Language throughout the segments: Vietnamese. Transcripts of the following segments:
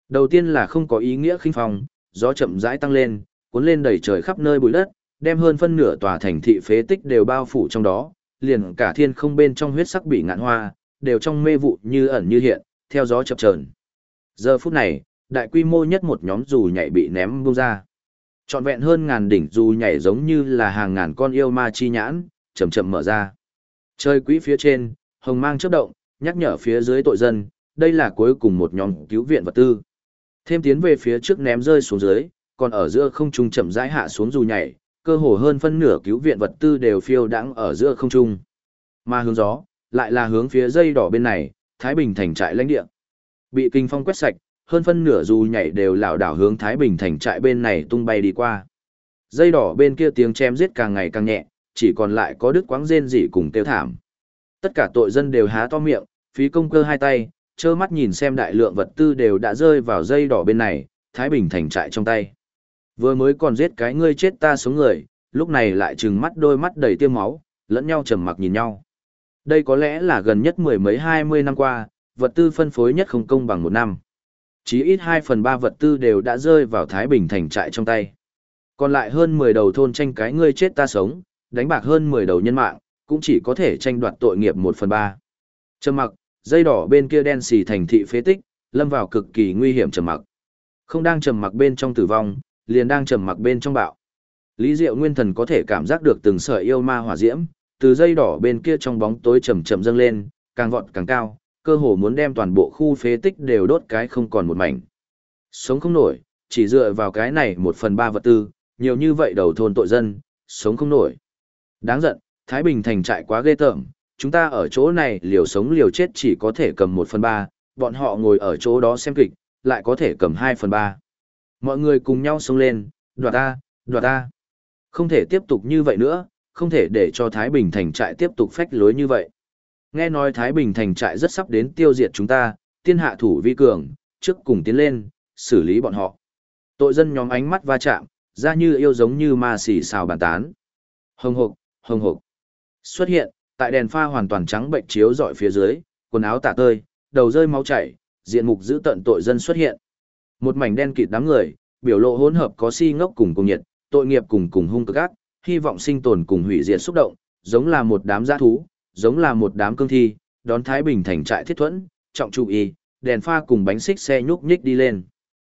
Đầu tiên là không có ý nghĩa khinh phong, gió chậm rãi tăng lên, cuốn lên đầy trời khắp nơi bụi đất, đem hơn phân nửa tòa thành thị phế tích đều bao phủ trong đó, liền cả thiên không bên trong huyết sắc bị ngạn hoa, đều trong mê vụ như ẩn như hiện, theo gió chập chờn. Giờ phút này, đại quy mô nhất một nhóm dù nhảy bị ném bung ra. Trọn vẹn hơn ngàn đỉnh dù nhảy giống như là hàng ngàn con yêu ma chi nhãn, chậm chậm mở ra. Trời quỹ phía trên, hồng mang chớp động, nhắc nhở phía dưới tội dân, đây là cuối cùng một nhóm cứu viện vật tư. Thêm tiến về phía trước ném rơi xuống dưới, còn ở giữa không trung chậm rãi hạ xuống dù nhảy, cơ hồ hơn phân nửa cứu viện vật tư đều phiêu đãng ở giữa không trung. Mà hướng gió, lại là hướng phía dây đỏ bên này, Thái Bình thành trại lãnh địa. Bị kinh phong quét sạch, hơn phân nửa dù nhảy đều lảo đảo hướng Thái Bình thành trại bên này tung bay đi qua. Dây đỏ bên kia tiếng chém giết càng ngày càng nhẹ, chỉ còn lại có đứt quãng rên rỉ cùng kêu thảm. Tất cả tội dân đều há to miệng, phí công cơ hai tay, trơ mắt nhìn xem đại lượng vật tư đều đã rơi vào dây đỏ bên này, Thái Bình thành trại trong tay. Vừa mới còn giết cái ngươi chết ta sống người, lúc này lại trừng mắt đôi mắt đầy tiêm máu, lẫn nhau trầm mặc nhìn nhau. Đây có lẽ là gần nhất mười mấy 20 năm qua, vật tư phân phối nhất không công bằng một năm. Chí ít 2/3 vật tư đều đã rơi vào Thái Bình thành trại trong tay. Còn lại hơn 10 đầu thôn tranh cái ngươi chết ta sống, đánh bạc hơn 10 đầu nhân mạng, cũng chỉ có thể tranh đoạt tội nghiệp 1/3. Trầm mặc, dây đỏ bên kia đen xì thành thị phế tích, lâm vào cực kỳ nguy hiểm trầm mặc. Không đang trầm mặc bên trong tử vong, liền đang trầm mặc bên trong bạo. Lý Diệu Nguyên Thần có thể cảm giác được từng sợi yêu ma hỏa diễm, từ dây đỏ bên kia trong bóng tối chậm chậm dâng lên, càng vọt càng cao, cơ hồ muốn đem toàn bộ khu phế tích đều đốt cái không còn một mảnh. Sống không nổi, chỉ dựa vào cái này 1/3 vật tư, nhiều như vậy đầu thôn tội dân, sống không nổi. Đáng giận, Thái Bình thành trại quá ghê tởm, chúng ta ở chỗ này liều sống liều chết chỉ có thể cầm 1/3, bọn họ ngồi ở chỗ đó xem kịch, lại có thể cầm 2/3. Mọi người cùng nhau xông lên, đoạt ta, đoạt ta. Không thể tiếp tục như vậy nữa, không thể để cho Thái Bình thành trại tiếp tục phách lối như vậy. Nghe nói Thái Bình thành trại rất sắp đến tiêu diệt chúng ta, tiên hạ thủ vi cường, trước cùng tiến lên, xử lý bọn họ. Tội dân nhóm ánh mắt va chạm, ra như yêu giống như ma xì xào bàn tán. Hồng hộc, hồng hộc. Xuất hiện, tại đèn pha hoàn toàn trắng bệnh chiếu dọi phía dưới, quần áo tả tơi, đầu rơi máu chảy, diện mục dữ tợn tội dân xuất hiện. Một mảnh đen kịt đám người, biểu lộ hỗn hợp có si ngốc cùng nhiệt, tội nghiệp cùng hung cực ác, hy vọng sinh tồn cùng hủy diệt xúc động, giống là một đám dã thú, giống là một đám cương thi, đón Thái Bình thành trại thiết thuẫn, trọng trụ y, đèn pha cùng bánh xích xe nhúc nhích đi lên.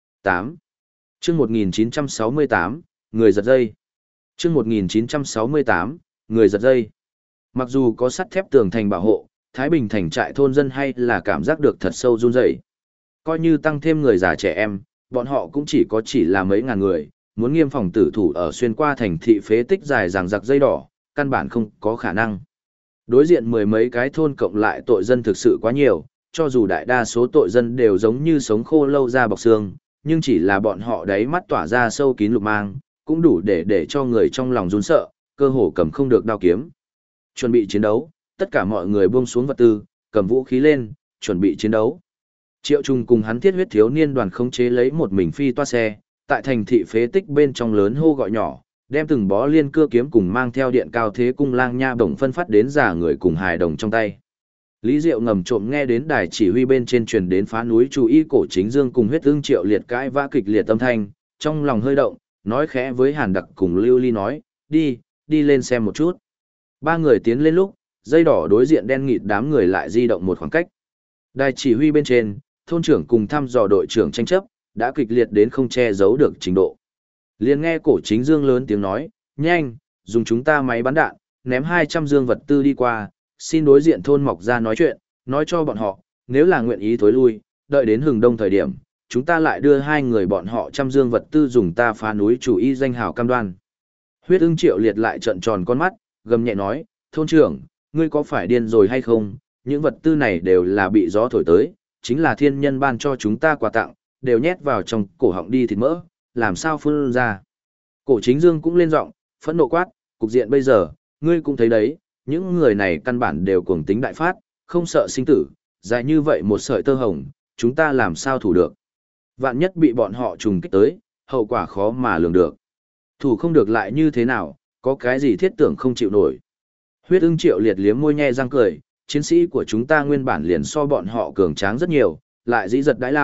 8. Chương 1968, người giật dây. Chương 1968, người giật dây. Mặc dù có sắt thép tường thành bảo hộ, Thái Bình thành trại thôn dân hay là cảm giác được thật sâu run rẩy. Coi như tăng thêm người già trẻ em, bọn họ cũng chỉ là mấy ngàn người, muốn nghiêm phòng tử thủ ở xuyên qua thành thị phế tích dài dằng dặc dây đỏ, căn bản không có khả năng. Đối diện mười mấy cái thôn cộng lại tội dân thực sự quá nhiều, cho dù đại đa số tội dân đều giống như sống khô lâu ra bọc xương, nhưng chỉ là bọn họ đáy mắt tỏa ra sâu kín lục mang, cũng đủ để cho người trong lòng run sợ, cơ hồ cầm không được đao kiếm. Chuẩn bị chiến đấu, tất cả mọi người buông xuống vật tư, cầm vũ khí lên, chuẩn bị chiến đấu. Triệu Trung cùng hắn thiết huyết thiếu niên đoàn khống chế lấy một mình phi toa xe, tại thành thị phế tích bên trong lớn hô gọi nhỏ, đem từng bó liên cưa kiếm cùng mang theo điện cao thế cung lang nha bổng phân phát đến giả người cùng hài đồng trong tay. Lý Diệu ngầm trộm nghe đến đài chỉ huy bên trên truyền đến phá núi chú ý cổ chính dương cùng huyết ương Triệu liệt cãi vã kịch liệt âm thanh, trong lòng hơi động, nói khẽ với Hàn Đặc cùng Lưu Ly nói, đi lên xem một chút. Ba người tiến lên lúc, dây đỏ đối diện đen nghịt đám người lại di động một khoảng cách. Đài chỉ huy bên trên, thôn trưởng cùng thăm dò đội trưởng tranh chấp, đã kịch liệt đến không che giấu được trình độ. Liền nghe cổ chính dương lớn tiếng nói, nhanh, dùng chúng ta máy bắn đạn, ném 200 dương vật tư đi qua, xin đối diện thôn mọc ra nói chuyện, nói cho bọn họ, nếu là nguyện ý thối lui, đợi đến hừng đông thời điểm, chúng ta lại đưa hai người bọn họ trăm dương vật tư dùng ta phá núi chủ y danh hào cam đoan. Huyết ưng Triệu liệt lại trợn tròn con mắt, gầm nhẹ nói, thôn trưởng, ngươi có phải điên rồi hay không, những vật tư này đều là bị gió thổi tới, chính là thiên nhân ban cho chúng ta quà tặng, đều nhét vào trong cổ họng đi thịt mỡ, làm sao phun ra. Cổ chính dương cũng lên giọng, phẫn nộ quát, cục diện bây giờ, ngươi cũng thấy đấy, những người này căn bản đều cuồng tính đại phát, không sợ sinh tử, dài như vậy một sợi tơ hồng, chúng ta làm sao thủ được. Vạn nhất bị bọn họ trùng kích tới, hậu quả khó mà lường được. Thủ không được lại như thế nào, có cái gì thiết tưởng không chịu nổi. Huyết ưng Triệu liệt liếm môi nhe răng cười, chiến sĩ của chúng ta nguyên bản liền so bọn họ cường tráng rất nhiều, lại dĩ giật đãi lao,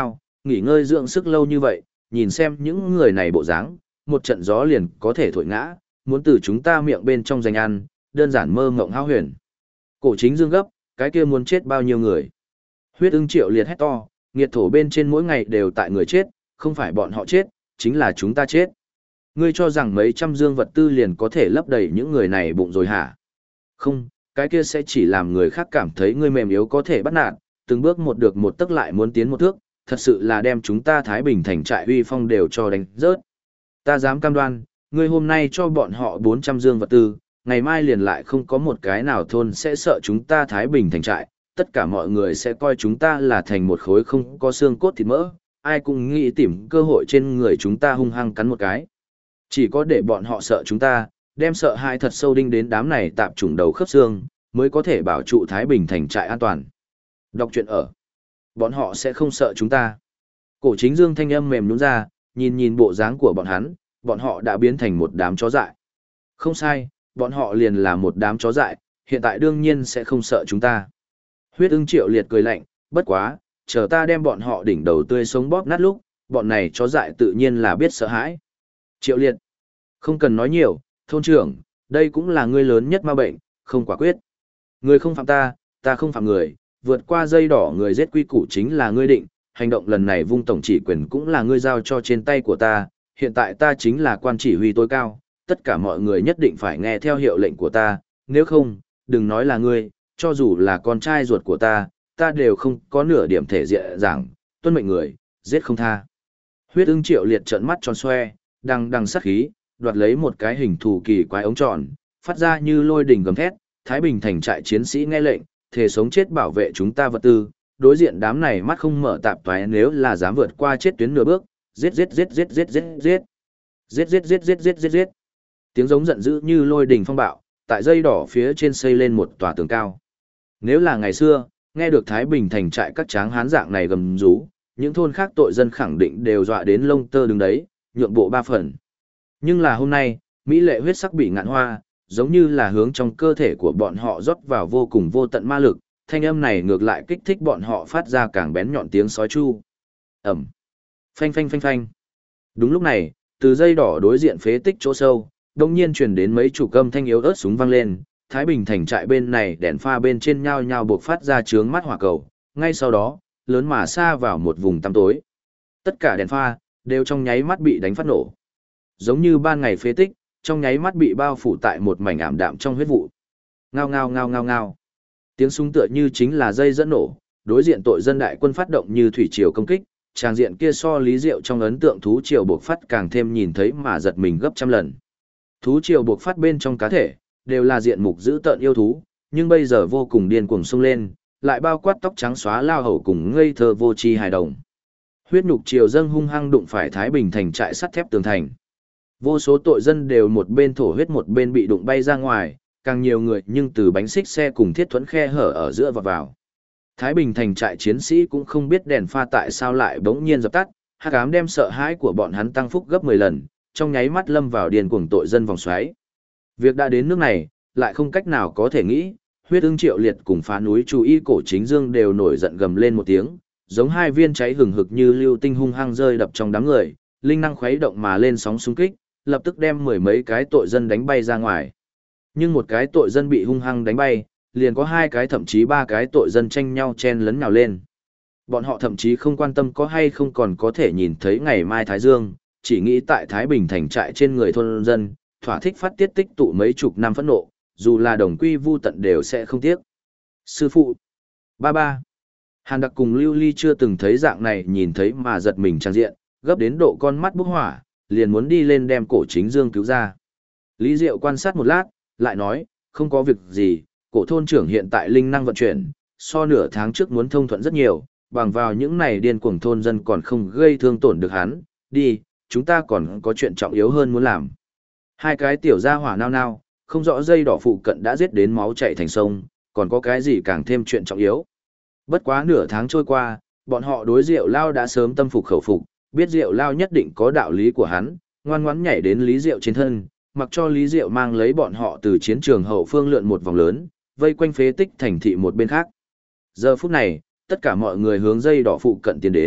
nghỉ ngơi dưỡng sức lâu như vậy, nhìn xem những người này bộ dáng, một trận gió liền có thể thổi ngã, muốn từ chúng ta miệng bên trong giành ăn, đơn giản mơ ngộng hao huyền. Cổ Chính Dương gấp, cái kia muốn chết bao nhiêu người. Huyết Ưng Triệu Liệt hét to, nghiệt thổ bên trên mỗi ngày đều tại người chết, không phải bọn họ chết, chính là chúng ta chết. Ngươi cho rằng mấy trăm dương vật tư liền có thể lấp đầy những người này bụng rồi hả? Không, cái kia sẽ chỉ làm người khác cảm thấy ngươi mềm yếu có thể bắt nạt, từng bước một được một tức lại muốn tiến một thước, thật sự là đem chúng ta Thái Bình thành trại uy phong đều cho đánh rớt. Ta dám cam đoan, ngươi hôm nay cho bọn họ 400 dương vật tư, ngày mai liền lại không có một cái nào thôn sẽ sợ chúng ta Thái Bình thành trại, tất cả mọi người sẽ coi chúng ta là thành một khối không có xương cốt thịt mỡ, ai cũng nghĩ tìm cơ hội trên người chúng ta hung hăng cắn một cái. Chỉ có để bọn họ sợ chúng ta, đem sợ hãi thật sâu đinh đến đám này tạp chủng đầu khớp xương, mới có thể bảo trụ Thái Bình thành trại an toàn. Đọc truyện ở. Bọn họ sẽ không sợ chúng ta. Cổ Chính Dương thanh âm mềm nhũn ra, nhìn bộ dáng của bọn họ đã biến thành một đám chó dại. Không sai, bọn họ liền là một đám chó dại, hiện tại đương nhiên sẽ không sợ chúng ta. Huyết Ưng Triệu Liệt cười lạnh, bất quá, chờ ta đem bọn họ đỉnh đầu tươi sống bóp nát lúc, bọn này chó dại tự nhiên là biết sợ hãi. Triệu Liệt, không cần nói nhiều, thôn trưởng, đây cũng là ngươi lớn nhất ma bệnh, không quả quyết. Người không phạm ta, ta không phạm người, vượt qua dây đỏ người giết quy củ chính là ngươi định, hành động lần này vung tổng chỉ quyền cũng là ngươi giao cho trên tay của ta, hiện tại ta chính là quan chỉ huy tối cao, tất cả mọi người nhất định phải nghe theo hiệu lệnh của ta, nếu không, đừng nói là ngươi, cho dù là con trai ruột của ta đều không có nửa điểm thể diện giảng, tuân mệnh người, giết không tha. Huyết Ưng Triệu Liệt trợn mắt tròn xoe, đằng sát khí, đoạt lấy một cái hình thù kỳ quái ống tròn, phát ra như lôi đình gầm thét, Thái Bình thành trại chiến sĩ nghe lệnh, thể sống chết bảo vệ chúng ta vật tư, đối diện đám này mắt không mở tạp toái nếu là dám vượt qua chết tuyến nửa bước, giết giết giết giết giết giết giết. Giết giết giết giết giết giết giết. Tiếng giống giận dữ như lôi đình phong bạo, tại dây đỏ phía trên xây lên một tòa tường cao. Nếu là ngày xưa, nghe được Thái Bình thành trại các tráng hán dạng này gầm rú, những thôn khác tội dân khẳng định đều dọa đến lông tơ đứng đấy, nhượng bộ ba phần. Nhưng là hôm nay, mỹ lệ huyết sắc bị ngạn hoa, giống như là hướng trong cơ thể của bọn họ rót vào vô cùng vô tận ma lực, thanh âm này ngược lại kích thích bọn họ phát ra càng bén nhọn tiếng sói chu. Ẩm. Phanh phanh phanh phanh. Đúng lúc này, từ dây đỏ đối diện phế tích chỗ sâu, đông nhiên truyền đến mấy chủ âm thanh yếu ớt súng vang lên, Thái Bình thành trại bên này đèn pha bên trên nhao nhao buộc phát ra chướng mắt hỏa cầu, ngay sau đó, lớn mà xa vào một vùng tăm tối. Tất cả đèn pha đều trong nháy mắt bị đánh phát nổ. Giống như ban ngày phế tích, trong nháy mắt bị bao phủ tại một mảnh ảm đạm trong huyết vụ. Ngao ngao ngao ngao ngao. Tiếng súng tựa như chính là dây dẫn nổ, đối diện tội dân đại quân phát động như thủy triều công kích, tràng diện kia so Lý Diệu trong ấn tượng thú triều buộc phát càng thêm nhìn thấy mà giật mình gấp trăm lần. Thú triều buộc phát bên trong cá thể, đều là diện mục dữ tợn yêu thú, nhưng bây giờ vô cùng điên cuồng xông lên, lại bao quát tóc trắng xóa lao hầu cùng ngây thơ vô tri hài đồng. Huyết nhục triều dâng hung hăng đụng phải Thái Bình thành trại sắt thép tường thành. Vô số tội dân đều một bên thổ huyết một bên bị đụng bay ra ngoài, càng nhiều người nhưng từ bánh xích xe cùng thiết thuẫn khe hở ở giữa vọt vào. Thái Bình thành trại chiến sĩ cũng không biết đèn pha tại sao lại bỗng nhiên dập tắt, hắc ám đem sợ hãi của bọn hắn tăng phúc gấp 10 lần, trong nháy mắt lâm vào điên cuồng tội dân vòng xoáy. Việc đã đến nước này, lại không cách nào có thể nghĩ, Huyết Ưng Triệu Liệt cùng Phá núi chú y Cổ Chính Dương đều nổi giận gầm lên một tiếng, giống hai viên cháy hừng hực như lưu tinh hung hăng rơi đập trong đám người, linh năng khuấy động mà lên sóng xung kích, lập tức đem mười mấy cái tội dân đánh bay ra ngoài. Nhưng một cái tội dân bị hung hăng đánh bay, liền có hai cái thậm chí ba cái tội dân tranh nhau chen lấn nhào lên. Bọn họ thậm chí không quan tâm có hay không còn có thể nhìn thấy ngày mai Thái Dương, chỉ nghĩ tại Thái Bình thành trại trên người thôn dân, thỏa thích phát tiết tích tụ mấy chục năm phẫn nộ, dù là đồng quy vu tận đều sẽ không tiếc. Sư phụ, ba. Hàn Đặc cùng Lưu Ly chưa từng thấy dạng này nhìn thấy mà giật mình trang diện, gấp đến độ con mắt bốc hỏa, liền muốn đi lên đem Cổ Chính Dương cứu ra. Lý Diệu quan sát một lát, lại nói, không có việc gì, cổ thôn trưởng hiện tại linh năng vận chuyển, so nửa tháng trước muốn thông thuận rất nhiều, bằng vào những này điên cuồng thôn dân còn không gây thương tổn được hắn, đi, chúng ta còn có chuyện trọng yếu hơn muốn làm. Hai cái tiểu gia hỏa nao nao, không rõ dây đỏ phụ cận đã giết đến máu chảy thành sông, còn có cái gì càng thêm chuyện trọng yếu. Bất quá nửa tháng trôi qua, bọn họ đối Diệu Lao đã sớm tâm phục khẩu phục, biết Diệu Lao nhất định có đạo lý của hắn, ngoan ngoãn nhảy đến Lý Diệu trên thân, mặc cho Lý Diệu mang lấy bọn họ từ chiến trường hậu phương lượn một vòng lớn, vây quanh phế tích thành thị một bên khác. Giờ phút này, tất cả mọi người hướng dây đỏ phụ cận tiến đến,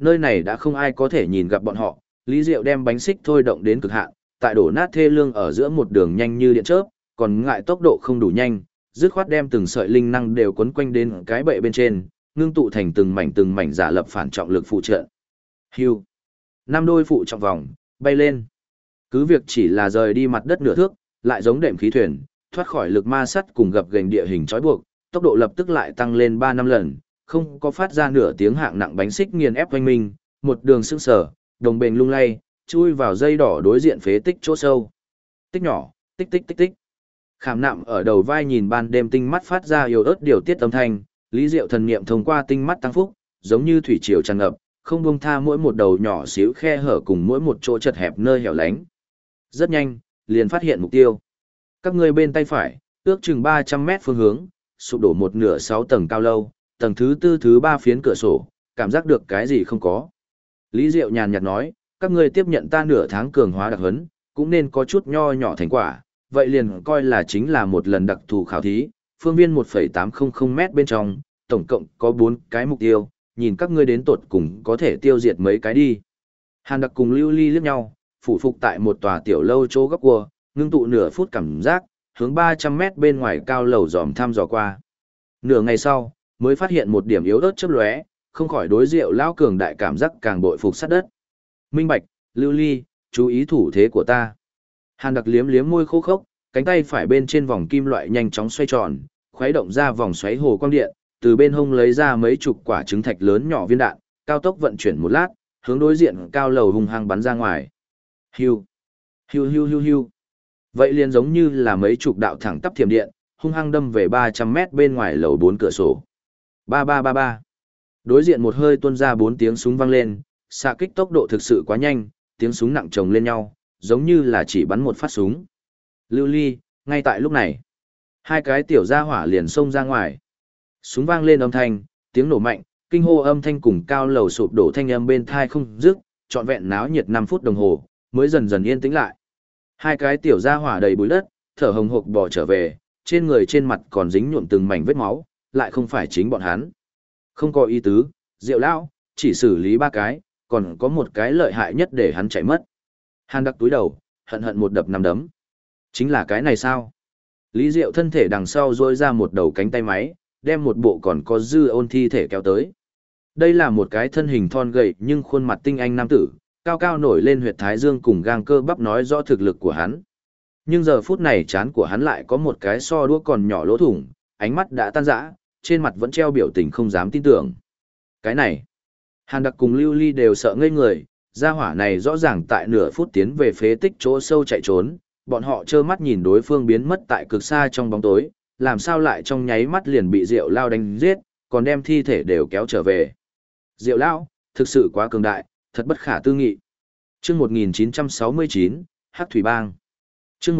nơi này đã không ai có thể nhìn gặp bọn họ, Lý Diệu đem bánh xích thôi động đến cực hạn, tại đổ nát thê lương ở giữa một đường nhanh như điện chớp, còn ngại tốc độ không đủ nhanh, dứt khoát đem từng sợi linh năng đều quấn quanh đến cái bệ bên trên, ngưng tụ thành từng mảnh giả lập phản trọng lực phụ trợ. Hưu. 5 đôi phụ trọng vòng, bay lên. Cứ việc chỉ là rời đi mặt đất nửa thước, lại giống đệm khí thuyền, thoát khỏi lực ma sắt cùng gập ghềnh địa hình trói buộc, tốc độ lập tức lại tăng lên 3 năm lần, không có phát ra nửa tiếng hạng nặng bánh xích nghiền ép quanh mình, một đường sững sờ, đồng bền lung lay, chui vào dây đỏ đối diện phế tích chỗ sâu. Tích nhỏ, tích tích tích tích. Khảm nạm ở đầu vai nhìn ban đêm tinh mắt phát ra yếu ớt điều tiết âm thanh, Lý Diệu thần niệm thông qua tinh mắt tăng phúc, giống như thủy triều tràn ngập, không buông tha mỗi một đầu nhỏ xíu khe hở cùng mỗi một chỗ chật hẹp nơi hẻo lánh. Rất nhanh, liền phát hiện mục tiêu. Các ngươi bên tay phải, ước chừng 300 mét phương hướng, sụp đổ một nửa 6 tầng cao lâu, tầng thứ 4 thứ 3 phiến cửa sổ, cảm giác được cái gì không có. Lý Diệu nhàn nhạt nói, các ngươi tiếp nhận ta nửa tháng cường hóa đặc huấn, cũng nên có chút nho nhỏ thành quả, vậy liền coi là chính là một lần đặc thù khảo thí, phương viên 1,800 mét bên trong, tổng cộng có 4 cái mục tiêu, nhìn các ngươi đến tột cùng có thể tiêu diệt mấy cái đi. Hàn Đặc cùng Lưu Ly liếc nhau, phủ phục tại một tòa tiểu lâu chỗ góc cua, ngưng tụ nửa phút cảm giác, hướng 300 mét bên ngoài cao lầu dòm thăm dò qua. Nửa ngày sau, mới phát hiện một điểm yếu ớt chớp lóe, không khỏi đối Diệu lão cường đại cảm giác càng bội phục sát đất. Minh Bạch, Lưu Ly, chú ý thủ thế của ta. Hàn Đặc liếm liếm môi khô khốc, cánh tay phải bên trên vòng kim loại nhanh chóng xoay tròn, khuấy động ra vòng xoáy hồ quang điện, từ bên hông lấy ra mấy chục quả trứng thạch lớn nhỏ viên đạn, cao tốc vận chuyển một lát, hướng đối diện cao lầu hung hăng bắn ra ngoài. Hiu, hiu hiu hiu hiu. Vậy liền giống như là mấy chục đạo thẳng tắp thiểm điện, hung hăng đâm về 300 mét bên ngoài lầu 4 cửa sổ. Ba ba ba ba. Đối diện một hơi tuôn ra 4 tiếng súng vang lên, xạ kích tốc độ thực sự quá nhanh, tiếng súng nặng chồng lên nhau, giống như là chỉ bắn một phát súng. Lưu Ly, ngay tại lúc này, hai cái tiểu gia hỏa liền xông ra ngoài. Súng vang lên âm thanh, tiếng nổ mạnh, kinh hô âm thanh cùng cao lầu sụp đổ thanh âm bên thai không dứt, trọn vẹn náo nhiệt 5 phút đồng hồ, mới dần dần yên tĩnh lại. Hai cái tiểu gia hỏa đầy bụi đất, thở hồng hộc bò trở về, trên người trên mặt còn dính nhuộm từng mảnh vết máu, lại không phải chính bọn hắn. Không có ý tứ, Diệu lão, chỉ xử lý 3 cái, còn có một cái lợi hại nhất để hắn chạy mất. Hàn Đặc túi đầu, hận hận một đập nằm đấm. Chính là cái này sao? Lý Diệu thân thể đằng sau duỗi ra một đầu cánh tay máy, đem một bộ còn có dư ôn thi thể kéo tới. Đây là một cái thân hình thon gầy nhưng khuôn mặt tinh anh nam tử, cao cao nổi lên huyệt thái dương cùng gang cơ bắp nói rõ thực lực của hắn. Nhưng giờ phút này trán của hắn lại có một cái so đũa còn nhỏ lỗ thủng, ánh mắt đã tan rã, trên mặt vẫn treo biểu tình không dám tin tưởng. Cái này, Hàn Đặc cùng Lưu Ly đều sợ ngây người, gia hỏa này rõ ràng tại nửa phút tiến về phế tích chỗ sâu chạy trốn, bọn họ trơ mắt nhìn đối phương biến mất tại cực xa trong bóng tối, làm sao lại trong nháy mắt liền bị Diệu Lao đánh giết, còn đem thi thể đều kéo trở về. Diệu Lao, thực sự quá cường đại, thật bất khả tư nghị. Chương 1969, Hắc Thủy Bang. Chương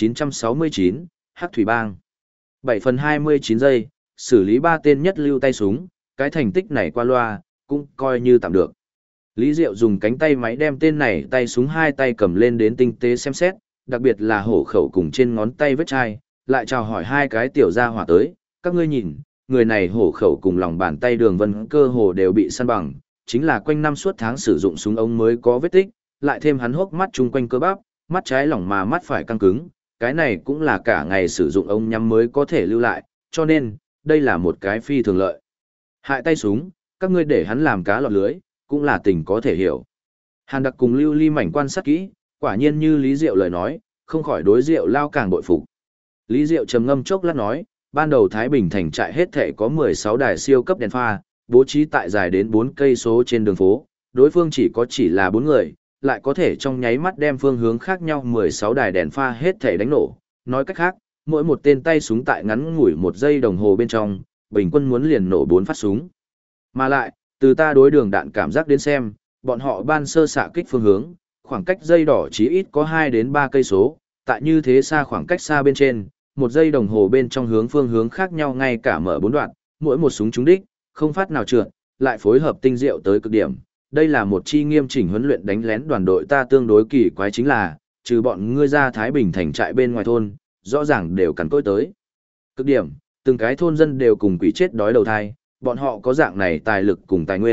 1969, Hắc Thủy Bang. 7 phần 29 giây, xử lý 3 tên nhất lưu tay súng, cái thành tích này qua loa, cũng coi như tạm được. Lý Diệu dùng cánh tay máy đem tên này tay súng hai tay cầm lên đến tinh tế xem xét, đặc biệt là hổ khẩu cùng trên ngón tay vết chai, lại chào hỏi hai cái tiểu gia hỏa tới, các ngươi nhìn, người này hổ khẩu cùng lòng bàn tay đường vân cơ hồ đều bị săn bằng, chính là quanh năm suốt tháng sử dụng súng ống mới có vết tích, lại thêm hắn hốc mắt chung quanh cơ bắp, mắt trái lỏng mà mắt phải căng cứng, cái này cũng là cả ngày sử dụng ống nhắm mới có thể lưu lại, cho nên, đây là một cái phi thường lợi. Hại tay súng, các ngươi để hắn làm cá lọt lưới, cũng là tình có thể hiểu. Hàn Đặc cùng Lưu Ly mảnh quan sát kỹ, quả nhiên như Lý Diệu lời nói, không khỏi đối Diệu Lao càng bội phục. Lý Diệu trầm ngâm chốc lát nói, ban đầu Thái Bình thành trại hết thể có 16 đài siêu cấp đèn pha, bố trí tại dài đến 4 cây số trên đường phố, đối phương chỉ là 4 người, lại có thể trong nháy mắt đem phương hướng khác nhau 16 đài đèn pha hết thể đánh nổ. Nói cách khác, mỗi một tên tay súng tại ngắn ngủi 1 giây đồng hồ bên trong, bình quân muốn liền nổ 4 phát súng. Mà lại, từ ta đối đường đạn cảm giác đến xem, bọn họ ban sơ xạ kích phương hướng, khoảng cách dây đỏ chí ít có 2 đến 3 cây số, tại như thế xa khoảng cách xa bên trên, 1 giây đồng hồ bên trong phương hướng khác nhau ngay cả mở 4 đoạn, mỗi một súng trúng đích, không phát nào trượt, lại phối hợp tinh diệu tới cực điểm. Đây là một chi nghiêm chỉnh huấn luyện đánh lén đoàn đội, ta tương đối kỳ quái chính là, trừ bọn ngươi ra Thái Bình thành trại bên ngoài thôn, rõ ràng đều cắn cối tới. Cực điểm, từng cái thôn dân đều cùng quỷ chết đói đầu thai, bọn họ có dạng này tài lực cùng tài nguyên,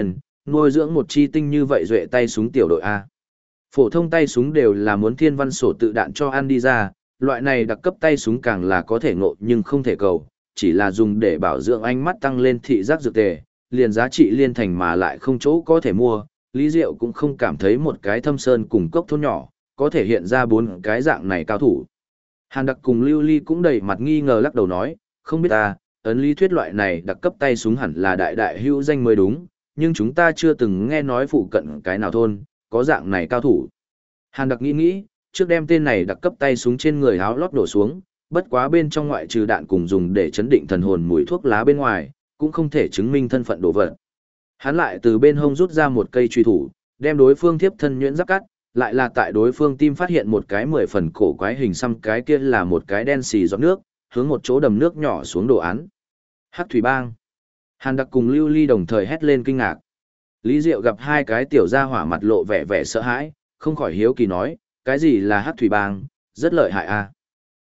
nuôi dưỡng một chi tinh như vậy duệ tay súng tiểu đội A. Phổ thông tay súng đều là muốn thiên văn sổ tự đạn cho ăn đi ra, loại này đặc cấp tay súng càng là có thể ngộ nhưng không thể cầu, chỉ là dùng để bảo dưỡng ánh mắt tăng lên thị giác dược tề, liền giá trị liên thành mà lại không chỗ có thể mua. Lý Diệu cũng không cảm thấy một cái thâm sơn cùng cốc thôn nhỏ, có thể hiện ra 4 cái dạng này cao thủ. Hàn Đặc cùng Lưu Ly cũng đầy mặt nghi ngờ lắc đầu nói, không biết ta, ấn lý thuyết loại này đặc cấp tay súng hẳn là đại đại hữu danh mới đúng, nhưng chúng ta chưa từng nghe nói phụ cận cái nào thôn, có dạng này cao thủ. Hàn Đặc nghĩ, trước đem tên này đặc cấp tay súng trên người áo lót đổ xuống, bất quá bên trong ngoại trừ đạn cùng dùng để chấn định thần hồn mùi thuốc lá bên ngoài, cũng không thể chứng minh thân phận đồ vật. Hắn lại từ bên hông rút ra một cây truy thủ, đem đối phương thiếp thân nhuyễn giáp cắt, lại là tại đối phương tim phát hiện một cái 10 phần cổ quái hình xăm, cái kia là một cái đen xì giọt nước, hướng một chỗ đầm nước nhỏ xuống đồ án. Hắc thủy bang. Hàn Đặc cùng Lưu Ly đồng thời hét lên kinh ngạc. Lý Diệu gặp hai cái tiểu gia hỏa mặt lộ vẻ vẻ sợ hãi, không khỏi hiếu kỳ nói, cái gì là Hắc thủy bang, rất lợi hại à?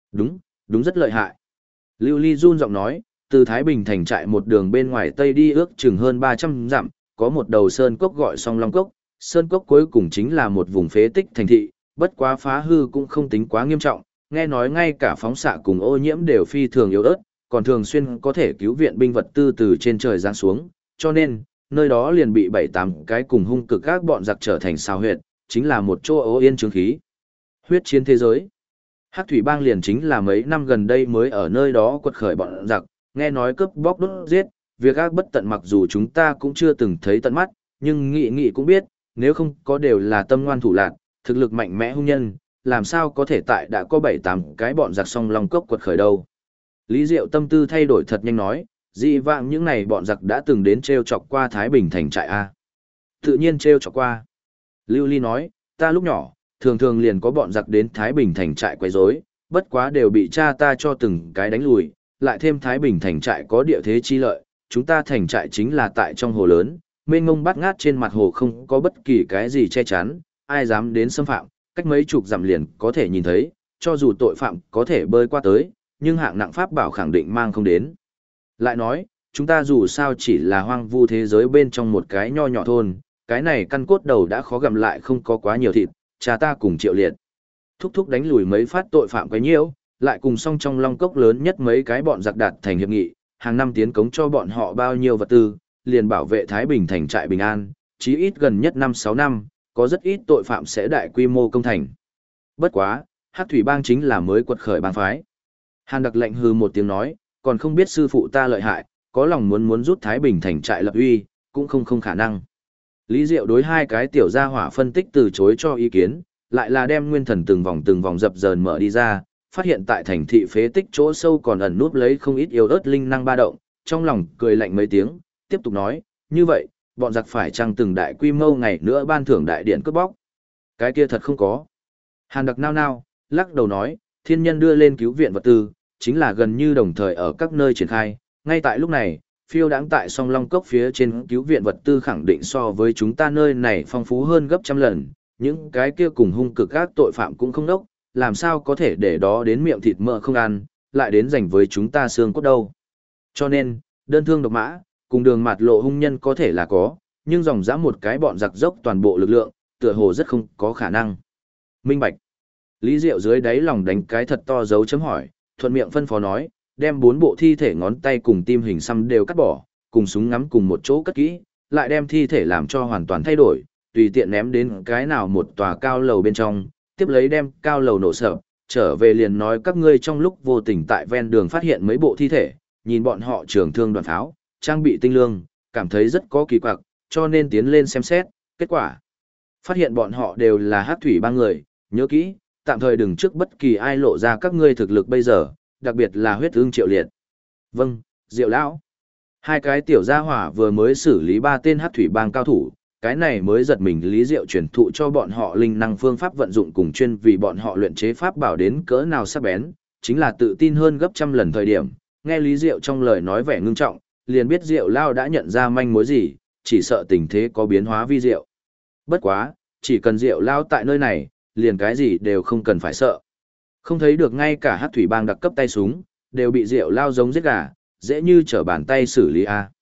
Đúng rất lợi hại. Lưu Ly run giọng nói, từ Thái Bình thành trại một đường bên ngoài tây đi ước chừng hơn 300 dặm, có một đầu sơn cốc gọi Song Long Cốc, sơn cốc cuối cùng chính là một vùng phế tích thành thị, bất quá phá hư cũng không tính quá nghiêm trọng, nghe nói ngay cả phóng xạ cùng ô nhiễm đều phi thường yếu ớt, còn thường xuyên có thể cứu viện binh vật tư từ trên trời giáng xuống, cho nên, nơi đó liền bị 7-8 cái cùng hung cực các bọn giặc trở thành sao huyệt, chính là một chỗ ố yên chứng khí. Huyết chiến thế giới. Hắc thủy bang liền chính là mấy năm gần đây mới ở nơi đó quật khởi bọn giặc, nghe nói cướp bóc đốt giết, việc ác bất tận mặc dù chúng ta cũng chưa từng thấy tận mắt, nhưng nghị cũng biết, nếu không có đều là tâm ngoan thủ lạn, thực lực mạnh mẽ hung nhân, làm sao có thể tại đã có 7-8 cái bọn giặc Song Long Cốc quật khởi đâu. Lý Diệu tâm tư thay đổi thật nhanh nói, dị vãng những này bọn giặc đã từng đến treo chọc qua Thái Bình thành trại A. Tự nhiên treo chọc qua. Lưu Ly nói, ta lúc nhỏ, thường liền có bọn giặc đến Thái Bình thành trại quấy rối, bất quá đều bị cha ta cho từng cái đánh lùi, lại thêm Thái Bình thành trại có địa thế chi lợi, chúng ta thành trại chính là tại trong hồ lớn, mênh mông bát ngát trên mặt hồ không có bất kỳ cái gì che chắn, ai dám đến xâm phạm, cách mấy chục dặm liền có thể nhìn thấy, cho dù tội phạm có thể bơi qua tới, nhưng hạng nặng pháp bảo khẳng định mang không đến. Lại nói, chúng ta dù sao chỉ là hoang vu thế giới bên trong một cái nho nhỏ thôn, cái này căn cốt đầu đã khó gặm lại không có quá nhiều thịt, cha ta cùng Triệu Liệt. Thúc đánh lùi mấy phát tội phạm quấy nhiễu, lại cùng song trong Long Cốc lớn nhất mấy cái bọn giặc đạt thành hiệp nghị, hàng năm tiến cống cho bọn họ bao nhiêu vật tư, liền bảo vệ Thái Bình thành trại bình an, chí ít gần nhất 5-6 năm, có rất ít tội phạm sẽ đại quy mô công thành. Bất quá, Hắc thủy bang chính là mới quật khởi bang phái. Hàn Đặc lạnh hừ một tiếng nói, còn không biết sư phụ ta lợi hại, có lòng muốn rút Thái Bình thành trại lập uy, cũng không khả năng. Lý Diệu đối hai cái tiểu gia hỏa phân tích từ chối cho ý kiến, lại là đem nguyên thần từng vòng dập dờn mở đi ra, phát hiện tại thành thị phế tích chỗ sâu còn ẩn núp lấy không ít yếu ớt linh năng ba động, trong lòng cười lạnh mấy tiếng, tiếp tục nói, như vậy, bọn giặc phải chăng từng đại quy mô ngày nữa ban thưởng đại điện cướp bóc? Cái kia thật không có. Hàn Đặc nao, lắc đầu nói, thiên nhân đưa lên cứu viện vật tư, chính là gần như đồng thời ở các nơi triển khai, ngay tại lúc này, phiêu đáng tại Song Long Cốc phía trên cứu viện vật tư khẳng định so với chúng ta nơi này phong phú hơn gấp trăm lần, những cái kia cùng hung cực các tội phạm cũng không đốc, làm sao có thể để đó đến miệng thịt mỡ không ăn, lại đến giành với chúng ta xương cốt đâu. Cho nên, đơn thương độc mã, cùng đường mạt lộ hung nhân có thể là có, nhưng dòng dã một cái bọn giặc dốc toàn bộ lực lượng, tựa hồ rất không có khả năng. Minh bạch. Lý Diệu dưới đáy lòng đánh cái thật to dấu chấm hỏi, thuận miệng phân phó nói, đem 4 bộ thi thể ngón tay cùng tim hình xăm đều cắt bỏ, cùng súng ngắm cùng một chỗ cất kỹ, lại đem thi thể làm cho hoàn toàn thay đổi, tùy tiện ném đến cái nào một tòa cao lầu bên trong, tiếp lấy đem cao lầu nổ sập, trở về liền nói các ngươi trong lúc vô tình tại ven đường phát hiện mấy bộ thi thể, nhìn bọn họ trường thương đoàn pháo, trang bị tinh lương, cảm thấy rất có kỳ quặc, cho nên tiến lên xem xét, kết quả phát hiện bọn họ đều là Hắc thủy bang người, nhớ kỹ, tạm thời đừng trước bất kỳ ai lộ ra các ngươi thực lực bây giờ, đặc biệt là Huyết Ưng Triệu Liệt. Vâng, Diệu lão. Hai cái tiểu gia hỏa vừa mới xử lý 3 tên Hắc thủy bang cao thủ, cái này mới giật mình Lý Diệu truyền thụ cho bọn họ linh năng phương pháp vận dụng cùng chuyên vì bọn họ luyện chế pháp bảo đến cỡ nào sắc bén, chính là tự tin hơn gấp trăm lần thời điểm. Nghe Lý Diệu trong lời nói vẻ ngưng trọng, liền biết Diệu lão đã nhận ra manh mối gì, chỉ sợ tình thế có biến hóa vi diệu. Bất quá, chỉ cần Diệu lão tại nơi này, liền cái gì đều không cần phải sợ. Không thấy được ngay cả Hắc thủy bang đặc cấp tay súng, đều bị Diệu lão giống giết gà, dễ như trở bàn tay xử lý a.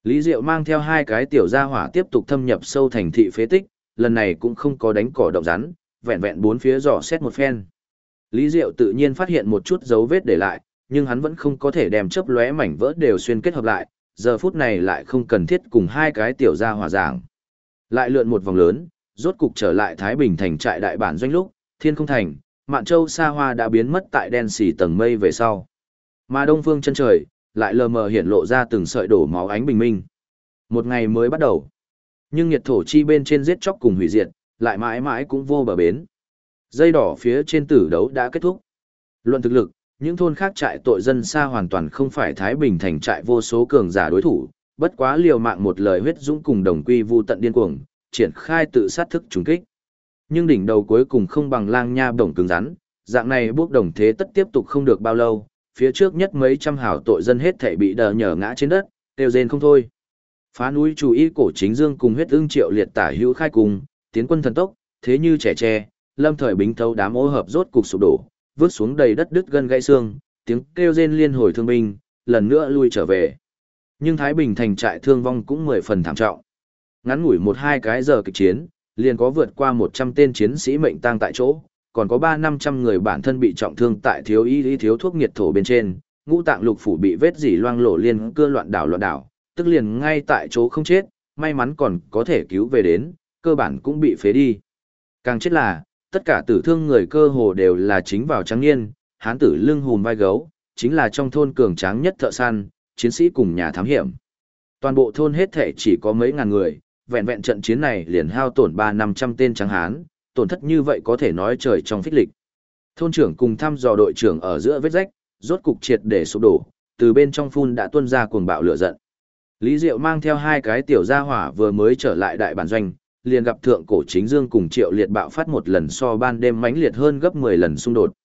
Lý Diệu mang theo hai cái tiểu gia hỏa tiếp tục thâm nhập sâu thành thị phế tích, lần này cũng không có đánh cỏ động rắn, vẹn vẹn bốn phía dò xét một phen. Lý Diệu tự nhiên phát hiện một chút dấu vết để lại, nhưng hắn vẫn không có thể đem chớp lóe mảnh vỡ đều xuyên kết hợp lại, giờ phút này lại không cần thiết cùng hai cái tiểu gia hỏa giảng. Lại lượn một vòng lớn, rốt cục trở lại Thái Bình thành trại đại bản doanh lúc, Thiên Không thành, Mạn Châu xa hoa đã biến mất tại đen xì tầng mây về sau. Mà đông phương chân trời, lại lờ mờ hiện lộ ra từng sợi đổ máu ánh bình minh. Một ngày mới bắt đầu. Nhưng nhiệt thổ chi bên trên giết chóc cùng hủy diệt, lại mãi mãi cũng vô bờ bến. Dây đỏ phía trên tử đấu đã kết thúc. Luận thực lực, những thôn khác trại tội dân xa hoàn toàn không phải Thái Bình thành trại vô số cường giả đối thủ, bất quá liều mạng một lời huyết dũng cùng đồng quy vu tận điên cuồng, triển khai tự sát thức trùng kích. Nhưng đỉnh đầu cuối cùng không bằng lang nha bổng cứng rắn, dạng này bước đồng thế tất tiếp tục không được bao lâu, phía trước nhất mấy trăm hảo tội dân hết thảy bị đờ nhở ngã trên đất, kêu rên không thôi. Phá núi chủ ý cổ chính dương cùng huyết ưng triệu liệt tả hữu khai cùng, tiến quân thần tốc, thế như trẻ tre, lâm thời bính thấu đám ô hợp rốt cục sụp đổ, vứt xuống đầy đất đứt gân gãy xương, tiếng kêu rên liên hồi thương binh, lần nữa lui trở về. Nhưng Thái Bình thành trại thương vong cũng 10 phần thảm trọng. Ngắn ngủi 1-2 cái giờ kịch chiến, liền có vượt qua 100 tên chiến sĩ mệnh tang tại chỗ, còn có 300-500 người bản thân bị trọng thương tại thiếu y thiếu thuốc nghiệt thổ bên trên, ngũ tạng lục phủ bị vết dỉ loang lổ liên cưa loạn đảo, tức liền ngay tại chỗ không chết, may mắn còn có thể cứu về đến, cơ bản cũng bị phế đi. Càng chết là, tất cả tử thương người cơ hồ đều là chính vào trắng niên, hán tử lưng hùm vai gấu, chính là trong thôn cường tráng nhất thợ săn, chiến sĩ cùng nhà thám hiểm. Toàn bộ thôn hết thể chỉ có mấy ngàn người, vẹn vẹn trận chiến này liền hao tổn 300-500 tên trắng hán, tổn thất như vậy có thể nói trời trong phích lịch. Thôn trưởng cùng thăm dò đội trưởng ở giữa vết rách, rốt cục triệt để sụp đổ, từ bên trong phun đã tuôn ra cuồng bạo lửa giận. Lý Diệu mang theo hai cái tiểu gia hỏa vừa mới trở lại đại bản doanh, liền gặp thượng cổ chính dương cùng Triệu Liệt bạo phát một lần so ban đêm mãnh liệt hơn gấp 10 lần xung đột.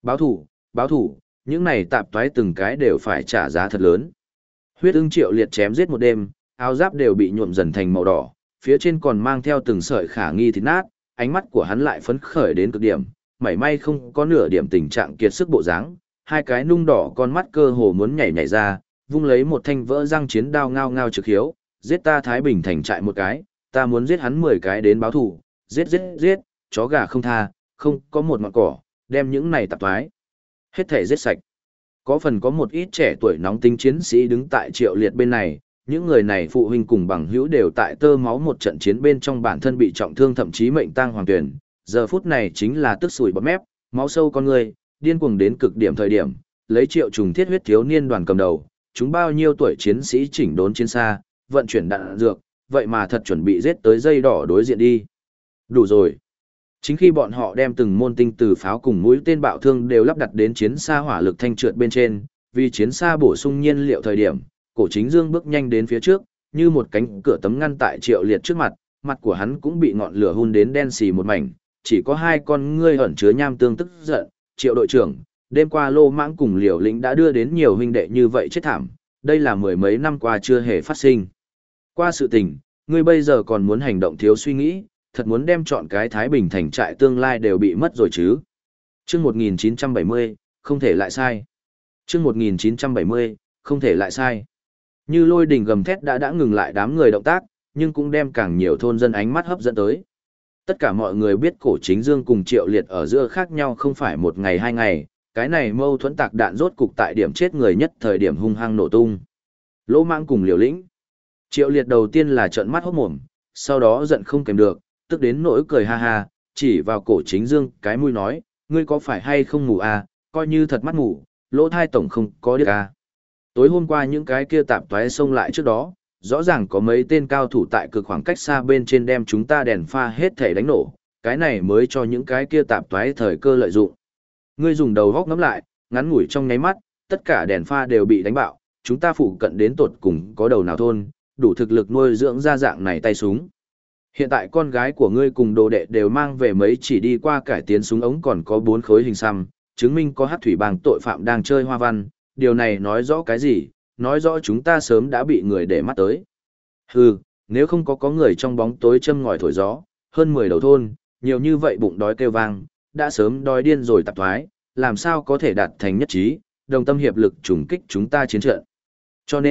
Báo thủ, những này tạp toái từng cái đều phải trả giá thật lớn. Huyết ưng Triệu Liệt chém giết một đêm, áo giáp đều bị nhuộm dần thành màu đỏ, phía trên còn mang theo từng sợi khả nghi thịt nát, ánh mắt của hắn lại phấn khởi đến cực điểm, mảy may không có nửa điểm tình trạng kiệt sức bộ dáng, hai cái nung đỏ con mắt cơ hồ muốn nhảy ra, vung lấy một thanh vỡ răng chiến đao ngao ngao trực hiếu, giết ta Thái Bình thành trại một cái, ta muốn giết hắn 10 cái đến báo thù, giết, chó gà không tha, không có một ngọn cỏ, đem những này tạp thoái. Hết thể giết sạch. Có một ít trẻ tuổi nóng tính chiến sĩ đứng tại Triệu Liệt bên này, những người này phụ huynh cùng bằng hữu đều tại tơ máu một trận chiến bên trong bản thân bị trọng thương thậm chí mệnh tang hoàng tuyển, giờ phút này chính là tức sủi bọt mép, máu sâu con người, điên cuồng đến cực điểm thời điểm, lấy Triệu Trùng thiết huyết thiếu niên đoàn cầm đầu, chúng bao nhiêu tuổi chiến sĩ chỉnh đốn chiến xa, vận chuyển đạn dược, vậy mà thật chuẩn bị giết tới dây đỏ đối diện đi. Đủ rồi. Chính khi bọn họ đem từng môn tinh từ pháo cùng mũi tên bạo thương đều lắp đặt đến chiến xa hỏa lực thanh trượt bên trên, vì chiến xa bổ sung nhiên liệu thời điểm, cổ chính dương bước nhanh đến phía trước, như một cánh cửa tấm ngăn tại Triệu Liệt trước mặt, mặt của hắn cũng bị ngọn lửa hun đến đen xì một mảnh, chỉ có hai con ngươi ẩn chứa nham tương tức giận. Triệu đội trưởng, đêm qua Lô Mãng cùng Liều Lĩnh đã đưa đến nhiều huynh đệ như vậy chết thảm, đây là 10 mấy năm qua chưa hề phát sinh. Qua sự tình, ngươi bây giờ còn muốn hành động thiếu suy nghĩ, thật muốn đem chọn cái Thái Bình thành trại tương lai đều bị mất rồi chứ. Chương 1970, không thể lại sai. Chương 1970, không thể lại sai. Như lôi đình gầm thét đã ngừng lại đám người động tác, nhưng cũng đem càng nhiều thôn dân ánh mắt hấp dẫn tới. Tất cả mọi người biết cổ chính dương cùng Triệu Liệt ở giữa khác nhau không phải một ngày hai ngày, cái này mâu thuẫn tạc đạn rốt cục tại điểm chết người nhất thời điểm hung hăng nổ tung. Lỗ Mãng cùng Liều Lĩnh. Triệu Liệt đầu tiên là trợn mắt hốt mồm, sau đó giận không kèm được, tức đến nỗi cười ha ha, chỉ vào cổ chính dương cái mũi nói, ngươi có phải hay không ngủ à, coi như thật mắt ngủ, lỗ thai tổng không có điếc à. Tối hôm qua những cái kia tạp toái xông lại trước đó, rõ ràng có mấy tên cao thủ tại cực khoảng cách xa bên trên đem chúng ta đèn pha hết thể đánh nổ, cái này mới cho những cái kia tạp toái thời cơ lợi dụng. Ngươi dùng đầu góc ngắm lại, ngắn ngủi trong nháy mắt, tất cả đèn pha đều bị đánh bạo, chúng ta phụ cận đến tột cùng có đầu nào thôn, đủ thực lực nuôi dưỡng ra dạng này tay súng. Hiện tại con gái của ngươi cùng đồ đệ đều mang về mấy chỉ đi qua cải tiến súng ống còn có 4 khối hình xăm, chứng minh có hắc thủy bang tội phạm đang chơi hoa văn, điều này nói rõ cái gì? Nói rõ chúng ta sớm đã bị người để mắt tới. Hừ, nếu không có người trong bóng tối châm ngòi thổi gió, hơn 10 đầu thôn, nhiều như vậy bụng đói kêu vang, đã sớm đói điên rồi tạp thoái, làm sao có thể đạt thành nhất trí, đồng tâm hiệp lực trùng kích chúng ta chiến trận. Cho nên,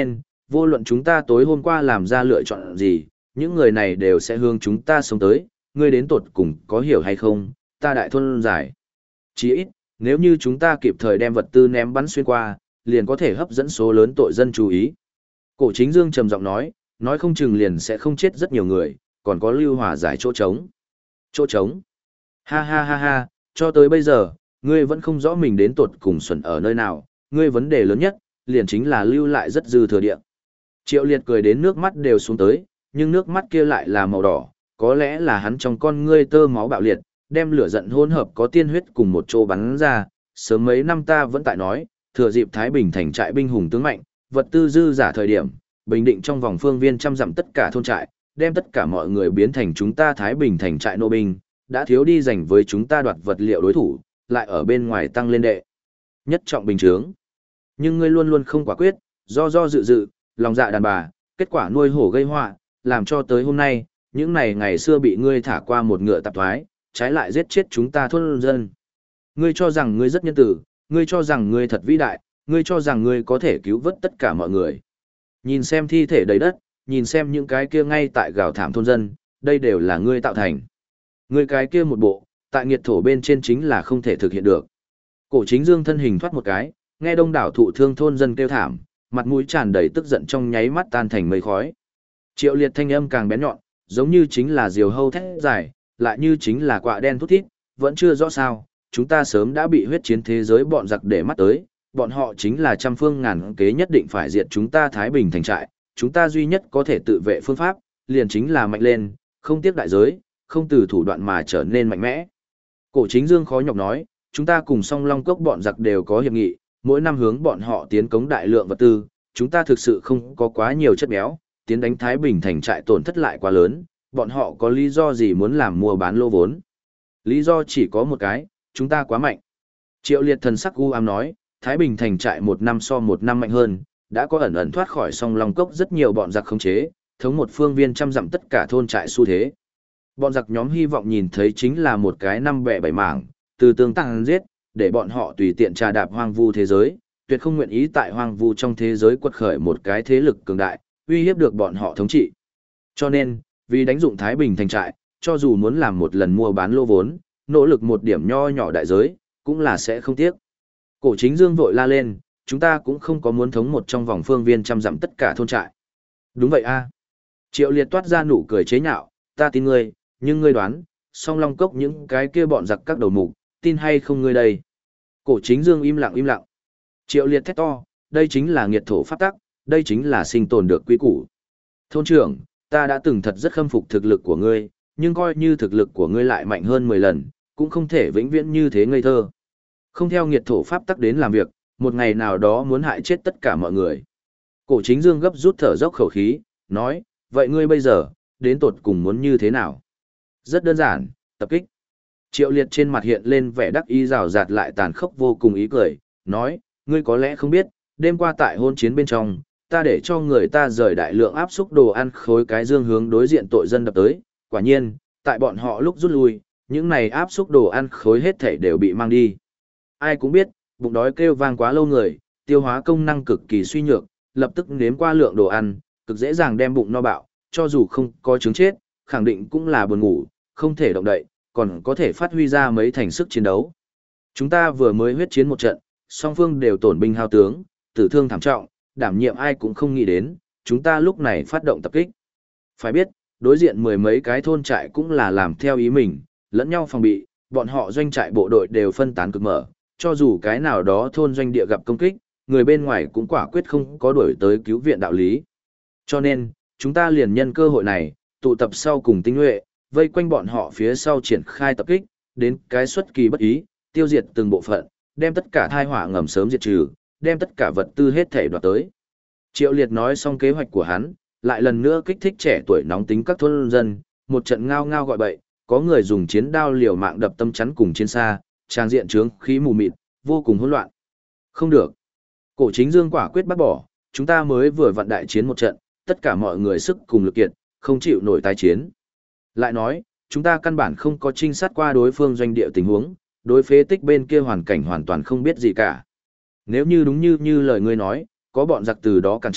vô luận chúng ta tối hôm qua làm ra lựa chọn gì, những người này đều sẽ hướng chúng ta sống tới, ngươi đến tột cùng có hiểu hay không, ta đại thôn giải. Chỉ ít, nếu như chúng ta kịp thời đem vật tư ném bắn xuyên qua, liền có thể hấp dẫn số lớn tội dân chú ý. Cổ Chính Dương trầm giọng nói không chừng liền sẽ không chết rất nhiều người, còn có lưu hòa giải chỗ trống. Chỗ trống? Ha ha ha ha, cho tới bây giờ, ngươi vẫn không rõ mình đến tột cùng xuẩn ở nơi nào, ngươi vấn đề lớn nhất, liền chính là lưu lại rất dư thừa địa. Triệu Liệt cười đến nước mắt đều xuống tới, nhưng nước mắt kia lại là màu đỏ, có lẽ là hắn trong con ngươi tơ máu bạo liệt, đem lửa giận hỗn hợp có tiên huyết cùng một chỗ bắn ra. Sớm mấy năm ta vẫn tại nói, thừa dịp Thái Bình thành trại binh hùng tướng mạnh, vật tư dư giả thời điểm, bình định trong vòng phương viên trăm dặm tất cả thôn trại, đem tất cả mọi người biến thành chúng ta Thái Bình thành trại nô binh, đã thiếu đi giành với chúng ta đoạt vật liệu đối thủ, lại ở bên ngoài tăng lên đệ nhất trọng bình trướng. Nhưng ngươi luôn luôn không quả quyết, do dự, lòng dạ đàn bà, kết quả nuôi hổ gây họa, làm cho tới hôm nay, những này ngày xưa bị ngươi thả qua một ngựa tạp thoái, trái lại giết chết chúng ta thôn dân. Ngươi cho rằng ngươi rất nhân tử, ngươi cho rằng ngươi thật vĩ đại, ngươi cho rằng ngươi có thể cứu vớt tất cả mọi người. Nhìn xem thi thể đầy đất, nhìn xem những cái kia ngay tại gào thảm thôn dân, đây đều là ngươi tạo thành. Ngươi cái kia một bộ, tại nghiệt thổ bên trên chính là không thể thực hiện được. Cổ Chính Dương thân hình thoát một cái, nghe đông đảo thụ thương thôn dân kêu thảm, mặt mũi tràn đầy tức giận trong nháy mắt tan thành mây khói. Triệu Liệt thanh âm càng bén nhọn, giống như chính là diều hâu thét dài, lại như chính là quạ đen thút thít, vẫn chưa rõ sao, chúng ta sớm đã bị huyết chiến thế giới bọn giặc để mắt tới, bọn họ chính là trăm phương ngàn kế nhất định phải diệt chúng ta Thái Bình thành trại, chúng ta duy nhất có thể tự vệ phương pháp, liền chính là mạnh lên, không tiếc đại giới, không từ thủ đoạn mà trở nên mạnh mẽ. Cổ Chính Dương khó nhọc nói, chúng ta cùng Song Long Cốc bọn giặc đều có hiệp nghị, mỗi năm hướng bọn họ tiến cống đại lượng vật tư, chúng ta thực sự không có quá nhiều chất béo, tiến đánh Thái Bình thành trại tổn thất lại quá lớn, bọn họ có lý do gì muốn làm mua bán lô vốn. Lý do chỉ có một cái, chúng ta quá mạnh. Triệu Liệt thần sắc u ám nói, Thái Bình thành trại một năm so một năm mạnh hơn, đã có ẩn ẩn thoát khỏi Song Long Cốc rất nhiều bọn giặc khống chế, thống một phương viên trăm dặm tất cả thôn trại xu thế. Bọn giặc nhóm hy vọng nhìn thấy chính là một cái năm bẻ bảy mảng, từ tương tăng giết, để bọn họ tùy tiện trà đạp hoang vu thế giới, tuyệt không nguyện ý tại hoang vu trong thế giới quật khởi một cái thế lực cường đại, uy hiếp được bọn họ thống trị. Cho nên, vì đánh dụng Thái Bình thành trại, cho dù muốn làm một lần mua bán lô vốn, nỗ lực một điểm nho nhỏ đại giới, cũng là sẽ không tiếc. Cổ Chính Dương vội la lên, chúng ta cũng không có muốn thống một trong vòng phương viên trăm dặm tất cả thôn trại. Đúng vậy a. Triệu Liệt toát ra nụ cười chế nhạo, ta tin ngươi, nhưng ngươi đoán, Song Long Cốc những cái kia bọn giặc các đầu mục, tin hay không ngươi đây? Cổ Chính Dương im lặng. Triệu Liệt thét to, đây chính là nghiệt thổ pháp tắc, đây chính là sinh tồn được quy củ. Thôn trưởng, ta đã từng thật rất khâm phục thực lực của ngươi, nhưng coi như thực lực của ngươi lại mạnh hơn 10 lần, cũng không thể vĩnh viễn như thế ngây thơ. Không theo nghiệt thổ pháp tắc đến làm việc, một ngày nào đó muốn hại chết tất cả mọi người. Cổ Chính Dương gấp rút thở dốc khẩu khí, nói, vậy ngươi bây giờ, đến tột cùng muốn như thế nào? Rất đơn giản, tập kích. Triệu Liệt trên mặt hiện lên vẻ đắc ý rào rạt lại tàn khốc vô cùng ý cười, nói, ngươi có lẽ không biết, đêm qua tại hôn chiến bên trong, ta để cho người ta rời đại lượng áp xúc đồ ăn khối cái dương hướng đối diện tội dân đập tới, quả nhiên, tại bọn họ lúc rút lui, những này áp xúc đồ ăn khối hết thảy đều bị mang đi. Ai cũng biết, bụng đói kêu vang quá lâu người, tiêu hóa công năng cực kỳ suy nhược, lập tức nếm qua lượng đồ ăn, cực dễ dàng đem bụng no bạo, cho dù không có chứng chết, khẳng định cũng là buồn ngủ, không thể động đậy, còn có thể phát huy ra mấy thành sức chiến đấu. Chúng ta vừa mới huyết chiến một trận, song phương đều tổn binh hao tướng, tử thương thảm trọng, đảm nhiệm ai cũng không nghĩ đến, chúng ta lúc này phát động tập kích. Phải biết, đối diện mười mấy cái thôn trại cũng là làm theo ý mình, lẫn nhau phòng bị, bọn họ doanh trại bộ đội đều phân tán cực mở, cho dù cái nào đó thôn doanh địa gặp công kích, người bên ngoài cũng quả quyết không có đuổi tới cứu viện đạo lý. Cho nên, chúng ta liền nhân cơ hội này, tụ tập sau cùng tinh nhuệ, vây quanh bọn họ phía sau triển khai tập kích, đến cái xuất kỳ bất ý, tiêu diệt từng bộ phận, đem tất cả thai họa ngầm sớm diệt trừ, đem tất cả vật tư hết thể đoạt tới. Triệu Liệt nói xong kế hoạch của hắn, lại lần nữa kích thích trẻ tuổi nóng tính các thôn dân, một trận ngao ngao gọi bậy, có người dùng chiến đao liều mạng đập tâm chắn cùng chiến xa, trang diện trướng khí mù mịt, vô cùng hỗn loạn. Không được. Cổ Chính Dương quả quyết bác bỏ, chúng ta mới vừa vặn đại chiến một trận, tất cả mọi người sức cùng lực kiệt, không chịu nổi tái chiến. Lại nói, chúng ta căn bản không có trinh sát qua đối phương doanh địa tình huống, đối phế tích bên kia hoàn cảnh hoàn toàn không biết gì cả. Nếu như đúng như lời ngươi nói, có bọn giặc từ đó cản trở,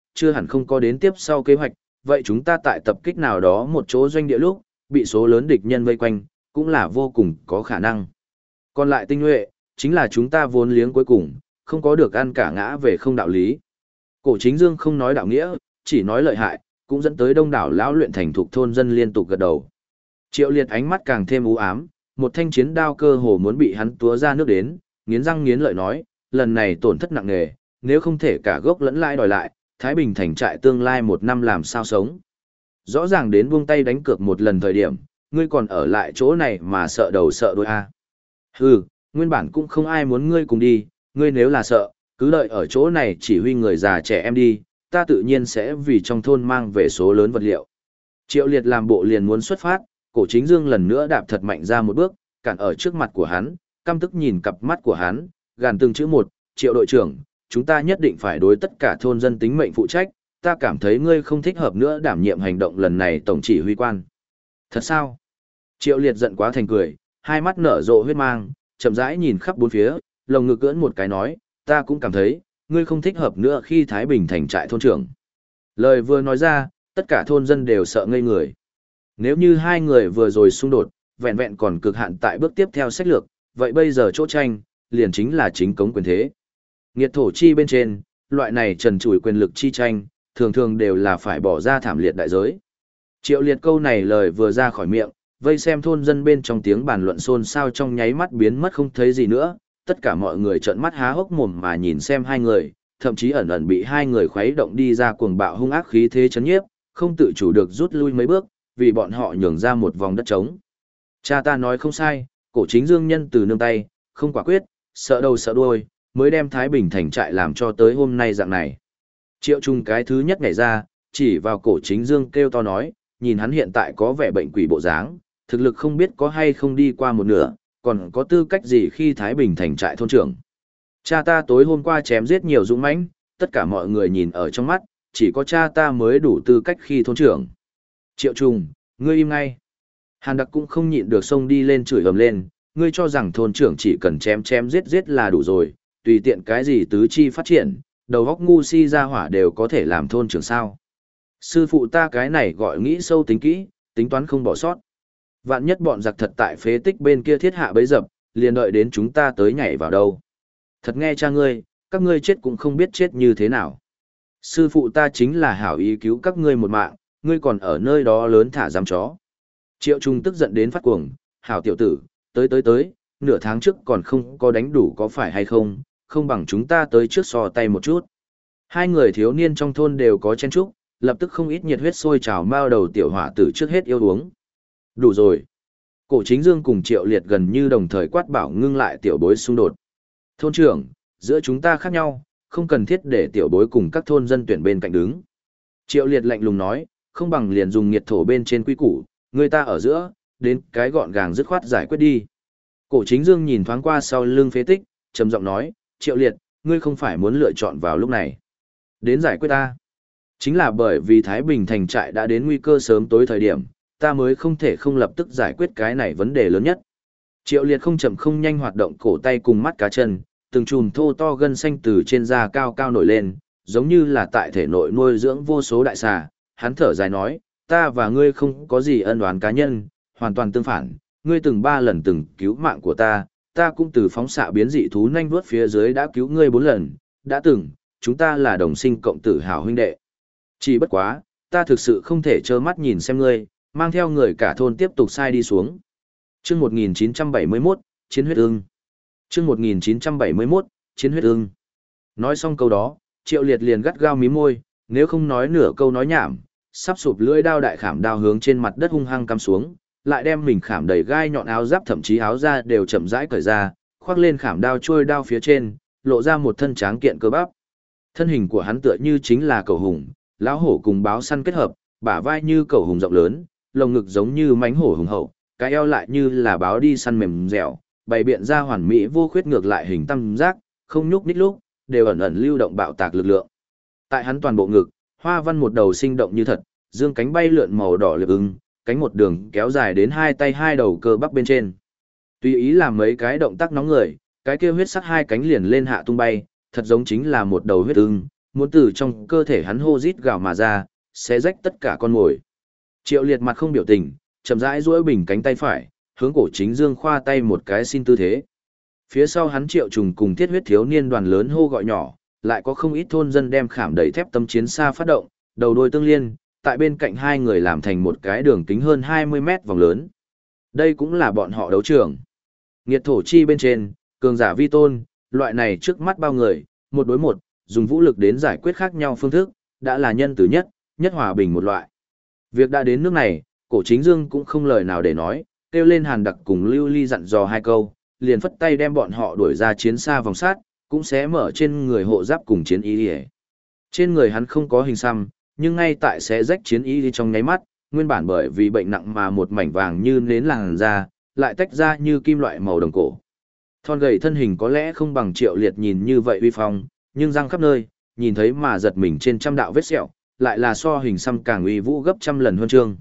chưa hẳn không có đến tiếp sau kế hoạch, vậy chúng ta tại tập kích nào đó một chỗ doanh địa lúc, bị số lớn địch nhân vây quanh, cũng là vô cùng có khả năng. Còn lại tinh nhuệ, chính là chúng ta vốn liếng cuối cùng, không có được ăn cả ngã về không đạo lý. Cổ Chính Dương không nói đạo nghĩa, chỉ nói lợi hại, cũng dẫn tới đông đảo lão luyện thành thục thôn dân liên tục gật đầu. Triệu Liệt ánh mắt càng thêm u ám, một thanh chiến đao cơ hồ muốn bị hắn túa ra nước đến, nghiến răng nghiến lợi nói, lần này tổn thất nặng nề, nếu không thể cả gốc lẫn lãi đòi lại, Thái Bình thành trại tương lai 1 năm làm sao sống. Rõ ràng đến buông tay đánh cược một lần thời điểm, ngươi còn ở lại chỗ này mà sợ đầu sợ đuôi a. Hừ, nguyên bản cũng không ai muốn ngươi cùng đi, ngươi nếu là sợ, cứ đợi ở chỗ này chỉ huy người già trẻ em đi, ta tự nhiên sẽ vì trong thôn mang về số lớn vật liệu. Triệu Liệt làm bộ liền muốn xuất phát, Cổ Chính Dương lần nữa đạp thật mạnh ra một bước, cản ở trước mặt của hắn, căm tức nhìn cặp mắt của hắn, gàn từng chữ một, Triệu đội trưởng, chúng ta nhất định phải đối tất cả thôn dân tính mệnh phụ trách, ta cảm thấy ngươi không thích hợp nữa đảm nhiệm hành động lần này tổng chỉ huy quan. Thật sao? Triệu Liệt giận quá thành cười, hai mắt nở rộ huyết mang, chậm rãi nhìn khắp bốn phía, lồng ngực ưỡn một cái nói, ta cũng cảm thấy, ngươi không thích hợp nữa khi Thái Bình thành trại thôn trưởng. Lời vừa nói ra, tất cả thôn dân đều sợ ngây người. Nếu như hai người vừa rồi xung đột, vẹn vẹn còn cực hạn tại bước tiếp theo sách lược, vậy bây giờ chỗ tranh, liền chính là chính cống quyền thế. Nghiệt thổ chi bên trên, loại này trần trụi quyền lực chi tranh, thường thường đều là phải bỏ ra thảm liệt đại giới. Triệu Liệt câu này lời vừa ra khỏi miệng, vây xem thôn dân bên trong tiếng bàn luận xôn xao trong nháy mắt biến mất không thấy gì nữa, tất cả mọi người trợn mắt há hốc mồm mà nhìn xem hai người, thậm chí ẩn ẩn bị hai người khuấy động đi ra cuồng bạo hung ác khí thế chấn nhiếp, không tự chủ được rút lui mấy bước, vì bọn họ nhường ra một vòng đất trống. Cha ta nói không sai, Cổ Chính Dương nhân từ nương tay, không quả quyết, sợ đầu sợ đuôi, mới đem Thái Bình thành trại làm cho tới hôm nay dạng này. Triệu Trung cái thứ nhất nhảy ra, chỉ vào Cổ Chính Dương kêu to nói, nhìn hắn hiện tại có vẻ bệnh quỷ bộ dáng, thực lực không biết có hay không đi qua một nửa, còn có tư cách gì khi Thái Bình thành trại thôn trưởng. Cha ta tối hôm qua chém giết nhiều dũng mãnh, tất cả mọi người nhìn ở trong mắt, chỉ có cha ta mới đủ tư cách khi thôn trưởng. Triệu Trung, ngươi im ngay. Hàn Đặc cũng không nhịn được xông đi lên chửi ầm lên, ngươi cho rằng thôn trưởng chỉ cần chém giết giết là đủ rồi, tùy tiện cái gì tứ chi phát triển, đầu óc ngu si ra hỏa đều có thể làm thôn trưởng sao. Sư phụ ta cái này gọi nghĩ sâu tính kỹ, tính toán không bỏ sót. Vạn nhất bọn giặc thật tại phế tích bên kia thiết hạ bấy dập, liền đợi đến chúng ta tới nhảy vào đâu. Thật nghe cha ngươi, các ngươi chết cũng không biết chết như thế nào. Sư phụ ta chính là hảo ý cứu các ngươi một mạng, ngươi còn ở nơi đó lớn thả giam chó. Triệu Trung tức giận đến phát cuồng, hảo tiểu tử, tới, nửa tháng trước còn không có đánh đủ có phải hay không, không bằng chúng ta tới trước so tay một chút. Hai người thiếu niên trong thôn đều có chen chúc, lập tức không ít nhiệt huyết sôi trào mao đầu tiểu hỏa tử trước hết yêu uống. Đủ rồi. Cổ Chính Dương cùng Triệu Liệt gần như đồng thời quát bảo ngưng lại tiểu bối xung đột. Thôn trưởng, giữa chúng ta khác nhau, không cần thiết để tiểu bối cùng các thôn dân tuyển bên cạnh đứng. Triệu Liệt lạnh lùng nói, không bằng liền dùng nghiệt thổ bên trên quy củ, người ta ở giữa, đến cái gọn gàng dứt khoát giải quyết đi. Cổ Chính Dương nhìn thoáng qua sau lưng phế tích, trầm giọng nói, Triệu Liệt, ngươi không phải muốn lựa chọn vào lúc này. Đến giải quyết ta. Chính là bởi vì Thái Bình thành trại đã đến nguy cơ sớm tối thời điểm, ta mới không thể không lập tức giải quyết cái này vấn đề lớn nhất. Triệu Liệt không chậm không nhanh hoạt động cổ tay cùng mắt cá chân, từng chùm thô to gân xanh từ trên da cao cao nổi lên, giống như là tại thể nội nuôi dưỡng vô số đại xà. Hắn thở dài nói, ta và ngươi không có gì ân oán cá nhân, hoàn toàn tương phản, ngươi từng 3 lần từng cứu mạng của ta cũng từ phóng xạ biến dị thú nhanh vuốt phía dưới đã cứu ngươi 4 lần, đã từng, chúng ta là đồng sinh cộng tử hảo huynh đệ. Chỉ bất quá, ta thực sự không thể trơ mắt nhìn xem ngươi, mang theo người cả thôn tiếp tục sai đi xuống. Chương 1971, Chiến huyết ưng. Chương 1971, Chiến huyết ưng. Nói xong câu đó, Triệu Liệt liền gắt gao mím môi, nếu không nói nửa câu nói nhảm, sắp sụp lưỡi đao đại khảm đao hướng trên mặt đất hung hăng cắm xuống, lại đem mình khảm đầy gai nhọn áo giáp thậm chí áo da đều chậm rãi cởi ra, khoác lên khảm đao trôi đao phía trên, lộ ra một thân tráng kiện cơ bắp. Thân hình của hắn tựa như chính là cẩu hùng, lão hổ cùng báo săn kết hợp, bả vai như cẩu hùng rộng lớn, lồng ngực giống như mãnh hổ hùng hậu, cái eo lại như là báo đi săn mềm dẻo, bày biện ra hoàn mỹ vô khuyết ngược lại hình tam giác, không nhúc nhích lúc, đều ẩn ẩn lưu động bạo tạc lực lượng. Tại hắn toàn bộ ngực, hoa văn một đầu sinh động như thật, dương cánh bay lượn màu đỏ liệp ưng, cánh một đường kéo dài đến 2 tay 2 đầu cơ bắp bên trên. Tùy ý làm mấy cái động tác nóng người, cái kia huyết sắc 2 cánh liền lên hạ tung bay, thật giống chính là một đầu huyết ưng, muốn từ trong cơ thể hắn hô rít gào mà ra, xé rách tất cả con mồi. Triệu Liệt mặt không biểu tình, chậm rãi duỗi bình cánh tay phải, hướng Cổ Chính Dương khoa tay một cái xin tư thế. Phía sau hắn Triệu Trùng cùng Thiết Huyết thiếu niên đoàn lớn hô gọi nhỏ, lại có không ít thôn dân đem khảm đầy thép tấm chiến xa phát động, đầu đuôi tương liên, tại bên cạnh hai người làm thành một cái đường kính hơn 20 mét vòng lớn. Đây cũng là bọn họ đấu trường. Nghiệt thổ chi bên trên, cường giả vi tôn, loại này trước mắt bao người, một đối một, dùng vũ lực đến giải quyết khác nhau phương thức, đã là nhân tử nhất, nhất hòa bình một loại. Việc đã đến nước này, Cổ Chính Dương cũng không lời nào để nói, kêu lên Hàn Đặc cùng Lưu Ly dặn dò hai câu, liền phất tay đem bọn họ đuổi ra chiến xa vòng sát, cũng sẽ mở trên người hộ giáp cùng chiến y. Trên người hắn không có hình xăm, nhưng ngay tại sẽ rách chiến y trong nháy mắt, nguyên bản bởi vì bệnh nặng mà một mảnh vàng như nến làn da, lại tách ra như kim loại màu đồng cổ. Thon gầy thân hình có lẽ không bằng Triệu Liệt nhìn như vậy uy phong, nhưng răng khắp nơi, nhìn thấy mà giật mình trên trăm đạo vết sẹo, lại là so hình xăm càng uy vũ gấp trăm lần hơn trương.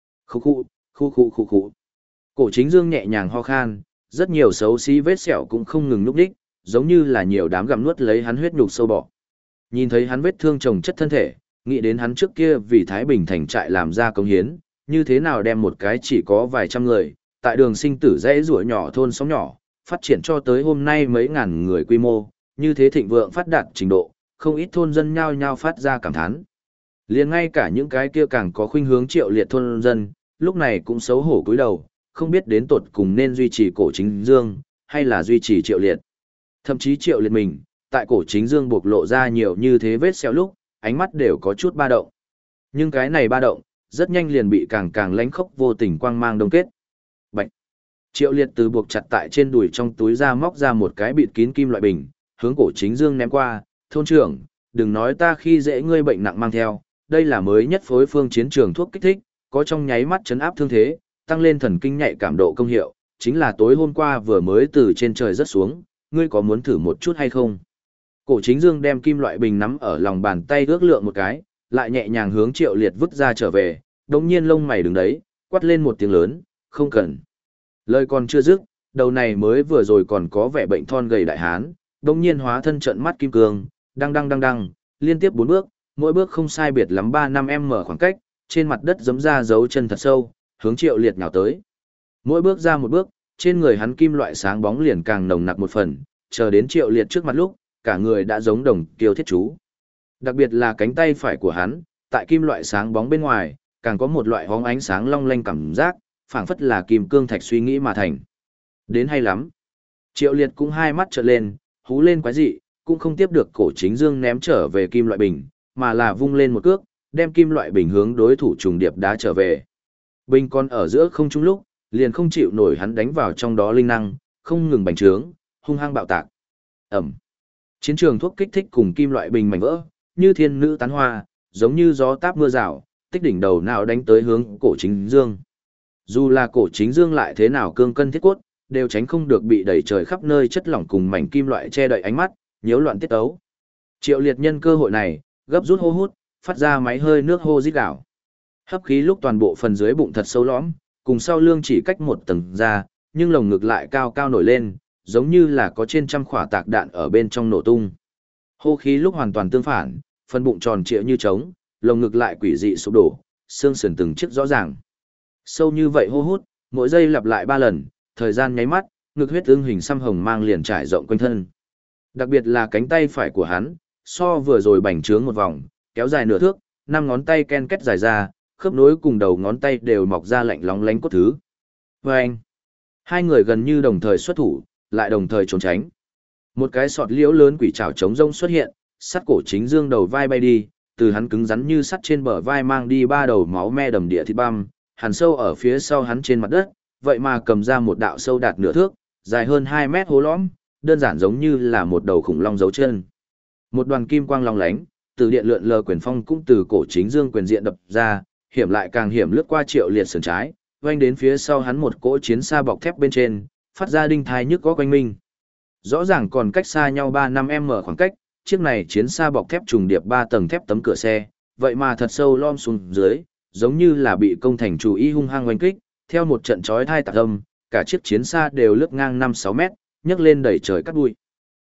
Khu. Cổ Chính Dương nhẹ nhàng ho khan, rất nhiều xấu xí vết sẹo cũng không ngừng nhúc nhích, giống như là nhiều đám gặm nuốt lấy hắn huyết nhục sâu bọ. Nhìn thấy hắn vết thương chồng chất thân thể, nghĩ đến hắn trước kia vì Thái Bình thành trại làm ra công hiến, như thế nào đem một cái chỉ có vài trăm người, tại đường sinh tử dãy rủa nhỏ thôn xóm nhỏ, phát triển cho tới hôm nay mấy ngàn người quy mô, như thế thịnh vượng phát đạt trình độ, không ít thôn dân nhao nhao phát ra cảm thán. Liền ngay cả những cái kia càng có khuynh hướng Triệu Liệt thôn dân, lúc này cũng xấu hổ cúi đầu, không biết đến tột cùng nên duy trì Cổ Chính Dương, hay là duy trì Triệu Liệt. Thậm chí Triệu Liệt mình, tại Cổ Chính Dương bộc lộ ra nhiều như thế vết sẹo lúc, ánh mắt đều có chút ba động. Nhưng cái này ba động, rất nhanh liền bị càng càng lánh khốc vô tình quang mang đông kết. Bạch! Triệu Liệt từ buộc chặt tại trên đùi trong túi ra móc ra một cái bịt kín kim loại bình, hướng Cổ Chính Dương ném qua, thôn trưởng, đừng nói ta khi dễ ngươi bệnh nặng mang theo, đây là mới nhất phối phương chiến trường thuốc kích thích, có trong nháy mắt chấn áp thương thế, tăng lên thần kinh nhạy cảm độ công hiệu, chính là tối hôm qua vừa mới từ trên trời rớt xuống, ngươi có muốn thử một chút hay không? Cổ Chính Dương đem kim loại bình nắm ở lòng bàn tay ước lượng một cái, lại nhẹ nhàng hướng Triệu Liệt vứt ra trở về, đồng nhiên lông mày đứng đấy, quát lên một tiếng lớn, không cần. Lời còn chưa dứt, đầu này mới vừa rồi còn có vẻ bệnh thon gầy đại hán, đồng nhiên hóa thân trận mắt kim cương, đăng, liên tiếp 4 bước, mỗi bước không sai biệt lắm 3-5 m khoảng cách, trên mặt đất giẫm ra dấu chân thật sâu, hướng Triệu Liệt nhào tới. Mỗi bước ra một bước, trên người hắn kim loại sáng bóng liền càng nồng nặc một phần, chờ đến Triệu Liệt trước mặt lúc, cả người đã giống đồng kiêu thiết chú. Đặc biệt là cánh tay phải của hắn, tại kim loại sáng bóng bên ngoài, càng có một loại hóng ánh sáng long lanh cảm giác, phảng phất là kim cương thạch suy nghĩ mà thành. Đến hay lắm. Triệu Liệt cũng hai mắt trợn lên, hú lên quái dị, cũng không tiếp được Cổ Chính Dương ném trở về kim loại bình, mà là vung lên một cước, đem kim loại bình hướng đối thủ trùng điệp đá trở về. Bình còn ở giữa không trung lúc, liền không chịu nổi hắn đánh vào trong đó linh năng, không ngừng bành trướng, hung hăng bạo tạc. Ẩm. Chiến trường thuốc kích thích cùng kim loại bình mảnh vỡ, như thiên nữ tán hoa, giống như gió táp mưa rào, tích đỉnh đầu nào đánh tới hướng Cổ Chính Dương. Dù là Cổ Chính Dương lại thế nào cương cân thiết cốt, đều tránh không được bị đẩy trời khắp nơi chất lỏng cùng mảnh kim loại che đậy ánh mắt, nhiễu loạn tiết tấu. Triệu Liệt nhân cơ hội này, gấp rút hô hút, phát ra máy hơi nước hô rít gào. Hấp khí lúc toàn bộ phần dưới bụng thật sâu lõm, cùng sau lưng chỉ cách một tầng ra, nhưng lồng ngực lại cao cao nổi lên, giống như là có trên trăm khỏa tạc đạn ở bên trong nổ tung. Hô khí lúc hoàn toàn tương phản, phần bụng tròn trịa như trống, lồng ngực lại quỷ dị sụp đổ, xương sườn từng chiếc rõ ràng. Sâu như vậy hô hút, mỗi giây lặp lại 3 lần, thời gian nháy mắt, ngực huyết ương hình xăm hồng mang liền trải rộng quanh thân. Đặc biệt là cánh tay phải của hắn, so vừa rồi bành trướng một vòng, kéo dài nửa thước, 5 ngón tay ken kết dài ra, khớp nối cùng đầu ngón tay đều mọc ra lạnh lóng lánh cốt thứ. Vâng! Hai người gần như đồng thời xuất thủ, lại đồng thời trốn tránh. Một cái sọt liễu lớn quỷ trảo trống rông xuất hiện, sắt Cổ Chính Dương đầu vai bay đi, từ hắn cứng rắn như sắt trên bờ vai mang đi 3 đầu máu me đầm địa thịt băm, hằn sâu ở phía sau hắn trên mặt đất, vậy mà cầm ra một đạo sâu đạt nửa thước, dài hơn 2 mét hố lõm, đơn giản giống như là một đầu khủng long dấu chân. Một đoàn kim quang long lánh, từ điện lượn lờ quyền phong cũng từ Cổ Chính Dương quyền diện đập ra, hiểm lại càng hiểm lướt qua Triệu Liệt sườn trái, vanh đến phía sau hắn một cỗ chiến xa bọc thép bên trên, phát ra đinh thai nhức có quanh minh. Rõ ràng còn cách xa nhau 3-5 m khoảng cách, chiếc này chiến xa bọc thép trùng điệp 3 tầng thép tấm cửa xe, vậy mà thật sâu lom xuống dưới, giống như là bị công thành chủ y hung hăng oanh kích, theo một trận chói tai tạc âm, cả chiếc chiến xa đều lướt ngang 5-6 mét, nhấc lên đẩy trời cắt bụi.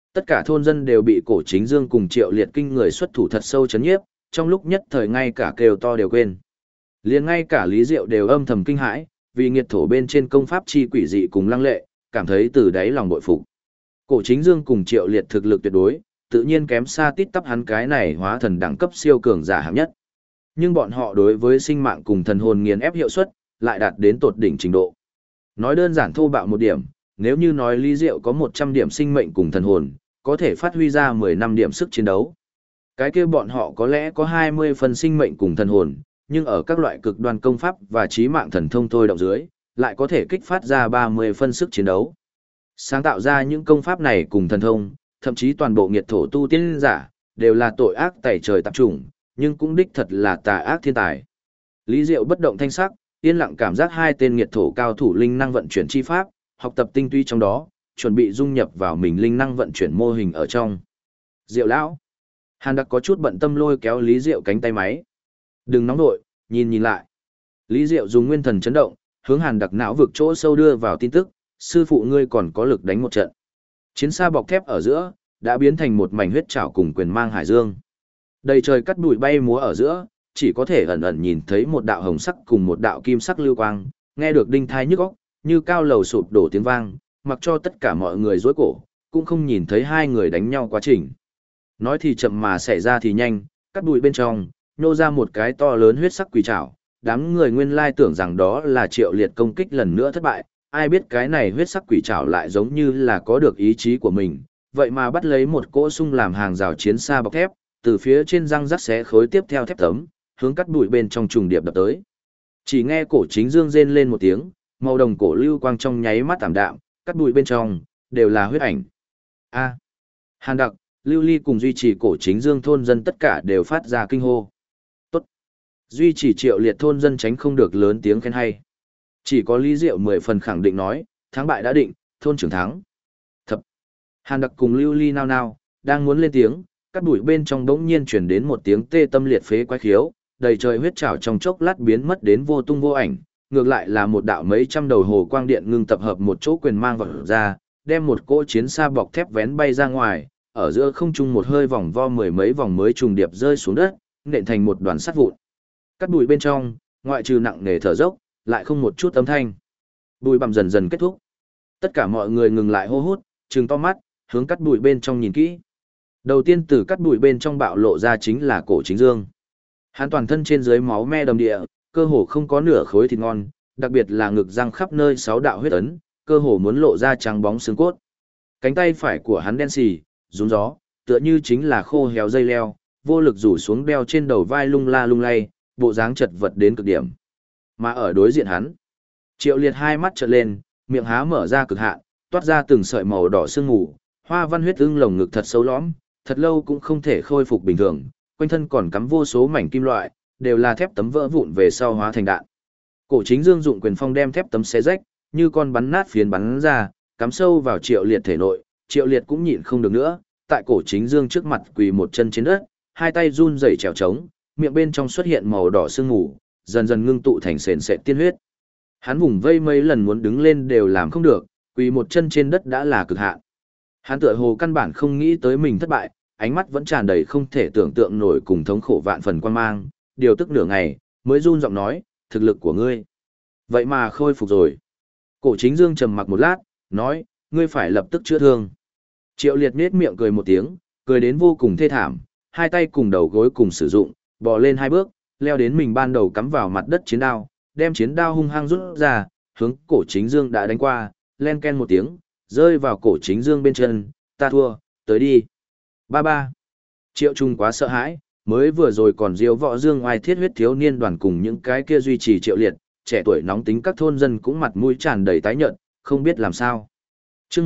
Tất cả thôn dân đều bị Cổ Chính Dương cùng Triệu Liệt kinh người xuất thủ thật sâu chấn nhiếp, trong lúc nhất thời ngay cả kêu to đều quên. Liền ngay cả Lý Diệu đều âm thầm kinh hãi, vì nghiệt thổ bên trên công pháp chi quỷ dị cùng lăng lệ, cảm thấy từ đáy lòng bội phục. Cổ Chính Dương cùng Triệu Liệt thực lực tuyệt đối, tự nhiên kém xa tít tắp hắn cái này hóa thần đẳng cấp siêu cường giả hạng nhất. Nhưng bọn họ đối với sinh mạng cùng thần hồn nghiền ép hiệu suất, lại đạt đến tột đỉnh trình độ. Nói đơn giản thô bạo một điểm, nếu như nói Lý Diệu có 100 điểm sinh mệnh cùng thần hồn, có thể phát huy ra 15 điểm sức chiến đấu. Cái kia bọn họ có lẽ có 20 phần sinh mệnh cùng thần hồn, nhưng ở các loại cực đoan công pháp và trí mạng thần thông thôi động dưới, lại có thể kích phát ra 30 phân sức chiến đấu. Sáng tạo ra những công pháp này cùng thần thông, thậm chí toàn bộ nghiệt thổ tu tiên giả, đều là tội ác tẩy trời tạp chủng, nhưng cũng đích thật là tà ác thiên tài. Lý Diệu bất động thanh sắc, yên lặng cảm giác hai tên nghiệt thổ cao thủ linh năng vận chuyển chi pháp, học tập tinh túy trong đó, chuẩn bị dung nhập vào mình linh năng vận chuyển mô hình ở trong. Diệu lão, Hàn Đặc có chút bận tâm lôi kéo Lý Diệu cánh tay máy. Đừng nóng nội, nhìn lại. Lý Diệu dùng nguyên thần chấn động, hướng Hàn Đặc não vực chỗ sâu đưa vào tin tức, sư phụ ngươi còn có lực đánh một trận. Chiến xa bọc thép ở giữa, đã biến thành một mảnh huyết trảo cùng quyền mang hải dương. Đầy trời cắt bụi bay múa ở giữa, chỉ có thể ẩn ẩn nhìn thấy một đạo hồng sắc cùng một đạo kim sắc lưu quang, nghe được đinh thai nhức óc, như cao lầu sụp đổ tiếng vang, mặc cho tất cả mọi người rối cổ, cũng không nhìn thấy hai người đánh nhau quá trình. Nói thì chậm mà xảy ra thì nhanh, cắt bụi bên trong, nhô ra một cái to lớn huyết sắc quỷ trảo, đám người nguyên lai tưởng rằng đó là Triệu Liệt công kích lần nữa thất bại, ai biết cái này huyết sắc quỷ trảo lại giống như là có được ý chí của mình, vậy mà bắt lấy một cỗ sung làm hàng rào chiến xa bọc thép, từ phía trên răng rắc xé khối tiếp theo thép tấm, hướng cắt bụi bên trong trùng điệp đập tới. Chỉ nghe Cổ Chính Dương rên lên một tiếng, màu đồng cổ lưu quang trong nháy mắt tảm đạm, cắt bụi bên trong đều là huyết ảnh. A, Hàn Đặc, Lưu Ly cùng duy trì Cổ Chính Dương thôn dân tất cả đều phát ra kinh hô. Tốt. Duy trì Triệu Liệt thôn dân tránh không được lớn tiếng khen hay. Chỉ có Lý Diệu 10 phần khẳng định nói, thắng bại đã định, thôn trưởng thắng. Thập. Hàn Đặc cùng Lưu Ly nao nao, đang muốn lên tiếng, cắt bụi bên trong đống nhiên chuyển đến một tiếng tê tâm liệt phế quái khiếu, đầy trời huyết trảo trong chốc lát biến mất đến vô tung vô ảnh, ngược lại là một đạo mấy trăm đầu hồ quang điện ngưng tập hợp một chỗ quyền mang vào ra, đem một cỗ chiến xa bọc thép vén bay ra ngoài, ở giữa không trung một hơi vòng vo mười mấy vòng mới trùng điệp rơi xuống đất, nện thành một đoàn sắt vụn. Cắt bụi bên trong, ngoại trừ nặng nề thở dốc, lại không một chút âm thanh. Bụi bặm dần dần kết thúc. Tất cả mọi người ngừng lại hô hút, trừng to mắt, hướng cắt bụi bên trong nhìn kỹ. Đầu tiên từ cắt bụi bên trong bạo lộ ra chính là Cổ Chính Dương. Hắn toàn thân trên dưới máu me đầm địa, cơ hồ không có nửa khối thịt ngon, đặc biệt là ngực răng khắp nơi 6 đạo huyết ấn, cơ hồ muốn lộ ra trắng bóng xương cốt. Cánh tay phải của hắn đen xì, rún gió, tựa như chính là khô héo dây leo, vô lực rủ xuống đeo trên đầu vai lung la lung lay, bộ dáng chật vật đến cực điểm. Mà ở đối diện hắn, Triệu Liệt hai mắt trợn lên, miệng há mở ra cực hạn, toát ra từng sợi màu đỏ sương mù, hoa văn huyết ưng lồng ngực thật sâu lõm, thật lâu cũng không thể khôi phục bình thường, quanh thân còn cắm vô số mảnh kim loại, đều là thép tấm vỡ vụn về sau hóa thành đạn. Cổ Chính Dương dụng quyền phong đem thép tấm xé rách, như con bắn nát phiến bắn ra, cắm sâu vào Triệu Liệt thể nội, Triệu Liệt cũng nhịn không được nữa, tại Cổ Chính Dương trước mặt quỳ một chân trên đất, hai tay run rẩy trèo trống, miệng bên trong xuất hiện màu đỏ sương mù, dần dần ngưng tụ thành sền sệt tiên huyết. Hắn vùng vây mấy lần muốn đứng lên đều làm không được, quỳ một chân trên đất đã là cực hạn. Hắn tựa hồ căn bản không nghĩ tới mình thất bại, ánh mắt vẫn tràn đầy không thể tưởng tượng nổi cùng thống khổ vạn phần quan mang, điều tức nửa ngày, mới run giọng nói, thực lực của ngươi. Vậy mà khôi phục rồi. Cổ Chính Dương trầm mặc một lát, nói, ngươi phải lập tức chữa thương. Triệu Liệt nết miệng cười một tiếng, cười đến vô cùng thê thảm, hai tay cùng đầu gối cùng sử dụng, bò lên hai bước, leo đến mình ban đầu cắm vào mặt đất chiến đao, đem chiến đao hung hăng rút ra, hướng Cổ Chính Dương đã đánh qua, len ken một tiếng, rơi vào Cổ Chính Dương bên chân, ta thua, tới đi. Ba ba. Triệu Trung quá sợ hãi, mới vừa rồi còn diêu võ dương oai thiết huyết thiếu niên đoàn cùng những cái kia duy trì Triệu Liệt, trẻ tuổi nóng tính các thôn dân cũng mặt mũi tràn đầy tái nhợt, không biết làm sao. Chương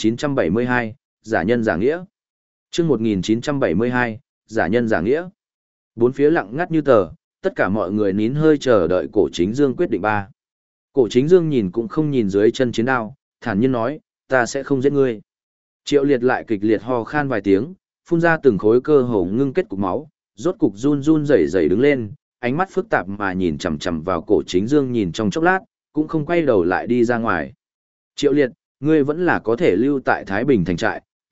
1972, giả nhân giả nghĩa. Chương 1972, giả nhân giả nghĩa. Bốn phía lặng ngắt như tờ, tất cả mọi người nín hơi chờ đợi Cổ Chính Dương quyết định ba. Cổ Chính Dương nhìn cũng không nhìn dưới chân chiến đao, thản nhiên nói, ta sẽ không giết ngươi. Triệu Liệt lại kịch liệt ho khan vài tiếng, phun ra từng khối cơ hồ ngưng kết cục máu, rốt cục run run rẩy rẩy đứng lên, ánh mắt phức tạp mà nhìn chằm chằm vào Cổ Chính Dương nhìn trong chốc lát, cũng không quay đầu lại đi ra ngoài. Triệu Liệt, ngươi vẫn là có thể lưu tại Thái Bình thành trại,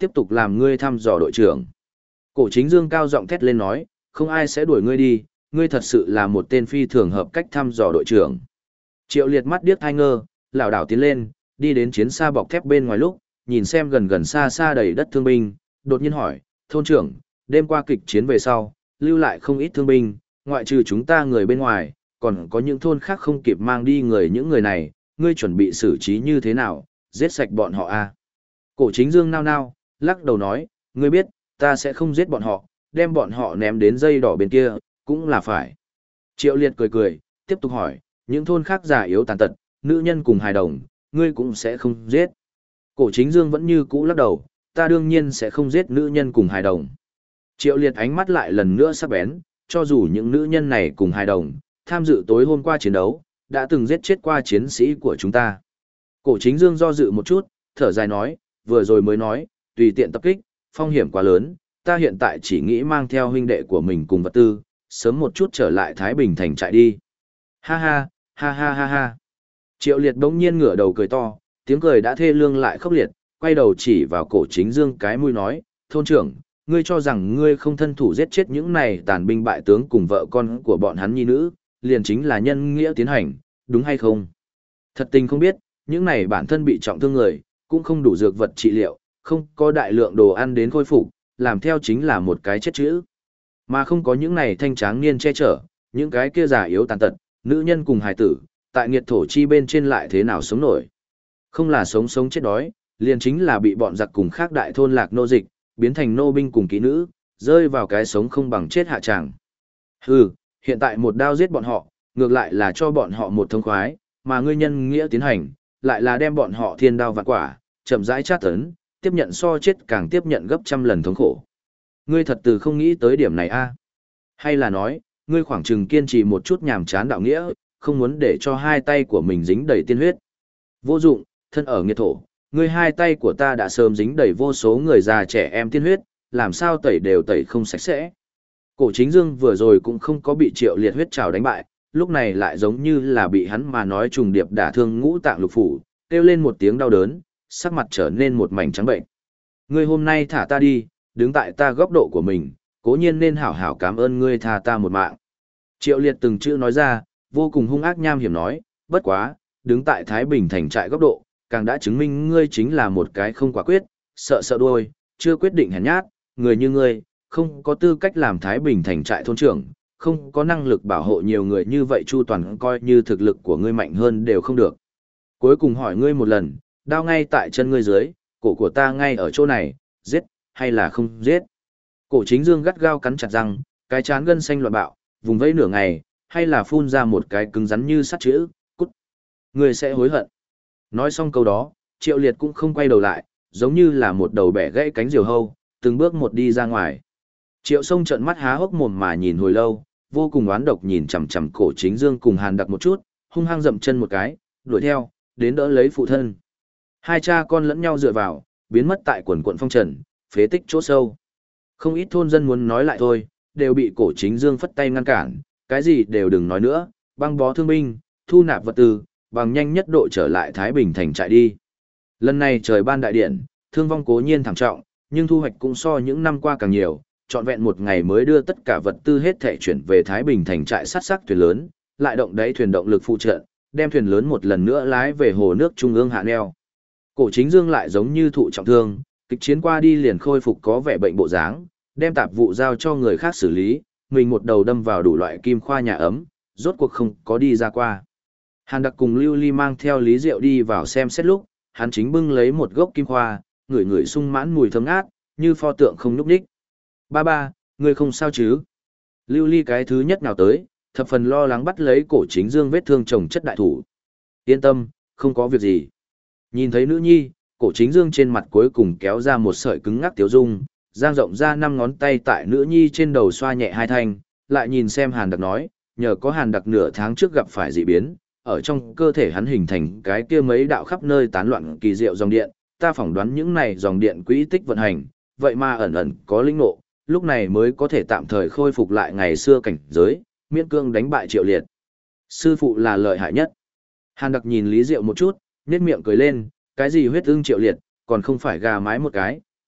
tiếp tục làm ngươi thăm dò đội trưởng. Cổ Chính Dương cao giọng thét lên nói, không ai sẽ đuổi ngươi đi, ngươi thật sự là một tên phi thường hợp cách thăm dò đội trưởng. Triệu Liệt mắt điếc hai ngơ, lảo đảo tiến lên, đi đến chiến xa bọc thép bên ngoài lúc, nhìn xem gần gần xa xa đầy đất thương binh, đột nhiên hỏi, thôn trưởng, đêm qua kịch chiến về sau, lưu lại không ít thương binh, ngoại trừ chúng ta người bên ngoài, còn có những thôn khác không kịp mang đi những người này, ngươi chuẩn bị xử trí như thế nào, giết sạch bọn họ à? Cổ Chính Dương nao nao, lắc đầu nói, ngươi biết, ta sẽ không giết bọn họ, đem bọn họ ném đến dây đỏ bên kia, cũng là phải. Triệu Liệt cười cười, tiếp tục hỏi, những thôn khác già yếu tàn tật, nữ nhân cùng hài đồng, ngươi cũng sẽ không giết. Cổ Chính Dương vẫn như cũ lắc đầu, ta đương nhiên sẽ không giết nữ nhân cùng hài đồng. Triệu Liệt ánh mắt lại lần nữa sắc bén, cho dù những nữ nhân này cùng hài đồng, tham dự tối hôm qua chiến đấu, đã từng giết chết qua chiến sĩ của chúng ta. Cổ Chính Dương do dự một chút, thở dài nói, vừa rồi mới nói, tùy tiện tập kích, phong hiểm quá lớn, ta hiện tại chỉ nghĩ mang theo huynh đệ của mình cùng vật tư, sớm một chút trở lại Thái Bình thành trại đi. Ha ha, ha ha ha ha. Triệu Liệt bỗng nhiên ngửa đầu cười to, tiếng cười đã thê lương lại khốc liệt, quay đầu chỉ vào Cổ Chính Dương cái mũi nói, thôn trưởng, ngươi cho rằng ngươi không thân thủ giết chết những này tàn binh bại tướng cùng vợ con của bọn hắn nhi nữ, liền chính là nhân nghĩa tiến hành, đúng hay không? Thật tình không biết, những này bản thân bị trọng thương người, cũng không đủ dược vật trị liệu, không có đại lượng đồ ăn đến khôi phục, làm theo chính là một cái chết chữ. Mà không có những này thanh tráng niên che chở, những cái kia già yếu tàn tật, nữ nhân cùng hài tử, tại nghiệt thổ chi bên trên lại thế nào sống nổi. Không là sống sống chết đói, liền chính là bị bọn giặc cùng khác đại thôn lạc nô dịch, biến thành nô binh cùng kỹ nữ, rơi vào cái sống không bằng chết hạ tràng. Hừ, hiện tại một đao giết bọn họ, ngược lại là cho bọn họ một thông khoái, mà ngươi nhân nghĩa tiến hành, lại là đem bọn họ thiên đao vạn quả, chậm rãi tra tấn, tiếp nhận so chết càng tiếp nhận gấp trăm lần thống khổ. Ngươi thật từ không nghĩ tới điểm này a? Hay là nói, ngươi khoảng chừng kiên trì một chút nhàm chán đạo nghĩa, không muốn để cho hai tay của mình dính đầy tiên huyết. Vô dụng, thân ở nghiệt thổ, ngươi hai tay của ta đã sớm dính đầy vô số người già trẻ em tiên huyết, làm sao tẩy đều tẩy không sạch sẽ. Cổ Chính Dương vừa rồi cũng không có bị Triệu Liệt huyết trào đánh bại, lúc này lại giống như là bị hắn mà nói trùng điệp đả thương ngũ tạng lục phủ, kêu lên một tiếng đau đớn, sắc mặt trở nên một mảnh trắng bệnh. Ngươi hôm nay thả ta đi, đứng tại ta góc độ của mình, cố nhiên nên hảo hảo cảm ơn ngươi tha ta một mạng. Triệu Liệt từng chữ nói ra, vô cùng hung ác nham hiểm nói, bất quá, đứng tại Thái Bình thành trại góc độ, càng đã chứng minh ngươi chính là một cái không quả quyết, sợ đuôi, chưa quyết định hèn nhát, người như ngươi, không có tư cách làm Thái Bình thành trại thôn trưởng, không có năng lực bảo hộ nhiều người như vậy chu toàn coi như thực lực của ngươi mạnh hơn đều không được. Cuối cùng hỏi ngươi một lần, đao ngay tại chân ngươi dưới, cổ của ta ngay ở chỗ này, giết, hay là không giết? Cổ Chính Dương gắt gao cắn chặt răng, cái trán gân xanh loạn bạo, vùng vẫy nửa ngày, hay là phun ra một cái cứng rắn như sắt chữ, cút. Ngươi sẽ hối hận. Nói xong câu đó, Triệu Liệt cũng không quay đầu lại, giống như là một đầu bẻ gãy cánh diều hâu, từng bước một đi ra ngoài. Triệu Sông trợn mắt há hốc mồm mà nhìn hồi lâu, vô cùng oán độc nhìn chằm chằm Cổ Chính Dương cùng Hàn Đặc một chút, hung hăng dậm chân một cái, đuổi theo, đến đỡ lấy phụ thân. Hai cha con lẫn nhau dựa vào, biến mất tại quần quận phong trần, phế tích chỗ sâu. Không ít thôn dân muốn nói lại thôi, đều bị Cổ Chính Dương phất tay ngăn cản, cái gì đều đừng nói nữa, băng bó thương binh, thu nạp vật tư, bằng nhanh nhất độ trở lại Thái Bình thành trại đi. Lần này trời ban đại điện, thương vong cố nhiên thảm trọng, nhưng thu hoạch cũng so những năm qua càng nhiều, trọn vẹn một ngày mới đưa tất cả vật tư hết thể chuyển về Thái Bình thành trại sát sắc thuyền lớn, lại động đáy thuyền động lực phụ trợ, đem thuyền lớn một lần nữa lái về hồ nước trung ương hạ neo. Cổ Chính Dương lại giống như thụ trọng thương, kịch chiến qua đi liền khôi phục có vẻ bệnh bộ dáng, đem tạp vụ giao cho người khác xử lý, mình một đầu đâm vào đủ loại kim khoa nhà ấm, rốt cuộc không có đi ra qua. Hàn Đặc cùng Lưu Ly mang theo Lý Diệu đi vào xem xét lúc, hắn chính bưng lấy một gốc kim khoa, ngửi ngửi sung mãn mùi thơm ngát, như pho tượng không nhúc nhích. Ba, ngươi không sao chứ? Lưu Ly cái thứ nhất nào tới, thập phần lo lắng bắt lấy Cổ Chính Dương vết thương chồng chất đại thủ. Yên tâm, không có việc gì. Nhìn thấy nữ nhi, Cổ Chính Dương trên mặt cuối cùng kéo ra một sợi cứng ngắc tiếu dung, dang rộng ra 5 ngón tay tại nữ nhi trên đầu xoa nhẹ hai thanh, lại nhìn xem Hàn Đặc nói, nhờ có Hàn Đặc nửa tháng trước gặp phải dị biến, ở trong cơ thể hắn hình thành cái kia mấy đạo khắp nơi tán loạn kỳ diệu dòng điện, ta phỏng đoán những này dòng điện quỹ tích vận hành, vậy mà ẩn ẩn có linh ngộ, lúc này mới có thể tạm thời khôi phục lại ngày xưa cảnh giới, miễn cương đánh bại Triệu Liệt. Sư phụ là lợi hại nhất. Hàn Đặc nhìn Lý Diệu một chút, nhếch miệng cười lên, cái gì huyết ưng Triệu Liệt, còn không phải gà mái một cái,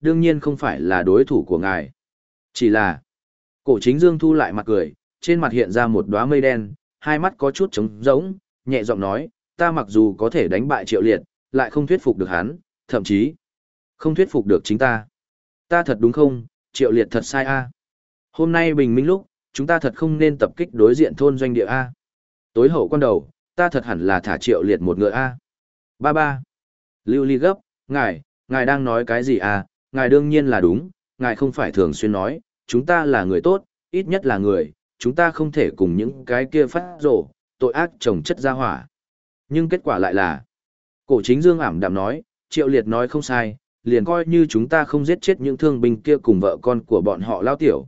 đương nhiên không phải là đối thủ của ngài. Chỉ là, Cổ Chính Dương thu lại mặt cười, trên mặt hiện ra một đóa mây đen, hai mắt có chút trống rỗng, nhẹ giọng nói, ta mặc dù có thể đánh bại Triệu Liệt, lại không thuyết phục được hắn, thậm chí không thuyết phục được chính ta. Ta thật đúng không, Triệu Liệt thật sai a. Hôm nay bình minh lúc, chúng ta thật không nên tập kích đối diện thôn doanh địa a. Tối hậu quan đầu, ta thật hẳn là thả Triệu Liệt một ngựa a. Ba ba. Lưu Ly gấp, ngài đang nói cái gì à, ngài đương nhiên là đúng, ngài không phải thường xuyên nói, chúng ta là người tốt, ít nhất là người, chúng ta không thể cùng những cái kia phát rổ, tội ác trồng chất ra hỏa. Nhưng kết quả lại là, Cổ Chính Dương ảm đạm nói, Triệu Liệt nói không sai, liền coi như chúng ta không giết chết những thương binh kia cùng vợ con của bọn họ lao tiểu,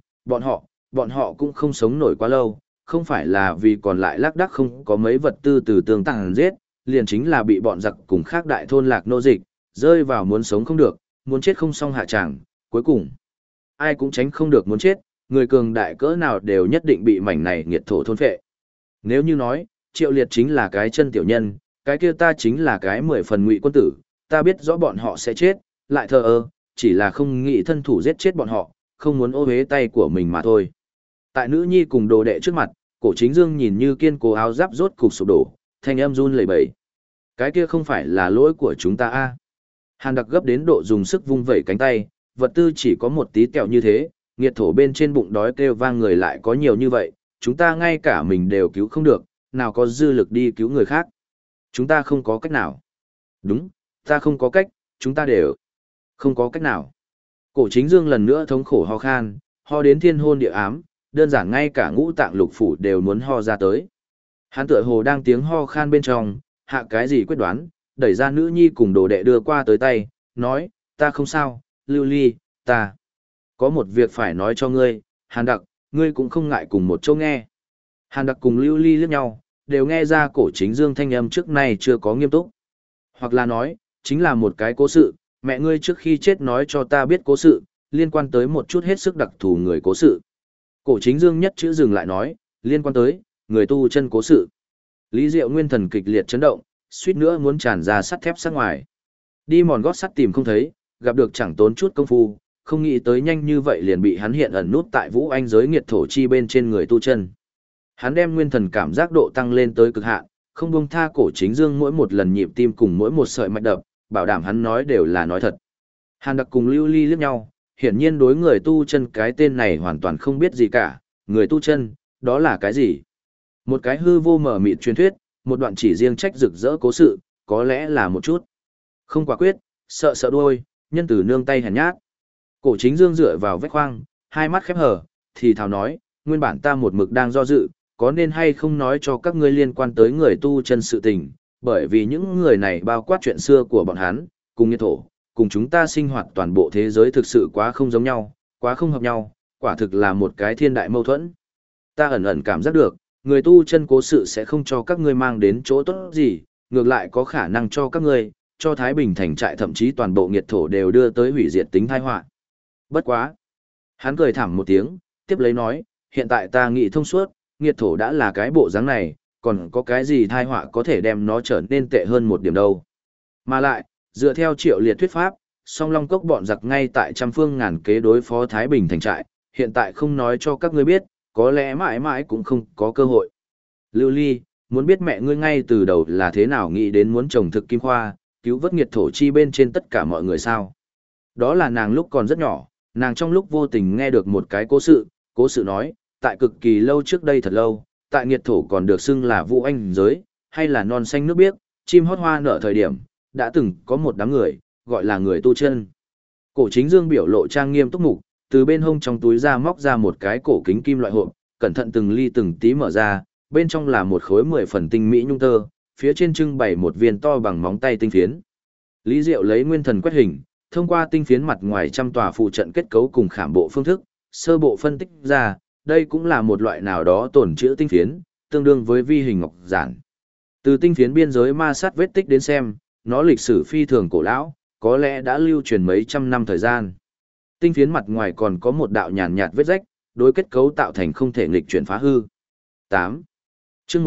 bọn họ cũng không sống nổi quá lâu, không phải là vì còn lại lác đác không có mấy vật tư từ tường tàng giết, liền chính là bị bọn giặc cùng khác đại thôn lạc nô dịch, rơi vào muốn sống không được, muốn chết không xong hạ tràng, cuối cùng ai cũng tránh không được muốn chết, người cường đại cỡ nào đều nhất định bị mảnh này nghiệt thổ thôn phệ. Nếu như nói, Triệu Liệt chính là cái chân tiểu nhân, cái kia ta chính là cái 10 phần ngụy quân tử, ta biết rõ bọn họ sẽ chết, lại thờ ơ, chỉ là không nghĩ thân thủ giết chết bọn họ, không muốn ô uế tay của mình mà thôi. Tại nữ nhi cùng đồ đệ trước mặt, Cổ Chính Dương nhìn như kiên cố áo giáp rốt cục sụp đổ, thanh âm run lẩy bẩy. Cái kia không phải là lỗi của chúng ta a. Hàn Đặc gấp đến độ dùng sức vung vẩy cánh tay, vật tư chỉ có một tí kẹo như thế, nghiệt thổ bên trên bụng đói kêu vang người lại có nhiều như vậy, chúng ta ngay cả mình đều cứu không được, nào có dư lực đi cứu người khác. Chúng ta không có cách nào. Đúng, ta không có cách, chúng ta đều không có cách nào. Cổ Chính Dương lần nữa thống khổ ho khan, ho đến thiên hôn địa ám, đơn giản ngay cả ngũ tạng lục phủ đều muốn ho ra tới. Hắn tựa hồ đang tiếng ho khan bên trong, hạ cái gì quyết đoán, đẩy ra nữ nhi cùng đồ đệ đưa qua tới tay, nói, ta không sao, Lưu Ly, ta có một việc phải nói cho ngươi, Hàn Đặc, ngươi cũng không ngại cùng một chỗ nghe. Hàn Đặc cùng Lưu Ly liếc nhau, đều nghe ra Cổ Chính Dương thanh âm trước nay chưa có nghiêm túc. Hoặc là nói, chính là một cái cố sự, mẹ ngươi trước khi chết nói cho ta biết cố sự, liên quan tới một chút hết sức đặc thù người cố sự. Cổ Chính Dương nhất chữ dừng lại nói, liên quan tới, người tu chân cố sự. Lý Diệu nguyên thần kịch liệt chấn động, suýt nữa muốn tràn ra sắt thép sát ngoài. Đi mòn gót sắt tìm không thấy, gặp được chẳng tốn chút công phu, không nghĩ tới nhanh như vậy liền bị hắn hiện ẩn nút tại Vũ Anh giới nghiệt thổ chi bên trên người tu chân. Hắn đem nguyên thần cảm giác độ tăng lên tới cực hạn, không buông tha Cổ Chính Dương mỗi một lần nhịp tim cùng mỗi một sợi mạch đập, bảo đảm hắn nói đều là nói thật. Hàn Đặc cùng Lưu Ly liếc nhau, hiển nhiên đối người tu chân cái tên này hoàn toàn không biết gì cả, người tu chân, đó là cái gì? Một cái hư vô mở mịt truyền thuyết, một đoạn chỉ riêng trách rực rỡ cố sự, có lẽ là một chút. Không quả quyết, sợ đuôi, nhân tử nương tay hèn nhát. Cổ Chính Dương dựa vào vách khoang, hai mắt khép hờ, thì thào nói, nguyên bản ta một mực đang do dự, có nên hay không nói cho các ngươi liên quan tới người tu chân sự tình, bởi vì những người này bao quát chuyện xưa của bọn hắn, cùng nghiệt thổ, cùng chúng ta sinh hoạt toàn bộ thế giới thực sự quá không giống nhau, quá không hợp nhau, quả thực là một cái thiên đại mâu thuẫn. Ta ẩn ẩn cảm giác được, người tu chân cố sự sẽ không cho các ngươi mang đến chỗ tốt gì, ngược lại có khả năng cho các ngươi, cho Thái Bình thành trại thậm chí toàn bộ nghiệt thổ đều đưa tới hủy diệt tính tai họa. Bất quá. Hắn cười thảm một tiếng, tiếp lấy nói, hiện tại ta nghĩ thông suốt, nghiệt thổ đã là cái bộ dáng này, còn có cái gì tai họa có thể đem nó trở nên tệ hơn một điểm đâu. Mà lại, dựa theo Triệu Liệt thuyết pháp, song long cốc bọn giặc ngay tại trăm phương ngàn kế đối phó Thái Bình thành trại, hiện tại không nói cho các ngươi biết, có lẽ mãi mãi cũng không có cơ hội. Lưu Ly, muốn biết mẹ ngươi ngay từ đầu là thế nào nghĩ đến muốn trồng thực kim khoa, cứu vớt nghiệt thổ chi bên trên tất cả mọi người sao? Đó là nàng lúc còn rất nhỏ, nàng trong lúc vô tình nghe được một cái cố sự nói, tại cực kỳ lâu trước đây thật lâu, tại nghiệt thổ còn được xưng là Vũ Anh giới, hay là non xanh nước biếc, chim hót hoa nở thời điểm, đã từng có một đám người, gọi là người tu chân. Cổ Chính Dương biểu lộ trang nghiêm túc mục, từ bên hông trong túi ra móc ra một cái cổ kính kim loại hộp, cẩn thận từng ly từng tí mở ra, bên trong là một khối 10 phần tinh mỹ nhung tơ, phía trên trưng bày một viên to bằng móng tay tinh phiến. Lý Diệu lấy nguyên thần quét hình, thông qua tinh phiến mặt ngoài trăm tòa phụ trận kết cấu cùng khảm bộ phương thức, sơ bộ phân tích ra, đây cũng là một loại nào đó tổn chữa tinh phiến, tương đương với vi hình ngọc giản. Từ tinh phiến biên giới ma sát vết tích đến xem, nó lịch sử phi thường cổ lão, có lẽ đã lưu truyền mấy trăm năm thời gian. Tinh phiến mặt ngoài còn có một đạo nhàn nhạt vết rách, đối kết cấu tạo thành không thể nghịch chuyển phá hư. 8. Chương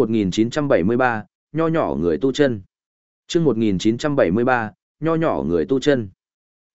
1973, nho nhỏ người tu chân. Chương 1973, nho nhỏ người tu chân.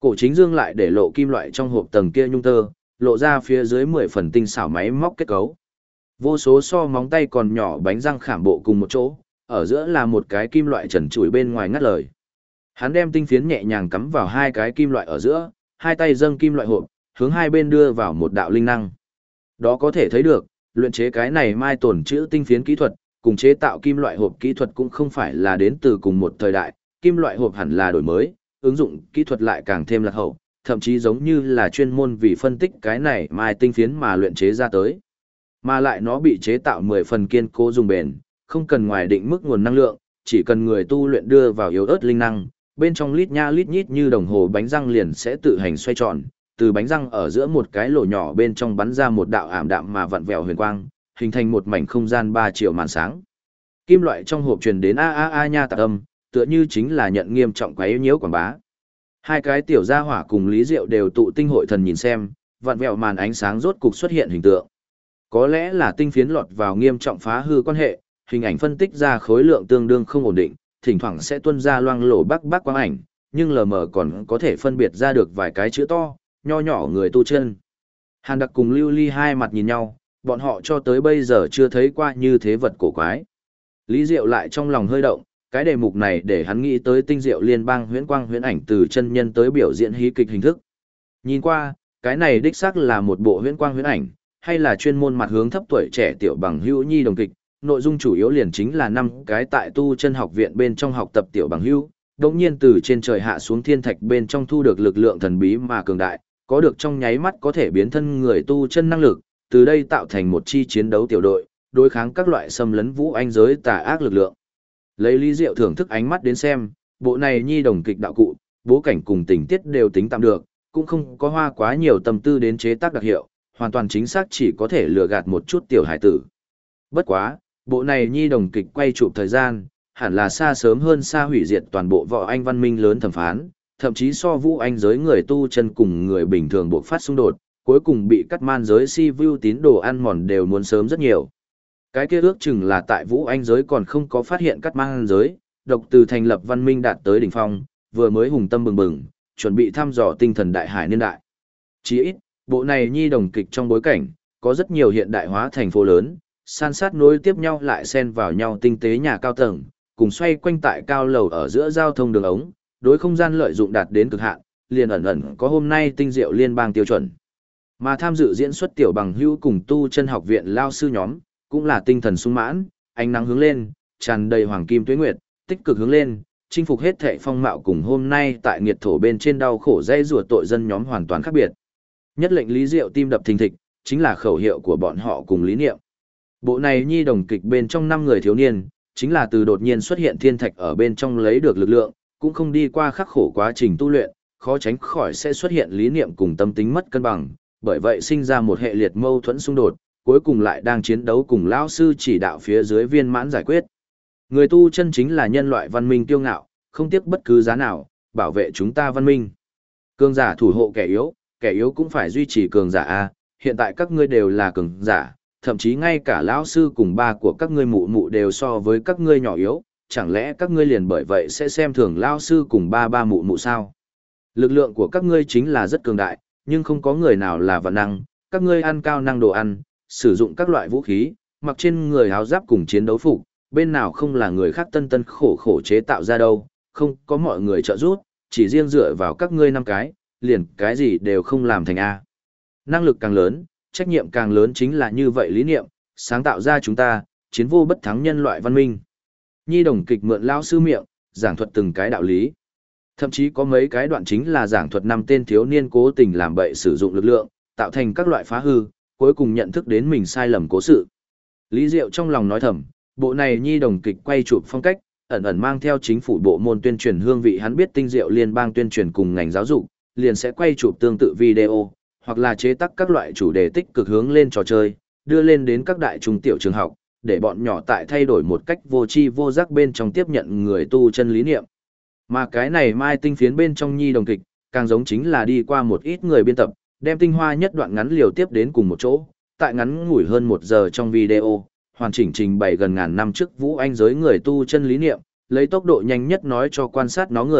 Cổ Chính Dương lại để lộ kim loại trong hộp tầng kia nhung tơ, lộ ra phía dưới 10 phần tinh xảo máy móc kết cấu. Vô số so móng tay còn nhỏ bánh răng khảm bộ cùng một chỗ, ở giữa là một cái kim loại trần trụi bên ngoài ngắt lời. Hắn đem tinh phiến nhẹ nhàng cắm vào hai cái kim loại ở giữa, hai tay dâng kim loại hộp, hướng hai bên đưa vào một đạo linh năng. Đó có thể thấy được, luyện chế cái này mai tổn chữ tinh phiến kỹ thuật, cùng chế tạo kim loại hộp kỹ thuật cũng không phải là đến từ cùng một thời đại, kim loại hộp hẳn là đổi mới, ứng dụng kỹ thuật lại càng thêm lạc hậu, thậm chí giống như là chuyên môn vì phân tích cái này mai tinh phiến mà luyện chế ra tới. Mà lại nó bị chế tạo 10 phần kiên cố dùng bền, không cần ngoài định mức nguồn năng lượng, chỉ cần người tu luyện đưa vào yếu ớt linh năng, bên trong lít nha lít nhít như đồng hồ bánh răng liền sẽ tự hành xoay tròn, từ bánh răng ở giữa một cái lỗ nhỏ bên trong bắn ra một đạo ảm đạm mà vặn vẹo huyền quang, hình thành một mảnh không gian 3 triệu màn sáng. Kim loại trong hộp truyền đến a a a nha tạc âm, tựa như chính là nhận nghiêm trọng quấy nhiễu quảng bá. Hai cái tiểu gia hỏa cùng Lý Diệu đều tụ tinh hội thần nhìn xem, vặn vẹo màn ánh sáng rốt cục xuất hiện hình tượng. Có lẽ là tinh phiến lọt vào nghiêm trọng phá hư quan hệ, hình ảnh phân tích ra khối lượng tương đương không ổn định, thỉnh thoảng sẽ tuôn ra loang lổ bắc quang ảnh, nhưng lờ mờ còn có thể phân biệt ra được vài cái chữ to, nho nhỏ người tu chân. Hàn Đặc cùng Lưu Ly hai mặt nhìn nhau, bọn họ cho tới bây giờ chưa thấy qua như thế vật cổ quái. Lý Diệu lại trong lòng hơi động, cái đề mục này để hắn nghĩ tới tinh diệu liên bang huyễn quang huyễn ảnh từ chân nhân tới biểu diễn hí kịch hình thức. Nhìn qua, cái này đích xác là một bộ huyễn quang huyễn ảnh, hay là chuyên môn mặt hướng thấp tuổi trẻ tiểu bằng hữu nhi đồng kịch, nội dung chủ yếu liền chính là 5 cái tại tu chân học viện bên trong học tập tiểu bằng hữu, đống nhiên từ trên trời hạ xuống thiên thạch bên trong thu được lực lượng thần bí mà cường đại, có được trong nháy mắt có thể biến thân người tu chân năng lực, từ đây tạo thành một chi chiến đấu tiểu đội, đối kháng các loại xâm lấn vũ anh giới tà ác lực lượng. Lấy Lý Diệu thưởng thức ánh mắt đến xem, bộ này nhi đồng kịch đạo cụ, bố cảnh cùng tình tiết đều tính tạm được, cũng không có hoa quá nhiều tâm tư đến chế tác đặc hiệu, hoàn toàn chính xác chỉ có thể lừa gạt một chút tiểu hải tử. Bất quá, bộ này nhi đồng kịch quay chụp thời gian, hẳn là xa sớm hơn xa hủy diệt toàn bộ võ anh văn minh lớn thẩm phán, thậm chí so vũ anh giới người tu chân cùng người bình thường buộc phát xung đột, cuối cùng bị cắt man giới si vu tín đồ ăn mòn đều muốn sớm rất nhiều. Cái kia ước chừng là tại vũ anh giới còn không có phát hiện cắt man giới, độc từ thành lập văn minh đạt tới đỉnh phong, vừa mới hùng tâm bừng bừng, chuẩn bị thăm dò tinh thần đại hải niên đại. Chỉ ít, bộ này nhi đồng kịch trong bối cảnh, có rất nhiều hiện đại hóa thành phố lớn, san sát nối tiếp nhau lại xen vào nhau tinh tế nhà cao tầng, cùng xoay quanh tại cao lầu ở giữa giao thông đường ống, đối không gian lợi dụng đạt đến cực hạn, liền ẩn ẩn có hôm nay tinh diệu liên bang tiêu chuẩn. Mà tham dự diễn xuất tiểu bằng hữu cùng tu chân học viện lao sư nhóm, cũng là tinh thần sung mãn, ánh nắng hướng lên, tràn đầy hoàng kim tuế nguyệt, tích cực hướng lên, chinh phục hết thệ phong mạo cùng hôm nay tại nghiệt thổ bên trên đau khổ dây rùa tội dân nhóm hoàn toàn khác biệt. Nhất lệnh Lý Diệu tim đập thình thịch, chính là khẩu hiệu của bọn họ cùng lý niệm. Bộ này nhi đồng kịch bên trong 5 người thiếu niên, chính là từ đột nhiên xuất hiện thiên thạch ở bên trong lấy được lực lượng, cũng không đi qua khắc khổ quá trình tu luyện, khó tránh khỏi sẽ xuất hiện lý niệm cùng tâm tính mất cân bằng, bởi vậy sinh ra một hệ liệt mâu thuẫn xung đột, cuối cùng lại đang chiến đấu cùng lão sư chỉ đạo phía dưới viên mãn giải quyết. Người tu chân chính là nhân loại văn minh kiêu ngạo, không tiếc bất cứ giá nào, bảo vệ chúng ta văn minh. Cường giả thủ hộ kẻ yếu cũng phải duy trì cường giả a, hiện tại các ngươi đều là cường giả, thậm chí ngay cả lão sư cùng ba của các ngươi mụ mụ đều so với các ngươi nhỏ yếu, chẳng lẽ các ngươi liền bởi vậy sẽ xem thường lão sư cùng ba mụ mụ sao? Lực lượng của các ngươi chính là rất cường đại, nhưng không có người nào là vạn năng, các ngươi ăn cao năng đồ ăn, sử dụng các loại vũ khí, mặc trên người áo giáp cùng chiến đấu phục, bên nào không là người khác tân khổ khổ chế tạo ra đâu, không có mọi người trợ giúp, chỉ riêng dựa vào các ngươi 5 cái, liền cái gì đều không làm thành A. Năng lực càng lớn, trách nhiệm càng lớn chính là như vậy lý niệm, sáng tạo ra chúng ta, chiến vô bất thắng nhân loại văn minh. Nhi đồng kịch mượn lao sư miệng, giảng thuật từng cái đạo lý. Thậm chí có mấy cái đoạn chính là giảng thuật 5 tên thiếu niên cố tình làm bậy sử dụng lực lượng, tạo thành các loại phá hư, cuối cùng nhận thức đến mình sai lầm cố sự. Lý Diệu trong lòng nói thầm, bộ này nhi đồng kịch quay chụp phong cách, ẩn ẩn mang theo chính phủ bộ môn tuyên truyền hương vị, hắn biết tinh diệu liên bang tuyên truyền cùng ngành giáo dục, liền sẽ quay chụp tương tự video, hoặc là chế tác các loại chủ đề tích cực hướng lên trò chơi, đưa lên đến các đại trung tiểu trường học, để bọn nhỏ tại thay đổi một cách vô tri vô giác bên trong tiếp nhận người tu chân lý niệm. Mà cái này mai tinh phiến bên trong nhi đồng kịch, càng giống chính là đi qua một ít người biên tập, đem tinh hoa nhất đoạn ngắn liều tiếp đến cùng một chỗ, tại ngắn ngủi hơn 1 giờ trong video, hoàn chỉnh trình bày gần ngàn năm trước vũ anh giới người tu chân lý niệm, lấy tốc độ nhanh nhất nói cho quan sát nó người,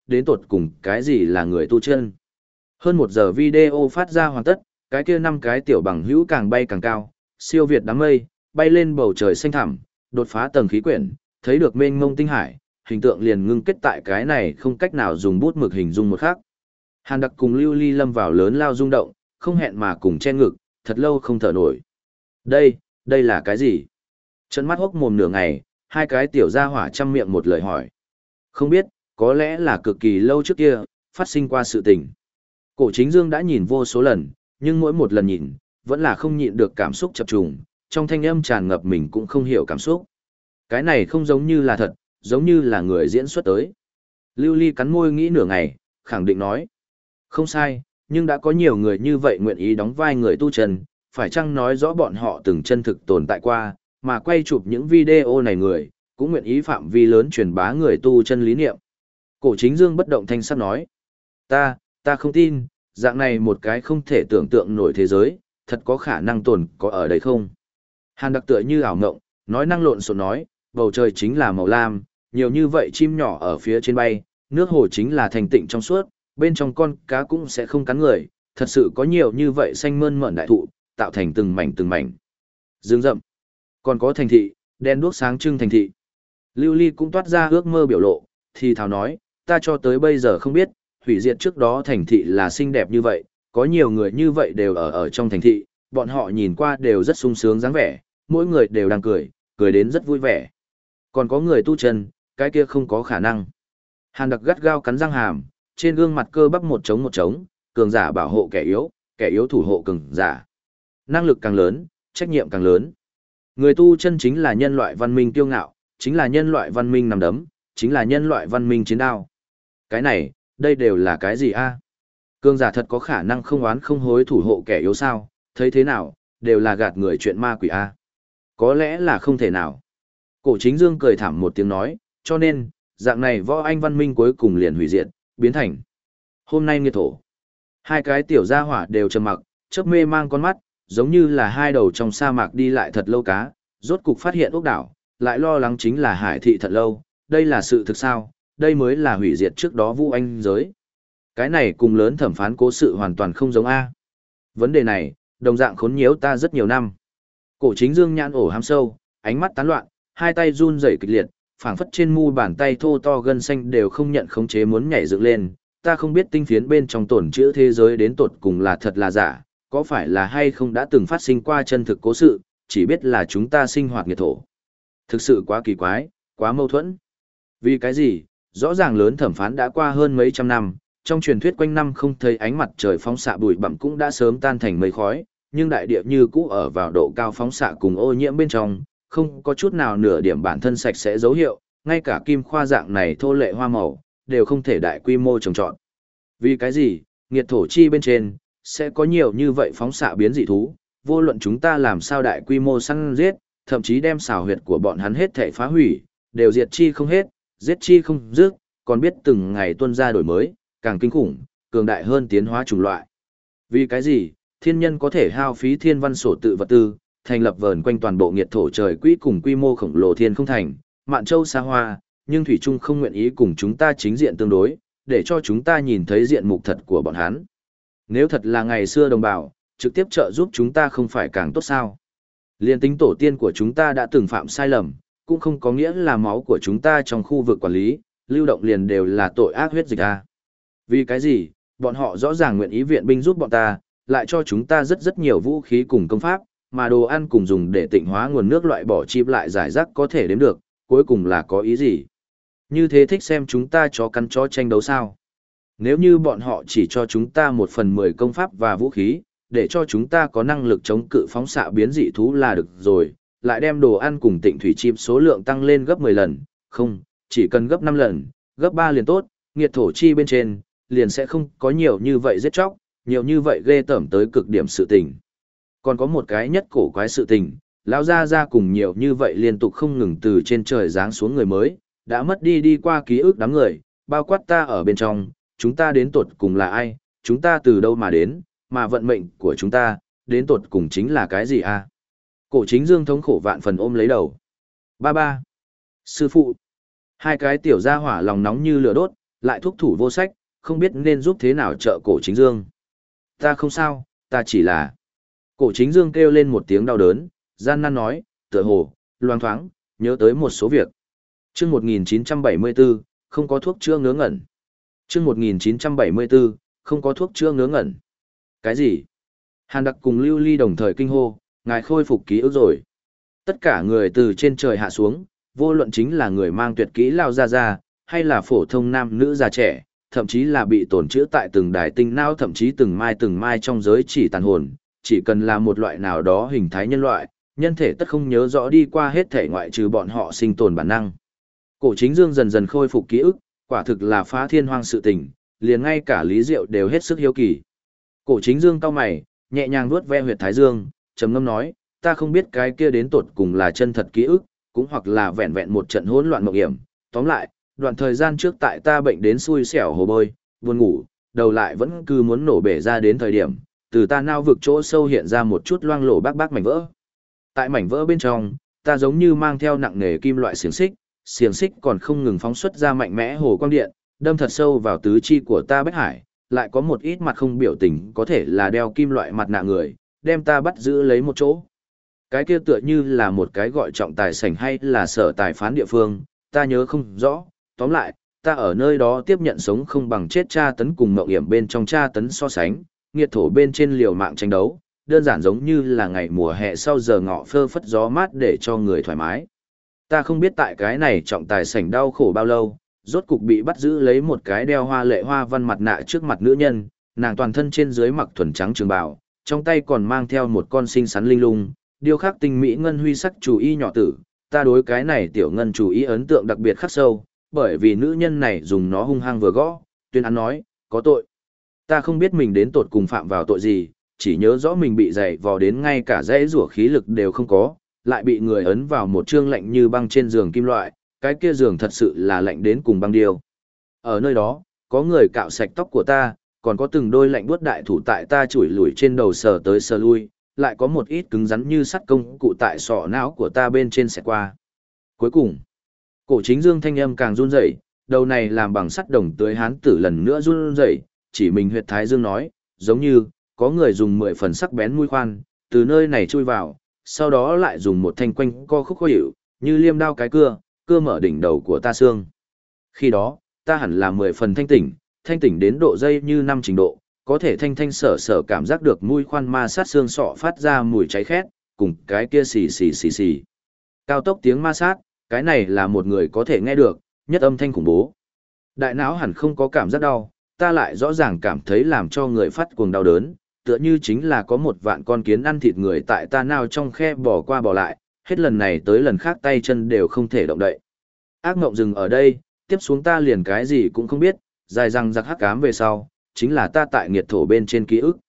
đến tột cùng cái gì là người tu chân. Hơn 1 giờ video phát ra hoàn tất, cái kia 5 cái tiểu bằng hữu càng bay càng cao, siêu việt đám mây, bay lên bầu trời xanh thẳm, đột phá tầng khí quyển, thấy được mênh mông tinh hải, hình tượng liền ngưng kết tại cái này không cách nào dùng bút mực hình dung một khác. Hàn Đặc cùng Lưu Ly lâm vào lớn lao rung động, không hẹn mà cùng che ngực, thật lâu không thở nổi. Đây là cái gì? Trợn mắt hốc mồm nửa ngày, hai cái tiểu gia hỏa chăm miệng một lời hỏi. Không biết, có lẽ là cực kỳ lâu trước kia, phát sinh qua sự tình. Cổ Chính Dương đã nhìn vô số lần, nhưng mỗi một lần nhìn, vẫn là không nhịn được cảm xúc chập trùng, trong thanh âm tràn ngập mình cũng không hiểu cảm xúc. Cái này không giống như là thật, giống như là người diễn xuất tới. Lưu Ly cắn môi nghĩ nửa ngày, khẳng định nói. Không sai, nhưng đã có nhiều người như vậy nguyện ý đóng vai người tu chân, phải chăng nói rõ bọn họ từng chân thực tồn tại qua, mà quay chụp những video này người, cũng nguyện ý phạm vi lớn truyền bá người tu chân lý niệm. Cổ Chính Dương bất động thanh sắc nói. Ta không tin, dạng này một cái không thể tưởng tượng nổi thế giới, thật có khả năng tồn có ở đây không? Hàn Đặc tựa như ảo ngộng, nói năng lộn xộn nói, bầu trời chính là màu lam, nhiều như vậy chim nhỏ ở phía trên bay, nước hồ chính là thành tịnh trong suốt, bên trong con cá cũng sẽ không cắn người, thật sự có nhiều như vậy xanh mơn mởn đại thụ, tạo thành từng mảnh. Dương rậm, còn có thành thị, đen đuốc sáng trưng thành thị. Lưu Ly cũng toát ra ước mơ biểu lộ, thì thào nói, ta cho tới bây giờ không biết, hủy diệt trước đó thành thị là xinh đẹp như vậy, có nhiều người như vậy đều ở trong thành thị, bọn họ nhìn qua đều rất sung sướng dáng vẻ, mỗi người đều đang cười đến rất vui vẻ. Còn có người tu chân, cái kia không có khả năng. Hàn Đặc gắt gao cắn răng hàm, trên gương mặt cơ bắp một trống, cường giả bảo hộ kẻ yếu thủ hộ cường giả. Năng lực càng lớn, trách nhiệm càng lớn. Người tu chân chính là nhân loại văn minh kiêu ngạo, chính là nhân loại văn minh nằm đấm, chính là nhân loại văn minh chiến đao. Cái này, đây đều là cái gì a? Cường giả thật có khả năng không oán không hối thủ hộ kẻ yếu sao, thấy thế nào, đều là gạt người chuyện ma quỷ a. Có lẽ là không thể nào. Cổ Chính Dương cười thảm một tiếng nói, cho nên, dạng này võ anh văn minh cuối cùng liền hủy diệt, biến thành. Hôm nay nghiệt thổ. Hai cái tiểu gia hỏa đều trầm mặc, chớp mê mang con mắt, giống như là hai đầu trong sa mạc đi lại thật lâu cá, rốt cục phát hiện ốc đảo, lại lo lắng chính là hải thị thật lâu, đây là sự thực sao, đây mới là hủy diệt trước đó vũ anh giới. Cái này cùng lớn thẩm phán cố sự hoàn toàn không giống A. Vấn đề này, đồng dạng khốn nhiễu ta rất nhiều năm. Cổ Chính Dương nhãn ổ hám sâu, ánh mắt tán loạn, hai tay run rẩy kịch liệt, phảng phất trên mu bàn tay thô to gân xanh đều không nhận khống chế muốn nhảy dựng lên. Ta không biết tinh phiến bên trong tổn chữa thế giới đến tột cùng là thật là giả, có phải là hay không đã từng phát sinh qua chân thực cố sự, chỉ biết là chúng ta sinh hoạt nghiệt thổ. Thực sự quá kỳ quái, quá mâu thuẫn. Vì cái gì, rõ ràng lớn thẩm phán đã qua hơn mấy trăm năm, trong truyền thuyết quanh năm không thấy ánh mặt trời phóng xạ bụi bặm cũng đã sớm tan thành mây khói, nhưng đại địa như cũ ở vào độ cao phóng xạ cùng ô nhiễm bên trong, không có chút nào nửa điểm bản thân sạch sẽ dấu hiệu, ngay cả kim khoa dạng này thô lệ hoa màu, đều không thể đại quy mô trồng trọt. Vì cái gì, nghiệt thổ chi bên trên, sẽ có nhiều như vậy phóng xạ biến dị thú, vô luận chúng ta làm sao đại quy mô săn giết, thậm chí đem xào huyệt của bọn hắn hết thể phá hủy, đều diệt chi không hết, giết chi không dứt, còn biết từng ngày tuân ra đổi mới, càng kinh khủng, cường đại hơn tiến hóa chủng loại. Vì cái gì, thiên nhân có thể hao phí thiên văn sổ tự vật tư, thành lập vờn quanh toàn bộ nghiệt thổ trời quỹ cùng quy mô khổng lồ thiên không thành, mạn châu xa hoa, nhưng thủy trung không nguyện ý cùng chúng ta chính diện tương đối, để cho chúng ta nhìn thấy diện mục thật của bọn hắn. Nếu thật là ngày xưa đồng bào, trực tiếp trợ giúp chúng ta không phải càng tốt sao? Liên tính tổ tiên của chúng ta đã từng phạm sai lầm, cũng không có nghĩa là máu của chúng ta trong khu vực quản lý, lưu động liền đều là tội ác huyết dịch a. Vì cái gì, bọn họ rõ ràng nguyện ý viện binh giúp bọn ta, lại cho chúng ta rất nhiều vũ khí cùng công pháp, mà đồ ăn cùng dùng để tịnh hóa nguồn nước loại bỏ chip lại giải rác có thể đếm được, cuối cùng là có ý gì? Như thế thích xem chúng ta chó cắn chó tranh đấu sao? Nếu như bọn họ chỉ cho chúng ta 1/10 công pháp và vũ khí, để cho chúng ta có năng lực chống cự phóng xạ biến dị thú là được rồi, lại đem đồ ăn cùng tịnh thủy chim số lượng tăng lên gấp 10 lần, không, chỉ cần gấp 5 lần, gấp 3 liền tốt, nghiệt thổ chi bên trên, liền sẽ không có nhiều như vậy giết chóc, nhiều như vậy ghê tởm tới cực điểm sự tình. Còn có một cái nhất cổ quái sự tình, lão gia gia cùng nhiều như vậy liên tục không ngừng từ trên trời giáng xuống người mới, đã mất đi qua ký ức đám người, bao quát ta ở bên trong, chúng ta đến tột cùng là ai, chúng ta từ đâu mà đến, mà vận mệnh của chúng ta, đến tột cùng chính là cái gì a? Cổ Chính Dương thống khổ vạn phần ôm lấy đầu. Ba. Sư phụ. Hai cái tiểu gia hỏa lòng nóng như lửa đốt, lại thúc thủ vô sách, không biết nên giúp thế nào trợ Cổ Chính Dương. Ta không sao, ta chỉ là... Cổ Chính Dương kêu lên một tiếng đau đớn, gian nan nói, tựa hồ, loang thoáng, nhớ tới một số việc. Chương 1974, không có thuốc chữa ngớ ngẩn. Chương 1974, không có thuốc chữa ngớ ngẩn. Cái gì? Hàn Đặc cùng Lưu Ly đồng thời kinh hô, ngài khôi phục ký ức rồi. Tất cả người từ trên trời hạ xuống, vô luận chính là người mang tuyệt kỹ lao ra, hay là phổ thông nam nữ già trẻ, thậm chí là bị tổn chữa tại từng đài tinh não, thậm chí từng mai trong giới chỉ tàn hồn, chỉ cần là một loại nào đó hình thái nhân loại, nhân thể tất không nhớ rõ đi qua hết thể ngoại trừ bọn họ sinh tồn bản năng. Cổ Chính Dương dần dần khôi phục ký ức, quả thực là phá thiên hoang sự tình, liền ngay cả Lý Diệu đều hết sức hiếu kỳ. Cổ Chính Dương cau mày, nhẹ nhàng vuốt ve huyệt thái dương, trầm ngâm nói, ta không biết cái kia đến tột cùng là chân thật ký ức, cũng hoặc là vẹn vẹn một trận hỗn loạn mộng hiểm. Tóm lại, đoạn thời gian trước tại ta bệnh đến xui xẻo hồ bơi, buồn ngủ, đầu lại vẫn cứ muốn nổ bể ra đến thời điểm, từ ta nao vực chỗ sâu hiện ra một chút loang lổ bác mảnh vỡ. Tại mảnh vỡ bên trong, ta giống như mang theo nặng nề kim loại xiềng xích còn không ngừng phóng xuất ra mạnh mẽ hồ quang điện, đâm thật sâu vào tứ chi của ta bách hải, lại có một ít mặt không biểu tình có thể là đeo kim loại mặt nạ người, đem ta bắt giữ lấy một chỗ. Cái kia tựa như là một cái gọi trọng tài sảnh hay là sở tài phán địa phương, ta nhớ không rõ, tóm lại, ta ở nơi đó tiếp nhận sống không bằng chết tra tấn cùng mộng hiểm bên trong tra tấn so sánh, nghiệt thổ bên trên liều mạng tranh đấu, đơn giản giống như là ngày mùa hè sau giờ ngọ phơ phất gió mát để cho người thoải mái. Ta không biết tại cái này trọng tài sảnh đau khổ bao lâu, rốt cục bị bắt giữ lấy một cái đeo hoa lệ hoa văn mặt nạ trước mặt nữ nhân, nàng toàn thân trên dưới mặc thuần trắng trường bào, trong tay còn mang theo một con xinh xắn linh lung, điêu khắc tinh mỹ ngân huy sắc chủ y nhỏ tử. Ta đối cái này tiểu ngân chủ ý ấn tượng đặc biệt khắc sâu, bởi vì nữ nhân này dùng nó hung hăng vừa gõ, tuyên án nói, có tội. Ta không biết mình đến tột cùng phạm vào tội gì, chỉ nhớ rõ mình bị dày vò đến ngay cả dãy rủa khí lực đều không có, lại bị người ấn vào một chương lạnh như băng trên giường kim loại, cái kia giường thật sự là lạnh đến cùng băng điêu. Ở nơi đó, có người cạo sạch tóc của ta, còn có từng đôi lạnh buốt đại thủ tại ta chủi lủi trên đầu sờ tới sờ lui, lại có một ít cứng rắn như sắt công cụ tại sọ não của ta bên trên xẹt qua. Cuối cùng, Cổ Chính Dương thanh âm càng run rẩy, đầu này làm bằng sắt đồng tưới hán tử lần nữa run rẩy, chỉ mình huyệt thái dương nói, giống như có người dùng 10 phần sắc bén mũi khoan, từ nơi này chui vào, sau đó lại dùng một thanh quanh co khúc khó hiểu, như liêm đao cái cưa mở đỉnh đầu của ta xương. Khi đó, ta hẳn là 10 phần thanh tỉnh đến độ dây như 5 trình độ, có thể thanh sở cảm giác được mũi khoan ma sát xương sọ phát ra mùi cháy khét, cùng cái kia xì. Cao tốc tiếng ma sát, cái này là một người có thể nghe được, nhất âm thanh khủng bố. Đại não hẳn không có cảm giác đau, ta lại rõ ràng cảm thấy làm cho người phát cuồng đau đớn, tựa như chính là có một vạn con kiến ăn thịt người tại ta nào trong khe bò qua bò lại, hết lần này tới lần khác tay chân đều không thể động đậy. Ác mộng dừng ở đây, tiếp xuống ta liền cái gì cũng không biết, dài răng giặc hắc ám về sau, chính là ta tại nghiệt thổ bên trên ký ức.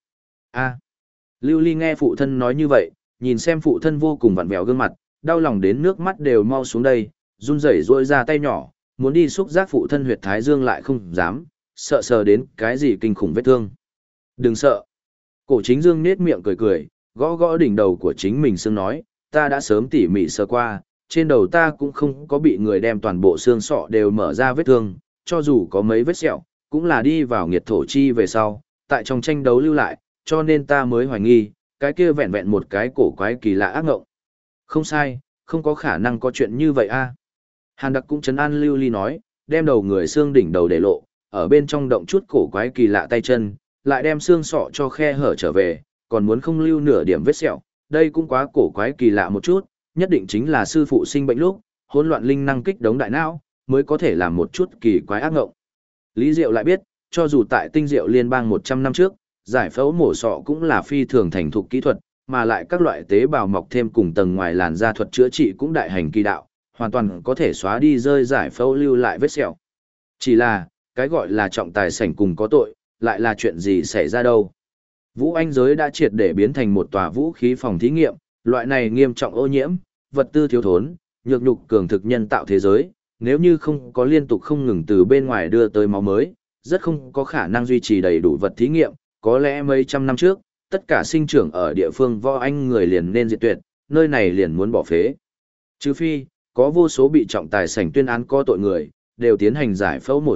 Lưu Ly nghe phụ thân nói như vậy, nhìn xem phụ thân vô cùng vặn vẹo gương mặt, đau lòng đến nước mắt đều mau xuống đây, run rẩy rỗi ra tay nhỏ, muốn đi xúc giác phụ thân huyệt thái dương lại không dám, sợ sờ đến cái gì kinh khủng vết thương. Đừng sợ. Cổ Chính Dương nết miệng cười, gõ gõ đỉnh đầu của chính mình xương nói, ta đã sớm tỉ mỉ sờ qua, trên đầu ta cũng không có bị người đem toàn bộ xương sọ đều mở ra vết thương, cho dù có mấy vết sẹo, cũng là đi vào nghiệt thổ chi về sau, tại trong tranh đấu lưu lại, cho nên ta mới hoài nghi, cái kia vẹn vẹn một cái cổ quái kỳ lạ ác ngộng. Không sai, không có khả năng có chuyện như vậy a. Hàn Đặc cũng trấn an Lưu Ly nói, đem đầu người xương đỉnh đầu để lộ, ở bên trong động chút cổ quái kỳ lạ tay chân, lại đem xương sọ cho khe hở trở về, còn muốn không lưu nửa điểm vết sẹo, đây cũng quá cổ quái kỳ lạ một chút, nhất định chính là sư phụ sinh bệnh lúc, hỗn loạn linh năng kích đống đại não, mới có thể làm một chút kỳ quái ác ngộng. Lý Diệu lại biết, cho dù tại tinh diệu liên bang 100 năm trước, giải phẫu mổ sọ cũng là phi thường thành thục kỹ thuật, mà lại các loại tế bào mọc thêm cùng tầng ngoài làn da thuật chữa trị cũng đại hành kỳ đạo, hoàn toàn có thể xóa đi rơi giải phẫu lưu lại vết sẹo. Chỉ là, cái gọi là trọng tài sảnh cùng có tội, lại là chuyện gì xảy ra đâu. Vũ Anh giới đã triệt để biến thành một tòa vũ khí phòng thí nghiệm, loại này nghiêm trọng ô nhiễm, vật tư thiếu thốn, nhược nhục cường thực nhân tạo thế giới, nếu như không có liên tục không ngừng từ bên ngoài đưa tới máu mới, rất không có khả năng duy trì đầy đủ vật thí nghiệm, có lẽ mấy trăm năm trước, tất cả sinh trưởng ở địa phương Võ Anh người liền nên diệt tuyệt, nơi này liền muốn bỏ phế. Trừ phi, có vô số bị trọng tài sảnh tuyên án có tội người, đều tiến hành giải phẫu mổ sọ,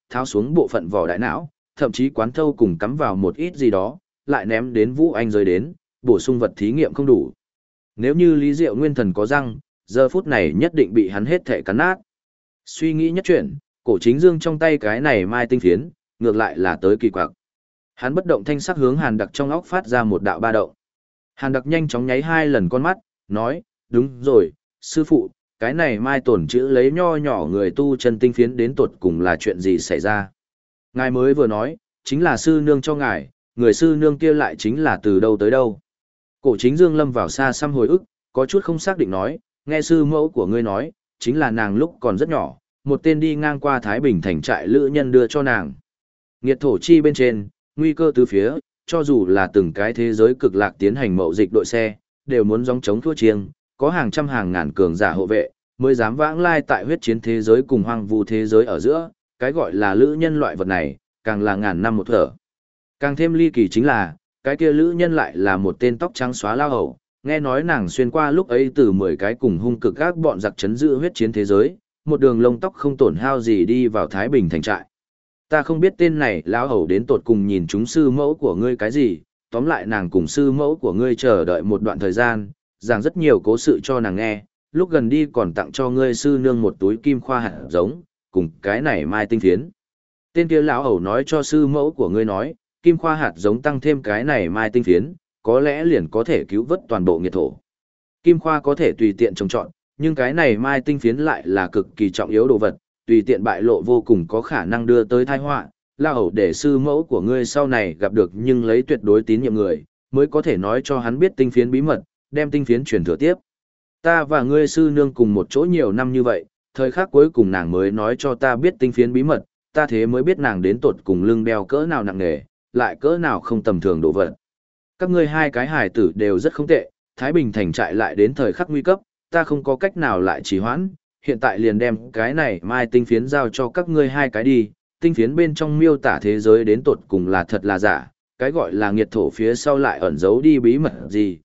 tháo xuống bộ phận vỏ đại não, thậm chí quán thâu cùng cắm vào một ít gì đó, lại ném đến Vũ Anh giới đến, bổ sung vật thí nghiệm không đủ. Nếu như Lý Diệu Nguyên Thần có răng, giờ phút này nhất định bị hắn hết thể cắn nát. Suy nghĩ nhất chuyển, Cổ Chính Dương trong tay cái này mai tinh phiến, ngược lại là tới kỳ quặc. Hắn bất động thanh sắc hướng Hàn Đặc trong óc phát ra một đạo ba động. Hàn Đặc nhanh chóng nháy 2 lần con mắt, nói, đúng rồi, sư phụ, cái này mai tổn chữ lấy nho nhỏ người tu chân tinh phiến đến tột cùng là chuyện gì xảy ra. Ngài mới vừa nói, chính là sư nương cho ngài, người sư nương kia lại chính là từ đâu tới đâu. Cổ Chính Dương lâm vào xa xăm hồi ức, có chút không xác định nói, nghe sư mẫu của ngươi nói, chính là nàng lúc còn rất nhỏ, một tên đi ngang qua Thái Bình thành trại lữ nhân đưa cho nàng. Nghiệt thổ chi bên trên, nguy cơ tứ phía, cho dù là từng cái thế giới cực lạc tiến hành mậu dịch đội xe, đều muốn gióng chống thua chiêng, có hàng trăm hàng ngàn cường giả hộ vệ, mới dám vãng lai tại huyết chiến thế giới cùng hoang vu thế giới ở giữa, cái gọi là lữ nhân loại vật này, càng là ngàn năm một thở. Càng thêm ly kỳ chính là, cái kia lữ nhân lại là một tên tóc trắng xóa lao hầu, nghe nói nàng xuyên qua lúc ấy từ 10 cái cùng hung cực các bọn giặc chấn giữ huyết chiến thế giới, một đường lông tóc không tổn hao gì đi vào Thái Bình thành trại. Ta không biết tên này lão hầu đến tột cùng nhìn chúng sư mẫu của ngươi cái gì, tóm lại nàng cùng sư mẫu của ngươi chờ đợi một đoạn thời gian, giảng rất nhiều cố sự cho nàng nghe, lúc gần đi còn tặng cho ngươi sư nương một túi kim khoa hạt giống, cùng cái này mai tinh phiến. Tên kia lão hầu nói cho sư mẫu của ngươi nói, kim khoa hạt giống tăng thêm cái này mai tinh phiến, có lẽ liền có thể cứu vớt toàn bộ nghiệt thổ. Kim khoa có thể tùy tiện trồng trọt, nhưng cái này mai tinh phiến lại là cực kỳ trọng yếu đồ vật, tùy tiện bại lộ vô cùng có khả năng đưa tới tai họa. Lão hầu để sư mẫu của ngươi sau này gặp được nhưng lấy tuyệt đối tín nhiệm người, mới có thể nói cho hắn biết tinh phiến bí mật, đem tinh phiến truyền thừa tiếp. Ta và ngươi sư nương cùng một chỗ nhiều năm như vậy, thời khắc cuối cùng nàng mới nói cho ta biết tinh phiến bí mật, ta thế mới biết nàng đến tột cùng lưng đeo cỡ nào nặng nề, lại cỡ nào không tầm thường đồ vật. Các ngươi hai cái hài tử đều rất không tệ, Thái Bình thành trại lại đến thời khắc nguy cấp, ta không có cách nào lại trì hoãn, hiện tại liền đem cái này mai tinh phiến giao cho các ngươi hai cái đi, tinh phiến bên trong miêu tả thế giới đến tột cùng là thật là giả, cái gọi là nghiệt thổ phía sau lại ẩn giấu đi bí mật gì,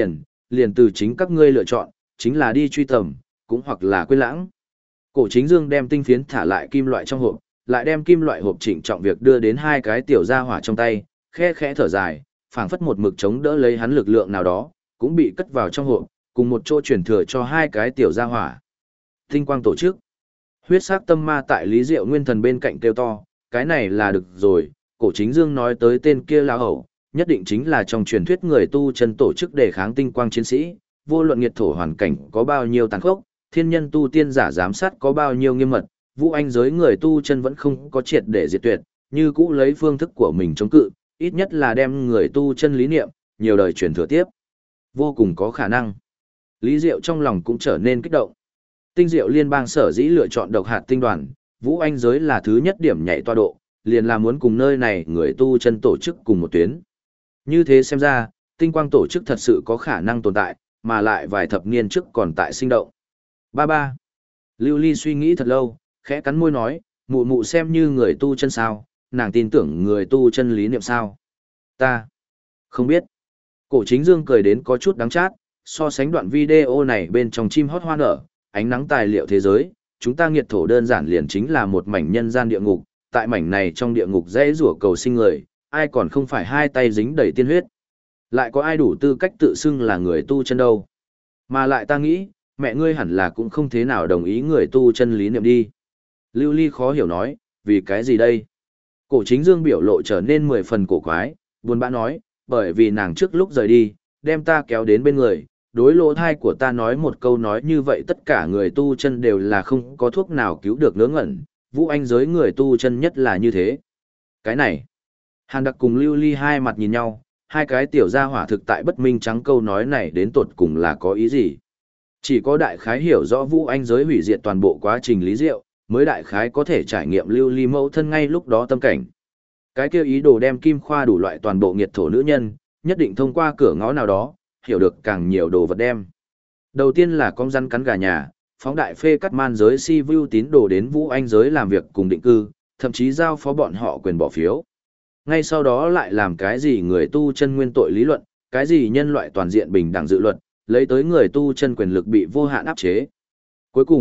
liền từ chính các ngươi lựa chọn, chính là đi truy tầm, cũng hoặc là quên lãng. Cổ Chính Dương đem tinh phiến thả lại kim loại trong hộp, lại đem kim loại hộp trịnh trọng việc đưa đến hai cái tiểu gia hỏa trong tay, khẽ khẽ thở dài, phảng phất một mực chống đỡ lấy hắn lực lượng nào đó, cũng bị cất vào trong hộp, cùng một chỗ truyền thừa cho hai cái tiểu gia hỏa. Tinh quang tổ chức. Huyết sắc tâm ma tại Lý Diệu Nguyên Thần bên cạnh kêu to, cái này là được rồi, Cổ Chính Dương nói tới tên kia lão hầu, nhất định chính là trong truyền thuyết người tu chân tổ chức đề kháng tinh quang chiến sĩ, vô luận nghiệt thổ hoàn cảnh có bao nhiêu tàn khốc, thiên nhân tu tiên giả giám sát có bao nhiêu nghiêm mật, Vũ Anh giới người tu chân vẫn không có triệt để diệt tuyệt, như cũ lấy phương thức của mình chống cự, ít nhất là đem người tu chân lý niệm, nhiều đời truyền thừa tiếp. Vô cùng có khả năng. Lý Diệu trong lòng cũng trở nên kích động. Tinh Diệu Liên bang sở dĩ lựa chọn độc hạt tinh đoàn, Vũ Anh giới là thứ nhất điểm nhảy toa độ, liền là muốn cùng nơi này người tu chân tổ chức cùng một tuyến. Như thế xem ra, tinh quang tổ chức thật sự có khả năng tồn tại, mà lại vài thập niên trước còn tại sinh động. Ba. Lưu Ly suy nghĩ thật lâu, khẽ cắn môi nói, mụ mụ xem như người tu chân sao, nàng tin tưởng người tu chân lý niệm sao. Ta không biết. Cổ Chính Dương cười đến có chút đắng chát, so sánh đoạn video này bên trong chim hót hoa nở, ánh nắng tài liệu thế giới, chúng ta nghiệt thổ đơn giản liền chính là một mảnh nhân gian địa ngục, tại mảnh này trong địa ngục dễ rủa cầu sinh người, ai còn không phải hai tay dính đầy tiên huyết. Lại có ai đủ tư cách tự xưng là người tu chân đâu. Mà lại ta nghĩ, mẹ ngươi hẳn là cũng không thế nào đồng ý người tu chân lý niệm đi. Lưu Ly khó hiểu nói, vì cái gì đây? Cổ Chính Dương biểu lộ trở nên 10 phần cổ quái, buồn bã nói, bởi vì nàng trước lúc rời đi, đem ta kéo đến bên người, đối lỗ thai của ta nói một câu nói như vậy tất cả người tu chân đều là không có thuốc nào cứu được ngớ ngẩn, Vũ Anh giới người tu chân nhất là như thế. Cái này, Hàn Đặc cùng Lưu Ly hai mặt nhìn nhau, hai cái tiểu gia hỏa thực tại bất minh trắng câu nói này đến tột cùng là có ý gì. Chỉ có đại khái hiểu rõ Vũ Anh giới hủy diệt toàn bộ quá trình lý diệu, mới đại khái có thể trải nghiệm Lưu Ly mẫu thân ngay lúc đó tâm cảnh. Cái kêu ý đồ đem kim khoa đủ loại toàn bộ nghiệt thổ nữ nhân, nhất định thông qua cửa ngõ nào đó, hiểu được càng nhiều đồ vật đem. Đầu tiên là con rắn cắn gà nhà, phóng đại phê cắt man giới si vu tín đồ đến Vũ Anh giới làm việc cùng định cư, thậm chí giao phó bọn họ quyền bỏ phiếu. Ngay sau đó lại làm cái gì người tu chân nguyên tội lý luận, cái gì nhân loại toàn diện bình đẳng dự luật, lấy tới người tu chân quyền lực bị vô hạn áp chế. Cuối cùng,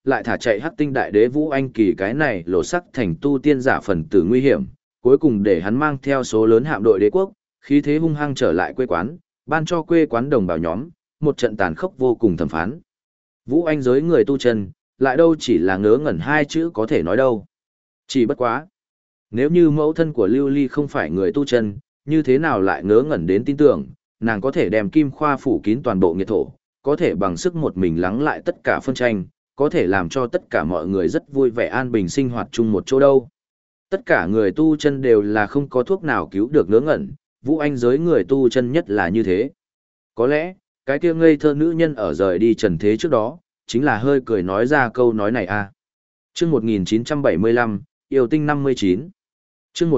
lại thả chạy Hắc Tinh Đại Đế Vũ Anh Kỳ cái này lộ sắc thành tu tiên giả phần tử nguy hiểm, cuối cùng để hắn mang theo số lớn hạm đội đế quốc, khí thế hung hăng trở lại quê quán, ban cho quê quán đồng bào nhóm, một trận tàn khốc vô cùng thẩm phán. Vũ Anh giới người tu chân, lại đâu chỉ là ngớ ngẩn hai chữ có thể nói đâu. Chỉ bất quá. Nếu như mẫu thân của Lưu Ly không phải người tu chân, như thế nào lại ngớ ngẩn đến tin tưởng, nàng có thể đem kim khoa phủ kín toàn bộ nghiệt thổ, có thể bằng sức một mình lắng lại tất cả phân tranh, có thể làm cho tất cả mọi người rất vui vẻ an bình sinh hoạt chung một chỗ đâu. Tất cả người tu chân đều là không có thuốc nào cứu được ngớ ngẩn, Vũ Anh giới người tu chân nhất là như thế. Có lẽ, cái kia ngây thơ nữ nhân ở rời đi trần thế trước đó, chính là hơi cười nói ra câu nói này à. Chương 1975, Yêu tinh 59. Chương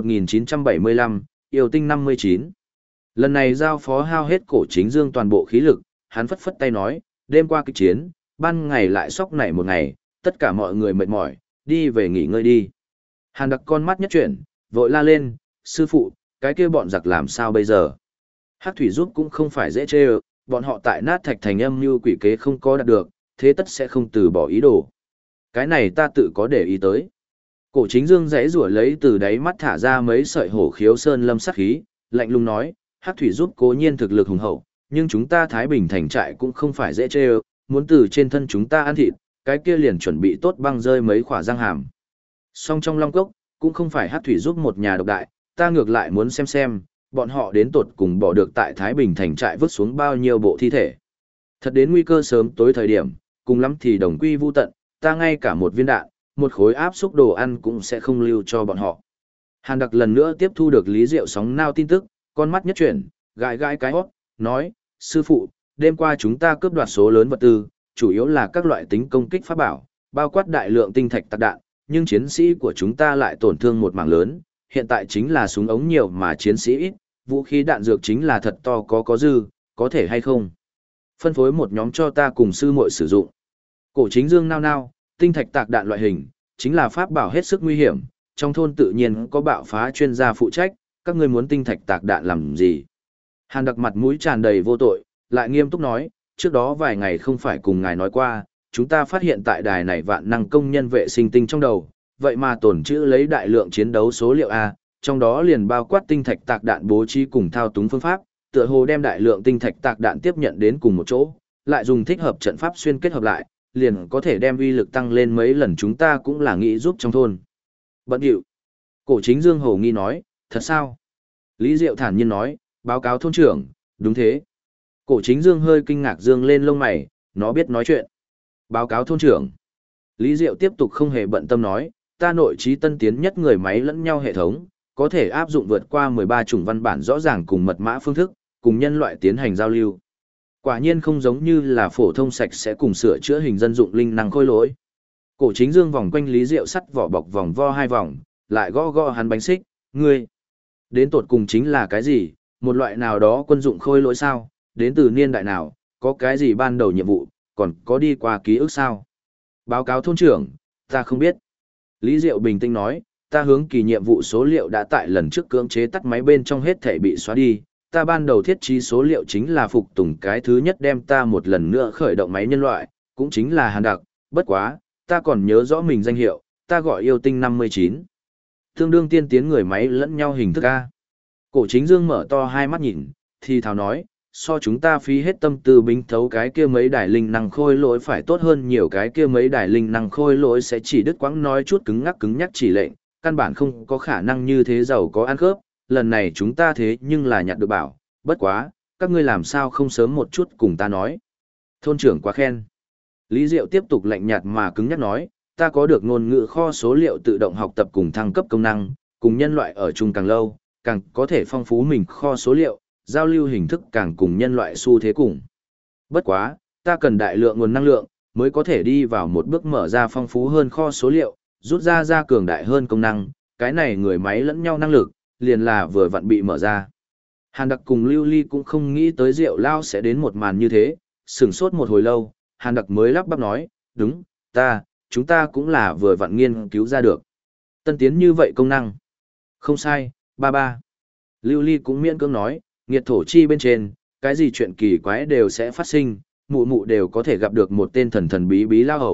1975, Yêu tinh 59. Lần này giao phó hao hết Cổ Chính Dương toàn bộ khí lực, hắn phất phất tay nói, đêm qua kịch chiến, ban ngày lại sóc nảy một ngày, tất cả mọi người mệt mỏi, đi về nghỉ ngơi đi. Hàn Đặc con mắt nhất chuyển, vội la lên, sư phụ, cái kia bọn giặc làm sao bây giờ? Hắc thủy giúp cũng không phải dễ chê ơ, bọn họ tại nát thạch thành âm như quỷ kế không có đạt được, thế tất sẽ không từ bỏ ý đồ. Cái này ta tự có để ý tới. Cổ Chính Dương giãy giụa lấy từ đáy mắt thả ra mấy sợi hổ khiếu sơn lâm sát khí, lạnh lùng nói, Hắc thủy giúp cố nhiên thực lực hùng hậu, nhưng chúng ta Thái Bình thành trại cũng không phải dễ chê ơ, muốn từ trên thân chúng ta ăn thịt, cái kia liền chuẩn bị tốt băng rơi mấy khỏa răng hàm. Song trong Long Cốc, cũng không phải Hắc thủy giúp một nhà độc đại, ta ngược lại muốn xem, bọn họ đến tột cùng bỏ được tại Thái Bình thành trại vứt xuống bao nhiêu bộ thi thể. Thật đến nguy cơ sớm tối thời điểm, cùng lắm thì đồng quy vu tận, ta ngay cả một viên đạn, một khối áp xúc đồ ăn cũng sẽ không lưu cho bọn họ. Hàn Đặc lần nữa tiếp thu được Lý Diệu sóng nao tin tức, con mắt nhất chuyển, gãi gãi cái hót, nói, sư phụ, đêm qua chúng ta cướp đoạt số lớn vật tư, chủ yếu là các loại tính công kích pháp bảo, bao quát đại lượng tinh thạch tạc đạn, nhưng chiến sĩ của chúng ta lại tổn thương một mảng lớn, hiện tại chính là súng ống nhiều mà chiến sĩ ít, vũ khí đạn dược chính là thật to có dư, có thể hay không? Phân phối một nhóm cho ta cùng sư muội sử dụng. Cổ Chính Dương nao nao, tinh thạch tạc đạn loại hình, chính là pháp bảo hết sức nguy hiểm, trong thôn tự nhiên có bạo phá chuyên gia phụ trách, các ngươi muốn tinh thạch tạc đạn làm gì? Hàn Đặc mặt mũi tràn đầy vô tội, lại nghiêm túc nói, trước đó vài ngày không phải cùng ngài nói qua, chúng ta phát hiện tại đài này vạn năng công nhân vệ sinh tinh trong đầu, vậy mà tổn trữ lấy đại lượng chiến đấu số liệu A, trong đó liền bao quát tinh thạch tạc đạn bố trí cùng thao túng phương pháp, tựa hồ đem đại lượng tinh thạch tạc đạn tiếp nhận đến cùng một chỗ, lại dùng thích hợp trận pháp xuyên kết hợp lại, liền có thể đem uy lực tăng lên mấy lần, chúng ta cũng là nghĩ giúp trong thôn. Bận điệu. Cổ Chính Dương hồ nghi nói, thật sao? Lý Diệu thản nhiên nói, báo cáo thôn trưởng, đúng thế. Cổ Chính Dương hơi kinh ngạc dương lên lông mày, nó biết nói chuyện. Báo cáo thôn trưởng. Lý Diệu tiếp tục không hề bận tâm nói, ta nội trí tân tiến nhất người máy lẫn nhau hệ thống, có thể áp dụng vượt qua 13 chủng văn bản rõ ràng cùng mật mã phương thức, cùng nhân loại tiến hành giao lưu. Quả nhiên không giống như là phổ thông sạch sẽ cùng sửa chữa hình dân dụng linh năng khôi lỗi. Cổ Chính Dương vòng quanh Lý Diệu sắt vỏ bọc vòng vo hai vòng, lại gõ hắn bánh xích, ngươi. Đến tột cùng chính là cái gì, một loại nào đó quân dụng khôi lỗi sao, đến từ niên đại nào, có cái gì ban đầu nhiệm vụ, còn có đi qua ký ức sao? Báo cáo thôn trưởng, ta không biết. Lý Diệu bình tĩnh nói, ta hướng kỳ nhiệm vụ số liệu đã tại lần trước cưỡng chế tắt máy bên trong hết thể bị xóa đi, ta ban đầu thiết trí số liệu chính là phục tùng cái thứ nhất đem ta một lần nữa khởi động máy nhân loại, cũng chính là Hàn Đặc, bất quá, ta còn nhớ rõ mình danh hiệu, ta gọi yêu tinh 59. Tương đương tiên tiến người máy lẫn nhau hình thức A. Cổ Chính Dương mở to hai mắt nhìn, thì thào nói, so chúng ta phí hết tâm tư binh thấu cái kia mấy đài linh năng khôi lỗi phải tốt hơn nhiều, cái kia mấy đài linh năng khôi lỗi sẽ chỉ đứt quãng nói chút cứng nhắc chỉ lệnh, căn bản không có khả năng như thế giàu có ăn khớp, lần này chúng ta thế nhưng là nhặt được bảo, bất quá, các ngươi làm sao không sớm một chút cùng ta nói. Thôn trưởng quá khen. Lý Diệu tiếp tục lạnh nhạt mà cứng nhắc nói, ta có được ngôn ngữ kho số liệu tự động học tập cùng thăng cấp công năng, cùng nhân loại ở chung càng lâu, càng có thể phong phú mình kho số liệu, giao lưu hình thức càng cùng nhân loại xu thế cùng. Bất quá, ta cần đại lượng nguồn năng lượng, mới có thể đi vào một bước mở ra phong phú hơn kho số liệu, rút ra cường đại hơn công năng, cái này người máy lẫn nhau năng lực, liền là vừa vặn bị mở ra. Hàn Đặc cùng Lưu Ly cũng không nghĩ tới Diệu Lao sẽ đến một màn như thế, sửng sốt một hồi lâu, Hàn Đặc mới lắp bắp nói, đúng, chúng ta cũng là vừa vặn nghiên cứu ra được. Tân tiến như vậy công năng. Không sai, ba. Lưu Ly cũng miễn cưỡng nói, nghiệt thổ chi bên trên, cái gì chuyện kỳ quái đều sẽ phát sinh, mụ đều có thể gặp được một tên thần bí bí lao hầu,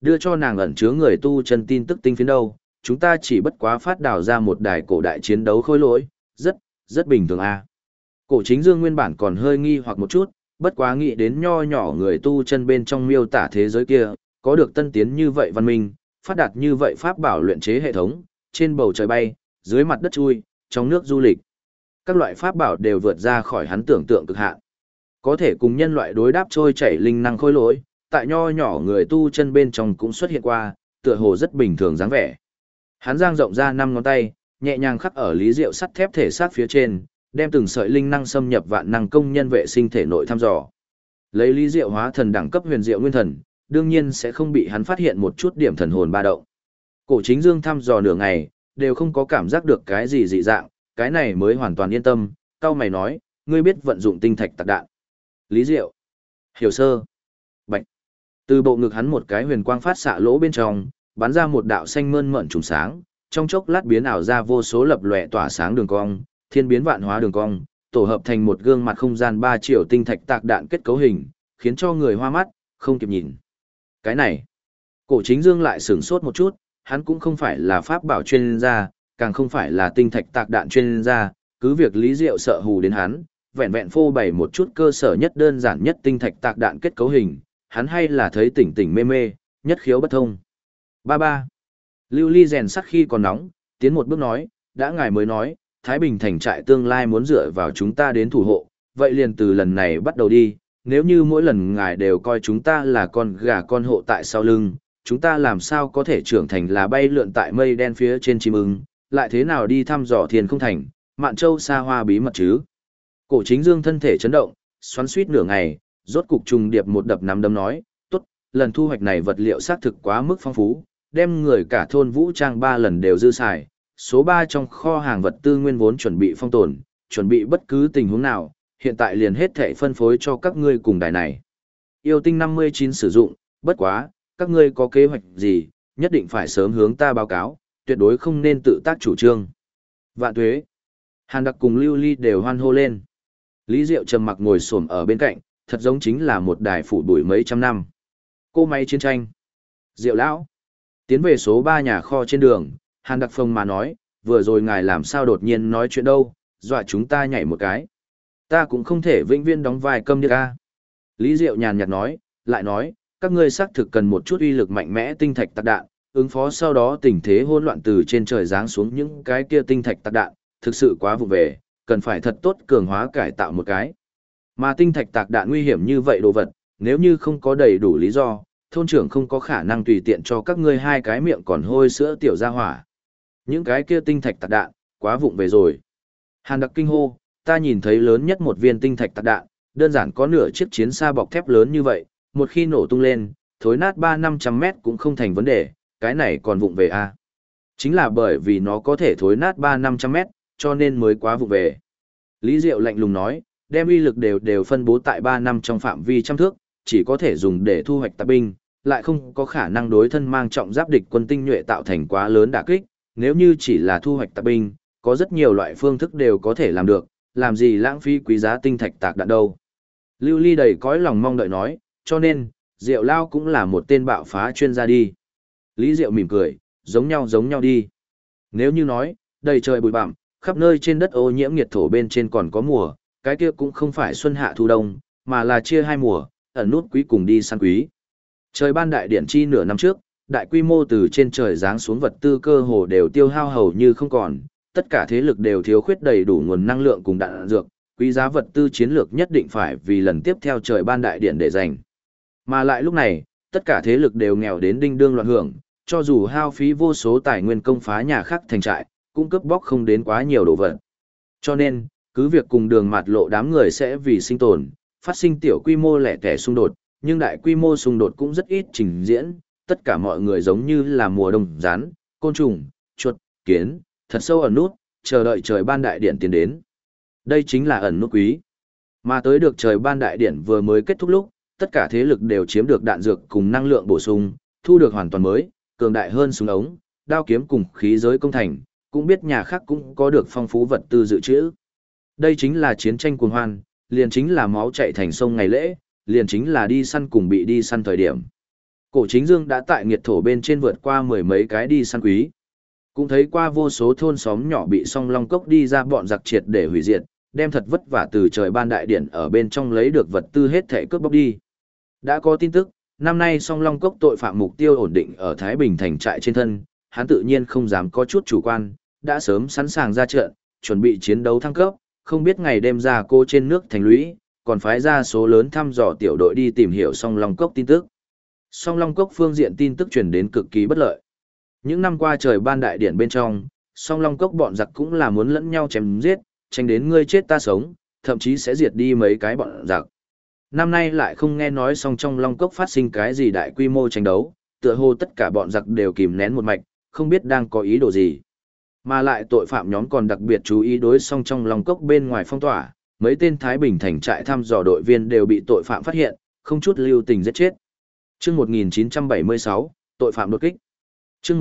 đưa cho nàng ẩn chứa người tu chân tin tức tinh phiến đâu, chúng ta chỉ bất quá phát đào ra một đài cổ đại chiến đấu khôi lỗi, rất bình thường a. Cổ Chính Dương nguyên bản còn hơi nghi hoặc một chút, bất quá nghĩ đến nho nhỏ người tu chân bên trong miêu tả thế giới kia, có được tân tiến như vậy văn minh, phát đạt như vậy pháp bảo luyện chế hệ thống, trên bầu trời bay, dưới mặt đất chui, trong nước du lịch. Các loại pháp bảo đều vượt ra khỏi hắn tưởng tượng cực hạn. Có thể cùng nhân loại đối đáp trôi chảy linh năng khôi lỗi, tại nho nhỏ người tu chân bên trong cũng xuất hiện qua, tựa hồ rất bình thường dáng vẻ. Hắn giang rộng ra 5 ngón tay, nhẹ nhàng khắc ở Lý Diệu sắt thép thể xác phía trên, đem từng sợi linh năng xâm nhập vạn năng công nhân vệ sinh thể nội thăm dò. Lấy Lý Diệu hóa thần đẳng cấp huyền diệu nguyên thần, đương nhiên sẽ không bị hắn phát hiện một chút điểm thần hồn ba động. Cổ Chính Dương thăm dò nửa ngày, đều không có cảm giác được cái gì dị dạng, cái này mới hoàn toàn yên tâm, cau mày nói, ngươi biết vận dụng tinh thạch tạc đạn. Lý Diệu. Hiểu sơ. Bạch. Từ bộ ngực hắn một cái huyền quang phát xạ lỗ bên trong, bắn ra một đạo xanh mơn mởn trùng sáng, trong chốc lát biến ảo ra vô số lập lòe tỏa sáng đường cong, thiên biến vạn hóa đường cong, tổ hợp thành một gương mặt không gian 3 triệu tinh thạch tạc đạn kết cấu hình, khiến cho người hoa mắt, không kịp nhìn. Cái này, Cổ Chính Dương lại sửng sốt một chút, hắn cũng không phải là pháp bảo chuyên gia, càng không phải là tinh thạch tạc đạn chuyên gia, cứ việc Lý Diệu sợ hù đến hắn, vẹn vẹn phô bày một chút cơ sở nhất đơn giản nhất tinh thạch tạc đạn kết cấu hình, hắn hay là thấy tỉnh tỉnh mê mê, nhất khiếu bất thông. Ba. Lưu Ly rèn sắt khi còn nóng, tiến một bước nói, đã ngài mới nói, Thái Bình thành trại tương lai muốn dựa vào chúng ta đến thủ hộ, vậy liền từ lần này bắt đầu đi, nếu như mỗi lần ngài đều coi chúng ta là con gà con hộ tại sau lưng, chúng ta làm sao có thể trưởng thành là bay lượn tại mây đen phía trên chim ưng, lại thế nào đi thăm dò thiên không thành, Mạn Châu xa hoa bí mật chứ. Cổ Chính Dương thân thể chấn động, xoắn suýt nửa ngày, rốt cục trùng điệp một đập nắm đấm nói, tốt, lần thu hoạch này vật liệu xác thực quá mức phong phú, đem người cả thôn vũ trang 3 lần đều dư xài, số 3 trong kho hàng vật tư nguyên vốn chuẩn bị phong tồn, chuẩn bị bất cứ tình huống nào, hiện tại liền hết thảy phân phối cho các ngươi cùng đài này. Yêu tinh 59 sử dụng, bất quá, các ngươi có kế hoạch gì, nhất định phải sớm hướng ta báo cáo, tuyệt đối không nên tự tác chủ trương. Vạn tuế. Hàn Đặc cùng Lưu Ly đều hoan hô lên. Lý Diệu trầm mặc ngồi xổm ở bên cạnh, thật giống chính là một đài phủ bụi mấy trăm năm. Cô máy chiến tranh. Diệu lão. Tiến về số 3 nhà kho trên đường, Hàn Đặc Phong mà nói, vừa rồi ngài làm sao đột nhiên nói chuyện đâu, dọa chúng ta nhảy một cái. Ta cũng không thể vĩnh viễn đóng vai câm điếc a. Lý Diệu nhàn nhạt nói, lại nói, các ngươi xác thực cần một chút uy lực mạnh mẽ tinh thạch tạc đạn, ứng phó sau đó tình thế hỗn loạn từ trên trời giáng xuống những cái kia tinh thạch tạc đạn, thực sự quá vụ về, cần phải thật tốt cường hóa cải tạo một cái. Mà tinh thạch tạc đạn nguy hiểm như vậy đồ vật, nếu như không có đầy đủ lý do, thôn trưởng không có khả năng tùy tiện cho các ngươi 2 cái miệng còn hôi sữa tiểu ra hỏa. Những cái kia tinh thạch tạc đạn, quá vụng về rồi. Hàn Đặc kinh hô, ta nhìn thấy lớn nhất một viên tinh thạch tạc đạn, đơn giản có nửa chiếc chiến xa bọc thép lớn như vậy, một khi nổ tung lên, thối nát 300-500 mét cũng không thành vấn đề, cái này còn vụng về à. Chính là bởi vì nó có thể thối nát 300-500 mét, cho nên mới quá vụng về. Lý Diệu lạnh lùng nói, đem uy lực đều phân bố tại 3 năm trong phạm vi trăm thước, chỉ có thể dùng để thu hoạch tạp binh, lại không có khả năng đối thân mang trọng giáp địch quân tinh nhuệ tạo thành quá lớn đả kích, nếu như chỉ là thu hoạch tạp binh, có rất nhiều loại phương thức đều có thể làm được, làm gì lãng phí quý giá tinh thạch tạc đạn đâu. Lưu Ly đầy cõi lòng mong đợi nói, cho nên, Diệu Lao cũng là một tên bạo phá chuyên gia đi. Lý Diệu mỉm cười, giống nhau đi. Nếu như nói, đầy trời bụi bặm, khắp nơi trên đất ô nhiễm nghiệt thổ bên trên còn có mùa, cái kia cũng không phải xuân hạ thu đông, mà là chia 2 mùa, ẩn nút quý cùng đi săn quý. Trời ban đại điển chi nửa năm trước, đại quy mô từ trên trời giáng xuống vật tư cơ hồ đều tiêu hao hầu như không còn, tất cả thế lực đều thiếu khuyết đầy đủ nguồn năng lượng cùng đạn dược, quý giá vật tư chiến lược nhất định phải vì lần tiếp theo trời ban đại điển để dành. Mà lại lúc này, tất cả thế lực đều nghèo đến đinh đương loạn hưởng, cho dù hao phí vô số tài nguyên công phá nhà khác thành trại, cũng cướp bóc không đến quá nhiều đồ vật. Cho nên, cứ việc cùng đường mạt lộ đám người sẽ vì sinh tồn, phát sinh tiểu quy mô lẻ tẻ xung đột, nhưng đại quy mô xung đột cũng rất ít trình diễn, tất cả mọi người giống như là mùa đông rán, côn trùng, chuột, kiến, thật sâu ẩn nút, chờ đợi trời ban đại điển tiến đến. Đây chính là ẩn nút quý. Mà tới được trời ban đại điển vừa mới kết thúc lúc, tất cả thế lực đều chiếm được đạn dược cùng năng lượng bổ sung, thu được hoàn toàn mới, cường đại hơn súng ống, đao kiếm cùng khí giới công thành, cũng biết nhà khác cũng có được phong phú vật tư dự trữ. Đây chính là chiến tranh cuồng hoan, liền chính là máu chạy thành sông ngày lễ, liền chính là đi săn cùng bị đi săn thời điểm. Cổ Chính Dương đã tại nghiệt thổ bên trên vượt qua mười mấy cái đi săn quý. Cũng thấy qua vô số thôn xóm nhỏ bị song long cốc đi ra bọn giặc triệt để hủy diệt, đem thật vất vả từ trời ban đại điển ở bên trong lấy được vật tư hết thể cướp bóc đi. Đã có tin tức, năm nay song long cốc tội phạm mục tiêu ổn định ở Thái Bình thành trại trên thân, hắn tự nhiên không dám có chút chủ quan, đã sớm sẵn sàng ra trận, chuẩn bị chiến đấu thăng cấp, không biết ngày đêm ra cô trên nước thành lũy, còn phái ra số lớn thăm dò tiểu đội đi tìm hiểu song long cốc tin tức. Song long cốc phương diện tin tức truyền đến cực kỳ bất lợi. Những năm qua trời ban đại điển bên trong, song long cốc bọn giặc cũng là muốn lẫn nhau chém giết, tranh đến ngươi chết ta sống, thậm chí sẽ diệt đi mấy cái bọn giặc. Năm nay lại không nghe nói song trong long cốc phát sinh cái gì đại quy mô tranh đấu, tựa hồ tất cả bọn giặc đều kìm nén một mạch, không biết đang có ý đồ gì. Mà lại tội phạm nhóm còn đặc biệt chú ý đối song trong long cốc bên ngoài phong tỏa, mấy tên Thái Bình thành trại thăm dò đội viên đều bị tội phạm phát hiện, không chút lưu tình giết chết. Chương 1976, tội phạm đột kích. Chương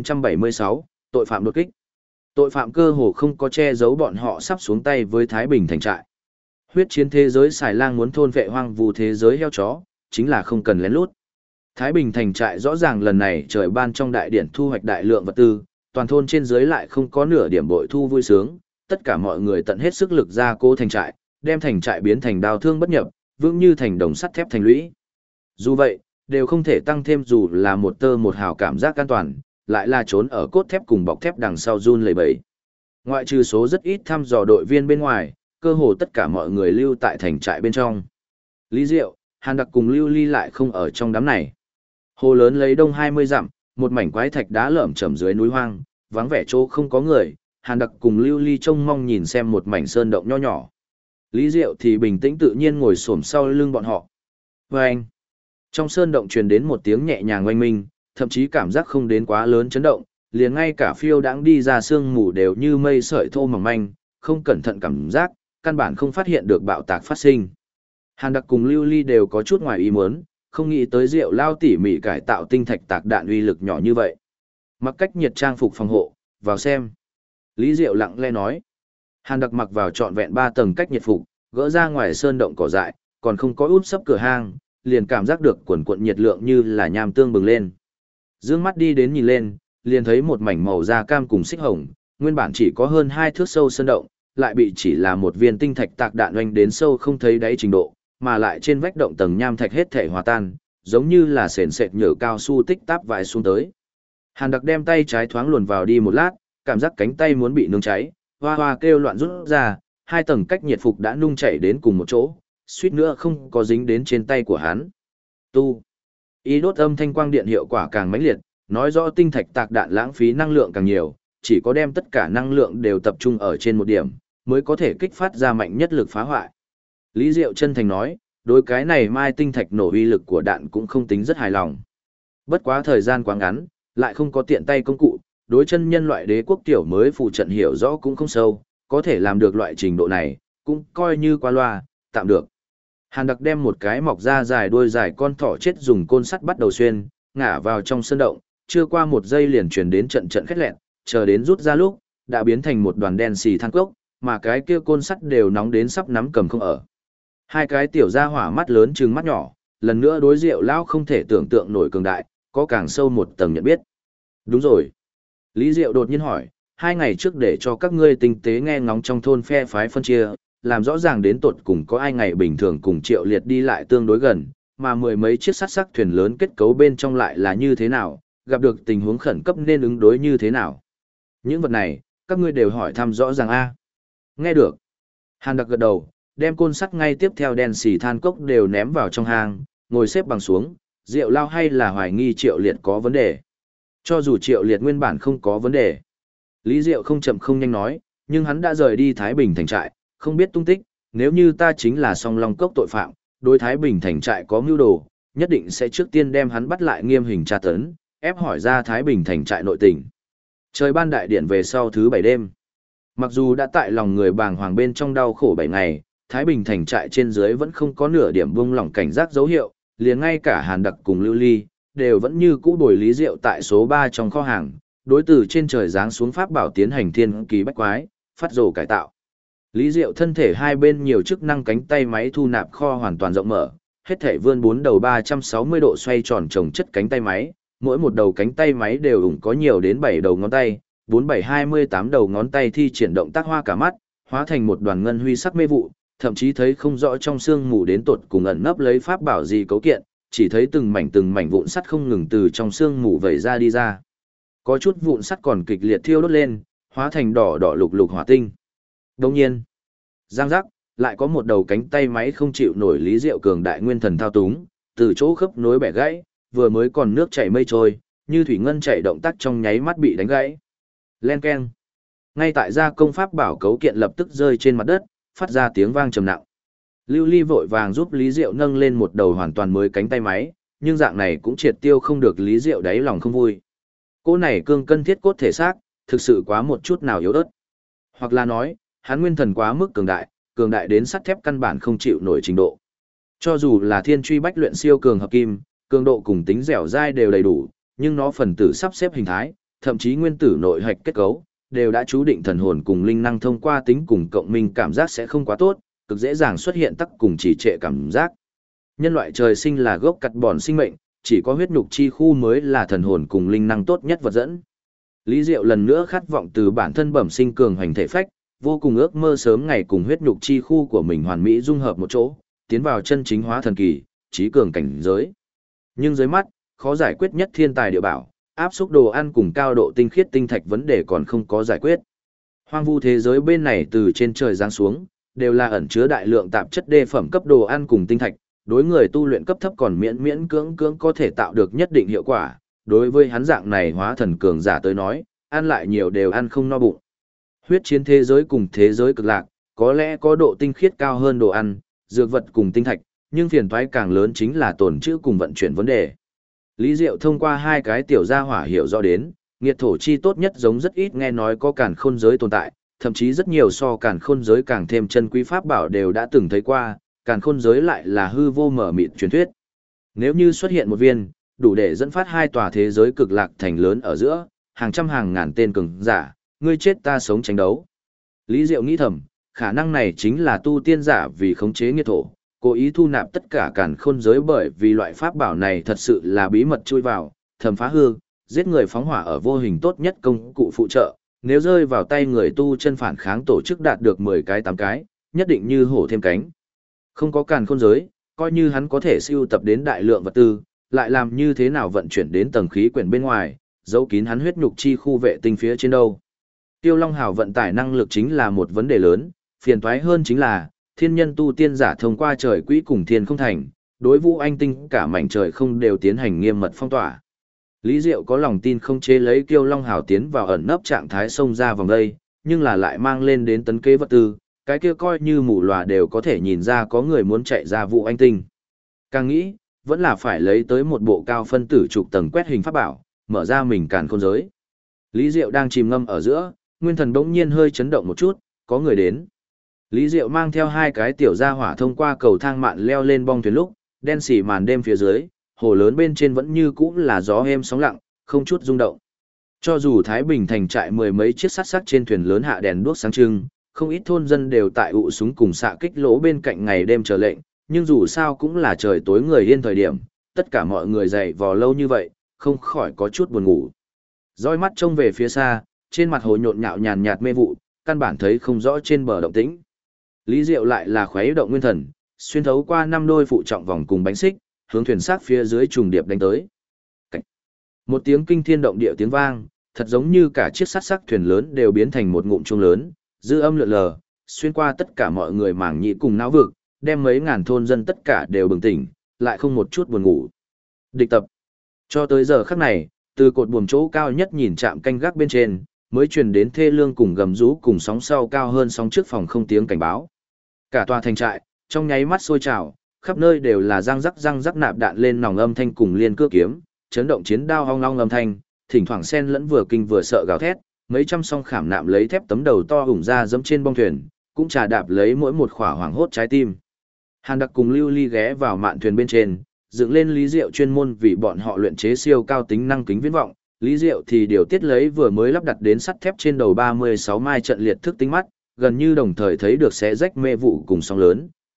1976, tội phạm đột kích. Tội phạm cơ hồ không có che giấu bọn họ sắp xuống tay với Thái Bình thành trại. Huyết chiến thế giới xài lang muốn thôn vệ hoang vu thế giới heo chó, chính là không cần lén lút. Thái Bình thành trại rõ ràng lần này trời ban trong đại điển thu hoạch đại lượng vật tư, toàn thôn trên dưới lại không có nửa điểm bội thu vui sướng, tất cả mọi người tận hết sức lực ra cố thành trại, đem thành trại biến thành đào thương bất nhập, vững như thành đồng sắt thép thành lũy. Dù vậy, đều không thể tăng thêm dù là một tơ một hào cảm giác an toàn, lại là trốn ở cốt thép cùng bọc thép đằng sau run lẩy bẩy. Ngoại trừ số rất ít thăm dò đội viên bên ngoài, cơ hồ tất cả mọi người lưu tại thành trại bên trong. Lý Diệu, Hàn Đặc cùng Lưu Ly lại không ở trong đám này. Hồ lớn lấy đông 20 dặm, một mảnh quái thạch đá lởm chởm dưới núi hoang, vắng vẻ chỗ không có người, Hàn Đặc cùng Lưu Ly trông mong nhìn xem một mảnh sơn động nho nhỏ. Lý Diệu thì bình tĩnh tự nhiên ngồi xổm sau lưng bọn họ. Vâng! Trong sơn động truyền đến một tiếng nhẹ nhàng oanh minh, thậm chí cảm giác không đến quá lớn chấn động, liền ngay cả phiêu đãng đi ra sương mù đều như mây sợi thô mỏng manh, không cẩn thận cảm giác, căn bản không phát hiện được bạo tạc phát sinh. Hàn Đặc cùng Lưu Ly đều có chút ngoài ý muốn, không nghĩ tới Diệu Lao tỉ mỉ cải tạo tinh thạch tạc đạn uy lực nhỏ như vậy. Mặc cách nhiệt trang phục phòng hộ, vào xem. Lý Diệu lặng lẽ nói. Hàn Đặc mặc vào trọn vẹn 3 tầng cách nhiệt phục, gỡ ra ngoài sơn động cỏ dại, còn không có út sấp cửa hang, liền cảm giác được quần cuộn nhiệt lượng như là nham tương bừng lên. Dương mắt đi đến nhìn lên, liền thấy một mảnh màu da cam cùng xích hồng, nguyên bản chỉ có hơn 2 thước sâu sơn động, lại bị chỉ là một viên tinh thạch tạc đạn oanh đến sâu không thấy đáy trình độ, mà lại trên vách động tầng nham thạch hết thể hòa tan, giống như là sền sệt nhở cao su tích táp vài xuống tới. Hàn Đặc đem tay trái thoáng luồn vào đi một lát, cảm giác cánh tay muốn bị nướng cháy, hoa hoa kêu loạn rút ra, 2 tầng cách nhiệt phục đã nung chảy đến cùng một chỗ, suýt nữa không có dính đến trên tay của hắn. Tu. Ý đốt âm thanh quang điện hiệu quả càng mãnh liệt, nói rõ tinh thạch tạc đạn lãng phí năng lượng càng nhiều, chỉ có đem tất cả năng lượng đều tập trung ở trên một điểm, mới có thể kích phát ra mạnh nhất lực phá hoại. Lý Diệu chân thành nói, đối cái này mai tinh thạch nổ uy lực của đạn cũng không tính rất hài lòng. Bất quá thời gian quá ngắn, lại không có tiện tay công cụ, đối chân nhân loại đế quốc tiểu mới phụ trận hiểu rõ cũng không sâu, có thể làm được loại trình độ này, cũng coi như qua loa, tạm được. Hàn Đặc đem một cái mọc ra dài đuôi dài con thỏ chết dùng côn sắt bắt đầu xuyên, ngả vào trong sơn động, chưa qua một giây liền truyền đến trận trận khét lẹn, chờ đến rút ra lúc, đã biến thành một đoàn đen xì than cốc, mà cái kia côn sắt đều nóng đến sắp nắm cầm không ở. Hai cái tiểu gia hỏa mắt lớn trừng mắt nhỏ, lần nữa đối Diệu Lao không thể tưởng tượng nổi cường đại, có càng sâu một tầng nhận biết. Đúng rồi. Lý Diệu đột nhiên hỏi, 2 ngày trước để cho các ngươi tinh tế nghe ngóng trong thôn phe phái phân chia, làm rõ ràng đến tột cùng có ai ngày bình thường cùng Triệu Liệt đi lại tương đối gần, mà mười mấy chiếc sắt sắc thuyền lớn kết cấu bên trong lại là như thế nào, gặp được tình huống khẩn cấp nên ứng đối như thế nào. Những vật này, các ngươi đều hỏi thăm rõ ràng a. Nghe được. Hàn Đặc gật đầu, đem côn sắt ngay tiếp theo đèn xì than cốc đều ném vào trong hang, ngồi xếp bằng xuống, Diệu Lao hay là hoài nghi Triệu Liệt có vấn đề. Cho dù Triệu Liệt nguyên bản không có vấn đề. Lý Diệu không chậm không nhanh nói, nhưng hắn đã rời đi Thái Bình thành trại, không biết tung tích, nếu như ta chính là song long cốc tội phạm, đối Thái Bình thành trại có mưu đồ, nhất định sẽ trước tiên đem hắn bắt lại nghiêm hình tra tấn, ép hỏi ra Thái Bình thành trại nội tình. Trời ban đại điện về sau thứ 7 đêm. Mặc dù đã tại lòng người bàng hoàng bên trong đau khổ 7 ngày, Thái Bình thành trại trên dưới vẫn không có nửa điểm buông lỏng cảnh giác dấu hiệu, liền ngay cả Hàn Đặc cùng Lưu Ly, đều vẫn như cũ bồi Lý Diệu tại số 3 trong kho hàng, đối từ trên trời giáng xuống pháp bảo tiến hành thiên kỳ bách quái, phát rồ cải tạo. Lý Diệu thân thể hai bên nhiều chức năng cánh tay máy thu nạp kho hoàn toàn rộng mở, hết thảy vươn 4 đầu 360 độ xoay tròn chồng chất cánh tay máy, mỗi một đầu cánh tay máy đều ủng có nhiều đến 7 đầu ngón tay, 4728 đầu ngón tay thi triển động tác hoa cả mắt, hóa thành một đoàn ngân huy sắc mê vụ, thậm chí thấy không rõ trong xương mù đến tột cùng ẩn nấp lấy pháp bảo gì cấu kiện, chỉ thấy từng mảnh vụn sắt không ngừng từ trong xương mù vẩy ra đi ra. Có chút vụn sắt còn kịch liệt thiêu đốt lên, hóa thành đỏ đỏ lục lục hỏa tinh. Đồng nhiên, giang giác, lại có một đầu cánh tay máy không chịu nổi Lý Diệu cường đại nguyên thần thao túng, từ chỗ khớp nối bẻ gãy, vừa mới còn nước chảy mây trôi, như thủy ngân chảy động tác trong nháy mắt bị đánh gãy. Len keng. Ngay tại gia công pháp bảo cấu kiện lập tức rơi trên mặt đất, phát ra tiếng vang trầm nặng. Lưu Ly vội vàng giúp Lý Diệu nâng lên một đầu hoàn toàn mới cánh tay máy, nhưng dạng này cũng triệt tiêu không được Lý Diệu đáy lòng không vui. Cô này cương cân thiết cốt thể xác, thực sự quá một chút nào yếu ớt. Hoặc là nói, hắn nguyên thần quá mức cường đại đến sắt thép căn bản không chịu nổi trình độ. Cho dù là thiên truy bách luyện siêu cường hợp kim, cường độ cùng tính dẻo dai đều đầy đủ, nhưng nó phần tử sắp xếp hình thái, thậm chí nguyên tử nội hạch kết cấu, đều đã chú định thần hồn cùng linh năng thông qua tính cùng cộng minh cảm giác sẽ không quá tốt, cực dễ dàng xuất hiện tắc cùng trì trệ cảm giác. Nhân loại trời sinh là gốc cắt bòn sinh mệnh, chỉ có huyết nhục chi khu mới là thần hồn cùng linh năng tốt nhất vật dẫn. Lý Diệu lần nữa khát vọng từ bản thân bẩm sinh cường hành thể phách, vô cùng ước mơ sớm ngày cùng huyết nhục chi khu của mình hoàn mỹ dung hợp một chỗ, tiến vào chân chính hóa thần kỳ, trí cường cảnh giới. Nhưng dưới mắt, khó giải quyết nhất thiên tài địa bảo, áp xúc đồ ăn cùng cao độ tinh khiết tinh thạch vấn đề còn không có giải quyết. Hoang vu thế giới bên này từ trên trời giáng xuống, đều là ẩn chứa đại lượng tạp chất đê phẩm cấp đồ ăn cùng tinh thạch, đối người tu luyện cấp thấp còn miễn cưỡng có thể tạo được nhất định hiệu quả, đối với hắn dạng này hóa thần cường giả tới nói, ăn lại nhiều đều ăn không no bụng. Huyết chiến thế giới cùng thế giới cực lạc, có lẽ có độ tinh khiết cao hơn đồ ăn, dược vật cùng tinh thạch, nhưng phiền toái càng lớn chính là tồn trữ cùng vận chuyển vấn đề. Lý Diệu thông qua hai cái tiểu gia hỏa hiểu rõ đến, nghiệt thổ chi tốt nhất giống rất ít nghe nói có càn khôn giới tồn tại, thậm chí rất nhiều so càn khôn giới càng thêm chân quý pháp bảo đều đã từng thấy qua, càn khôn giới lại là hư vô mở mịt truyền thuyết. Nếu như xuất hiện một viên, đủ để dẫn phát hai tòa thế giới cực lạc thành lớn ở giữa, hàng trăm hàng ngàn tên cường giả, ngươi chết ta sống tranh đấu. Lý Diệu nghĩ thầm, khả năng này chính là tu tiên giả vì khống chế nghiệt thổ, cố ý thu nạp tất cả càn khôn giới bởi vì loại pháp bảo này thật sự là bí mật chui vào, thầm phá hư, giết người phóng hỏa ở vô hình tốt nhất công cụ phụ trợ, nếu rơi vào tay người tu chân phản kháng tổ chức đạt được 10 cái 8 cái, nhất định như hổ thêm cánh. Không có càn khôn giới, coi như hắn có thể siêu tập đến đại lượng vật tư, lại làm như thế nào vận chuyển đến tầng khí quyển bên ngoài, giấu kín hắn huyết nhục chi khu vệ tinh phía trên đâu. Tiêu Long Hào vận tải năng lực chính là một vấn đề lớn, phiền toái hơn chính là, thiên nhân tu tiên giả thông qua trời quỹ cùng thiên không thành, đối vũ anh tinh cả mảnh trời không đều tiến hành nghiêm mật phong tỏa. Lý Diệu có lòng tin không chế lấy Tiêu Long Hào tiến vào ẩn nấp trạng thái xông ra vòng đây, nhưng là lại mang lên đến tấn kế vật tư, cái kia coi như mù lòa đều có thể nhìn ra có người muốn chạy ra vũ anh tinh. Càng nghĩ, vẫn là phải lấy tới một bộ cao phân tử trục tầng quét hình pháp bảo, mở ra mình càn khôn giới. Lý Diệu đang chìm ngâm ở giữa, nguyên thần bỗng nhiên hơi chấn động một chút, có người đến. Lý Diệu mang theo hai cái tiểu gia hỏa thông qua cầu thang mạn leo lên bong thuyền lúc, đen xỉ màn đêm phía dưới, hồ lớn bên trên vẫn như cũ là gió êm sóng lặng, không chút rung động. Cho dù Thái Bình thành trại mười mấy chiếc sắt sắc trên thuyền lớn hạ đèn đuốc sáng trưng, không ít thôn dân đều tại ụ súng cùng xạ kích lỗ bên cạnh ngày đêm chờ lệnh, nhưng dù sao cũng là trời tối người yên thời điểm, tất cả mọi người dậy vò lâu như vậy, không khỏi có chút buồn ngủ. Dõi mắt trông về phía xa, trên mặt hồ nhộn nhạo nhàn nhạt mê vụ, căn bản thấy không rõ trên bờ động tĩnh. Lý Diệu lại là khuấy động nguyên thần, xuyên thấu qua 5 đôi phụ trọng vòng cùng bánh xích, hướng thuyền xác phía dưới trùng điệp đánh tới. Cảnh. Một tiếng kinh thiên động địa tiếng vang, thật giống như cả chiếc sắt sắc thuyền lớn đều biến thành một ngụm chuông lớn, dư âm lượn lờ, xuyên qua tất cả mọi người màng nhĩ cùng não vực, đem mấy ngàn thôn dân tất cả đều bừng tỉnh, lại không một chút buồn ngủ. Địch tập. Cho tới giờ khắc này, từ cột buồm chỗ cao nhất nhìn chạm canh gác bên trên, mới truyền đến thê lương cùng gầm rú cùng sóng sau cao hơn sóng trước phòng không tiếng cảnh báo. Cả tòa thành trại, trong nháy mắt sôi trào, khắp nơi đều là răng rắc nạp đạn lên nòng âm thanh cùng liên cưa kiếm, chấn động chiến đao ong long âm thanh, thỉnh thoảng xen lẫn vừa kinh vừa sợ gào thét, mấy trăm song khảm nạm lấy thép tấm đầu to hủng ra dẫm trên bong thuyền, cũng trà đạp lấy mỗi một khỏa hoàng hốt trái tim. Hàn Đặc cùng Lưu Ly ghé vào mạn thuyền bên trên, dựng lên Lý Diệu chuyên môn vì bọn họ luyện chế siêu cao tính năng kính viễn vọng, Lý Diệu thì điều tiết lấy vừa mới lắp đặt đến sắt thép trên đầu 36 mai trận liệt thức tính mắt, gần như đồng thời thấy được xé rách mê vụ cùng sóng lớn,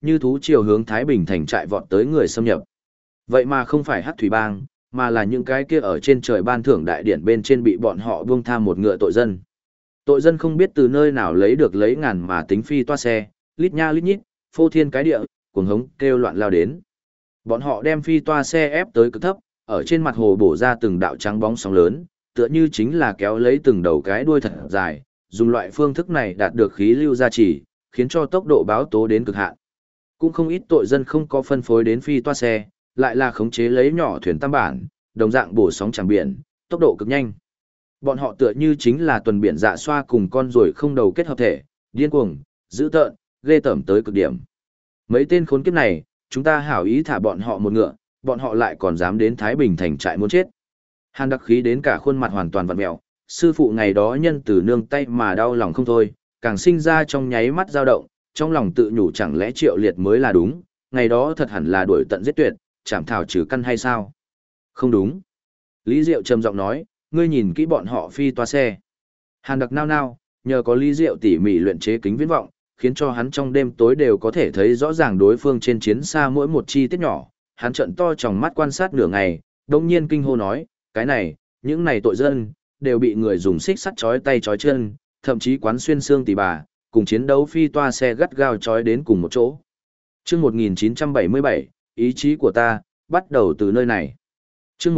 như thú chiều hướng Thái Bình thành trại vọt tới người xâm nhập. Vậy mà không phải Hắc Thủy Bang, mà là những cái kia ở trên trời ban thưởng đại điển bên trên bị bọn họ buông tha một ngựa tội dân. Tội dân không biết từ nơi nào lấy được lấy ngàn mà tính phi toa xe, lít nha lít nhít, phô thiên cái địa, cuồng hống kêu loạn lao đến. Bọn họ đem phi toa xe ép tới cực thấp, ở trên mặt hồ bổ ra từng đạo trắng bóng sóng lớn, tựa như chính là kéo lấy từng đầu cái đuôi thật dài, dùng loại phương thức này đạt được khí lưu gia trì, khiến cho tốc độ báo tố đến cực hạn. Cũng không ít tội dân không có phân phối đến phi toa xe, lại là khống chế lấy nhỏ thuyền tam bản, đồng dạng bổ sóng chẳng biển, tốc độ cực nhanh. Bọn họ tựa như chính là tuần biển dạ xoa cùng con ruồi không đầu kết hợp thể, điên cuồng, dữ tợn, ghê tởm tới cực điểm. Mấy tên khốn kiếp này, chúng ta hảo ý thả bọn họ một ngựa, bọn họ lại còn dám đến Thái Bình thành trại muốn chết. Hàn Đặc khí đến cả khuôn mặt hoàn toàn vặn mẹo, sư phụ ngày đó nhân từ nương tay mà đau lòng không thôi, càng sinh ra trong nháy mắt dao động, trong lòng tự nhủ chẳng lẽ Triệu Liệt mới là đúng, ngày đó thật hẳn là đuổi tận giết tuyệt, chảm thảo trừ căn hay sao? Không đúng. Lý Diệu trầm giọng nói, ngươi nhìn kỹ bọn họ phi toa xe. Hàn Đặc nao nao, nhờ có Lý Diệu tỉ mỉ luyện chế kính viễn vọng, khiến cho hắn trong đêm tối đều có thể thấy rõ ràng đối phương trên chiến xa mỗi một chi tiết nhỏ. Hắn trợn to tròng mắt quan sát nửa ngày, đột nhiên kinh hô nói, cái này, những này tội dân, đều bị người dùng xích sắt chói tay chói chân, thậm chí quán xuyên xương tỉ bà, cùng chiến đấu phi toa xe gắt gao chói đến cùng một chỗ. Chương 1977, ý chí của ta, bắt đầu từ nơi này. Chương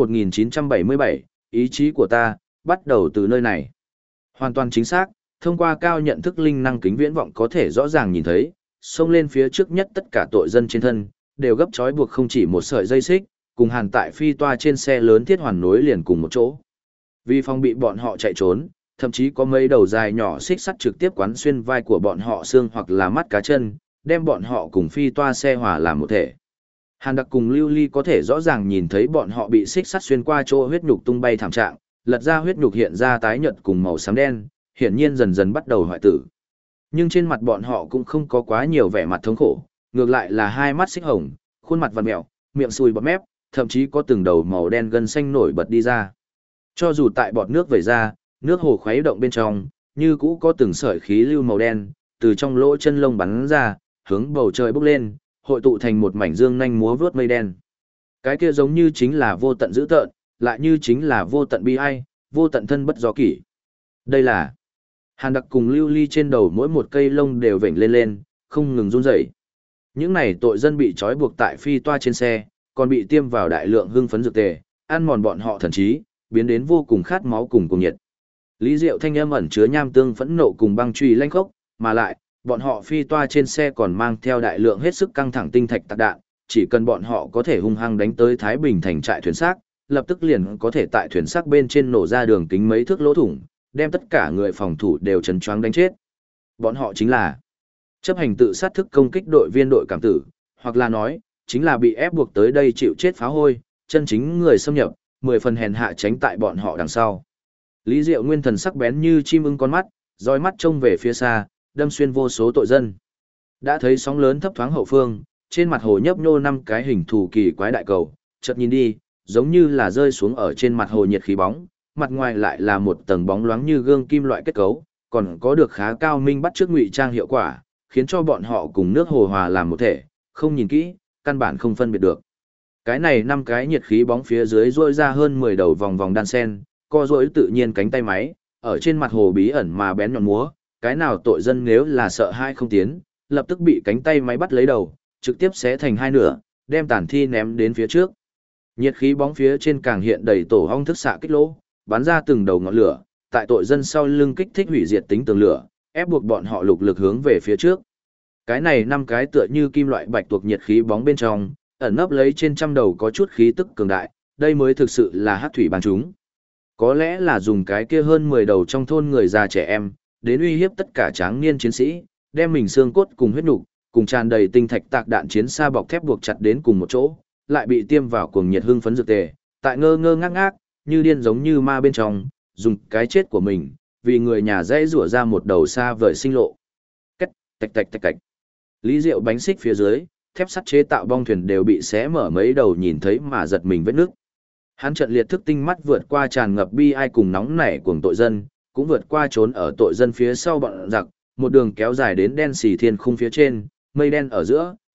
1977, ý chí của ta, bắt đầu từ nơi này. Hoàn toàn chính xác, thông qua cao nhận thức linh năng kính viễn vọng có thể rõ ràng nhìn thấy, xông lên phía trước nhất tất cả tội dân trên thân, đều gấp trói buộc không chỉ một sợi dây xích, cùng hàn tại phi toa trên xe lớn thiết hoàn nối liền cùng một chỗ. Vì phòng bị bọn họ chạy trốn, thậm chí có mấy đầu dài nhỏ xích sắt trực tiếp quán xuyên vai của bọn họ xương hoặc là mắt cá chân, đem bọn họ cùng phi toa xe hòa làm một thể. Hàn Đặc cùng Lưu Ly có thể rõ ràng nhìn thấy bọn họ bị xích sắt xuyên qua chỗ huyết nhục tung bay thảm trạng, lật ra huyết nhục hiện ra tái nhợt cùng màu xám đen, hiển nhiên dần dần bắt đầu hoại tử. Nhưng trên mặt bọn họ cũng không có quá nhiều vẻ mặt thống khổ, ngược lại là hai mắt xích hồng, khuôn mặt vằn mèo, miệng sùi bọt mép, thậm chí có từng đầu màu đen gân xanh nổi bật đi ra. Cho dù tại bọt nước vẩy ra, nước hồ khuấy động bên trong, như cũ có từng sợi khí lưu màu đen, từ trong lỗ chân lông bắn ra, hướng bầu trời bốc lên, hội tụ thành một mảnh dương nhanh múa vướt mây đen. Cái kia giống như chính là vô tận dữ tợn, lại như chính là vô tận bi ai, vô tận thân bất do kỷ. Đây là Hàn Đặc cùng Lưu Ly trên đầu mỗi một cây lông đều vểnh lên lên, không ngừng run rẩy. Những này tội dân bị trói buộc tại phi toa trên xe, còn bị tiêm vào đại lượng hưng phấn dược tề, ăn mòn bọn họ thần trí, biến đến vô cùng khát máu cùng cuồng nhiệt. Lý Diệu thanh âm ẩn chứa nham tương phẫn nộ cùng băng truy lanh khốc, mà lại, bọn họ phi toa trên xe còn mang theo đại lượng hết sức căng thẳng tinh thạch tạc đạn, chỉ cần bọn họ có thể hung hăng đánh tới Thái Bình thành trại thuyền xác, lập tức liền có thể tại thuyền xác bên trên nổ ra đường kính mấy thước lỗ thủng, đem tất cả người phòng thủ đều chấn choáng đánh chết. Bọn họ chính là chấp hành tự sát thức công kích đội viên đội cảm tử, hoặc là nói, chính là bị ép buộc tới đây chịu chết phá hôi, chân chính người xâm nhập, 10 phần hèn hạ tránh tại bọn họ đằng sau. Lý Diệu nguyên thần sắc bén như chim ưng con mắt, dõi mắt trông về phía xa, đâm xuyên vô số tội dân. Đã thấy sóng lớn thấp thoáng hậu phương, trên mặt hồ nhấp nhô 5 cái hình thù kỳ quái đại cầu, chợt nhìn đi, giống như là rơi xuống ở trên mặt hồ nhiệt khí bóng, mặt ngoài lại là một tầng bóng loáng như gương kim loại kết cấu, còn có được khá cao minh bắt chước ngụy trang hiệu quả, khiến cho bọn họ cùng nước hồ hòa làm một thể, không nhìn kỹ, căn bản không phân biệt được. Cái này 5 cái nhiệt khí bóng phía dưới rôi ra hơn 10 đầu vòng vòng đan sen, co rỗi tự nhiên cánh tay máy, ở trên mặt hồ bí ẩn mà bén nhọn múa, cái nào tội dân nếu là sợ hai không tiến, lập tức bị cánh tay máy bắt lấy đầu, trực tiếp xé thành hai nửa, đem tàn thi ném đến phía trước. Nhiệt khí bóng phía trên càng hiện đầy tổ ong thức xạ kích lỗ, bắn ra từng đầu ngọn lửa, tại tội dân sau lưng kích thích hủy diệt tính tường lửa, ép buộc bọn họ lục lực hướng về phía trước. Cái này 5 cái tựa như kim loại bạch tuộc nhiệt khí bóng bên trong, ẩn nấp lấy trên trăm đầu có chút khí tức cường đại, đây mới thực sự là hắc thủy bang chúng. Có lẽ là dùng cái kia hơn 10 đầu trong thôn người già trẻ em, đến uy hiếp tất cả tráng niên chiến sĩ, đem mình xương cốt cùng huyết nục, cùng tràn đầy tinh thạch tạc đạn chiến xa bọc thép buộc chặt đến cùng một chỗ, lại bị tiêm vào cuồng nhiệt hưng phấn dược tề, tại ngơ ngơ ngác ngác, như điên giống như ma bên trong, dùng cái chết của mình, vì người nhà dễ rủa ra một đầu xa vời sinh lộ. Cách, tạch tạch tạch tạch. Lý Diệu bánh xích phía dưới, thép sắt chế tạo bong thuyền đều bị xé mở mấy đầu nhìn thấy mà giật mình vết nước. Hắn trận liệt thức tinh mắt vượt qua tràn ngập bi ai cùng nóng nảy cuồng tội dân, cũng vượt qua trốn ở tội dân phía sau bọn giặc, một đường kéo dài đến đen xì thiên khung phía trên, mây đen ở giữa,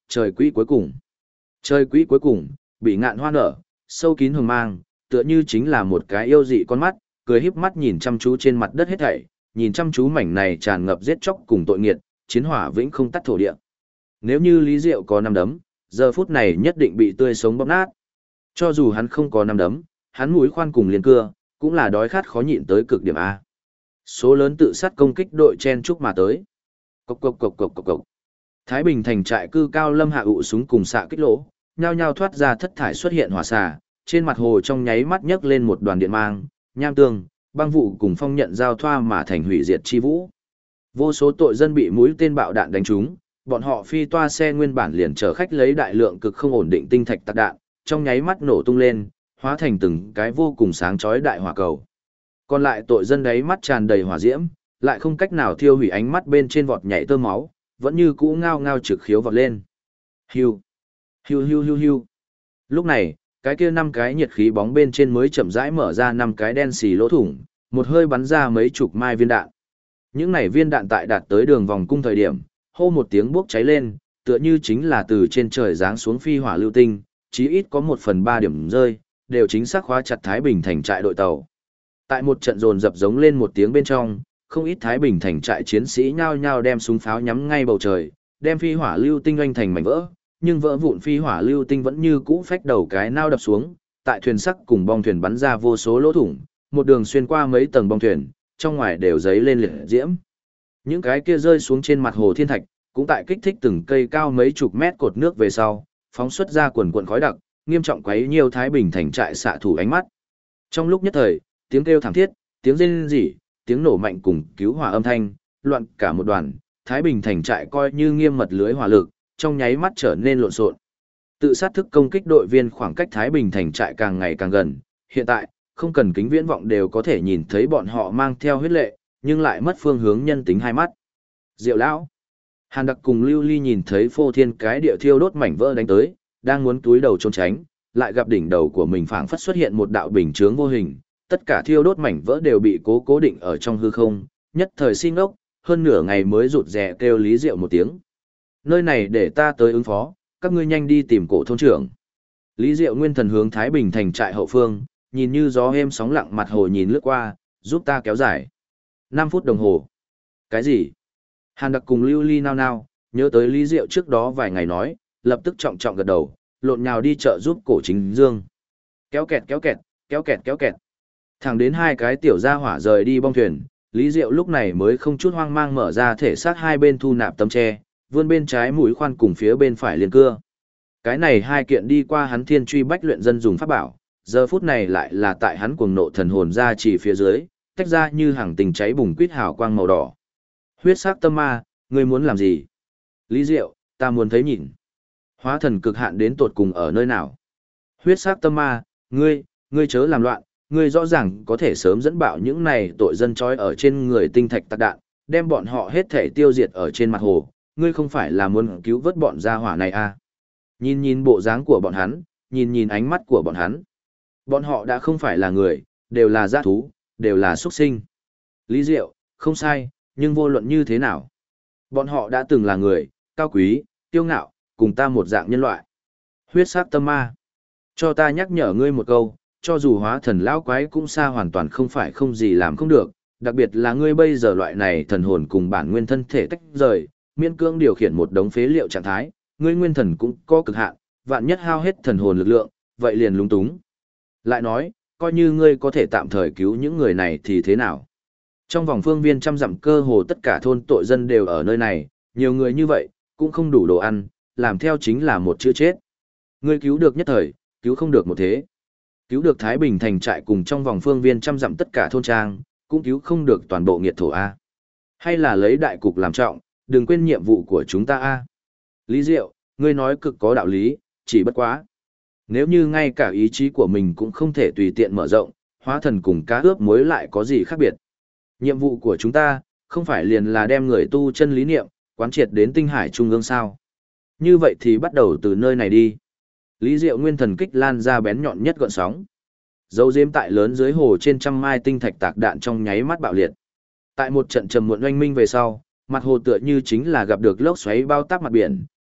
trời quỹ cuối cùng. Trời quỹ cuối cùng, bị ngạn hoa nở, sâu kín hồng mang, tựa như chính là một cái yêu dị con mắt, cười híp mắt nhìn chăm chú trên mặt đất hết thảy, nhìn chăm chú mảnh này tràn ngập giết chóc cùng tội nghiệt, chiến hỏa vĩnh không tắt thổ địa. Nếu như Lý Diệu có năm đấm, giờ phút này nhất định bị tươi sống bóp nát. Cho dù hắn không có năm đấm, hắn mũi khoan cùng liền cưa, cũng là đói khát khó nhịn tới cực điểm A. Số lớn tự sát công kích đội chen chúc mà tới. Cộc cộc cộc cộc cộc cộc. Thái Bình thành trại cư cao lâm hạ ụ súng cùng xạ kích lỗ, nhao nhao thoát ra thất thải xuất hiện hỏa xà, trên mặt hồ trong nháy mắt nhấc lên một đoàn điện mang, nham tương, băng vụ cùng phong nhận giao thoa mà thành hủy diệt chi vũ. Vô số tội dân bị mũi tên bạo đạn đánh trúng, bọn họ phi toa xe nguyên bản liền chở khách lấy đại lượng cực không ổn định tinh thạch tạc đạn, trong nháy mắt nổ tung lên, hóa thành từng cái vô cùng sáng chói đại hỏa cầu. Còn lại tội dân đấy mắt tràn đầy hỏa diễm, lại không cách nào thiêu hủy ánh mắt bên trên vọt nhảy tơ máu, vẫn như cũ ngao ngao trực khiếu vọt lên. Hiu, hiu hiu hiu hiu. Lúc này, cái kia 5 cái nhiệt khí bóng bên trên mới chậm rãi mở ra 5 cái đen xì lỗ thủng, một hơi bắn ra mấy chục mai viên đạn. Những này viên đạn tại đạt tới đường vòng cung thời điểm, hô một tiếng bốc cháy lên, tựa như chính là từ trên trời giáng xuống phi hỏa lưu tinh, chí ít có 1/3 điểm rơi, đều chính xác khóa chặt Thái Bình thành trại đội tàu. Tại một trận dồn dập giống lên một tiếng bên trong, không ít Thái Bình thành trại chiến sĩ nhao nhao đem súng pháo nhắm ngay bầu trời, đem phi hỏa lưu tinh oanh thành mảnh vỡ, nhưng vỡ vụn phi hỏa lưu tinh vẫn như cũ phách đầu cái nao đập xuống, tại thuyền sắt cùng bong thuyền bắn ra vô số lỗ thủng, một đường xuyên qua mấy tầng bong thuyền, trong ngoài đều giấy lên liệt diễm. Những cái kia rơi xuống trên mặt hồ thiên thạch, cũng tại kích thích từng cây cao mấy chục mét cột nước về sau, phóng xuất ra quần quần khói đặc, nghiêm trọng quấy nhiều Thái Bình thành trại xạ thủ ánh mắt. Trong lúc nhất thời, tiếng kêu thảm thiết, tiếng rên rỉ, tiếng nổ mạnh cùng cứu hỏa âm thanh, loạn cả một đoàn, Thái Bình thành trại coi như nghiêm mật lưới hỏa lực, trong nháy mắt trở nên lộn xộn. Tự sát thức công kích đội viên khoảng cách Thái Bình thành trại càng ngày càng gần, hiện tại, không cần kính viễn vọng đều có thể nhìn thấy bọn họ mang theo huyết lệ, nhưng lại mất phương hướng nhân tính hai mắt. Diệu lão, Hàn Đặc cùng Lưu Ly nhìn thấy phô thiên cái địa thiêu đốt mảnh vỡ đánh tới, đang muốn túi đầu trốn tránh, lại gặp đỉnh đầu của mình phảng phất xuất hiện một đạo bình chướng vô hình, tất cả thiêu đốt mảnh vỡ đều bị cố định ở trong hư không, nhất thời xin ốc, hơn nửa ngày mới rụt rè kêu Lý Diệu một tiếng. Nơi này để ta tới ứng phó, các ngươi nhanh đi tìm cổ thôn trưởng. Lý Diệu nguyên thần hướng Thái Bình thành trại hậu phương, nhìn như gió êm sóng lặng mặt hồ nhìn lướt qua, giúp ta kéo dài. 5 phút đồng hồ. Cái gì? Hàn Đặc cùng Lưu Ly nao nao, nhớ tới Lý Diệu trước đó vài ngày nói, lập tức trọng trọng gật đầu, lộn nhào đi chợ giúp cổ chính dương. Kéo kẹt kéo kẹt, kéo kẹt kéo kẹt. Thẳng đến hai cái tiểu gia hỏa rời đi bong thuyền, Lý Diệu lúc này mới không chút hoang mang mở ra thể xác hai bên thu nạp tấm tre, vươn bên trái mũi khoan cùng phía bên phải liền cưa. Cái này hai kiện đi qua hắn thiên truy bách luyện dân dùng pháp bảo, giờ phút này lại là tại hắn cuồng nộ thần hồn ra chỉ phía dưới, tách ra như hàng tình cháy bùng quýt hào quang màu đỏ. Huyết sắc tâm ma, ngươi muốn làm gì? Lý Diệu, ta muốn thấy nhìn. Hóa thần cực hạn đến tột cùng ở nơi nào? Huyết sắc tâm ma, ngươi chớ làm loạn, ngươi rõ ràng có thể sớm dẫn bạo những này tội dân trói ở trên người tinh thạch tạc đạn, đem bọn họ hết thể tiêu diệt ở trên mặt hồ, ngươi không phải là muốn cứu vớt bọn gia hỏa này à? Nhìn nhìn bộ dáng của bọn hắn, nhìn nhìn ánh mắt của bọn hắn. Bọn họ đã không phải là người, đều là dã thú, đều là xuất sinh. Lý Diệu, không sai, nhưng vô luận như thế nào? Bọn họ đã từng là người, cao quý, kiêu ngạo, cùng ta một dạng nhân loại. Huyết sắc tâm ma. Cho ta nhắc nhở ngươi một câu, cho dù hóa thần lão quái cũng xa hoàn toàn không phải không gì làm không được, đặc biệt là ngươi bây giờ loại này thần hồn cùng bản nguyên thân thể tách rời, miễn cưỡng điều khiển một đống phế liệu trạng thái, ngươi nguyên thần cũng có cực hạn, vạn nhất hao hết thần hồn lực lượng, vậy liền lúng túng. Lại nói, coi như ngươi có thể tạm thời cứu những người này thì thế nào? Trong vòng phương viên trăm dặm cơ hồ tất cả thôn tội dân đều ở nơi này, nhiều người như vậy, cũng không đủ đồ ăn, làm theo chính là một chữ chết. Ngươi cứu được nhất thời, cứu không được một thế. Cứu được Thái Bình thành trại cùng trong vòng phương viên trăm dặm tất cả thôn trang, cũng cứu không được toàn bộ nghiệt thổ A. Hay là lấy đại cục làm trọng, đừng quên nhiệm vụ của chúng ta A. Lý Diệu, ngươi nói cực có đạo lý, chỉ bất quá. Nếu như ngay cả ý chí của mình cũng không thể tùy tiện mở rộng, hóa thần cùng cá ướp muối lại có gì khác biệt. Nhiệm vụ của chúng ta, không phải liền là đem người tu chân lý niệm, quán triệt đến tinh hải trung ương sao. Như vậy thì bắt đầu từ nơi này đi. Lý Diệu nguyên thần kích lan ra bén nhọn nhất gọn sóng. Dấu diếm tại lớn dưới hồ trên trăm mai tinh thạch tạc đạn trong nháy mắt bạo liệt. Tại một trận trầm muộn oanh minh về sau, mặt hồ tựa như chính là gặp được lốc xoáy bao táp mặt biển,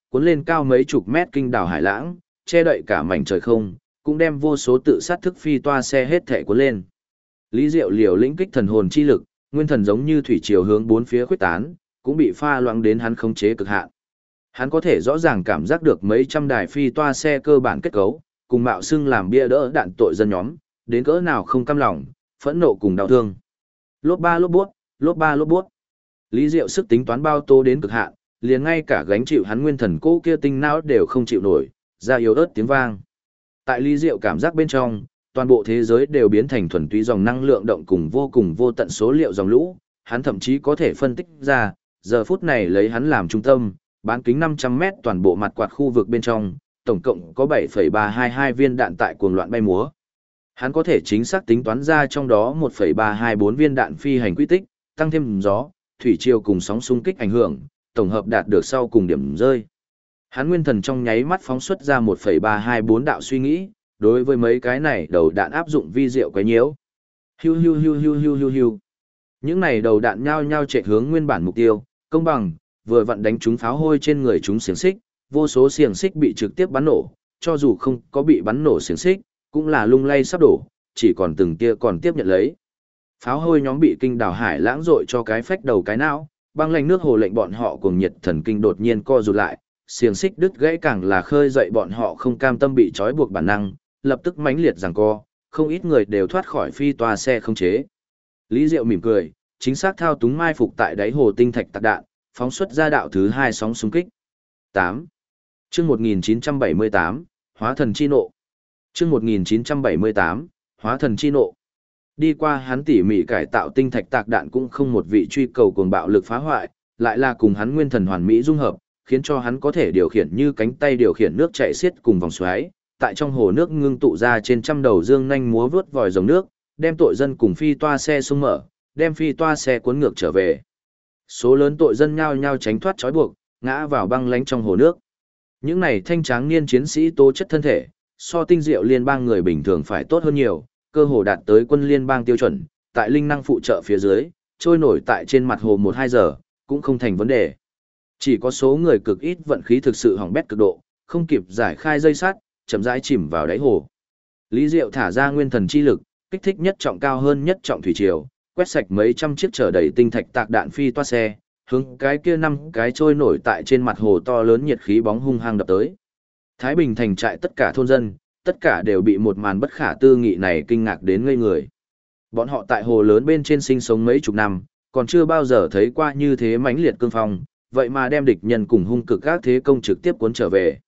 cuốn lên cao mấy chục mét kinh đảo hải lãng, che đậy cả mảnh trời không, cũng đem vô số tự sát thức phi toa xe hết thảy cuốn lên. Lý Diệu liều lĩnh kích thần hồn chi lực, nguyên thần giống như thủy triều hướng bốn phía khuếch tán, cũng bị pha loãng đến hắn khống chế cực hạn. Hắn có thể rõ ràng cảm giác được mấy trăm đài phi toa xe cơ bản kết cấu, cùng mạo xưng làm bia đỡ đạn tội dân nhóm, đến cỡ nào không cam lòng, phẫn nộ cùng đau thương. Lốp ba lốp buốt, lốp ba lốp buốt. Lý Diệu sức tính toán bao tô đến cực hạn, liền ngay cả gánh chịu hắn nguyên thần cố kia tinh não đều không chịu nổi, ra yếu ớt tiếng vang. Tại Lý Diệu cảm giác bên trong, toàn bộ thế giới đều biến thành thuần túy dòng năng lượng động cùng vô tận số liệu dòng lũ, hắn thậm chí có thể phân tích ra, giờ phút này lấy hắn làm trung tâm, bán kính 500 mét toàn bộ mặt quạt khu vực bên trong, tổng cộng có 7,322 viên đạn tại cuồng loạn bay múa. Hắn có thể chính xác tính toán ra trong đó 1,324 viên đạn phi hành quy tích, tăng thêm gió, thủy triều cùng sóng xung kích ảnh hưởng, tổng hợp đạt được sau cùng điểm rơi. Hắn nguyên thần trong nháy mắt phóng xuất ra 1,324 đạo suy nghĩ, đối với mấy cái này đầu đạn áp dụng vi diệu quấy nhiễu. Hiu hiu hiu hiu hiu hiu hiu. Những này đầu đạn nhao nhao chạy hướng nguyên bản mục tiêu, công bằng, vừa vặn đánh trúng pháo hôi trên người chúng xiềng xích, vô số xiềng xích bị trực tiếp bắn nổ, cho dù không có bị bắn nổ xiềng xích, cũng là lung lay sắp đổ, chỉ còn từng tia còn tiếp nhận lấy. Pháo hôi nhóm bị kinh đảo hải lãng dội cho cái phách đầu cái não, băng lạnh nước hồ lệnh bọn họ cuồng nhiệt thần kinh đột nhiên co rụt lại, xiềng xích đứt gãy càng là khơi dậy bọn họ không cam tâm bị trói buộc bản năng, lập tức mãnh liệt giằng co, không ít người đều thoát khỏi phi toa xe không chế. Lý Diệu mỉm cười, chính xác thao túng mai phục tại đáy hồ tinh thạch tạc đạn, phóng xuất ra đạo thứ 2 sóng xung kích. 8. Chương 1978, Hóa thần chi nộ. Chương 1978, Hóa thần chi nộ. Đi qua hắn tỉ mỉ cải tạo tinh thạch tạc đạn cũng không một vị truy cầu cuồng bạo lực phá hoại, lại là cùng hắn nguyên thần hoàn mỹ dung hợp, khiến cho hắn có thể điều khiển như cánh tay điều khiển nước chảy xiết cùng vòng xoáy, tại trong hồ nước ngưng tụ ra trên trăm đầu dương nhanh múa vướt vòi rồng nước, đem tội dân cùng phi toa xe xung mở, đem phi toa xe cuốn ngược trở về. Số lớn tội dân nhao nhao tránh thoát trói buộc, ngã vào băng lánh trong hồ nước. Những này thanh tráng niên chiến sĩ tố chất thân thể, so tinh diệu liên bang người bình thường phải tốt hơn nhiều, cơ hồ đạt tới quân liên bang tiêu chuẩn, tại linh năng phụ trợ phía dưới, trôi nổi tại trên mặt hồ 1-2 giờ, cũng không thành vấn đề. Chỉ có số người cực ít vận khí thực sự hỏng bét cực độ, không kịp giải khai dây sắt, chậm rãi chìm vào đáy hồ. Lý Diệu thả ra nguyên thần chi lực, kích thích nhất trọng cao hơn nhất trọng thủy triều, quét sạch mấy trăm chiếc chở đầy tinh thạch tạc đạn phi toa xe, hướng cái kia 5 cái trôi nổi tại trên mặt hồ to lớn nhiệt khí bóng hung hăng đập tới. Thái Bình thành trại tất cả thôn dân, tất cả đều bị một màn bất khả tư nghị này kinh ngạc đến ngây người. Bọn họ tại hồ lớn bên trên sinh sống mấy chục năm, còn chưa bao giờ thấy qua như thế mãnh liệt cương phong, vậy mà đem địch nhân cùng hung cực các thế công trực tiếp cuốn trở về.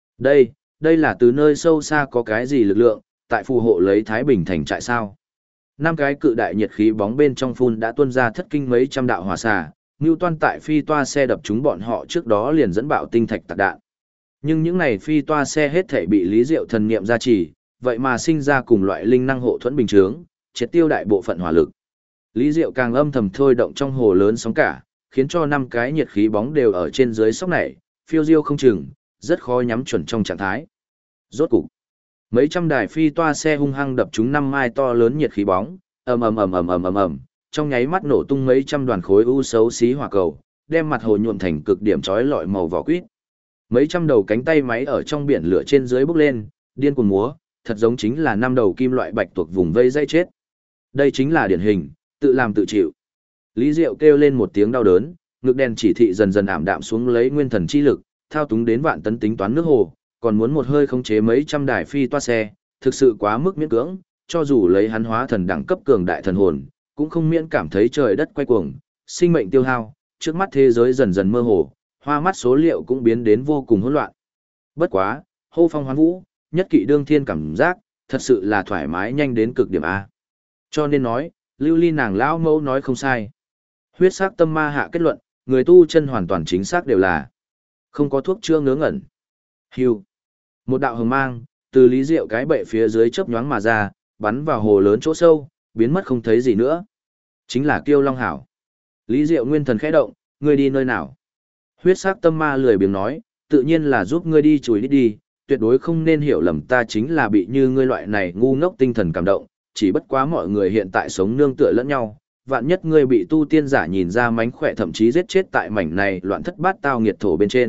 Đây là từ nơi sâu xa có cái gì lực lượng, tại phù hộ lấy Thái Bình thành trại sao? 5 cái cự đại nhiệt khí bóng bên trong phun đã tuôn ra thất kinh mấy trăm đạo hỏa xà, Newton tại phi toa xe đập chúng bọn họ trước đó liền dẫn bạo tinh thạch tạc đạn. Nhưng những này phi toa xe hết thể bị Lý Diệu thần niệm gia trì, vậy mà sinh ra cùng loại linh năng hộ thuẫn bình chướng, triệt tiêu đại bộ phận hỏa lực. Lý Diệu càng âm thầm thôi động trong hồ lớn sóng cả, khiến cho 5 cái nhiệt khí bóng đều ở trên dưới sóc này, phiêu diêu không chừng, rất khó nhắm chuẩn trong trạng thái. Rốt cục, mấy trăm đài phi toa xe hung hăng đập trúng 5 mai to lớn nhiệt khí bóng, ầm ầm ầm ầm ầm ầm ầm, trong nháy mắt nổ tung mấy trăm đoàn khối u xấu xí hỏa cầu, đem mặt hồ nhuộm thành cực điểm chói lọi màu vỏ quýt. Mấy trăm đầu cánh tay máy ở trong biển lửa trên dưới bốc lên, điên cuồng múa, thật giống chính là 5 đầu kim loại bạch tuộc vùng vây dây chết. Đây chính là điển hình, tự làm tự chịu. Lý Diệu kêu lên một tiếng đau đớn, ngực đèn chỉ thị dần dần ảm đạm xuống lấy nguyên thần chi lực, thao túng đến vạn tấn tính toán nước hồ, còn muốn một hơi khống chế mấy trăm đài phi toa xe, thực sự quá mức miễn cưỡng, cho dù lấy hắn hóa thần đẳng cấp cường đại thần hồn, cũng không miễn cảm thấy trời đất quay cuồng, sinh mệnh tiêu hao, trước mắt thế giới dần dần mơ hồ, hoa mắt số liệu cũng biến đến vô cùng hỗn loạn. Bất quá, hô phong hoán vũ, nhất kỵ đương thiên cảm giác, thật sự là thoải mái nhanh đến cực điểm A. Cho nên nói, Lưu Ly nàng lão mẫu nói không sai. Huyết sắc tâm ma hạ kết luận, người tu chân hoàn toàn chính xác đều là không có thuốc chữa ngớ ngẩn. Hưu. Một đạo hồng mang, từ Lý Diệu cái bệ phía dưới chớp nhoáng mà ra, bắn vào hồ lớn chỗ sâu, biến mất không thấy gì nữa. Chính là Kiêu Long Hảo. Lý Diệu nguyên thần khẽ động, ngươi đi nơi nào? Huyết sắc tâm ma lười biếng nói, tự nhiên là giúp ngươi đi chùi đi, tuyệt đối không nên hiểu lầm ta chính là bị như ngươi loại này ngu ngốc tinh thần cảm động, chỉ bất quá mọi người hiện tại sống nương tựa lẫn nhau, vạn nhất ngươi bị tu tiên giả nhìn ra mánh khỏe thậm chí giết chết tại mảnh này loạn thất bát tao nghiệt thổ bên trên,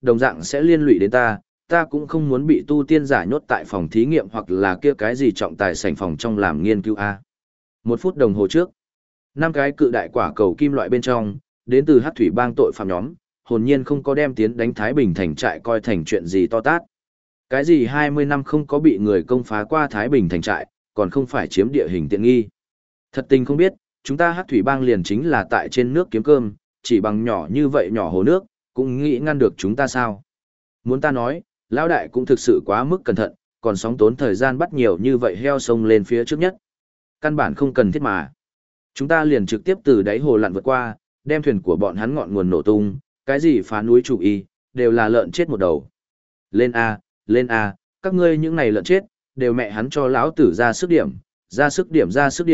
đồng dạng sẽ liên lụy đến ta cũng không muốn bị tu tiên giả nhốt tại phòng thí nghiệm hoặc là kia cái gì trọng tài sảnh phòng trong làm nghiên cứu a. 1 phút đồng hồ trước, 5 cái cự đại quả cầu kim loại bên trong, đến từ Hắc thủy bang tội phạm nhóm, hồn nhiên không có đem tiến đánh Thái Bình thành trại coi thành chuyện gì to tát. Cái gì 20 năm không có bị người công phá qua Thái Bình thành trại, còn không phải chiếm địa hình tiện nghi. Thật tình không biết, chúng ta Hắc thủy bang liền chính là tại trên nước kiếm cơm, chỉ bằng nhỏ như vậy nhỏ hồ nước, cũng nghĩ ngăn được chúng ta sao? Muốn ta nói, lão đại cũng thực sự quá mức cẩn thận, còn sóng tốn thời gian bắt nhiều như vậy heo sông lên phía trước nhất. Căn bản không cần thiết mà. Chúng ta liền trực tiếp từ đáy hồ lặn vượt qua, đem thuyền của bọn hắn ngọn nguồn nổ tung, cái gì phá núi chủ y, đều là lợn chết một đầu. Lên A, các ngươi những này lợn chết, đều mẹ hắn cho lão tử ra sức điểm, ra sức điểm,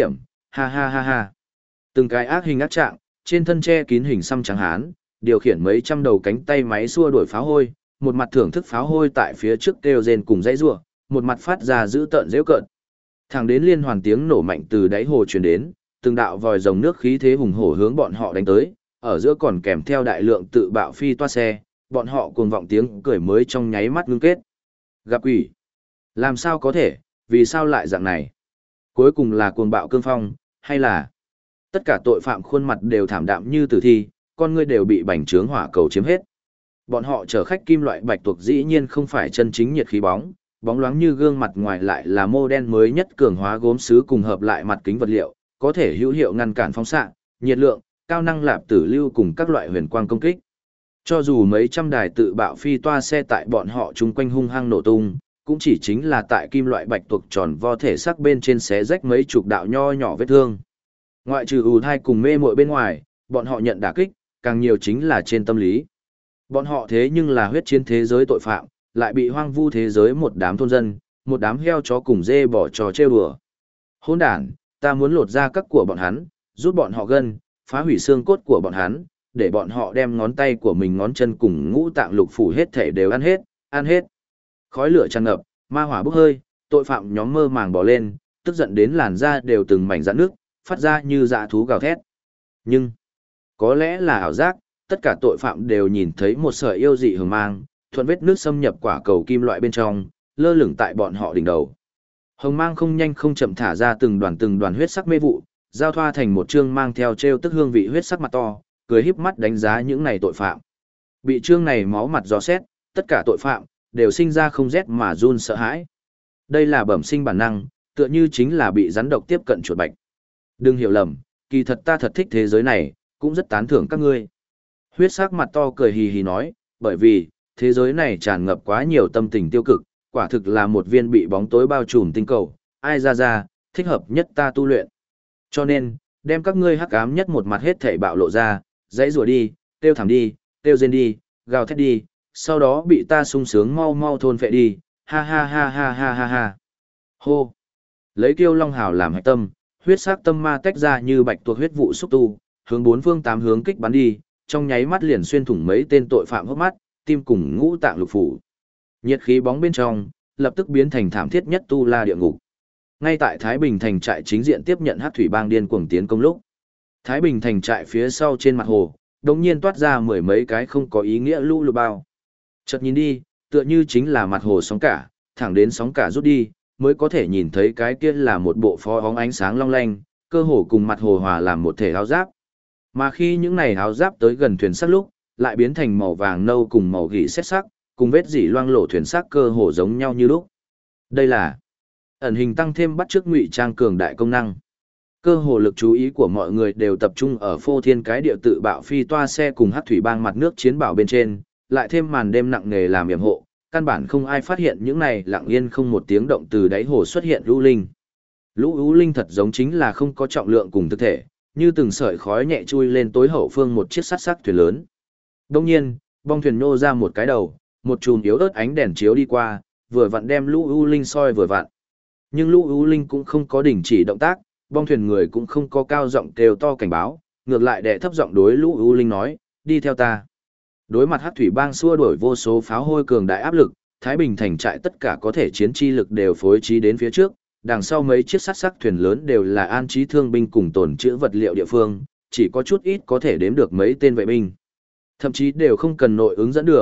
ha ha ha ha. Từng cái ác hình ác trạng, trên thân che kín hình xăm trắng hán, điều khiển mấy trăm đầu cánh tay máy xua đuổi pháo hôi, một mặt thưởng thức pháo hôi tại phía trước kêu rên cùng dãy rủa, một mặt phát ra dữ tợn giễu cợt. Thẳng đến liên hoàn tiếng nổ mạnh từ đáy hồ truyền đến, từng đạo vòi rồng nước khí thế hùng hổ hướng bọn họ đánh tới, ở giữa còn kèm theo đại lượng tự bạo phi toa xe, bọn họ cuồng vọng tiếng cười mới trong nháy mắt ngưng kết. Gặp quỷ. Làm sao có thể, vì sao lại dạng này? Cuối cùng là cuồng bạo cương phong, hay là tất cả tội phạm khuôn mặt đều thảm đạm như tử thi, con ngươi đều bị bành trướng hỏa cầu chiếm hết. Bọn họ chở khách kim loại bạch tuộc dĩ nhiên không phải chân chính nhiệt khí bóng, bóng loáng như gương mặt ngoài lại là mô đen mới nhất cường hóa gốm sứ cùng hợp lại mặt kính vật liệu, có thể hữu hiệu ngăn cản phóng xạ, nhiệt lượng, cao năng lạp tử lưu cùng các loại huyền quang công kích. Cho dù mấy trăm đài tự bạo phi toa xe tại bọn họ chung quanh hung hăng nổ tung, cũng chỉ chính là tại kim loại bạch tuộc tròn vo thể sắc bên trên xé rách mấy chục đạo nho nhỏ vết thương. Ngoại trừ ù thai cùng mê muội bên ngoài, bọn họ nhận đả kích, càng nhiều chính là trên tâm lý. Bọn họ thế nhưng là huyết chiến thế giới tội phạm, lại bị hoang vu thế giới một đám thôn dân, một đám heo chó cùng dê bỏ trò trêu đùa. Hỗn đản, ta muốn lột ra các của bọn hắn, rút bọn họ gân, phá hủy xương cốt của bọn hắn, để bọn họ đem ngón tay của mình ngón chân cùng ngũ tạng lục phủ hết thể đều ăn hết. Khói lửa tràn ngập, ma hỏa bốc hơi, tội phạm nhóm mơ màng bỏ lên, tức giận đến làn da đều từng mảnh rạn nước, phát ra như dã thú gào thét. Nhưng, có lẽ là ảo giác, tất cả tội phạm đều nhìn thấy một sợi yêu dị hừng mang, thuận vết nước xâm nhập quả cầu kim loại bên trong, lơ lửng tại bọn họ đỉnh đầu. Hồng mang không nhanh không chậm thả ra từng đoàn huyết sắc mê vụ, giao thoa thành một chương mang theo trêu tức hương vị huyết sắc mặt to, cười híp mắt đánh giá những này tội phạm. Bị chương này máu mặt dò xét, tất cả tội phạm đều sinh ra không rét mà run sợ hãi. Đây là bẩm sinh bản năng, tựa như chính là bị rắn độc tiếp cận chuột bạch. Đừng hiểu lầm, kỳ thật ta thật thích thế giới này, cũng rất tán thưởng các ngươi. Huyết sắc mặt to cười hì hì nói, bởi vì, thế giới này tràn ngập quá nhiều tâm tình tiêu cực, quả thực là một viên bị bóng tối bao trùm tinh cầu, ai ra, thích hợp nhất ta tu luyện. Cho nên, đem các ngươi hắc ám nhất một mặt hết thảy bạo lộ ra, dãy rủa đi, tiêu thảm đi, tiêu rên đi, gào thét đi, sau đó bị ta sung sướng mau mau thôn phệ đi, ha ha ha ha ha ha ha. Hô! Lấy Kiêu Long Hào làm hạch tâm, huyết sắc tâm ma tách ra như bạch tuộc huyết vụ xúc tu, hướng bốn phương tám hướng kích bắn đi, trong nháy mắt liền xuyên thủng mấy tên tội phạm hốc mắt, tim cùng ngũ tạng lục phủ. Nhiệt khí bóng bên trong, lập tức biến thành thảm thiết nhất tu la địa ngục. Ngay tại Thái Bình thành trại chính diện tiếp nhận Hắc thủy bang điên cuồng tiến công lúc, Thái Bình thành trại phía sau trên mặt hồ, đột nhiên toát ra mười mấy cái không có ý nghĩa lũ lụt bao. Chợt nhìn đi, tựa như chính là mặt hồ sóng cả, thẳng đến sóng cả rút đi, mới có thể nhìn thấy cái kia là một bộ phó óng ánh sáng long lanh, cơ hồ cùng mặt hồ hòa làm một thể áo giáp. Mà khi những này áo giáp tới gần thuyền sắt lúc, lại biến thành màu vàng nâu cùng màu gỉ sét sắc, cùng vết dỉ loang lổ thuyền sắc cơ hồ giống nhau như lúc. Đây là ẩn hình tăng thêm bắt chước ngụy trang cường đại công năng. Cơ hồ lực chú ý của mọi người đều tập trung ở phô thiên cái địa tự bạo phi toa xe cùng Hắc thủy bang mặt nước chiến bảo bên trên, lại thêm màn đêm nặng nề làm yểm hộ, căn bản không ai phát hiện những này lặng yên không một tiếng động từ đáy hồ xuất hiện lũ linh. Lũ ú linh thật giống chính là không có trọng lượng cùng thực thể, như từng sợi khói nhẹ chui lên tối hậu phương một chiếc sắt sắc thuyền lớn. Đông nhiên, bong thuyền nô ra một cái đầu, một chùm yếu ớt ánh đèn chiếu đi qua, vừa vặn đem lũ ú linh soi vừa vặn. Nhưng lũ ú linh cũng không có đình chỉ động tác, bong thuyền người cũng không có cao giọng kêu to cảnh báo, ngược lại đệ thấp giọng đối lũ ú linh nói, đi theo ta. Đối mặt Hắc thủy bang xua đuổi vô số pháo hôi cường đại áp lực, Thái Bình thành trại tất cả có thể chiến chi lực đều phối trí đến phía trước, đằng sau mấy chiếc sắt sắc thuyền lớn đều là an trí thương binh cùng tồn trữ vật liệu địa phương, chỉ có chút ít có thể đếm được mấy tên vệ binh. Thậm chí đều không cần nội ứng dẫn đường,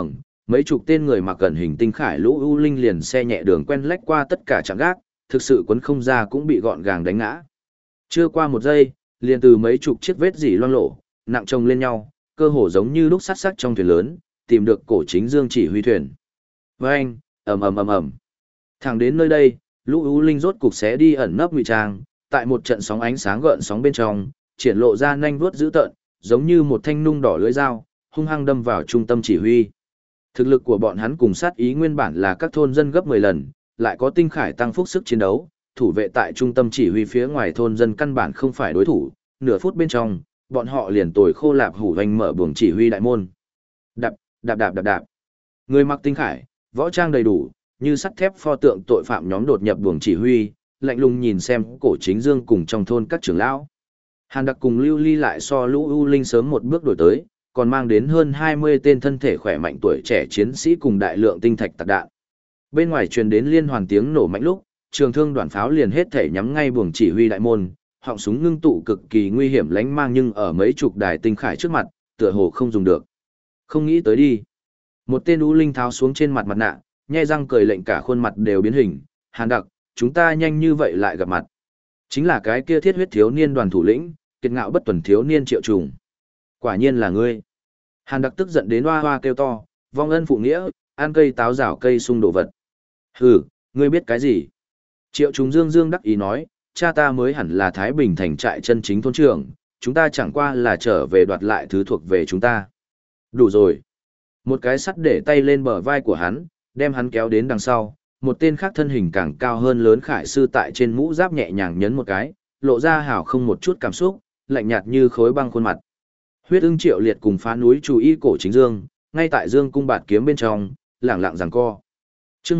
mấy chục tên người mặc cẩn hình tinh khải lũ ưu linh liền xe nhẹ đường quen lách qua tất cả trạm gác, thực sự quấn không ra cũng bị gọn gàng đánh ngã. Chưa qua một giây, liền từ mấy chục chiếc vết dỉ loang lổ, nặng chồng lên nhau, cơ hồ giống như lúc sát sắc trong thuyền lớn, tìm được cổ chính dương chỉ huy thuyền. Với anh, ầm ầm ầm ầm. Thẳng đến nơi đây, lũ ưu linh rốt cục xé đi ẩn nấp ngụy trang, tại một trận sóng ánh sáng gợn sóng bên trong, triển lộ ra nanh vuốt dữ tợn, giống như một thanh nung đỏ lưỡi dao, hung hăng đâm vào trung tâm chỉ huy. Thực lực của bọn hắn cùng sát ý nguyên bản là các thôn dân gấp 10 lần, lại có tinh khải tăng phúc sức chiến đấu, thủ vệ tại trung tâm chỉ huy phía ngoài thôn dân căn bản không phải đối thủ, nửa phút bên trong, bọn họ liền tồi khô lạp hủ hoành mở buồng chỉ huy đại môn. Đạp, đạp đạp đạp đạp. Người mặc tinh khải, võ trang đầy đủ, như sắt thép pho tượng tội phạm nhóm đột nhập buồng chỉ huy, lạnh lùng nhìn xem cổ chính dương cùng trong thôn các trưởng lão. Hàn Đặc cùng Lưu Ly lại so lũ ưu linh sớm một bước đổi tới, còn mang đến hơn 20 tên thân thể khỏe mạnh tuổi trẻ chiến sĩ cùng đại lượng tinh thạch tạc đạn. Bên ngoài truyền đến liên hoàn tiếng nổ mạnh lúc, trường thương đoàn pháo liền hết thể nhắm ngay buồng chỉ huy đại môn, họng súng ngưng tụ cực kỳ nguy hiểm lánh mang nhưng ở mấy chục đài tinh khải trước mặt, tựa hồ không dùng được. Không nghĩ tới đi. Một tên ưu linh tháo xuống trên mặt mặt nạ, nhe răng cười lệnh cả khuôn mặt đều biến hình. Hàn Đặc, chúng ta nhanh như vậy lại gặp mặt. Chính là cái kia thiết huyết thiếu niên đoàn thủ lĩnh, kiệt ngạo bất tuần thiếu niên Triệu Trùng. Quả nhiên là ngươi. Hàn Đặc tức giận đến hoa hoa kêu to, vong ân phụ nghĩa, ăn cây táo rào cây sung đồ vật. Hừ, ngươi biết cái gì? Triệu Trùng dương dương đắc ý nói, cha ta mới hẳn là Thái Bình thành trại chân chính thôn trưởng, chúng ta chẳng qua là trở về đoạt lại thứ thuộc về chúng ta. Đủ rồi. Một cái sắt để tay lên bờ vai của hắn, đem hắn kéo đến đằng sau, một tên khác thân hình càng cao hơn lớn khải sư tại trên mũ giáp nhẹ nhàng nhấn một cái, lộ ra hào không một chút cảm xúc, lạnh nhạt như khối băng khuôn mặt. Huyết ưng Triệu Liệt cùng phá núi chú ý cổ chính dương, ngay tại dương cung bạt kiếm bên trong, lẳng lặng giằng co. Chương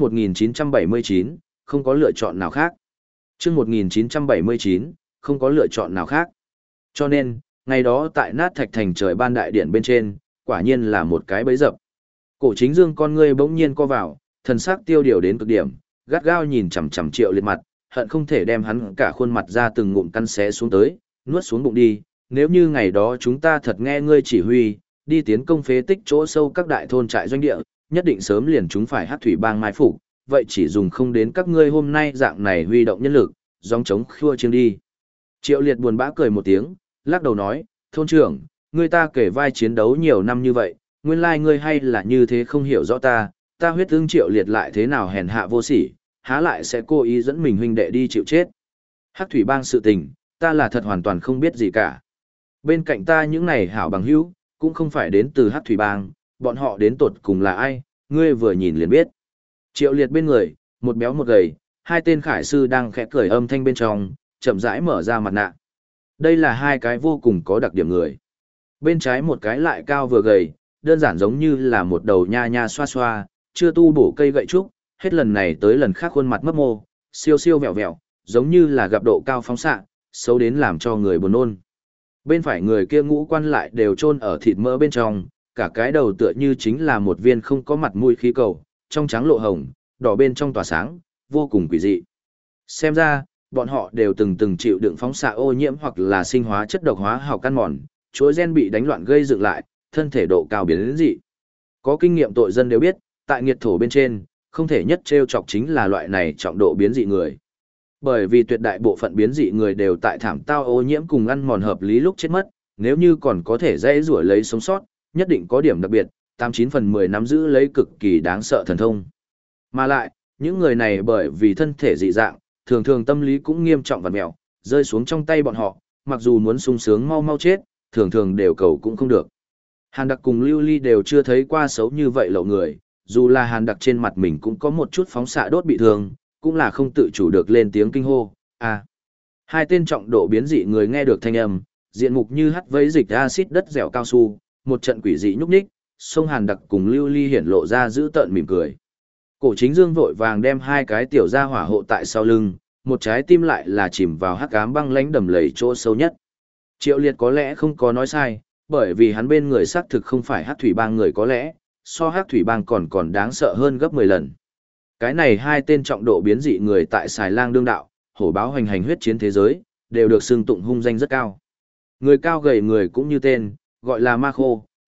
1979, không có lựa chọn nào khác. Chương 1979, không có lựa chọn nào khác. Cho nên, ngày đó tại nát thạch thành trời ban đại điện bên trên, quả nhiên là một cái bẫy dập. Cổ chính dương con ngươi bỗng nhiên co vào, thần sắc tiêu điều đến cực điểm, gắt gao nhìn chằm chằm Triệu Liệt mặt, hận không thể đem hắn cả khuôn mặt ra từng ngụm căn xé xuống tới, nuốt xuống bụng đi. Nếu như ngày đó chúng ta thật nghe ngươi chỉ huy, đi tiến công phế tích chỗ sâu các đại thôn trại doanh địa, nhất định sớm liền chúng phải Hắc thủy bang mai phục, vậy chỉ dùng không đến các ngươi hôm nay dạng này huy động nhân lực, gióng trống khua chiêng đi. Triệu Liệt buồn bã cười một tiếng, lắc đầu nói, thôn trưởng, ngươi ta kể vai chiến đấu nhiều năm như vậy, nguyên lai ngươi hay là như thế không hiểu rõ ta huyết ưng Triệu Liệt lại thế nào hèn hạ vô sỉ, há lại sẽ cố ý dẫn mình huynh đệ đi chịu chết. Hắc thủy bang sự tình, ta là thật hoàn toàn không biết gì cả. Bên cạnh ta những này hảo bằng hữu, cũng không phải đến từ Hắc thủy bang, bọn họ đến tột cùng là ai, ngươi vừa nhìn liền biết. Triệu Liệt bên người, một béo một gầy, hai tên khải sư đang khẽ cười âm thanh bên trong, chậm rãi mở ra mặt nạ. Đây là hai cái vô cùng có đặc điểm người. Bên trái một cái lại cao vừa gầy, đơn giản giống như là một đầu nha nha xoa xoa, chưa tu bổ cây gậy trúc, hết lần này tới lần khác khuôn mặt mấp mô, siêu siêu vẹo vẹo, giống như là gặp độ cao phóng xạ, xấu đến làm cho người buồn nôn. Bên phải người kia ngũ quan lại đều chôn ở thịt mỡ bên trong, cả cái đầu tựa như chính là một viên không có mặt mũi khí cầu, trong trắng lộ hồng, đỏ bên trong tỏa sáng, vô cùng quỷ dị. Xem ra, bọn họ đều từng chịu đựng phóng xạ ô nhiễm hoặc là sinh hóa chất độc hóa học ăn mòn, chuỗi gen bị đánh loạn gây dựng lại, thân thể độ cao biến đến dị. Có kinh nghiệm tội dân đều biết, tại nghiệt thổ bên trên, không thể nhất trêu chọc chính là loại này trọng độ biến dị người. Bởi vì tuyệt đại bộ phận biến dị người đều tại thảm tao ô nhiễm cùng ăn mòn hợp lý lúc chết mất, nếu như còn có thể dễ rủa lấy sống sót, nhất định có điểm đặc biệt, 89 phần 10 nắm giữ lấy cực kỳ đáng sợ thần thông. Mà lại, những người này bởi vì thân thể dị dạng, thường thường tâm lý cũng nghiêm trọng và mẹo, rơi xuống trong tay bọn họ, mặc dù muốn sung sướng mau mau chết, thường thường đều cầu cũng không được. Hàn Đặc cùng Lưu Ly đều chưa thấy qua xấu như vậy lậu người, dù là Hàn Đặc trên mặt mình cũng có một chút phóng xạ đốt bị thương, cũng là không tự chủ được lên tiếng kinh hô, à. Hai tên trọng độ biến dị người nghe được thanh âm, diện mục như hắt vấy dịch axit đất dẻo cao su, một trận quỷ dị nhúc nhích, sông Hàn Đặc cùng Lưu Ly hiển lộ ra giữ tợn mỉm cười. Cổ chính dương vội vàng đem hai cái tiểu gia hỏa hộ tại sau lưng, một trái tim lại là chìm vào hắc ám băng lãnh đầm lầy chỗ sâu nhất. Triệu Liệt có lẽ không có nói sai, bởi vì hắn bên người xác thực không phải hắc thủy bang người có lẽ, so hắc thủy bang còn đáng sợ hơn gấp 10 lần. Cái này hai tên trọng độ biến dị người tại Xài Lang đương đạo, hổ báo hoành hành huyết chiến thế giới, đều được xưng tụng hung danh rất cao. Người cao gầy người cũng như tên, gọi là Ma Khô,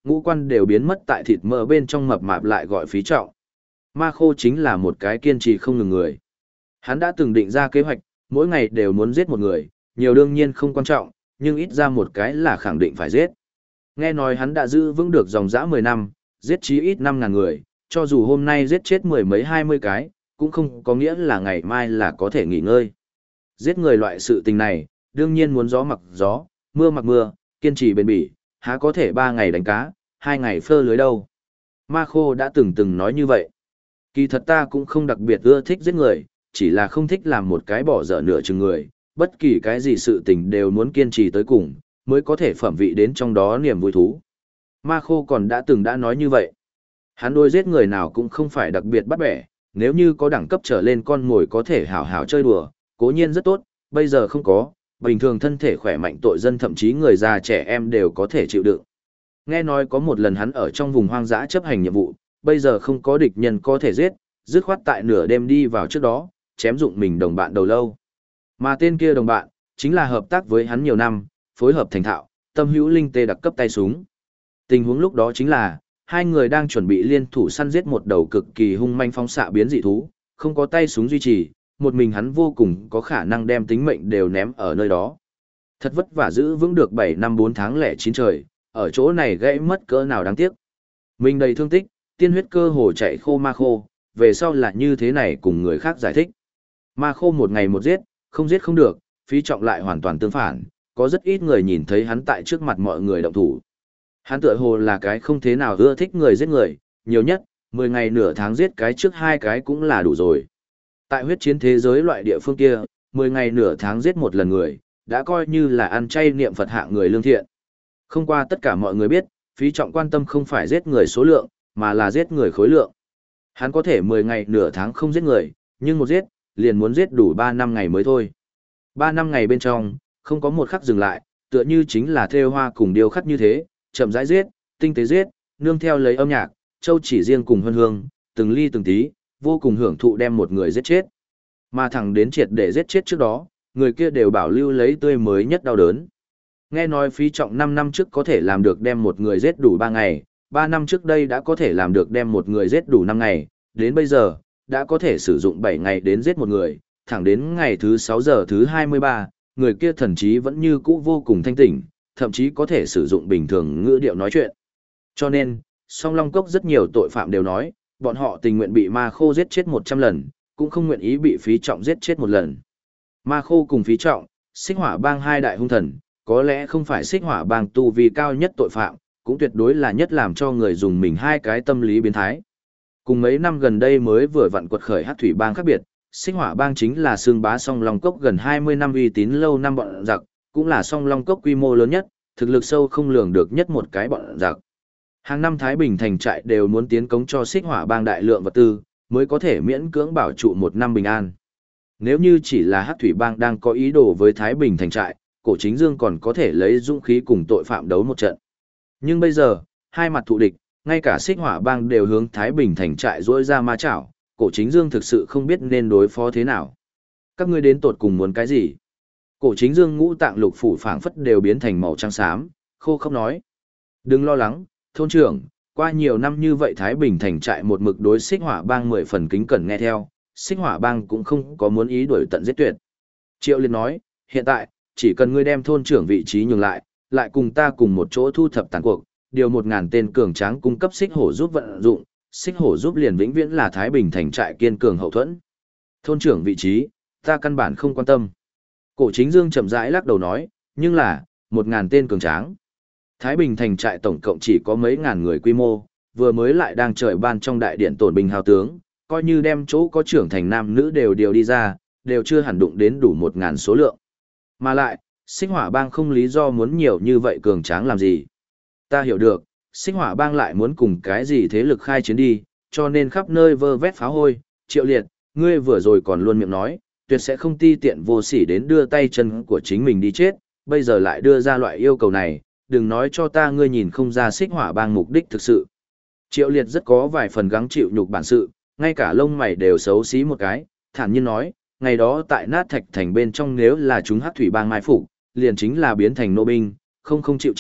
ngũ quan đều biến mất tại thịt mỡ bên trong mập mạp lại gọi Phí Trọng. Ma Khô chính là một cái kiên trì không ngừng người. Hắn đã từng định ra kế hoạch, mỗi ngày đều muốn giết một người, nhiều đương nhiên không quan trọng, nhưng ít ra một cái là khẳng định phải giết. Nghe nói hắn đã giữ vững được dòng dã 10 năm, giết chí ít 5.000 người, cho dù hôm nay giết chết mười mấy 20 cái, cũng không có nghĩa là ngày mai là có thể nghỉ ngơi. Giết người loại sự tình này, đương nhiên muốn gió mặc gió, mưa mặc mưa, kiên trì bền bỉ, há có thể 3 ngày đánh cá, 2 ngày phơ lưới đâu. Ma Khô đã từng nói như vậy. Kỳ thật ta cũng không đặc biệt ưa thích giết người, chỉ là không thích làm một cái bỏ dở nửa chừng người, bất kỳ cái gì sự tình đều muốn kiên trì tới cùng, mới có thể phẩm vị đến trong đó niềm vui thú. Ma Khô còn đã nói như vậy. Hắn đối giết người nào cũng không phải đặc biệt bắt bẻ, nếu như có đẳng cấp trở lên con mồi có thể hảo hảo chơi đùa, cố nhiên rất tốt, bây giờ không có, bình thường thân thể khỏe mạnh tội dân thậm chí người già trẻ em đều có thể chịu đựng. Nghe nói có một lần hắn ở trong vùng hoang dã chấp hành nhiệm vụ, bây giờ không có địch nhân có thể giết, dứt khoát tại nửa đêm đi vào trước đó, chém dụng mình đồng bạn đầu lâu. Mà tên kia đồng bạn, chính là hợp tác với hắn nhiều năm, phối hợp thành thạo, tâm hữu linh tê đặc cấp tay súng. Tình huống lúc đó chính là, hai người đang chuẩn bị liên thủ săn giết một đầu cực kỳ hung manh phóng xạ biến dị thú, không có tay súng duy trì, một mình hắn vô cùng có khả năng đem tính mệnh đều ném ở nơi đó. Thật vất vả giữ vững được 7 năm 4 tháng lẻ 9 trời, ở chỗ này gãy mất cỡ nào đáng tiếc. Mình đầy thương tích, tiên huyết cơ hồ chạy khô Ma Khô, về sau là như thế này cùng người khác giải thích. Ma Khô một ngày một giết không được, Phí Trọng lại hoàn toàn tương phản, có rất ít người nhìn thấy hắn tại trước mặt mọi người động thủ. Hắn tựa hồ là cái không thế nào ưa thích người giết người, nhiều nhất, 10 ngày nửa tháng giết cái trước 2 cái cũng là đủ rồi. Tại huyết chiến thế giới loại địa phương kia, 10 ngày nửa tháng giết một lần người, đã coi như là ăn chay niệm Phật hạ người lương thiện. Không qua tất cả mọi người biết, Phí Trọng quan tâm không phải giết người số lượng, mà là giết người khối lượng. Hắn có thể 10 ngày nửa tháng không giết người, nhưng một giết, liền muốn giết đủ 3 năm ngày mới thôi. 3 năm ngày bên trong, không có một khắc dừng lại, tựa như chính là thêu hoa cùng điêu khắc như thế, chậm rãi giết, tinh tế giết, nương theo lấy âm nhạc, châu chỉ riêng cùng hân hương, từng ly từng tí, vô cùng hưởng thụ đem một người giết chết. Mà thẳng đến triệt để giết chết trước đó, người kia đều bảo lưu lấy tươi mới nhất đau đớn. Nghe nói Phí Trọng 5 năm trước có thể làm được đem một người giết đủ 3 ngày, 3 năm trước đây đã có thể làm được đem một người giết đủ 5 ngày, đến bây giờ, đã có thể sử dụng 7 ngày đến giết một người, thẳng đến ngày thứ 6 giờ thứ 23, người kia thần chí vẫn như cũ vô cùng thanh tỉnh, thậm chí có thể sử dụng bình thường ngữ điệu nói chuyện. Cho nên, Song Long Cốc rất nhiều tội phạm đều nói, bọn họ tình nguyện bị Ma Khô giết chết 100 lần, cũng không nguyện ý bị Phí Trọng giết chết một lần. Ma Khô cùng Phí Trọng, Xích Hỏa Bang hai đại hung thần, có lẽ không phải Xích Hỏa Bang tu vi cao nhất tội phạm, cũng tuyệt đối là nhất làm cho người dùng mình hai cái tâm lý biến thái. Cùng mấy năm gần đây mới vừa vặn quật khởi Hắc Thủy Bang khác biệt, Xích Hỏa Bang chính là xương bá Song Long Cốc gần 20 năm uy tín lâu năm bọn giặc, cũng là Song Long Cốc quy mô lớn nhất, thực lực sâu không lường được nhất một cái bọn giặc. Hàng năm Thái Bình thành trại đều muốn tiến cống cho Xích Hỏa Bang đại lượng vật tư, mới có thể miễn cưỡng bảo trụ một năm bình an. Nếu như chỉ là Hắc Thủy Bang đang có ý đồ với Thái Bình thành trại, Cổ Chính Dương còn có thể lấy dũng khí cùng tội phạm đấu một trận. Nhưng bây giờ, hai mặt thù địch, ngay cả Xích Hỏa Bang đều hướng Thái Bình thành trại rỗi ra ma chảo, Cổ Chính Dương thực sự không biết nên đối phó thế nào. Các ngươi đến tột cùng muốn cái gì? Cổ Chính Dương ngũ tạng lục phủ phảng phất đều biến thành màu trắng xám, khô khốc nói. Đừng lo lắng, thôn trưởng, qua nhiều năm như vậy Thái Bình thành trại một mực đối Xích Hỏa Bang 10 phần kính cẩn nghe theo, Xích Hỏa Bang cũng không có muốn ý đuổi tận giết tuyệt. Triệu Liên nói, hiện tại, chỉ cần ngươi đem thôn trưởng vị trí nhường lại, lại cùng ta cùng một chỗ thu thập tàn cuộc, điều 1.000 tên cường tráng cung cấp Xích Hổ giúp vận dụng, Xích Hổ giúp liền vĩnh viễn là Thái Bình thành trại kiên cường hậu thuẫn. Thôn trưởng vị trí, ta căn bản không quan tâm. Cổ Chính Dương chậm rãi lắc đầu nói, nhưng là, 1.000 tên cường tráng. Thái Bình thành trại tổng cộng chỉ có mấy ngàn người quy mô, vừa mới lại đang trời ban trong đại điện tổn bình hào tướng, coi như đem chỗ có trưởng thành nam nữ đều điều đi ra, đều chưa hẳn đụng đến đủ 1.000 số lượng. Mà lại, Xích Hỏa Bang không lý do muốn nhiều như vậy cường tráng làm gì. Ta hiểu được, Xích Hỏa Bang lại muốn cùng cái gì thế lực khai chiến đi, cho nên khắp nơi vơ vét phá hôi. Triệu Liệt, ngươi vừa rồi còn luôn miệng nói, tuyệt sẽ không ti tiện vô sỉ đến đưa tay chân của chính mình đi chết, bây giờ lại đưa ra loại yêu cầu này, đừng nói cho ta ngươi nhìn không ra Xích Hỏa Bang mục đích thực sự. Triệu Liệt rất có vài phần gắng chịu nhục bản sự, ngay cả lông mày đều xấu xí một cái, thản nhiên nói, ngày đó tại Nát Thạch thành bên trong nếu là chúng Hắc Thủy Bang mai phục, liền chính là biến thành nô binh, không chịu chết,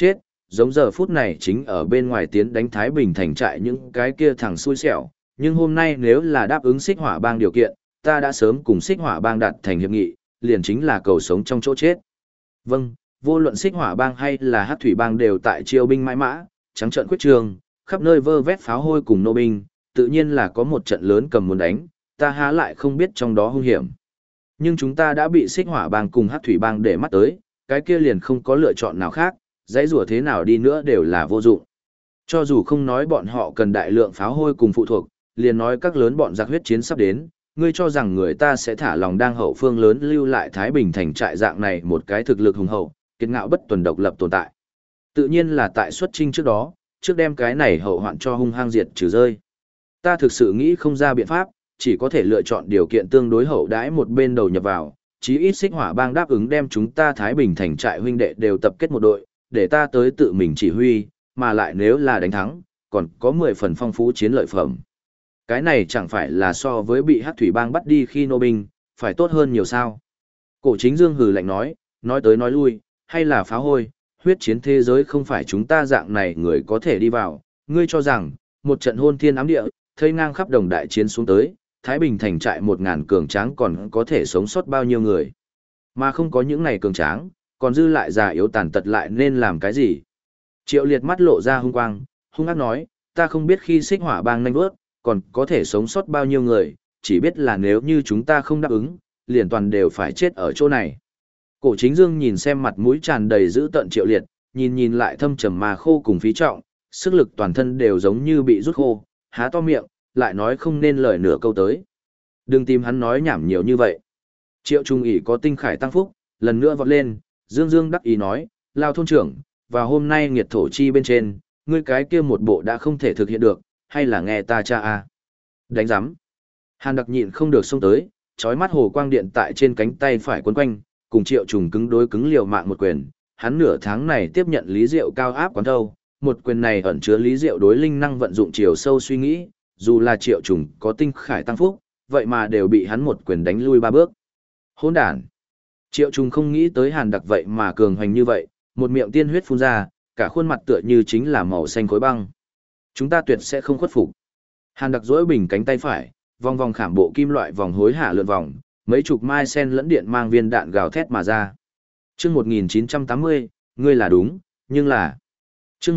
giống giờ phút này chính ở bên ngoài tiến đánh Thái Bình thành trại những cái kia thằng xui xẻo, nhưng hôm nay nếu là đáp ứng xích hỏa bang điều kiện, ta đã sớm cùng xích hỏa bang đạt thành hiệp nghị, liền chính là cầu sống trong chỗ chết. Vâng, vô luận xích hỏa bang hay là hắc thủy bang đều tại chiêu binh mãi mã, trắng trợn quyết trường, khắp nơi vơ vét pháo hôi cùng nô binh, tự nhiên là có một trận lớn cầm muốn đánh, ta há lại không biết trong đó hung hiểm. Nhưng chúng ta đã bị xích hỏa bang cùng hắc thủy bang để mắt tới, cái kia liền không có lựa chọn nào khác, dãy rủa thế nào đi nữa đều là vô dụng. Cho dù không nói bọn họ cần đại lượng pháo hôi cùng phụ thuộc, liền nói các lớn bọn giặc huyết chiến sắp đến, ngươi cho rằng người ta sẽ thả lòng đang hậu phương lớn lưu lại Thái Bình thành trại dạng này một cái thực lực hùng hậu, kiệt ngạo bất tuần độc lập tồn tại. Tự nhiên là tại xuất chinh trước đó, trước đem cái này hậu hoạn cho hung hăng diệt trừ rơi. Ta thực sự nghĩ không ra biện pháp, chỉ có thể lựa chọn điều kiện tương đối hậu đãi một bên đầu nhập vào, chí ít xích hỏa bang đáp ứng đem chúng ta Thái Bình thành trại huynh đệ đều tập kết một đội, để ta tới tự mình chỉ huy, mà lại nếu là đánh thắng, còn có 10 phần phong phú chiến lợi phẩm. Cái này chẳng phải là so với bị hắc thủy bang bắt đi khi nô binh, phải tốt hơn nhiều sao. Cổ Chính Dương hừ lạnh nói tới nói lui, hay là phá hôi, huyết chiến thế giới không phải chúng ta dạng này người có thể đi vào, ngươi cho rằng, một trận hôn thiên ám địa, thây ngang khắp đồng đại chiến xuống tới, Thái Bình thành trại 1000 cường tráng còn có thể sống sót bao nhiêu người. Mà không có những này cường tráng, còn dư lại già yếu tàn tật lại nên làm cái gì. Triệu Liệt mắt lộ ra hung quang, hung ác nói, ta không biết khi xích hỏa bang nhanh bước, còn có thể sống sót bao nhiêu người, chỉ biết là nếu như chúng ta không đáp ứng, liền toàn đều phải chết ở chỗ này. Cổ Chính Dương nhìn xem mặt mũi tràn đầy dữ tợn Triệu Liệt, nhìn lại thâm trầm mà khô cùng Phí Trọng, sức lực toàn thân đều giống như bị rút khô, há to miệng, lại nói không nên lời nửa câu tới. Đừng tìm hắn nói nhảm nhiều như vậy. Triệu Trung ỷ có tinh khải tăng phúc, lần nữa vọt lên, Dương Dương đắc ý nói, lao thôn trưởng, và hôm nay nghiệt thổ chi bên trên, ngươi cái kia một bộ đã không thể thực hiện được, hay là nghe ta cha a? Đánh giám. Hàn Đặc nhịn không được xông tới, chói mắt hồ quang điện tại trên cánh tay phải quấn quanh, cùng Triệu Trùng cứng đối cứng liều mạng một quyền, hắn nửa tháng này tiếp nhận Lý Diệu cao áp quán thâu, một quyền này ẩn chứa Lý Diệu đối linh năng vận dụng chiều sâu suy nghĩ, dù là Triệu Trùng có tinh khải tăng phúc, vậy mà đều bị hắn một quyền đánh lui 3 bước. Hỗn đản. Triệu Trùng không nghĩ tới Hàn Đặc vậy mà cường hoành như vậy, một miệng tiên huyết phun ra, cả khuôn mặt tựa như chính là màu xanh khối băng. Chúng ta tuyệt sẽ không khuất phục. Hàn Đặc duỗi bình cánh tay phải, vòng vòng khảm bộ kim loại vòng hối hạ lượn vòng, mấy chục mai sen lẫn điện mang viên đạn gào thét mà ra. Chương 1980, ngươi là đúng, nhưng là. Chương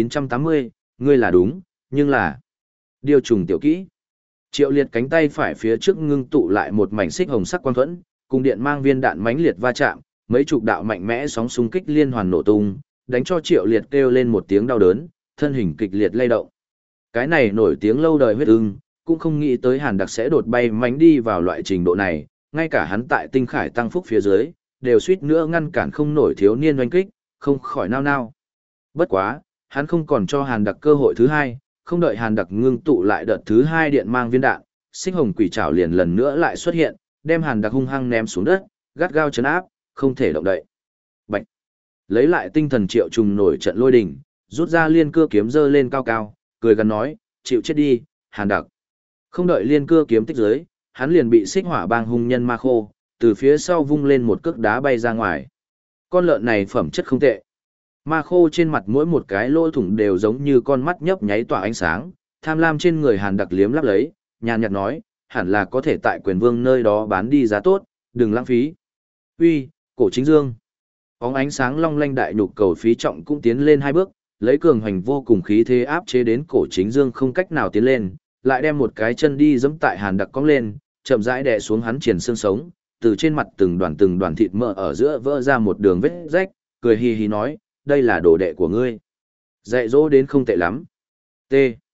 1980, ngươi là đúng, nhưng là. Điều trùng tiểu kỹ. Triệu Liệt cánh tay phải phía trước ngưng tụ lại một mảnh xích hồng sắc quang thuẫn, cùng điện mang viên đạn mãnh liệt va chạm, mấy chục đạo mạnh mẽ sóng xung kích liên hoàn nổ tung, đánh cho Triệu Liệt kêu lên một tiếng đau đớn, thân hình kịch liệt lay động. Cái này nổi tiếng lâu đời huyết ưng, cũng không nghĩ tới Hàn Đặc sẽ đột bay mánh đi vào loại trình độ này, ngay cả hắn tại tinh khải tăng phúc phía dưới, đều suýt nữa ngăn cản không nổi thiếu niên oanh kích, không khỏi nao nao. Bất quá, hắn không còn cho Hàn Đặc cơ hội thứ hai, không đợi Hàn Đặc ngưng tụ lại đợt thứ hai điện mang viên đạn, xích hồng quỷ trảo liền lần nữa lại xuất hiện, đem Hàn Đặc hung hăng ném xuống đất, gắt gao chấn áp, không thể động đậy. Bạch. Lấy lại tinh thần Triệu Trùng nổi trận lôi đình, rút ra liên cưa kiếm giơ lên cao cao, cười gần nói, chịu chết đi, Hàn Đặc. Không đợi liên cưa kiếm tích dưới, hắn liền bị xích hỏa bang hung nhân ma khô, từ phía sau vung lên một cước đá bay ra ngoài. Con lợn này phẩm chất không tệ. Ma khô trên mặt mỗi một cái lỗ thủng đều giống như con mắt nhấp nháy tỏa ánh sáng, tham lam trên người Hàn Đặc liếm lắp lấy, nhàn nhạt nói, hẳn là có thể tại quyền vương nơi đó bán đi giá tốt, đừng lãng phí. Uy, Cổ Chính Dương. Bóng ánh sáng long lanh đại nhục cầu Phí Trọng cũng tiến lên 2 bước, lấy cường hành vô cùng khí thế áp chế đến Cổ Chính Dương không cách nào tiến lên, lại đem một cái chân đi giẫm tại Hàn Đặc cong lên, chậm rãi đè xuống hắn triển xương sống, từ trên mặt từng đoàn thịt mỡ ở giữa vỡ ra một đường vết rách, cười hì hì nói, đây là đồ đệ của ngươi. Dạy dỗ đến không tệ lắm. T.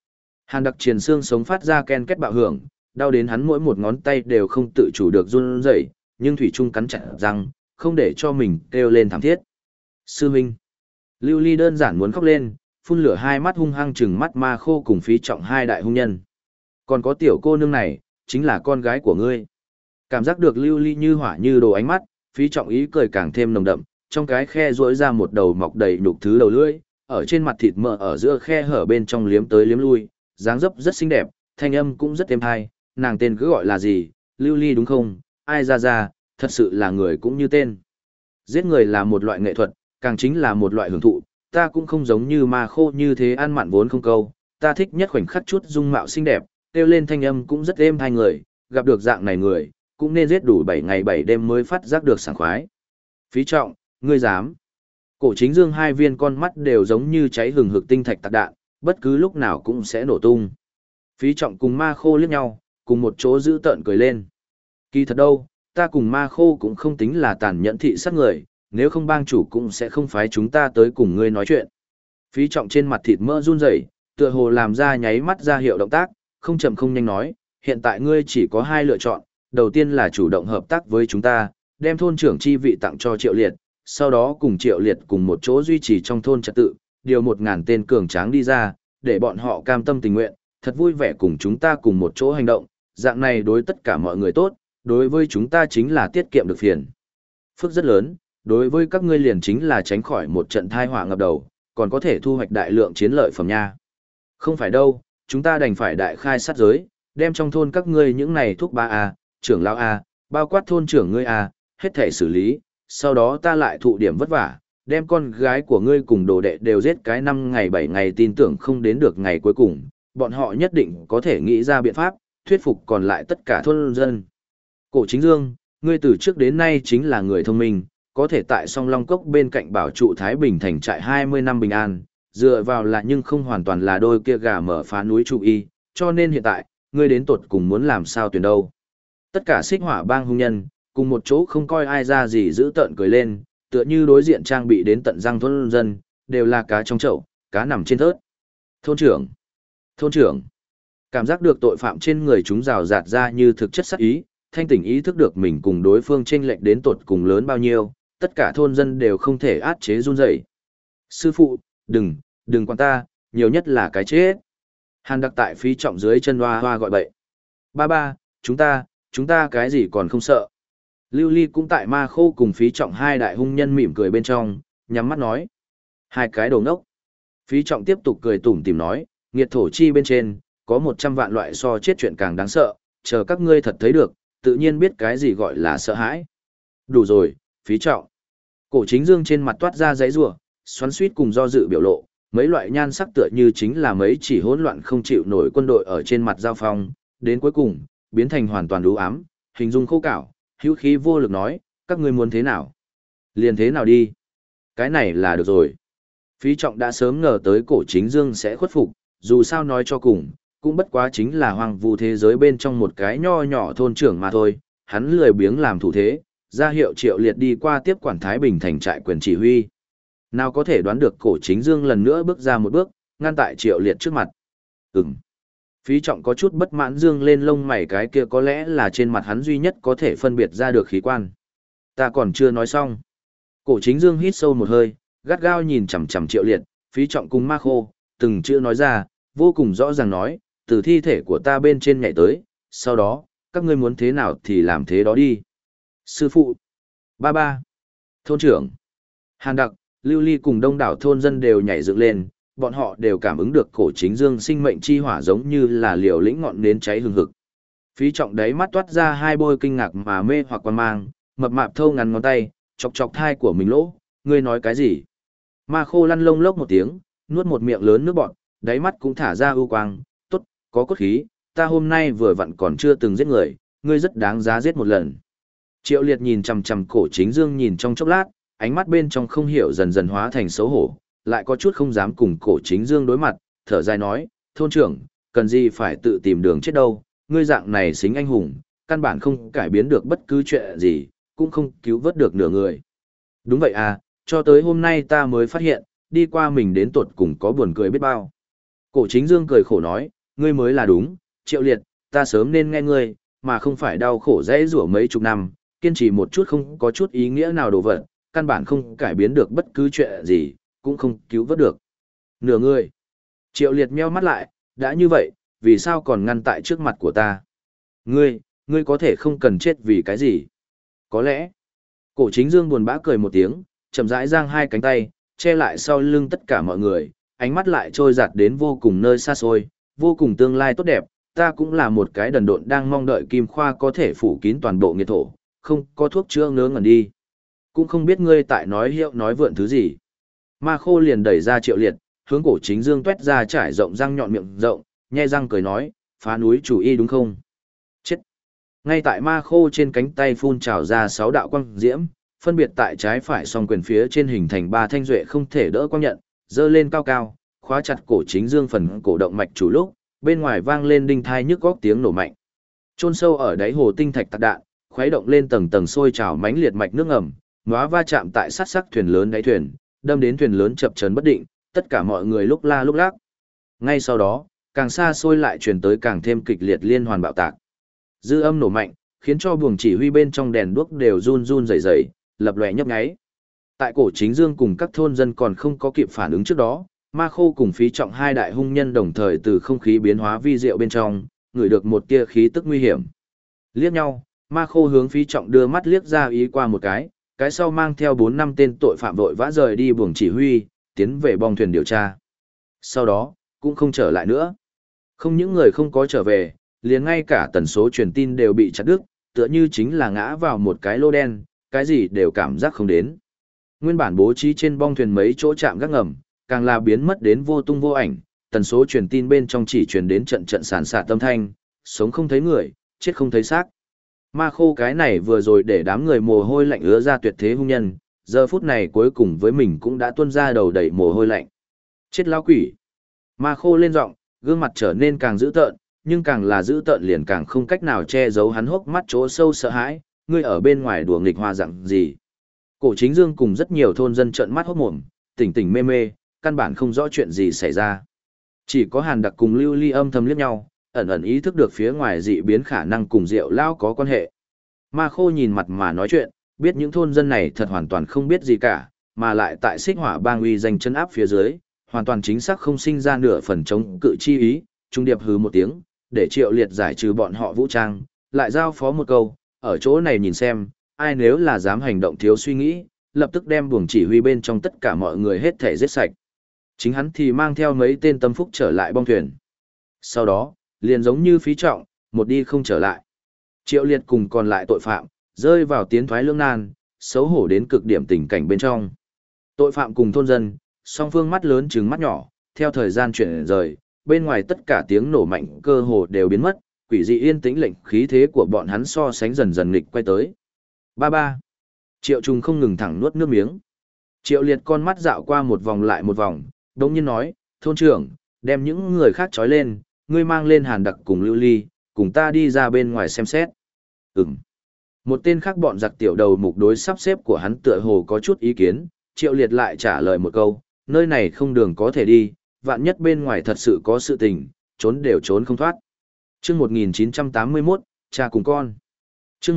Hàn Đặc triển xương sống phát ra ken két bạo hưởng, đau đến hắn mỗi một ngón tay đều không tự chủ được run rẩy, nhưng thủy trung cắn chặt răng, không để cho mình kêu lên thảm thiết. Sư huynh. Lưu Ly đơn giản muốn khóc lên, phun lửa hai mắt hung hăng trừng mắt ma khô cùng Phí Trọng hai đại hung nhân. Còn có tiểu cô nương này, chính là con gái của ngươi. Cảm giác được Lưu Ly như hỏa như đồ ánh mắt, Phí Trọng ý cười càng thêm nồng đậm, trong cái khe rỗi ra một đầu mọc đầy nhục thứ đầu lưỡi, ở trên mặt thịt mỡ ở giữa khe hở bên trong liếm tới liếm lui, dáng dấp rất xinh đẹp, thanh âm cũng rất êm hay, nàng tên cứ gọi là gì, Lưu Ly đúng không, ai ra, thật sự là người cũng như tên. Giết người là một loại nghệ thuật, càng chính là một loại hưởng thụ, ta cũng không giống như ma khô như thế ăn mặn vốn không câu, ta thích nhất khoảnh khắc chút dung mạo xinh đẹp, kêu lên thanh âm cũng rất êm hai người, gặp được dạng này người, cũng nên giết đủ 7 ngày 7 đêm mới phát giác được sảng khoái. Phí Trọng, ngươi dám? Cổ Chính Dương hai viên con mắt đều giống như cháy hừng hực tinh thạch tạc đạn, bất cứ lúc nào cũng sẽ nổ tung. Phí Trọng cùng ma khô liếc nhau, cùng một chỗ giữ tợn cười lên. Kỳ thật đâu, ta cùng ma khô cũng không tính là tàn nhẫn thị sát người, nếu không bang chủ cũng sẽ không phái chúng ta tới cùng ngươi nói chuyện. Phí Trọng trên mặt thịt mỡ run rẩy, tựa hồ làm ra nháy mắt ra hiệu động tác, không chậm không nhanh nói, hiện tại ngươi chỉ có hai lựa chọn, đầu tiên là chủ động hợp tác với chúng ta, đem thôn trưởng chi vị tặng cho Triệu Liệt, sau đó cùng Triệu Liệt cùng một chỗ duy trì trong thôn trật tự, điều 1000 tên cường tráng đi ra, để bọn họ cam tâm tình nguyện, thật vui vẻ cùng chúng ta cùng một chỗ hành động, dạng này đối tất cả mọi người tốt, đối với chúng ta chính là tiết kiệm được phiền phức rất lớn, đối với các ngươi liền chính là tránh khỏi một trận thai họa ngập đầu, còn có thể thu hoạch đại lượng chiến lợi phẩm nha. Không phải đâu, chúng ta đành phải đại khai sát giới, đem trong thôn các ngươi những này thuốc ba a, trưởng lão a, bao quát thôn trưởng ngươi a, hết thể xử lý, sau đó ta lại thụ điểm vất vả, đem con gái của ngươi cùng đồ đệ đều giết cái 5 ngày 7 ngày tin tưởng không đến được ngày cuối cùng, bọn họ nhất định có thể nghĩ ra biện pháp, thuyết phục còn lại tất cả thôn dân. Cổ Chính Dương, ngươi từ trước đến nay chính là người thông minh, có thể tại Song Long Cốc bên cạnh bảo trụ Thái Bình thành trại 20 năm bình an, dựa vào là nhưng không hoàn toàn là đôi kia gà mở phá núi trụ y, cho nên hiện tại, ngươi đến tột cùng muốn làm sao tuyển đâu. Tất cả xích hỏa bang hung nhân, cùng một chỗ không coi ai ra gì giữ tợn cười lên, tựa như đối diện trang bị đến tận răng thôn dân, đều là cá trong chậu, cá nằm trên thớt. Thôn trưởng! Thôn trưởng! Cảm giác được tội phạm trên người chúng rào rạt ra như thực chất sát ý, thanh tỉnh ý thức được mình cùng đối phương chênh lệch đến tột cùng lớn bao nhiêu, tất cả thôn dân đều không thể át chế run rẩy. Sư phụ, đừng quan ta, nhiều nhất là cái chết. Hàn Đặc tại Phí Trọng dưới chân hoa hoa gọi bậy. Ba, chúng ta cái gì còn không sợ. Lưu Ly cũng tại Ma Khô cùng Phí Trọng hai đại hung nhân mỉm cười bên trong, nhắm mắt nói. Hai cái đồ ngốc. Phí Trọng tiếp tục cười tủm tỉm nói, nghiệt thổ chi bên trên, có 100 vạn loại so chết chuyện càng đáng sợ, chờ các ngươi thật thấy được, tự nhiên biết cái gì gọi là sợ hãi. Đủ rồi, Phí Trọng. Cổ Chính Dương trên mặt toát ra giấy rủa, xoắn xuýt cùng do dự biểu lộ, mấy loại nhan sắc tựa như chính là mấy chỉ hỗn loạn không chịu nổi quân đội ở trên mặt giao phong, đến cuối cùng, biến thành hoàn toàn u ám, hình dung khô cảo, hữu khí vô lực nói, các ngươi muốn thế nào? Liền thế nào đi? Cái này là được rồi. Phí Trọng đã sớm ngờ tới Cổ Chính Dương sẽ khuất phục, dù sao nói cho cùng, cũng bất quá chính là hoang vu thế giới bên trong một cái nho nhỏ thôn trưởng mà thôi, hắn lười biếng làm thủ thế, ra hiệu Triệu Liệt đi qua tiếp quản Thái Bình thành trại quyền chỉ huy. Nào có thể đoán được Cổ Chính Dương lần nữa bước ra một bước, ngăn tại Triệu Liệt trước mặt. Phí Trọng có chút bất mãn dương lên lông mày, cái kia có lẽ là trên mặt hắn duy nhất có thể phân biệt ra được khí quan. Ta còn chưa nói xong. Cổ Chính Dương hít sâu một hơi, gắt gao nhìn chằm chằm Triệu Liệt, Phí Trọng cùng Ma Khô, từng chữ nói ra, vô cùng rõ ràng nói, từ thi thể của ta bên trên nhảy tới, sau đó, các ngươi muốn thế nào thì làm thế đó đi. Sư phụ, ba, thôn trưởng, Hàn Đặc, Lưu Ly cùng đông đảo thôn dân đều nhảy dựng lên, bọn họ đều cảm ứng được Cổ Chính Dương sinh mệnh chi hỏa giống như là liều lĩnh ngọn nến cháy hừng hực. Phí Trọng đáy mắt toát ra hai bôi kinh ngạc mà mê hoặc quan mang, mập mạp thâu ngắn ngón tay, chọc chọc thai của mình lỗ, ngươi nói cái gì? Ma Khô lăn lông lốc một tiếng, nuốt một miệng lớn nước bọt, đáy mắt cũng thả ra ưu quang, tốt, có cốt khí, ta hôm nay vừa vặn còn chưa từng giết người, ngươi rất đáng giá giết một lần. Triệu Liệt nhìn chằm chằm Cổ Chính Dương nhìn trong chốc lát, ánh mắt bên trong không hiểu dần dần hóa thành xấu hổ, lại có chút không dám cùng Cổ Chính Dương đối mặt, thở dài nói, thôn trưởng, cần gì phải tự tìm đường chết đâu, ngươi dạng này xính anh hùng, căn bản không cải biến được bất cứ chuyện gì, cũng không cứu vớt được nửa người. Đúng vậy à, cho tới hôm nay ta mới phát hiện, đi qua mình đến tột cùng có buồn cười biết bao. Cổ Chính Dương cười khổ nói, ngươi mới là đúng, Triệu Liệt, ta sớm nên nghe ngươi, mà không phải đau khổ dễ rủa mấy chục năm, kiên trì một chút không có chút ý nghĩa nào đồ vật, căn bản không cải biến được bất cứ chuyện gì, cũng không cứu vớt được. Nửa người. Triệu Liệt meo mắt lại, đã như vậy, vì sao còn ngăn tại trước mặt của ta? Ngươi có thể không cần chết vì cái gì? Có lẽ. Cổ Chính Dương buồn bã cười một tiếng, chậm rãi giang hai cánh tay, che lại sau lưng tất cả mọi người, ánh mắt lại trôi giạt đến vô cùng nơi xa xôi, vô cùng tương lai tốt đẹp. Ta cũng là một cái đần độn đang mong đợi Kim Khoa có thể phủ kín toàn bộ nghiệt thổ, không có thuốc chữa ngớ ngẩn đi. Cũng không biết ngươi tại nói hiệu nói vượn thứ gì. Ma Khô liền đẩy ra Triệu Liệt, hướng Cổ Chính Dương tuét ra trải rộng răng nhọn miệng rộng, nhe răng cười nói, phá núi chủ y đúng không? Chết! Ngay tại Ma Khô trên cánh tay phun trào ra 6 đạo quang diễm, phân biệt tại trái phải song quyền phía trên hình thành 3 thanh duệ không thể đỡ quang nhận, dơ lên cao cao, khóa chặt Cổ Chính Dương phần cổ động mạch chủ lúc, bên ngoài vang lên đinh thai nhức góc tiếng nổ mạnh. Chôn sâu ở đáy hồ tinh thạch tạc đạn, khuấy động lên tầng tầng sôi trào mãnh liệt mạch nước ngầm, nóa va chạm tại sát sắc thuyền lớn đáy thuyền, đâm đến thuyền lớn chập chờn bất định, tất cả mọi người lúc la lúc lắc. Ngay sau đó, càng xa xôi lại truyền tới càng thêm kịch liệt liên hoàn bạo tạc. Dư âm nổ mạnh, khiến cho buồng chỉ huy bên trong đèn đuốc đều run run rẩy rẩy, lập lòe nhấp nháy. Tại Cổ Chính Dương cùng các thôn dân còn không có kịp phản ứng trước đó, Ma Khô cùng Phí Trọng hai đại hung nhân đồng thời từ không khí biến hóa vi diệu bên trong, ngửi được một tia khí tức nguy hiểm. Liếc nhau, Ma Khô hướng Phí Trọng đưa mắt liếc ra ý qua một cái sau mang theo 4-5 tên tội phạm vội vã rời đi buồng chỉ huy, tiến về bong thuyền điều tra. Sau đó, cũng không trở lại nữa. Không những người không có trở về, liền ngay cả tần số truyền tin đều bị chặt đứt, tựa như chính là ngã vào một cái lô đen, cái gì đều cảm giác không đến. Nguyên bản bố trí trên bong thuyền mấy chỗ chạm gác ngầm, càng là biến mất đến vô tung vô ảnh, tần số truyền tin bên trong chỉ truyền đến trận trận sàn sạt tâm thanh, sống không thấy người, chết không thấy xác. Ma Khô cái này vừa rồi để đám người mồ hôi lạnh ứa ra tuyệt thế hung nhân, giờ phút này cuối cùng với mình cũng đã tuôn ra đầu đầy mồ hôi lạnh. Chết lão quỷ. Ma Khô lên giọng, gương mặt trở nên càng dữ tợn, nhưng càng là dữ tợn liền càng không cách nào che giấu hắn hốc mắt chỗ sâu sợ hãi, ngươi ở bên ngoài đùa nghịch hoa dạng gì. Cổ Chính Dương cùng rất nhiều thôn dân trợn mắt hốt mồm, tỉnh tỉnh mê mê, căn bản không rõ chuyện gì xảy ra. Chỉ có Hàn Đặc cùng Lưu Ly âm thầm liếc nhau, ẩn ẩn ý thức được phía ngoài dị biến khả năng cùng Diệu Lao có quan hệ. Ma Khô nhìn mặt mà nói chuyện, biết những thôn dân này thật hoàn toàn không biết gì cả, mà lại tại Xích Hỏa Bang uy danh chân áp phía dưới, hoàn toàn chính xác không sinh ra nửa phần chống cự chi ý, trung điệp hứ một tiếng, để Triệu Liệt giải trừ bọn họ vũ trang, lại giao phó một câu, ở chỗ này nhìn xem, ai nếu là dám hành động thiếu suy nghĩ, lập tức đem buồng chỉ huy bên trong tất cả mọi người hết thể giết sạch. Chính hắn thì mang theo mấy tên tâm phúc trở lại bong thuyền. Sau đó, liền giống như Phí Trọng, một đi không trở lại. Triệu Liệt cùng còn lại tội phạm, rơi vào tiến thoái lưỡng nan, xấu hổ đến cực điểm tình cảnh bên trong. Tội phạm cùng thôn dân, song phương mắt lớn trừng mắt nhỏ, theo thời gian chuyển rời, bên ngoài tất cả tiếng nổ mạnh cơ hồ đều biến mất, quỷ dị yên tĩnh lệnh khí thế của bọn hắn so sánh dần dần nghịch quay tới. Ba ba. Triệu Trùng không ngừng thẳng nuốt nước miếng. Triệu Liệt con mắt dạo qua một vòng lại một vòng, đống nhiên nói, thôn trưởng, đem những người khác trói lên, ngươi mang lên Hàn Đặc cùng Lưu Ly, cùng ta đi ra bên ngoài xem xét. Ừm. Một tên khác bọn giặc tiểu đầu mục đối sắp xếp của hắn tựa hồ có chút ý kiến, Triệu Liệt lại trả lời một câu, nơi này không đường có thể đi, vạn nhất bên ngoài thật sự có sự tình, trốn đều trốn không thoát. Chương 1981, cha cùng con. Chương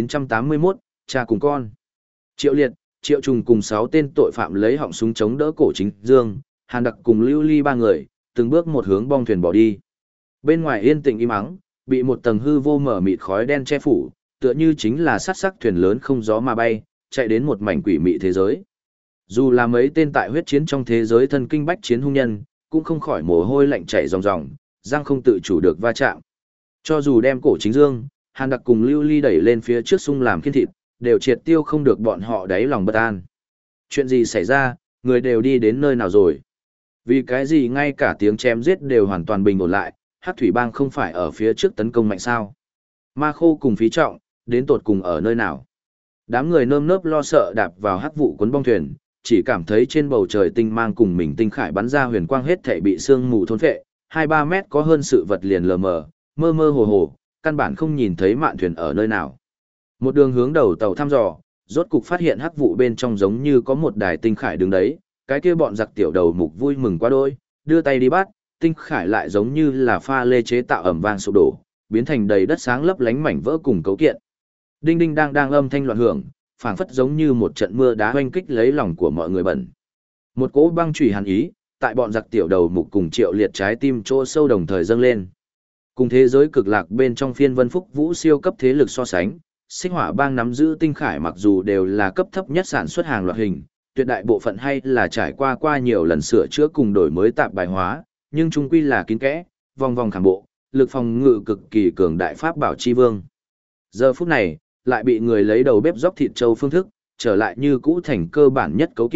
1981, cha cùng con. Triệu Liệt, Triệu Trùng cùng 6 tên tội phạm lấy họng súng chống đỡ Cổ Chính Dương, Hàn Đặc cùng Lưu Ly 3 người, từng bước một hướng bong thuyền bỏ đi. Bên ngoài yên tĩnh im ắng, bị một tầng hư vô mở mịt khói đen che phủ, tựa như chính là sát sắc thuyền lớn không gió mà bay, chạy đến một mảnh quỷ mị thế giới. Dù là mấy tên tại huyết chiến trong thế giới thân kinh bách chiến hung nhân, cũng không khỏi mồ hôi lạnh chảy ròng ròng, răng không tự chủ được va chạm. Cho dù đem Cổ Chính Dương, Hàn Đặc cùng Lưu Ly đẩy lên phía trước sung làm khiên thịt, đều triệt tiêu không được bọn họ đáy lòng bất an. Chuyện gì xảy ra, người đều đi đến nơi nào rồi? Vì cái gì ngay cả tiếng chém giết đều hoàn toàn bình ổn lại, Hắc Thủy Bang không phải ở phía trước tấn công mạnh sao? Ma Khô cùng Phí Trọng, đến tột cùng ở nơi nào? Đám người nơm nớp lo sợ đạp vào hắc vụ cuốn bong thuyền, chỉ cảm thấy trên bầu trời tinh mang cùng mình tinh khải bắn ra huyền quang hết thảy bị sương mù thôn phệ, 2-3 mét có hơn sự vật liền lờ mờ, mơ mơ hồ hồ, căn bản không nhìn thấy mạn thuyền ở nơi nào. Một đường hướng đầu tàu thăm dò, rốt cục phát hiện hắc vụ bên trong giống như có một đài tinh khải đứng đấy, cái kia bọn giặc tiểu đầu mục vui mừng quá đôi, đưa tay đi bắt, tinh khải lại giống như là pha lê chế tạo ẩm vang sụp đổ, biến thành đầy đất sáng lấp lánh mảnh vỡ cùng cấu kiện. Đinh đinh đang âm thanh loạn hưởng, phảng phất giống như một trận mưa đá hoanh kích lấy lòng của mọi người bẩn. Một cỗ băng chủy hàn ý, tại bọn giặc tiểu đầu mục cùng Triệu Liệt trái tim chỗ sâu đồng thời dâng lên. Cùng thế giới cực lạc bên trong phiên vân phúc vũ siêu cấp thế lực so sánh, Xích Hỏa Bang nắm giữ tinh khải mặc dù đều là cấp thấp nhất sản xuất hàng loạt hình, tuyệt đại bộ phận hay là trải qua nhiều lần sửa chữa cùng đổi mới tạp bài hóa, nhưng chung quy là kín kẽ, vòng vòng khảm bộ, lực phòng ngự cực kỳ cường đại pháp bảo chi vương. Giờ phút này, lại bị người lấy đầu bếp dốc thịt trâu phương thức, trở lại như cũ thành cơ bản nhất cấu kiện,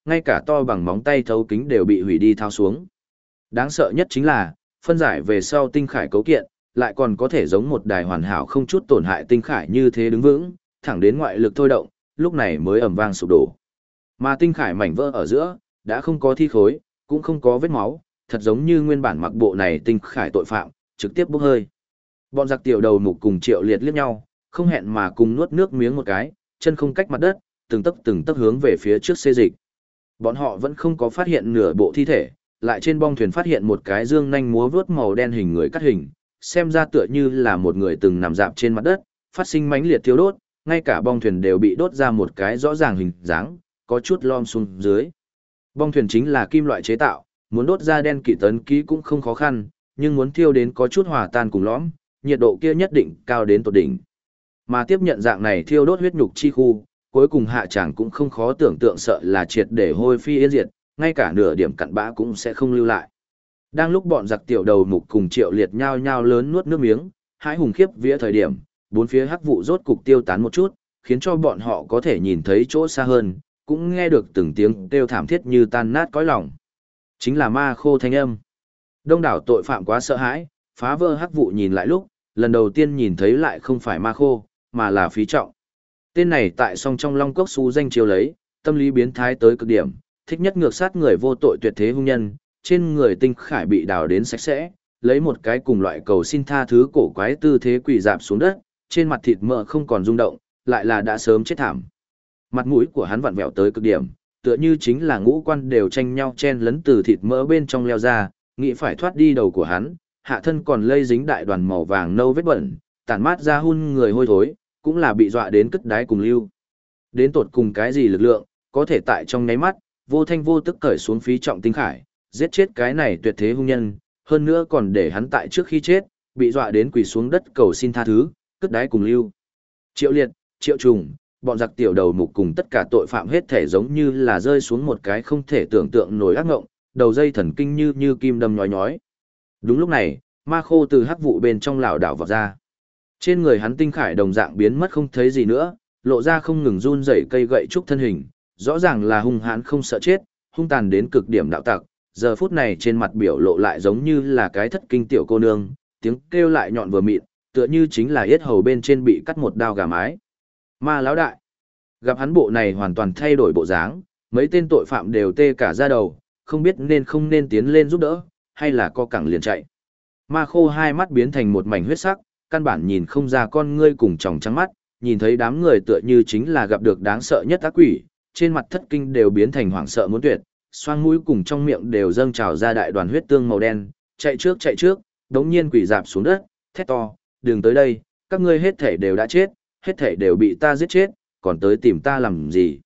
ngay cả to bằng móng tay thấu kính đều bị hủy đi thao xuống. Đáng sợ nhất chính là, phân giải về sau tinh khải cấu kiện, lại còn có thể giống một đài hoàn hảo không chút tổn hại tinh khải như thế đứng vững, thẳng đến ngoại lực thôi động, lúc này mới ầm vang sụp đổ. Mà tinh khải mảnh vỡ ở giữa, đã không có thi khối, cũng không có vết máu, thật giống như nguyên bản mặc bộ này tinh khải tội phạm, trực tiếp bốc hơi. Bọn giặc tiểu đầu mục cùng Triệu Liệt liếc nhau, không hẹn mà cùng nuốt nước miếng một cái, chân không cách mặt đất, từng tấc hướng về phía trước xê dịch. Bọn họ vẫn không có phát hiện nửa bộ thi thể, lại trên bong thuyền phát hiện một cái dương nanh múa vớt màu đen hình người cắt hình, xem ra tựa như là một người từng nằm dạp trên mặt đất, phát sinh mãnh liệt thiêu đốt, ngay cả bong thuyền đều bị đốt ra một cái rõ ràng hình dáng, có chút lom xuống dưới. Bong thuyền chính là kim loại chế tạo, muốn đốt ra đen kỵ tấn ký cũng không khó khăn, nhưng muốn thiêu đến có chút hòa tan cùng lõm, nhiệt độ kia nhất định cao đến tột đỉnh. Mà tiếp nhận dạng này thiêu đốt huyết nhục chi khu, cuối cùng hạ tràng cũng không khó tưởng tượng, sợ là triệt để hôi phi yên diệt, ngay cả nửa điểm cặn bã cũng sẽ không lưu lại. Đang lúc bọn giặc tiểu đầu mục cùng Triệu Liệt nhao nhao lớn nuốt nước miếng, hãi hùng khiếp vía thời điểm, bốn phía hắc vụ rốt cục tiêu tán một chút, khiến cho bọn họ có thể nhìn thấy chỗ xa hơn, cũng nghe được từng tiếng kêu thảm thiết như tan nát cõi lòng. Chính là ma khô thanh âm. Đông đảo tội phạm quá sợ hãi, phá vỡ hắc vụ nhìn lại lúc, lần đầu tiên nhìn thấy lại không phải ma khô, mà là Phí Trọng. Tên này tại song trong Long Cốc xú danh chiêu lấy, tâm lý biến thái tới cực điểm, thích nhất ngược sát người vô tội tuyệt thế hung nhân, trên người tinh khải bị đào đến sạch sẽ, lấy một cái cùng loại cầu xin tha thứ cổ quái tư thế quỳ dạp xuống đất, trên mặt thịt mỡ không còn rung động, lại là đã sớm chết thảm. Mặt mũi của hắn vặn vẹo tới cực điểm, tựa như chính là ngũ quan đều tranh nhau chen lấn từ thịt mỡ bên trong leo ra, nghĩ phải thoát đi đầu của hắn, hạ thân còn lây dính đại đoàn màu vàng nâu vết bẩn, tản mát ra hun người hôi thối, cũng là bị dọa đến cất đái cùng lưu. Đến tột cùng cái gì lực lượng, có thể tại trong nháy mắt, vô thanh vô tức cởi xuống Phí Trọng tinh khải, giết chết cái này tuyệt thế hung nhân, hơn nữa còn để hắn tại trước khi chết, bị dọa đến quỳ xuống đất cầu xin tha thứ, cất đái cùng lưu. Triệu Liệt, Triệu Trùng, bọn giặc tiểu đầu mục cùng tất cả tội phạm hết thể giống như là rơi xuống một cái không thể tưởng tượng nổi ác ngộng, đầu dây thần kinh như kim đâm nhói nhói. Đúng lúc này, ma khô từ hắc vụ bên trong lảo đảo vọt ra. Trên người hắn tinh khải đồng dạng biến mất không thấy gì nữa, lộ ra không ngừng run rẩy cây gậy trúc thân hình, rõ ràng là hung hãn không sợ chết, hung tàn đến cực điểm đạo tặc. Giờ phút này trên mặt biểu lộ lại giống như là cái thất kinh tiểu cô nương, tiếng kêu lại nhọn vừa mịn, tựa như chính là yết hầu bên trên bị cắt một đao gà mái. Ma lão đại. Gặp hắn bộ này hoàn toàn thay đổi bộ dáng, mấy tên tội phạm đều tê cả da đầu, không biết nên không nên tiến lên giúp đỡ, hay là co cẳng liền chạy. Ma khô hai mắt biến thành một mảnh huyết sắc, căn bản nhìn không ra con ngươi cùng tròng trắng mắt, nhìn thấy đám người tựa như chính là gặp được đáng sợ nhất ác quỷ, trên mặt thất kinh đều biến thành hoảng sợ muốn tuyệt, xoang mũi cùng trong miệng đều dâng trào ra đại đoàn huyết tương màu đen, chạy trước, đống nhiên quỷ dạp xuống đất, thét to, đừng tới đây, các ngươi hết thể đều đã chết, hết thể đều bị ta giết chết, còn tới tìm ta làm gì?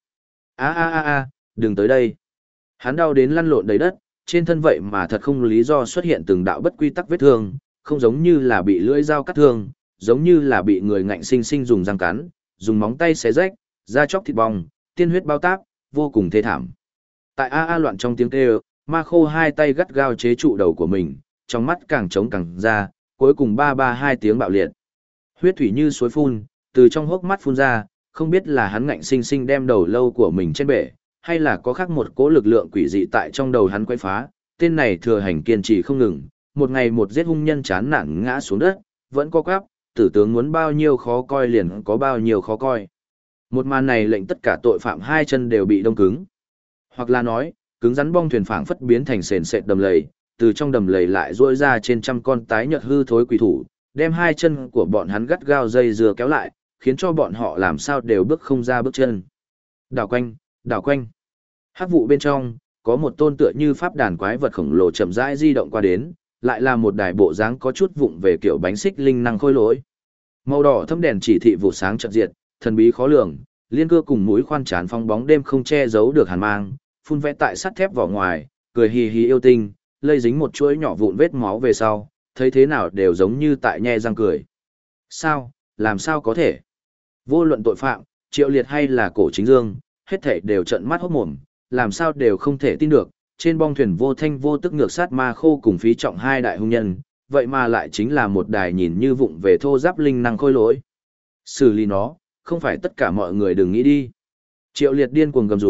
Đừng tới đây. Hắn đau đến lăn lộn đầy đất, trên thân vậy mà thật không lý do xuất hiện từng đạo bất quy tắc vết thương, không giống như là bị lưỡi dao cắt thương, giống như là bị người ngạnh sinh sinh dùng răng cắn, dùng móng tay xé rách, da chóc thịt bong, tiên huyết bao táp, vô cùng thê thảm. Tại loạn trong tiếng kêu, ma khô hai tay gắt gao chế trụ đầu của mình, trong mắt càng trống càng ra, cuối cùng hai tiếng bạo liệt. Huyết thủy như suối phun, từ trong hốc mắt phun ra, không biết là hắn ngạnh sinh sinh đem đầu lâu của mình trên bể, hay là có khác một cỗ lực lượng quỷ dị tại trong đầu hắn quấy phá, tên này thừa hành kiên trì không ngừng, một ngày một giết hung nhân chán nản ngã xuống đất, vẫn co quắp, tử tướng muốn bao nhiêu khó coi liền có bao nhiêu khó coi. Một màn này lệnh tất cả tội phạm hai chân đều bị đông cứng. Hoặc là nói, cứng rắn bong thuyền phảng phất biến thành sền sệt đầm lầy, từ trong đầm lầy lại rỗi ra trên trăm con tái nhợt hư thối quỷ thủ, đem hai chân của bọn hắn gắt gao dây dưa kéo lại, khiến cho bọn họ làm sao đều bước không ra bước chân. Đảo quanh. Hắc vụ bên trong, có một tôn tựa như pháp đàn quái vật khổng lồ chậm rãi di động qua đến, lại là một đài bộ dáng có chút vụng về kiểu bánh xích linh năng khôi lỗi. Màu đỏ thâm đèn chỉ thị vụ sáng chợt diệt, thần bí khó lường, liên cưa cùng mũi khoan chán phong bóng đêm không che giấu được hàn mang, phun vẽ tại sắt thép vỏ ngoài, cười hì hì yêu tinh, lây dính một chuỗi nhỏ vụn vết máu về sau, thấy thế nào đều giống như tại nhe răng cười. Sao, làm sao có thể? Vô luận tội phạm, Triệu Liệt hay là Cổ Chính Dương, hết thảy đều trợn mắt hốt mồm, làm sao đều không thể tin được, trên bong thuyền vô thanh vô tức ngược sát ma khô cùng Phí Trọng hai đại hung nhân, vậy mà lại chính là một đài nhìn như vụng về thô giáp linh năng khôi lỗi. Xử lý nó, không phải tất cả mọi người đừng nghĩ đi. Triệu Liệt điên cuồng gầm rú,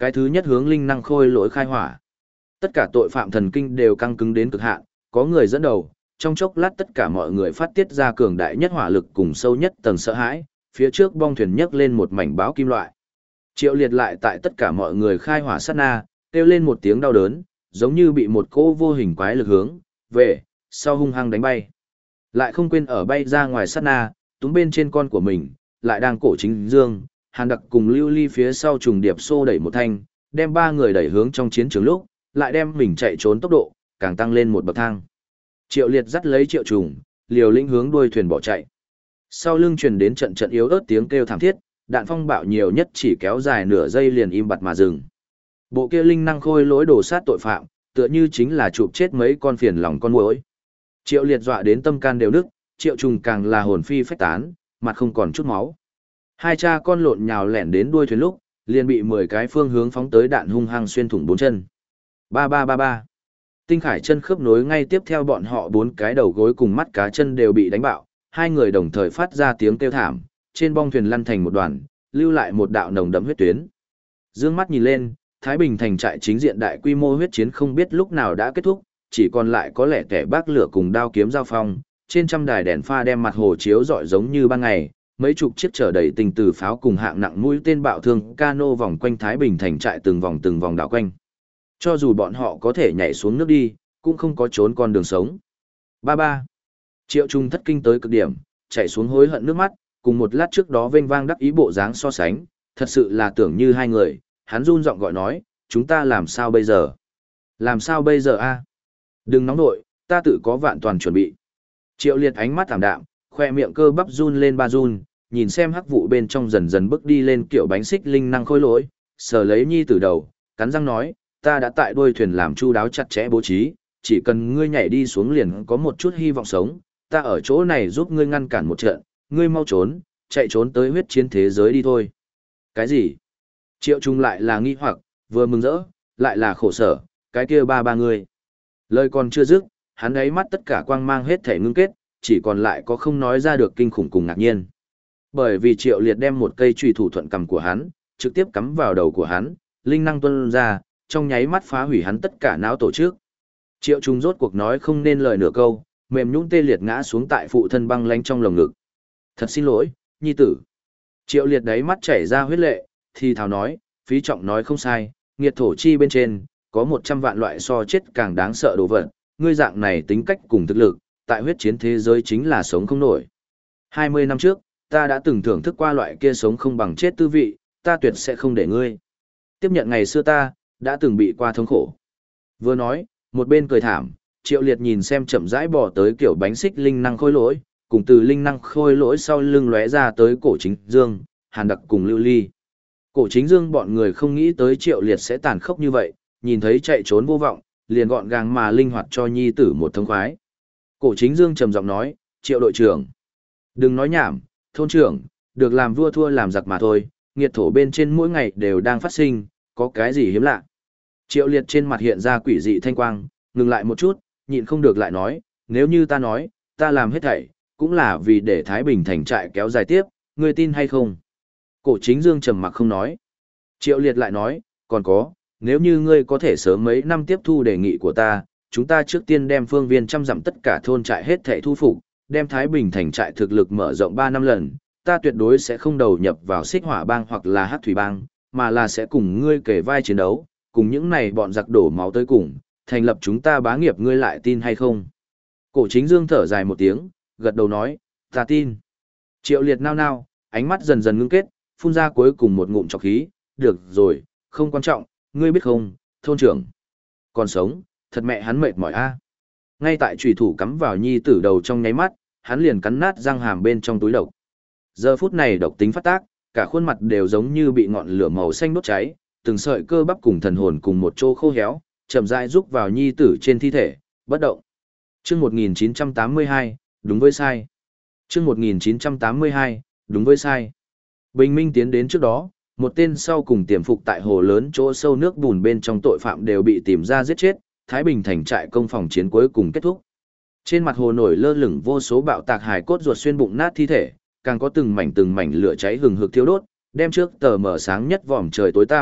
Cái thứ nhất hướng linh năng khôi lỗi khai hỏa. Tất cả tội phạm thần kinh đều căng cứng đến cực hạn, có người dẫn đầu, trong chốc lát tất cả mọi người phát tiết ra cường đại nhất hỏa lực cùng sâu nhất tầng sợ hãi, phía trước bong thuyền nhấc lên một mảnh báo kim loại. Triệu Liệt lại tại tất cả mọi người khai hỏa sát na, kêu lên một tiếng đau đớn, giống như bị một cỗ vô hình quái lực hướng về sau hung hăng đánh bay. Lại không quên ở bay ra ngoài sát na, túm bên trên con của mình, lại đang cổ chính dương, Hàn Đặc cùng Lưu Ly phía sau trùng điệp xô đẩy một thanh, đem ba người đẩy hướng trong chiến trường lúc, lại đem mình chạy trốn tốc độ, càng tăng lên một bậc thang. Triệu Liệt dắt lấy Triệu Trùng, liều lĩnh hướng đuôi thuyền bỏ chạy. Sau lưng truyền đến trận trận yếu ớt tiếng kêu thảm thiết, đạn phong bạo nhiều nhất chỉ kéo dài nửa giây liền im bặt mà dừng. Bộ kia linh năng khôi lỗi đổ sát tội phạm, tựa như chính là chụp chết mấy con phiền lòng con muỗi. Triệu Liệt dọa đến tâm can đều nức, Triệu Trùng càng là hồn phi phách tán, mặt không còn chút máu. Hai cha con lộn nhào lẻn đến đuôi thuyền lúc, liền bị 10 cái phương hướng phóng tới đạn hung hăng xuyên thủng 4 chân. Ba ba ba ba. Tinh Khải chân khớp nối ngay tiếp theo bọn họ 4 cái đầu gối cùng mắt cá chân đều bị đánh bạo, hai người đồng thời phát ra tiếng kêu thảm, trên bong thuyền lăn thành một đoàn, lưu lại một đạo nồng đậm huyết tuyến. Dương mắt nhìn lên, Thái Bình thành trại chính diện đại quy mô huyết chiến không biết lúc nào đã kết thúc, chỉ còn lại có lẻ tẻ bác lửa cùng đao kiếm giao phong, trên trăm đài đèn pha đem mặt hồ chiếu rọi giống như ban ngày, mấy chục chiếc chở đầy tình từ pháo cùng hạng nặng mũi tên bạo thương cano vòng quanh Thái Bình thành trại từng vòng đảo quanh. Cho dù bọn họ có thể nhảy xuống nước đi, cũng không có trốn con đường sống. Ba ba. Triệu Trung thất kinh tới cực điểm, chạy xuống hối hận nước mắt, cùng một lát trước đó vênh vang đắc ý bộ dáng so sánh, thật sự là tưởng như hai người, hắn run giọng gọi nói, chúng ta làm sao bây giờ? Làm sao bây giờ a? Đừng nóng nội, ta tự có vạn toàn chuẩn bị. Triệu Liệt ánh mắt thảm đạm, khoe miệng cơ bắp run lên ba run, nhìn xem hắc vụ bên trong dần dần bước đi lên kiểu bánh xích linh năng khôi lỗi, sờ lấy nhi tử đầu, cắn răng nói, ta đã tại đuôi thuyền làm chu đáo chặt chẽ bố trí, chỉ cần ngươi nhảy đi xuống liền có một chút hy vọng sống, ta ở chỗ này giúp ngươi ngăn cản một trận, ngươi mau trốn, chạy trốn tới huyết chiến thế giới đi thôi. Cái gì? Triệu Trung lại là nghi hoặc, vừa mừng rỡ, lại là khổ sở, cái kia ba ngươi. Lời còn chưa dứt, hắn ấy mắt tất cả quang mang hết thể ngưng kết, chỉ còn lại có không nói ra được kinh khủng cùng ngạc nhiên. Bởi vì Triệu Liệt đem một cây chùy thủ thuận cầm của hắn, trực tiếp cắm vào đầu của hắn, linh năng tuôn ra, trong nháy mắt phá hủy hắn tất cả não tổ chức. Triệu Trung rốt cuộc nói không nên lời nửa câu, mềm nhũn tê liệt ngã xuống tại phụ thân băng lánh trong lồng ngực. Thật xin lỗi, nhi tử. Triệu Liệt đáy mắt chảy ra huyết lệ, thì thào nói, phí trọng nói không sai, nghiệt thổ chi bên trên, có 100 vạn loại so chết càng đáng sợ đồ vật, ngươi dạng này tính cách cùng thực lực, tại huyết chiến thế giới chính là sống không nổi. 20 năm trước, ta đã từng thưởng thức qua loại kia sống không bằng chết tư vị, ta tuyệt sẽ không để ngươi. Tiếp nhận ngày xưa ta, đã từng bị qua thống khổ. Vừa nói, một bên cười thảm, Triệu Liệt nhìn xem chậm rãi bò tới kiểu bánh xích linh năng khôi lỗi, cùng từ linh năng khôi lỗi sau lưng lóe ra tới cổ chính dương, Hàn Đặc cùng Lưu Ly. Cổ chính dương bọn người không nghĩ tới Triệu Liệt sẽ tàn khốc như vậy, nhìn thấy chạy trốn vô vọng, liền gọn gàng mà linh hoạt cho nhi tử một thông khoái. Cổ chính dương trầm giọng nói, Triệu đội trưởng, đừng nói nhảm, thôn trưởng, được làm vua thua làm giặc mà thôi, nghiệt thổ bên trên mỗi ngày đều đang phát sinh, có cái gì hiếm lạ. Triệu Liệt trên mặt hiện ra quỷ dị thanh quang, ngừng lại một chút, nhịn không được lại nói, nếu như ta nói, ta làm hết thảy, cũng là vì để Thái Bình thành trại kéo dài tiếp, ngươi tin hay không? Cổ chính dương trầm mặc không nói. Triệu Liệt lại nói, còn có, nếu như ngươi có thể sớm mấy năm tiếp thu đề nghị của ta, chúng ta trước tiên đem phương viên trăm dặm tất cả thôn trại hết thảy thu phục, đem Thái Bình thành trại thực lực mở rộng 3 năm lần, ta tuyệt đối sẽ không đầu nhập vào Xích Hỏa bang hoặc là Hắc Thủy bang, mà là sẽ cùng ngươi kề vai chiến đấu, cùng những này bọn giặc đổ máu tới cùng, thành lập chúng ta bá nghiệp, ngươi lại tin hay không? Cổ chính dương thở dài một tiếng, gật đầu nói, ta tin. Triệu Liệt nao nao, ánh mắt dần dần ngưng kết, phun ra cuối cùng một ngụm trọc khí, được rồi, không quan trọng, ngươi biết không, thôn trưởng. Còn sống, thật mẹ hắn mệt mỏi a. Ngay tại chùy thủ cắm vào nhi tử đầu trong nháy mắt, hắn liền cắn nát răng hàm bên trong túi độc. Giờ phút này độc tính phát tác, cả khuôn mặt đều giống như bị ngọn lửa màu xanh đốt cháy, từng sợi cơ bắp cùng thần hồn cùng một chỗ khô héo, chậm rãi rúc vào nhi tử trên thi thể, bất động. Chương 1982, đúng với sai. Chương 1982, đúng với sai. Bình minh tiến đến trước đó, một tên sau cùng tiềm phục tại hồ lớn chỗ sâu nước bùn bên trong tội phạm đều bị tìm ra giết chết, Thái Bình thành trại công phòng chiến cuối cùng kết thúc. Trên mặt hồ nổi lơ lửng vô số bạo tạc hài cốt ruột xuyên bụng nát thi thể, càng có từng mảnh lửa cháy hừng hực thiêu đốt, đem trước tờ mở sáng nhất vòm trời tối tăm,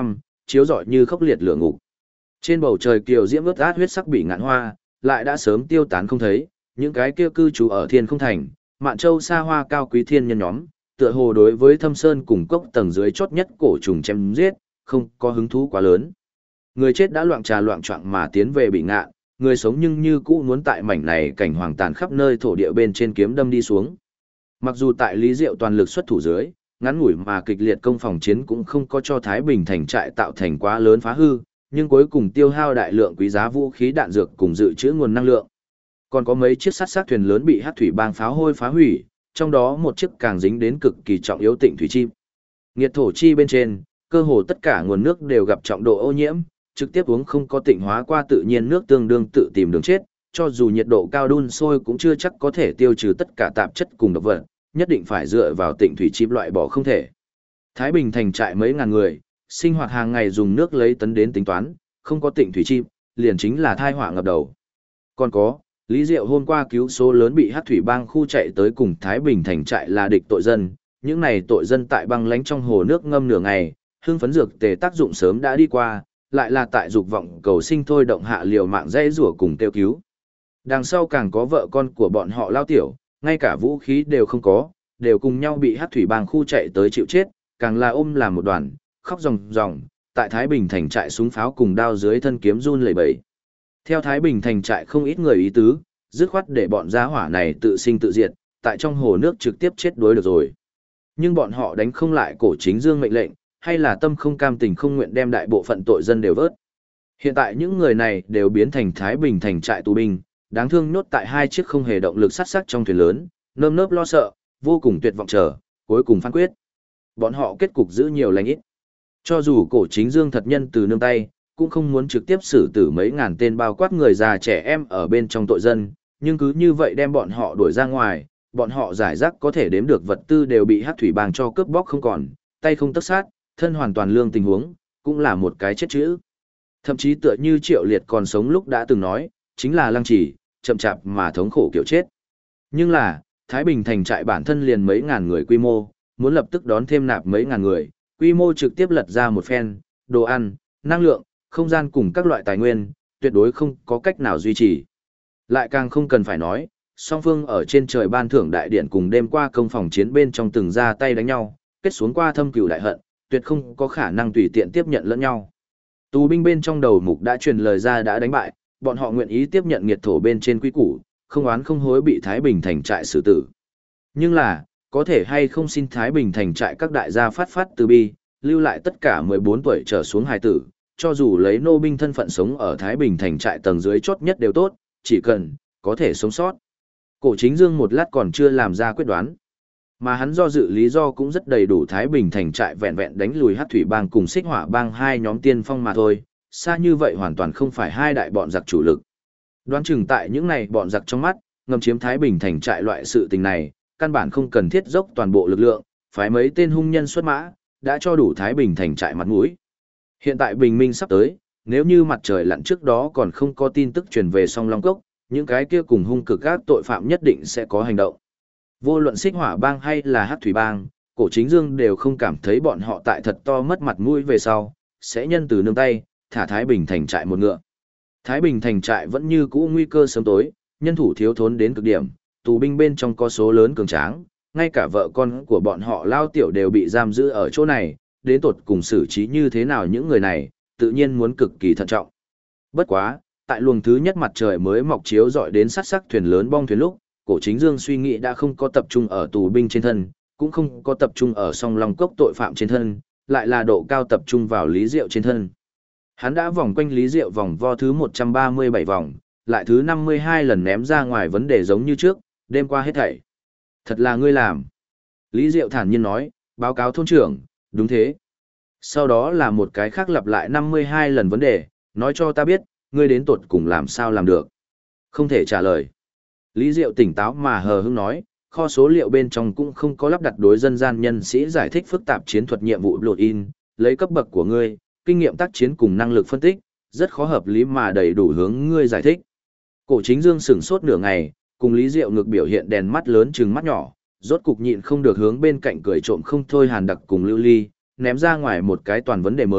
chiếu rọi như khốc liệt lửa ngục. Trên bầu trời kiều diễm ướt át huyết sắc bị ngạn hoa, lại đã sớm tiêu tán không thấy, những cái kia cư trú ở thiên không thành, Mạn Châu xa hoa cao quý thiên nhân nhóm, tựa hồ đối với thâm sơn cùng cốc tầng dưới chót nhất cổ trùng chém giết, không có hứng thú quá lớn. Người chết đã loạn trà loạn choạng mà tiến về bị ngạn, người sống nhưng như cũ muốn tại mảnh này cảnh hoàng tàn khắp nơi thổ địa bên trên kiếm đâm đi xuống. Mặc dù tại Lý Diệu toàn lực xuất thủ dưới, ngắn ngủi mà kịch liệt công phòng chiến cũng không có cho Thái Bình thành trại tạo thành quá lớn phá hư, nhưng cuối cùng tiêu hao đại lượng quý giá vũ khí đạn dược cùng dự trữ nguồn năng lượng. Còn có mấy chiếc sắt xác thuyền lớn bị Hắc thủy bang pháo hôi phá hủy, trong đó một chiếc càng dính đến cực kỳ trọng yếu Tịnh thủy chim. Nghiệt thổ chi bên trên, cơ hồ tất cả nguồn nước đều gặp trọng độ ô nhiễm, trực tiếp uống không có tịnh hóa qua tự nhiên nước tương đương tự tìm đường chết, cho dù nhiệt độ cao đun sôi cũng chưa chắc có thể tiêu trừ tất cả tạp chất cùng độc vật, nhất định phải dựa vào Tịnh thủy chim loại bỏ không thể. Thái Bình thành trại mấy ngàn người, sinh hoạt hàng ngày dùng nước lấy tấn đến tính toán, không có Tịnh thủy chim, liền chính là tai họa ngập đầu. Còn có, Lý Diệu hôm qua cứu số lớn bị Hắc thủy bang khu chạy tới cùng Thái Bình thành trại là địch tội dân, những này tội dân tại băng lánh trong hồ nước ngâm nửa ngày, hương phấn dược tề tác dụng sớm đã đi qua, lại là tại dục vọng cầu sinh thôi động hạ liều mạng dây rủa cùng kêu cứu. Đằng sau càng có vợ con của bọn họ lao tiểu, ngay cả vũ khí đều không có, đều cùng nhau bị Hắc thủy bang khu chạy tới chịu chết, càng là ôm làm một đoàn, khóc ròng ròng, tại Thái Bình thành trại súng pháo cùng đao dưới thân kiếm run lẩy bẩy. Theo Thái Bình thành trại không ít người ý tứ, dứt khoát để bọn gia hỏa này tự sinh tự diệt, tại trong hồ nước trực tiếp chết đuối được rồi. Nhưng bọn họ đánh không lại Cổ Chính Dương mệnh lệnh, hay là tâm không cam tình không nguyện đem đại bộ phận tội dân đều vớt. Hiện tại những người này đều biến thành Thái Bình thành trại tù binh, đáng thương nhốt tại hai chiếc không hề động lực sắt sắc trong thuyền lớn, nơm nớp lo sợ, vô cùng tuyệt vọng chờ, cuối cùng phán quyết. Bọn họ kết cục giữ nhiều lành ít. Cho dù Cổ Chính Dương thật nhân từ nương tay, cũng không muốn trực tiếp xử tử mấy ngàn tên bao quát người già trẻ em ở bên trong tội dân, nhưng cứ như vậy đem bọn họ đuổi ra ngoài, bọn họ giải rác có thể đếm được vật tư đều bị Hắc thủy bang cho cướp bóc không còn, tay không tấc sát, thân hoàn toàn lương tình huống, cũng là một cái chết chữ. Thậm chí tựa như Triệu Liệt còn sống lúc đã từng nói, chính là lăng trì, chậm chạp mà thống khổ kiểu chết. Nhưng là, Thái Bình thành trại bản thân liền mấy ngàn người quy mô, muốn lập tức đón thêm nạp mấy ngàn người, quy mô trực tiếp lật ra một phen, đồ ăn, năng lượng, không gian cùng các loại tài nguyên, tuyệt đối không có cách nào duy trì. Lại càng không cần phải nói, song phương ở trên trời ban thưởng đại điện cùng đêm qua công phòng chiến bên trong từng ra tay đánh nhau, kết xuống qua thâm cừu đại hận, tuyệt không có khả năng tùy tiện tiếp nhận lẫn nhau. Tù binh bên trong đầu mục đã truyền lời ra đã đánh bại, bọn họ nguyện ý tiếp nhận nghiệt thổ bên trên quy củ, không oán không hối bị Thái Bình thành trại xử tử. Nhưng là, có thể hay không xin Thái Bình thành trại các đại gia phát phát từ bi, lưu lại tất cả 14 tuổi trở xuống hài tử, cho dù lấy nô binh thân phận sống ở Thái Bình thành trại tầng dưới chốt nhất đều tốt, chỉ cần có thể sống sót. Cổ Chính Dương một lát còn chưa làm ra quyết đoán, mà hắn do dự lý do cũng rất đầy đủ. Thái Bình thành trại vẹn vẹn đánh lùi Hắc thủy bang cùng Xích hỏa bang hai nhóm tiên phong mà thôi, xa như vậy hoàn toàn không phải hai đại bọn giặc chủ lực. Đoán chừng tại những này bọn giặc trong mắt, ngầm chiếm Thái Bình thành trại loại sự tình này, căn bản không cần thiết dốc toàn bộ lực lượng, phái mấy tên hung nhân xuất mã, đã cho đủ Thái Bình thành trại mặt mũi. Hiện tại bình minh sắp tới, nếu như mặt trời lặn trước đó còn không có tin tức truyền về Song Long Cốc, những cái kia cùng hung cực các tội phạm nhất định sẽ có hành động. Vô luận Xích hỏa bang hay là Hắc thủy bang, Cổ Chính Dương đều không cảm thấy bọn họ tại thật to mất mặt mũi về sau, sẽ nhân từ nương tay, thả Thái Bình thành trại một ngựa. Thái Bình thành trại vẫn như cũ nguy cơ sớm tối, nhân thủ thiếu thốn đến cực điểm, tù binh bên trong có số lớn cường tráng, ngay cả vợ con của bọn họ lao tiểu đều bị giam giữ ở chỗ này, đến tột cùng xử trí như thế nào những người này, tự nhiên muốn cực kỳ thận trọng. Bất quá, tại luồng thứ nhất mặt trời mới mọc chiếu dọi đến sát sắc thuyền lớn bong thuyền lúc, Cổ Chính Dương suy nghĩ đã không có tập trung ở tù binh trên thân, cũng không có tập trung ở Song Long Cốc tội phạm trên thân, lại là độ cao tập trung vào Lý Diệu trên thân. Hắn đã vòng quanh Lý Diệu vòng vo thứ 137 vòng, lại thứ 52 lần ném ra ngoài vấn đề giống như trước, đêm qua hết thảy. Thật là ngươi làm. Lý Diệu thản nhiên nói, báo cáo thôn trưởng, đúng thế. Sau đó là một cái khác lặp lại 52 lần vấn đề, nói cho ta biết, ngươi đến tột cùng làm sao làm được. Không thể trả lời. Lý Diệu tỉnh táo mà hờ hững nói, kho số liệu bên trong cũng không có lắp đặt đối dân gian nhân sĩ giải thích phức tạp chiến thuật nhiệm vụ lột in, lấy cấp bậc của ngươi, kinh nghiệm tác chiến cùng năng lực phân tích, rất khó hợp lý mà đầy đủ hướng ngươi giải thích. Cổ Chính Dương sửng sốt nửa ngày, cùng Lý Diệu ngược biểu hiện đèn mắt lớn trừng mắt nhỏ, rốt cục nhịn không được hướng bên cạnh cười trộm không thôi Hàn Đặc cùng Lưu Ly, ném ra ngoài một cái toàn vấn đề mới,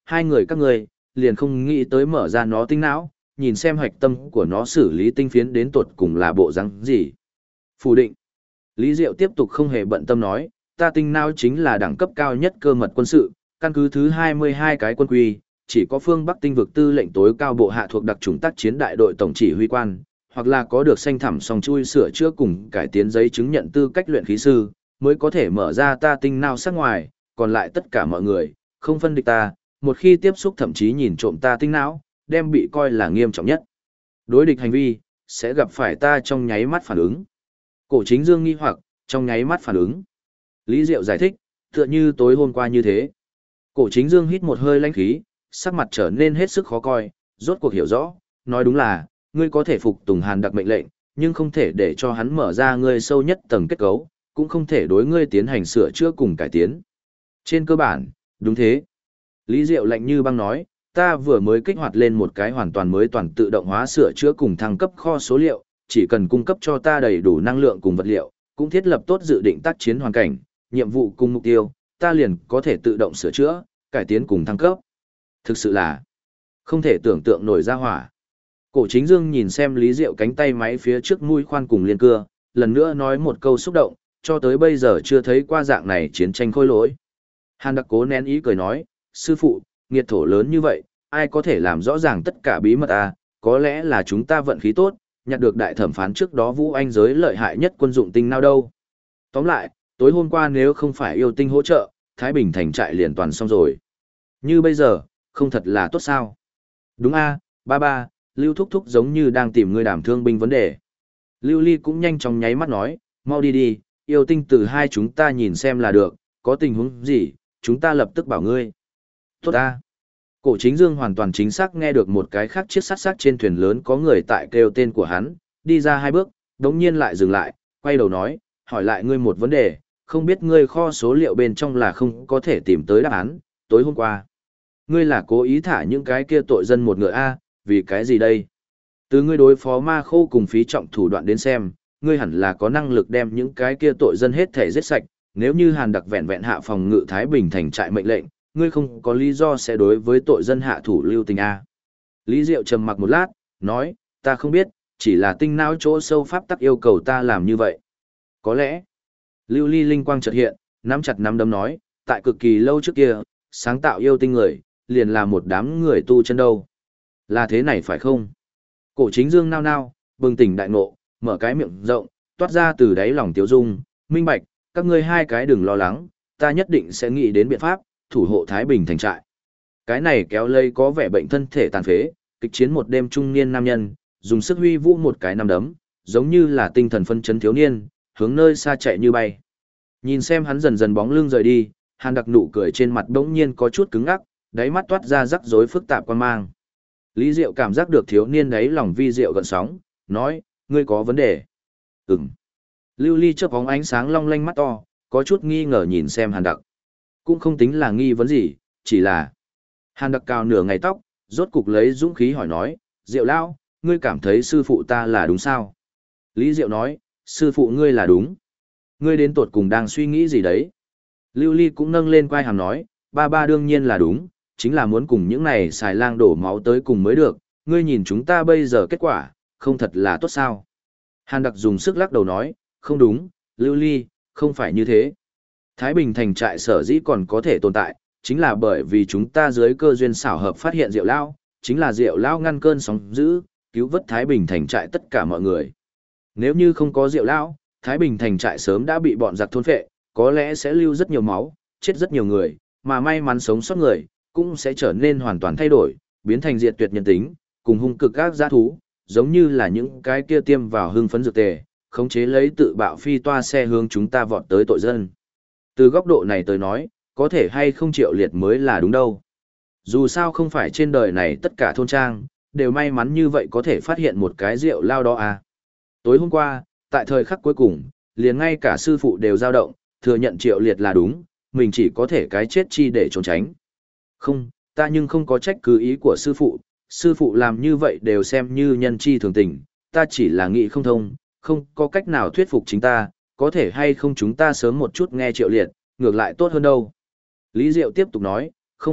hai người các ngươi liền không nghĩ tới mở ra nó tinh não, nhìn xem hạch tâm của nó xử lý tinh phiến đến tột cùng là bộ rắn gì. Phủ định. Lý Diệu tiếp tục không hề bận tâm nói, ta tinh não chính là đẳng cấp cao nhất cơ mật quân sự, căn cứ thứ 22 cái quân quy, chỉ có phương Bắc tinh vực tư lệnh tối cao bộ hạ thuộc đặc chủng tác chiến đại đội tổng chỉ huy quan, hoặc là có được xanh thẳm song chui sửa chữa cùng cải tiến giấy chứng nhận tư cách luyện khí sư, mới có thể mở ra ta tinh não sắc ngoài, còn lại tất cả mọi người, không phân địch ta, một khi tiếp xúc thậm chí nhìn trộm ta tinh não, đem bị coi là nghiêm trọng nhất. Đối địch hành vi, sẽ gặp phải ta trong nháy mắt phản ứng. Cổ Chính Dương nghi hoặc, trong nháy mắt phản ứng. Lý Diệu giải thích, tựa như tối hôm qua như thế. Cổ Chính Dương hít một hơi lãnh khí, sắc mặt trở nên hết sức khó coi, rốt cuộc hiểu rõ, nói đúng là, ngươi có thể phục tùng Hàn Đặc mệnh lệnh, nhưng không thể để cho hắn mở ra ngươi sâu nhất tầng kết cấu, cũng không thể đối ngươi tiến hành sửa chữa cùng cải tiến. Trên cơ bản, đúng thế. Lý Diệu lạnh như băng nói, ta vừa mới kích hoạt lên một cái hoàn toàn mới toàn tự động hóa sửa chữa cùng thăng cấp kho số liệu, chỉ cần cung cấp cho ta đầy đủ năng lượng cùng vật liệu, cũng thiết lập tốt dự định tác chiến hoàn cảnh, nhiệm vụ cùng mục tiêu, ta liền có thể tự động sửa chữa, cải tiến cùng thăng cấp. Thực sự là không thể tưởng tượng nổi ra hỏa. Cổ Chính Dương nhìn xem Lý Diệu cánh tay máy phía trước mũi khoan cùng liên cưa, lần nữa nói một câu xúc động, cho tới bây giờ chưa thấy qua dạng này chiến tranh khôi lỗi. Hàn Đặc cố nén ý cười nói, sư phụ, nghiệt thổ lớn như vậy, ai có thể làm rõ ràng tất cả bí mật à, có lẽ là chúng ta vận khí tốt, nhặt được đại thẩm phán trước đó Vũ Anh giới lợi hại nhất quân dụng tinh nào đâu. Tóm lại, tối hôm qua nếu không phải yêu tinh hỗ trợ, Thái Bình thành trại liền toàn xong rồi. Như bây giờ, không thật là tốt sao? Đúng a, ba ba, Lưu Thúc Thúc giống như đang tìm người đảm thương binh vấn đề. Lưu Ly cũng nhanh chóng nháy mắt nói, mau đi đi, yêu tinh từ hai chúng ta nhìn xem là được, có tình huống gì, chúng ta lập tức bảo ngươi. Tốt a. Cổ Chính Dương hoàn toàn chính xác nghe được một cái khác chiếc sắt trên thuyền lớn có người tại kêu tên của hắn, đi ra hai bước, đống nhiên lại dừng lại, quay đầu nói, hỏi lại ngươi một vấn đề, không biết ngươi kho số liệu bên trong là không có thể tìm tới đáp án, tối hôm qua. Ngươi là cố ý thả những cái kia tội dân một ngựa A, vì cái gì đây? Từ ngươi đối phó ma khô cùng phí trọng thủ đoạn đến xem, ngươi hẳn là có năng lực đem những cái kia tội dân hết thể giết sạch, nếu như Hàn Đặc vẹn vẹn hạ phòng ngự Thái Bình thành trại mệnh lệnh, ngươi không có lý do sẽ đối với tội dân hạ thủ lưu tình A. Lý Diệu trầm mặc một lát, nói, ta không biết, chỉ là tinh não chỗ sâu pháp tắc yêu cầu ta làm như vậy. Có lẽ, Lưu Ly linh quang chợt hiện, nắm chặt nắm đấm nói, tại cực kỳ lâu trước kia, sáng tạo yêu tinh người, liền là một đám người tu chân đâu. Là thế này phải không? Cổ Chính Dương nao nao, bừng tỉnh đại ngộ, mở cái miệng rộng, toát ra từ đáy lòng Tiếu Dung, minh bạch, các ngươi hai cái đừng lo lắng, ta nhất định sẽ nghĩ đến biện pháp, thủ hộ Thái Bình thành trại. Cái này kéo lây có vẻ bệnh thân thể tàn phế, kịch chiến một đêm trung niên nam nhân, dùng sức huy vũ một cái nắm đấm, giống như là tinh thần phân chấn thiếu niên, hướng nơi xa chạy như bay. Nhìn xem hắn dần dần bóng lưng rời đi, Hàn Đặc nụ cười trên mặt bỗng nhiên có chút cứng ngắc, đáy mắt toát ra rắc rối phức tạp quan mang. Lý Diệu cảm giác được thiếu niên đấy lòng vi diệu gợn sóng, nói, ngươi có vấn đề. Ừm. Lưu Ly chớp bóng ánh sáng long lanh mắt to, có chút nghi ngờ nhìn xem Hàn Đặc. Cũng không tính là nghi vấn gì, chỉ là... Hàn Đặc cào nửa ngày tóc, rốt cục lấy dũng khí hỏi nói, Diệu Lão, ngươi cảm thấy sư phụ ta là đúng sao? Lý Diệu nói, sư phụ ngươi là đúng. Ngươi đến tột cùng đang suy nghĩ gì đấy? Lưu Ly cũng nâng lên quai hàm nói, ba ba đương nhiên là đúng, chính là muốn cùng những này xài lang đổ máu tới cùng mới được, ngươi nhìn chúng ta bây giờ kết quả, không thật là tốt sao? Hàn Đặc dùng sức lắc đầu nói, không đúng, Lưu Ly, không phải như thế. Thái Bình thành trại sở dĩ còn có thể tồn tại, chính là bởi vì chúng ta dưới cơ duyên xảo hợp phát hiện Diệu Lão, chính là Diệu Lão ngăn cơn sóng dữ, cứu vớt Thái Bình thành trại tất cả mọi người. Nếu như không có Diệu Lão, Thái Bình thành trại sớm đã bị bọn giặc thôn phệ, có lẽ sẽ lưu rất nhiều máu, chết rất nhiều người, mà may mắn sống sót người, cũng sẽ trở nên hoàn toàn thay đổi, biến thành diệt tuyệt nhân tính, cùng hung cực các dã thú, giống như là những cái kia tiêm vào hưng phấn dược tề, khống chế lấy tự bạo phi toa xe hướng chúng ta vọt tới tội dân. Từ góc độ này tới nói, có thể hay không Triệu Liệt mới là đúng đâu. Dù sao không phải trên đời này tất cả thôn trang, đều may mắn như vậy có thể phát hiện một cái Diệu Lao đó à. Tối hôm qua, tại thời khắc cuối cùng, liền ngay cả sư phụ đều dao động, thừa nhận Triệu Liệt là đúng, mình chỉ có thể cái chết chi để trốn tránh. Không, ta nhưng không có trách cứ ý của sư phụ làm như vậy đều xem như nhân chi thường tình, ta chỉ là nghĩ không thông, không có cách nào thuyết phục chính ta, có thể hay không chúng ta sớm một chút nghe Triệu Liệt, ngược lại tốt hơn đâu. Lý Diệu tiếp tục nói, không,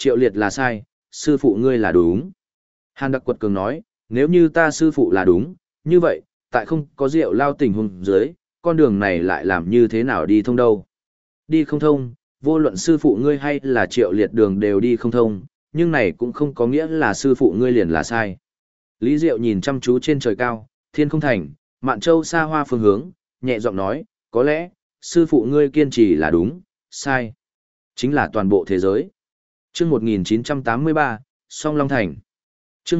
Triệu Liệt là sai, sư phụ ngươi là đúng. Hàn Đặc quật cường nói, nếu như ta sư phụ là đúng, như vậy, tại không có Diệu Lao tình huống dưới, con đường này lại làm như thế nào đi thông đâu. Đi không thông, vô luận sư phụ ngươi hay là Triệu Liệt đường đều đi không thông, nhưng này cũng không có nghĩa là sư phụ ngươi liền là sai. Lý Diệu nhìn chăm chú trên trời cao, thiên không thành, Mạn Châu xa hoa phương hướng, nhẹ giọng nói, có lẽ, sư phụ ngươi kiên trì là đúng, sai. Chính là toàn bộ thế giới. Chương 1983, Song Long Thành. Chương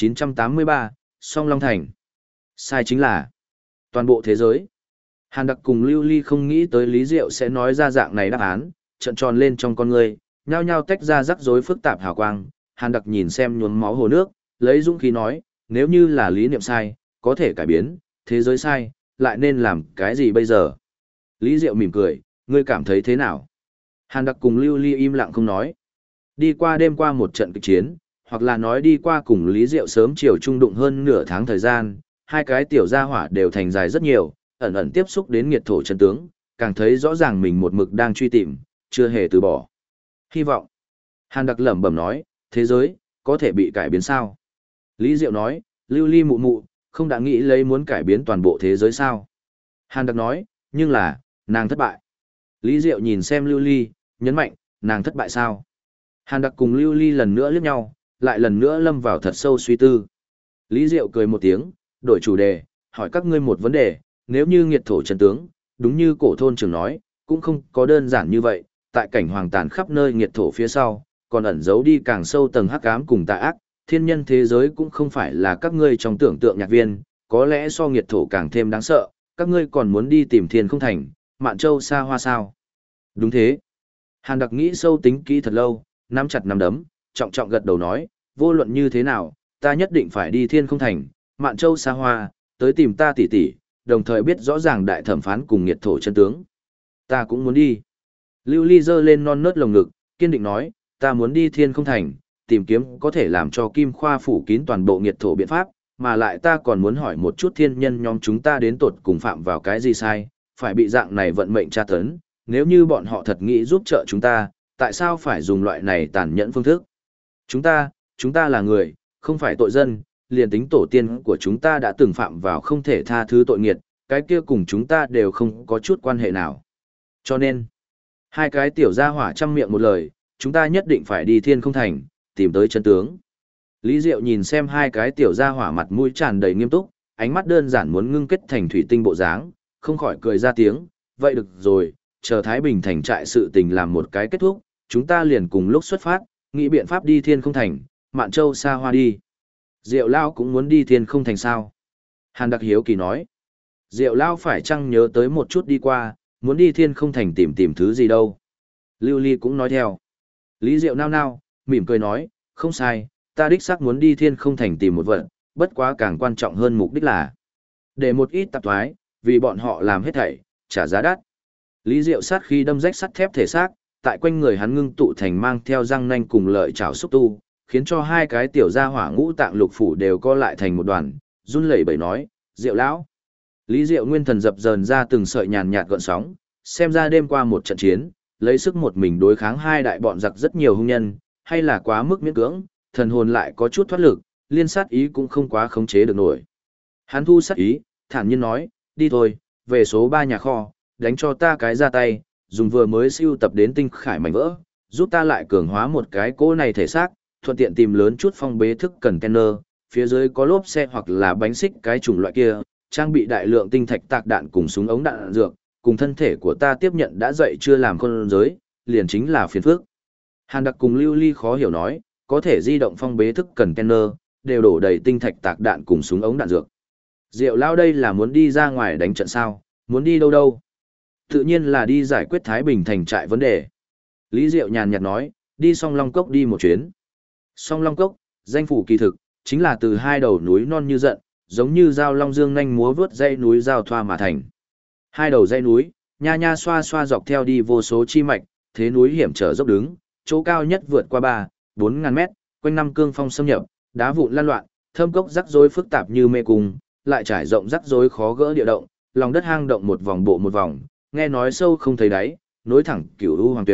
1983, Song Long Thành. Sai chính là toàn bộ thế giới. Hàn Đặc cùng Lưu Ly không nghĩ tới Lý Diệu sẽ nói ra dạng này đáp án, trợn tròn lên trong con người, nhao nhao tách ra rắc rối phức tạp hào quang. Hàn Đặc nhìn xem nhuốm máu hồ nước, lấy dũng khí nói, nếu như là lý niệm sai, có thể cải biến, thế giới sai, lại nên làm cái gì bây giờ? Lý Diệu mỉm cười, ngươi cảm thấy thế nào? Hàn Đặc cùng Lưu Ly im lặng không nói. Đi qua đêm qua một trận kịch chiến, hoặc là nói đi qua cùng Lý Diệu sớm chiều trung đụng hơn nửa tháng thời gian, hai cái tiểu gia hỏa đều thành dài rất nhiều, ẩn ẩn tiếp xúc đến nghiệt thổ chân tướng, càng thấy rõ ràng mình một mực đang truy tìm, chưa hề từ bỏ. Hy vọng. Hàn Đặc lẩm bẩm nói, thế giới, có thể bị cải biến sao? Lý Diệu nói, Lưu Ly mụ mụ, không đã nghĩ lấy muốn cải biến toàn bộ thế giới sao? Hàn Đặc nói, nhưng là, nàng thất bại. Lý Diệu nhìn xem Lưu Ly, nhấn mạnh, nàng thất bại sao? Hàn Đặc cùng Lưu Ly lần nữa liếc nhau, lại lần nữa lâm vào thật sâu suy tư. Lý Diệu cười một tiếng, đổi chủ đề, hỏi các ngươi một vấn đề, nếu như nghiệt thổ chân tướng, đúng như cổ thôn trưởng nói, cũng không có đơn giản như vậy, tại cảnh hoàng tàn khắp nơi nghiệt thổ phía sau, còn ẩn giấu đi càng sâu tầng hắc ám cùng tà ác, thiên nhân thế giới cũng không phải là các ngươi trong tưởng tượng nhạc viên, có lẽ so nghiệt thổ càng thêm đáng sợ, các ngươi còn muốn đi tìm thiên không thành, Mạn Châu xa hoa sao? Đúng thế. Hàn Đặc nghĩ sâu tính kỹ thật lâu, nắm chặt nắm đấm, trọng trọng gật đầu nói, vô luận như thế nào, ta nhất định phải đi thiên không thành, Mạn Châu xa hoa, tới tìm ta tỷ tỷ, đồng thời biết rõ ràng đại thẩm phán cùng nghiệt thổ chân tướng. Ta cũng muốn đi. Lưu Ly giơ lên non nớt lồng ngực, kiên định nói, ta muốn đi thiên không thành, tìm kiếm có thể làm cho Kim Khoa phủ kín toàn bộ nghiệt thổ biện pháp, mà lại ta còn muốn hỏi một chút thiên nhân nhóm chúng ta đến tột cùng phạm vào cái gì sai, phải bị dạng này vận mệnh tra tấn, nếu như bọn họ thật nghĩ giúp trợ chúng ta, tại sao phải dùng loại này tàn nhẫn phương thức? Chúng ta là người, không phải tội dân, liền tính tổ tiên của chúng ta đã từng phạm vào không thể tha thứ tội nghiệt, cái kia cùng chúng ta đều không có chút quan hệ nào. Cho nên, hai cái tiểu gia hỏa trăm miệng một lời, chúng ta nhất định phải đi thiên không thành, tìm tới chân tướng. Lý Diệu nhìn xem hai cái tiểu gia hỏa mặt mũi tràn đầy nghiêm túc, ánh mắt đơn giản muốn ngưng kết thành thủy tinh bộ dáng, không khỏi cười ra tiếng, vậy được rồi, chờ Thái Bình thành trại sự tình làm một cái kết thúc, chúng ta liền cùng lúc xuất phát, nghĩ biện pháp đi thiên không thành, Mạn Châu xa hoa đi. Diệu Lao cũng muốn đi thiên không thành sao? Hàn Đặc hiếu kỳ nói. Diệu Lao phải chăng nhớ tới một chút đi qua, muốn đi thiên không thành tìm thứ gì đâu. Lưu Ly cũng nói theo. Lý Diệu nao nao, mỉm cười nói, không sai, ta đích xác muốn đi thiên không thành tìm một vật, bất quá càng quan trọng hơn mục đích là để một ít tạp thoái, vì bọn họ làm hết thảy, trả giá đắt. Lý Diệu sát khi đâm rách sắt thép thể xác, tại quanh người hắn ngưng tụ thành mang theo răng nanh cùng lợi chảo xúc tu, khiến cho hai cái tiểu gia hỏa ngũ tạng lục phủ đều co lại thành một đoàn, run lẩy bẩy nói, Diệu lão. Lý Diệu nguyên thần dập dờn ra từng sợi nhàn nhạt gợn sóng, xem ra đêm qua một trận chiến, lấy sức một mình đối kháng hai đại bọn giặc rất nhiều hung nhân, hay là quá mức miễn cưỡng, thần hồn lại có chút thoát lực, liên sát ý cũng không quá khống chế được nổi. Hắn thu sát ý, thản nhiên nói, đi thôi, về số 3 nhà kho, đánh cho ta cái ra tay, dùng vừa mới siêu tập đến tinh khải mảnh vỡ, giúp ta lại cường hóa một cái cỗ này thể xác, thuận tiện tìm lớn chút phong bế thức container, phía dưới có lốp xe hoặc là bánh xích cái chủng loại kia, trang bị đại lượng tinh thạch tạc đạn cùng súng ống đạn dược, cùng thân thể của ta tiếp nhận đã dậy chưa làm con giới, liền chính là phiền phức. Hàn Đặc cùng Lưu Ly khó hiểu nói, có thể di động phong bế thức container, đều đổ đầy tinh thạch tạc đạn cùng súng ống đạn dược. Diệu Lao đây là muốn đi ra ngoài đánh trận sao, muốn đi đâu đâu? Tự nhiên là đi giải quyết Thái Bình thành trại vấn đề. Lý Diệu nhàn nhạt nói, đi Song Long Cốc đi một chuyến. Song Long Cốc, danh phủ kỳ thực, chính là từ hai đầu núi non như giận, giống như dao long dương nhanh múa vướt dãy núi giao thoa mà thành. Hai đầu dãy núi, nha nha xoa xoa dọc theo đi vô số chi mạch, thế núi hiểm trở dốc đứng, chỗ cao nhất vượt qua 3-4 ngàn mét, quanh năm cương phong xâm nhập, đá vụn lan loạn, thâm cốc rắc rối phức tạp như mê cung, lại trải rộng rắc rối khó gỡ địa động, lòng đất hang động một vòng bộ một vòng, nghe nói sâu không thấy đáy, nối thẳng cửu u hoàng tuyển,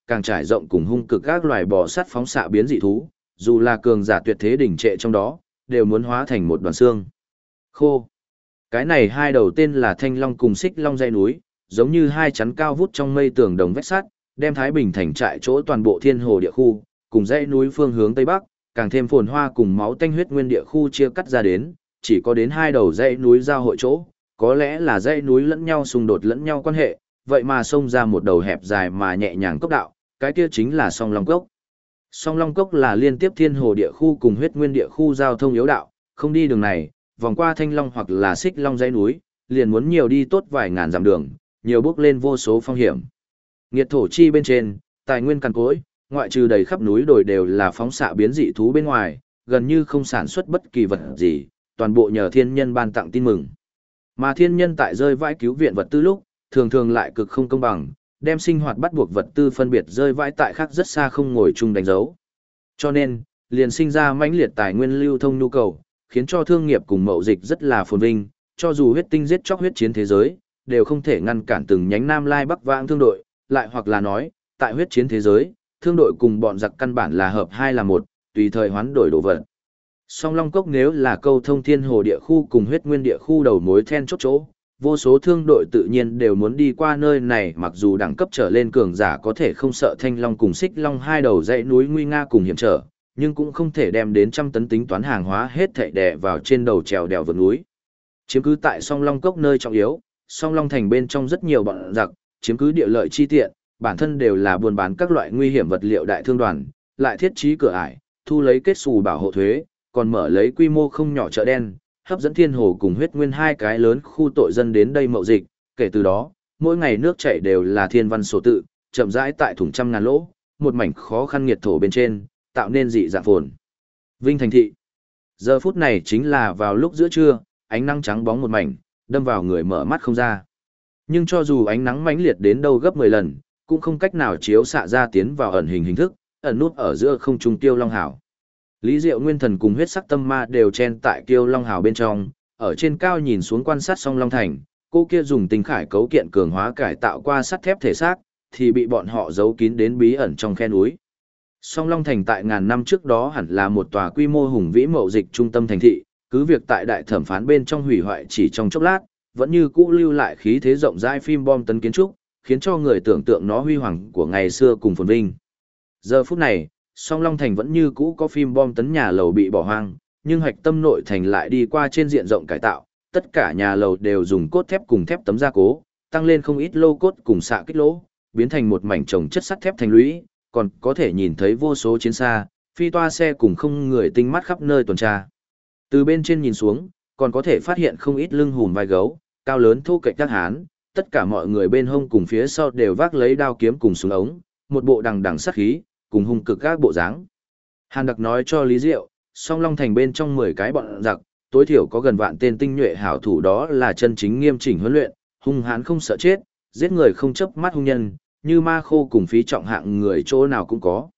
càng trải rộng cùng hung cực các loài bò sát phóng xạ biến dị thú, dù là cường giả tuyệt thế đỉnh trệ trong đó, đều muốn hóa thành một đoàn xương. Khô. Cái này hai đầu tên là Thanh Long cùng Xích Long dãy núi, giống như hai chắn cao vút trong mây tường đồng vách sắt, đem Thái Bình thành trại chỗ toàn bộ Thiên Hồ địa khu, cùng dãy núi phương hướng tây bắc, càng thêm phồn hoa cùng máu tanh huyết nguyên địa khu chia cắt ra đến, chỉ có đến hai đầu dãy núi giao hội chỗ, có lẽ là dãy núi lẫn nhau xung đột lẫn nhau quan hệ, vậy mà xông ra một đầu hẹp dài mà nhẹ nhàng cốc đạo, cái kia chính là Song Long Cốc. Song Long Cốc là liên tiếp Thiên Hồ địa khu cùng huyết nguyên địa khu giao thông yếu đạo, không đi đường này, vòng qua Thanh Long hoặc là Xích Long dãy núi, liền muốn nhiều đi tốt vài ngàn dặm đường, nhiều bước lên vô số phong hiểm. Nghiệt thổ chi bên trên, tài nguyên cằn cỗi, ngoại trừ đầy khắp núi đồi đều là phóng xạ biến dị thú bên ngoài, gần như không sản xuất bất kỳ vật gì, toàn bộ nhờ thiên nhân ban tặng tin mừng. Mà thiên nhân tại rơi vãi cứu viện vật tư lúc, thường thường lại cực không công bằng, đem sinh hoạt bắt buộc vật tư phân biệt rơi vãi tại khác rất xa không ngồi chung đánh dấu. Cho nên, liền sinh ra mãnh liệt tài nguyên lưu thông nhu cầu, khiến cho thương nghiệp cùng mậu dịch rất là phồn vinh, cho dù huyết tinh giết chóc huyết chiến thế giới, đều không thể ngăn cản từng nhánh Nam Lai Bắc vãng thương đội, lại hoặc là nói, tại huyết chiến thế giới, thương đội cùng bọn giặc căn bản là hợp hai là một, tùy thời hoán đổi đồ vật. Song Long Cốc nếu là câu thông Thiên Hồ địa khu cùng huyết nguyên địa khu đầu mối then chốt chỗ, vô số thương đội tự nhiên đều muốn đi qua nơi này, mặc dù đẳng cấp trở lên cường giả có thể không sợ Thanh Long cùng Xích Long hai đầu dãy núi nguy nga cùng hiểm trở, nhưng cũng không thể đem đến trăm tấn tính toán hàng hóa hết thảy đè vào trên đầu trèo đèo vượt núi. Chiếm cứ tại Song Long Cốc nơi trọng yếu, Song Long thành bên trong rất nhiều bọn giặc, chiếm cứ địa lợi chi tiện, bản thân đều là buôn bán các loại nguy hiểm vật liệu đại thương đoàn, lại thiết trí cửa ải, thu lấy kết xù bảo hộ thuế, còn mở lấy quy mô không nhỏ chợ đen, hấp dẫn Thiên Hồ cùng huyết nguyên hai cái lớn khu tội dân đến đây mậu dịch, kể từ đó, mỗi ngày nước chảy đều là thiên văn số tự, chậm rãi tại thủng trăm ngàn lỗ, một mảnh khó khăn nghiệt thổ bên trên, tạo nên dị dạng phồn. Vinh thành thị. Giờ phút này chính là vào lúc giữa trưa, ánh nắng trắng bóng một mảnh, đâm vào người mở mắt không ra. Nhưng cho dù ánh nắng mãnh liệt đến đâu gấp 10 lần, cũng không cách nào chiếu xạ ra tiến vào ẩn hình hình thức, ẩn nút ở giữa không trung Tiêu Long Hào. Lý Diệu Nguyên Thần cùng huyết sắc tâm ma đều chen tại Tiêu Long Hào bên trong, ở trên cao nhìn xuống quan sát Song Long Thành, cô kia dùng tinh khải cấu kiện cường hóa cải tạo qua sắt thép thể xác, thì bị bọn họ giấu kín đến bí ẩn trong khe núi. Song Long Thành tại ngàn năm trước đó hẳn là một tòa quy mô hùng vĩ mậu dịch trung tâm thành thị, cứ việc tại đại thẩm phán bên trong hủy hoại chỉ trong chốc lát, vẫn như cũ lưu lại khí thế rộng rãi phim bom tấn kiến trúc, khiến cho người tưởng tượng nó huy hoàng của ngày xưa cùng phồn vinh. Giờ phút này, Song Long Thành vẫn như cũ có phim bom tấn nhà lầu bị bỏ hoang, nhưng hạch tâm nội thành lại đi qua trên diện rộng cải tạo, tất cả nhà lầu đều dùng cốt thép cùng thép tấm gia cố, tăng lên không ít lô cốt cùng xạ kích lỗ, biến thành một mảnh chồng chất sắt thép thành lũy, còn có thể nhìn thấy vô số chiến xa, phi toa xe cùng không người tinh mắt khắp nơi tuần tra. Từ bên trên nhìn xuống, còn có thể phát hiện không ít lưng hùm vai gấu, cao lớn thô kệch các hán, tất cả mọi người bên hông cùng phía sau đều vác lấy đao kiếm cùng súng ống, một bộ đằng đằng sát khí, cùng hung cực các bộ dáng. Hàn Đặc nói cho Lý Diệu, Song Long Thành bên trong 10 cái bọn giặc, tối thiểu có gần vạn tên tinh nhuệ hảo thủ, đó là chân chính nghiêm chỉnh huấn luyện, hung hãn không sợ chết, giết người không chớp mắt hung nhân, như Ma Khô cùng Phí Trọng hạng người chỗ nào cũng có.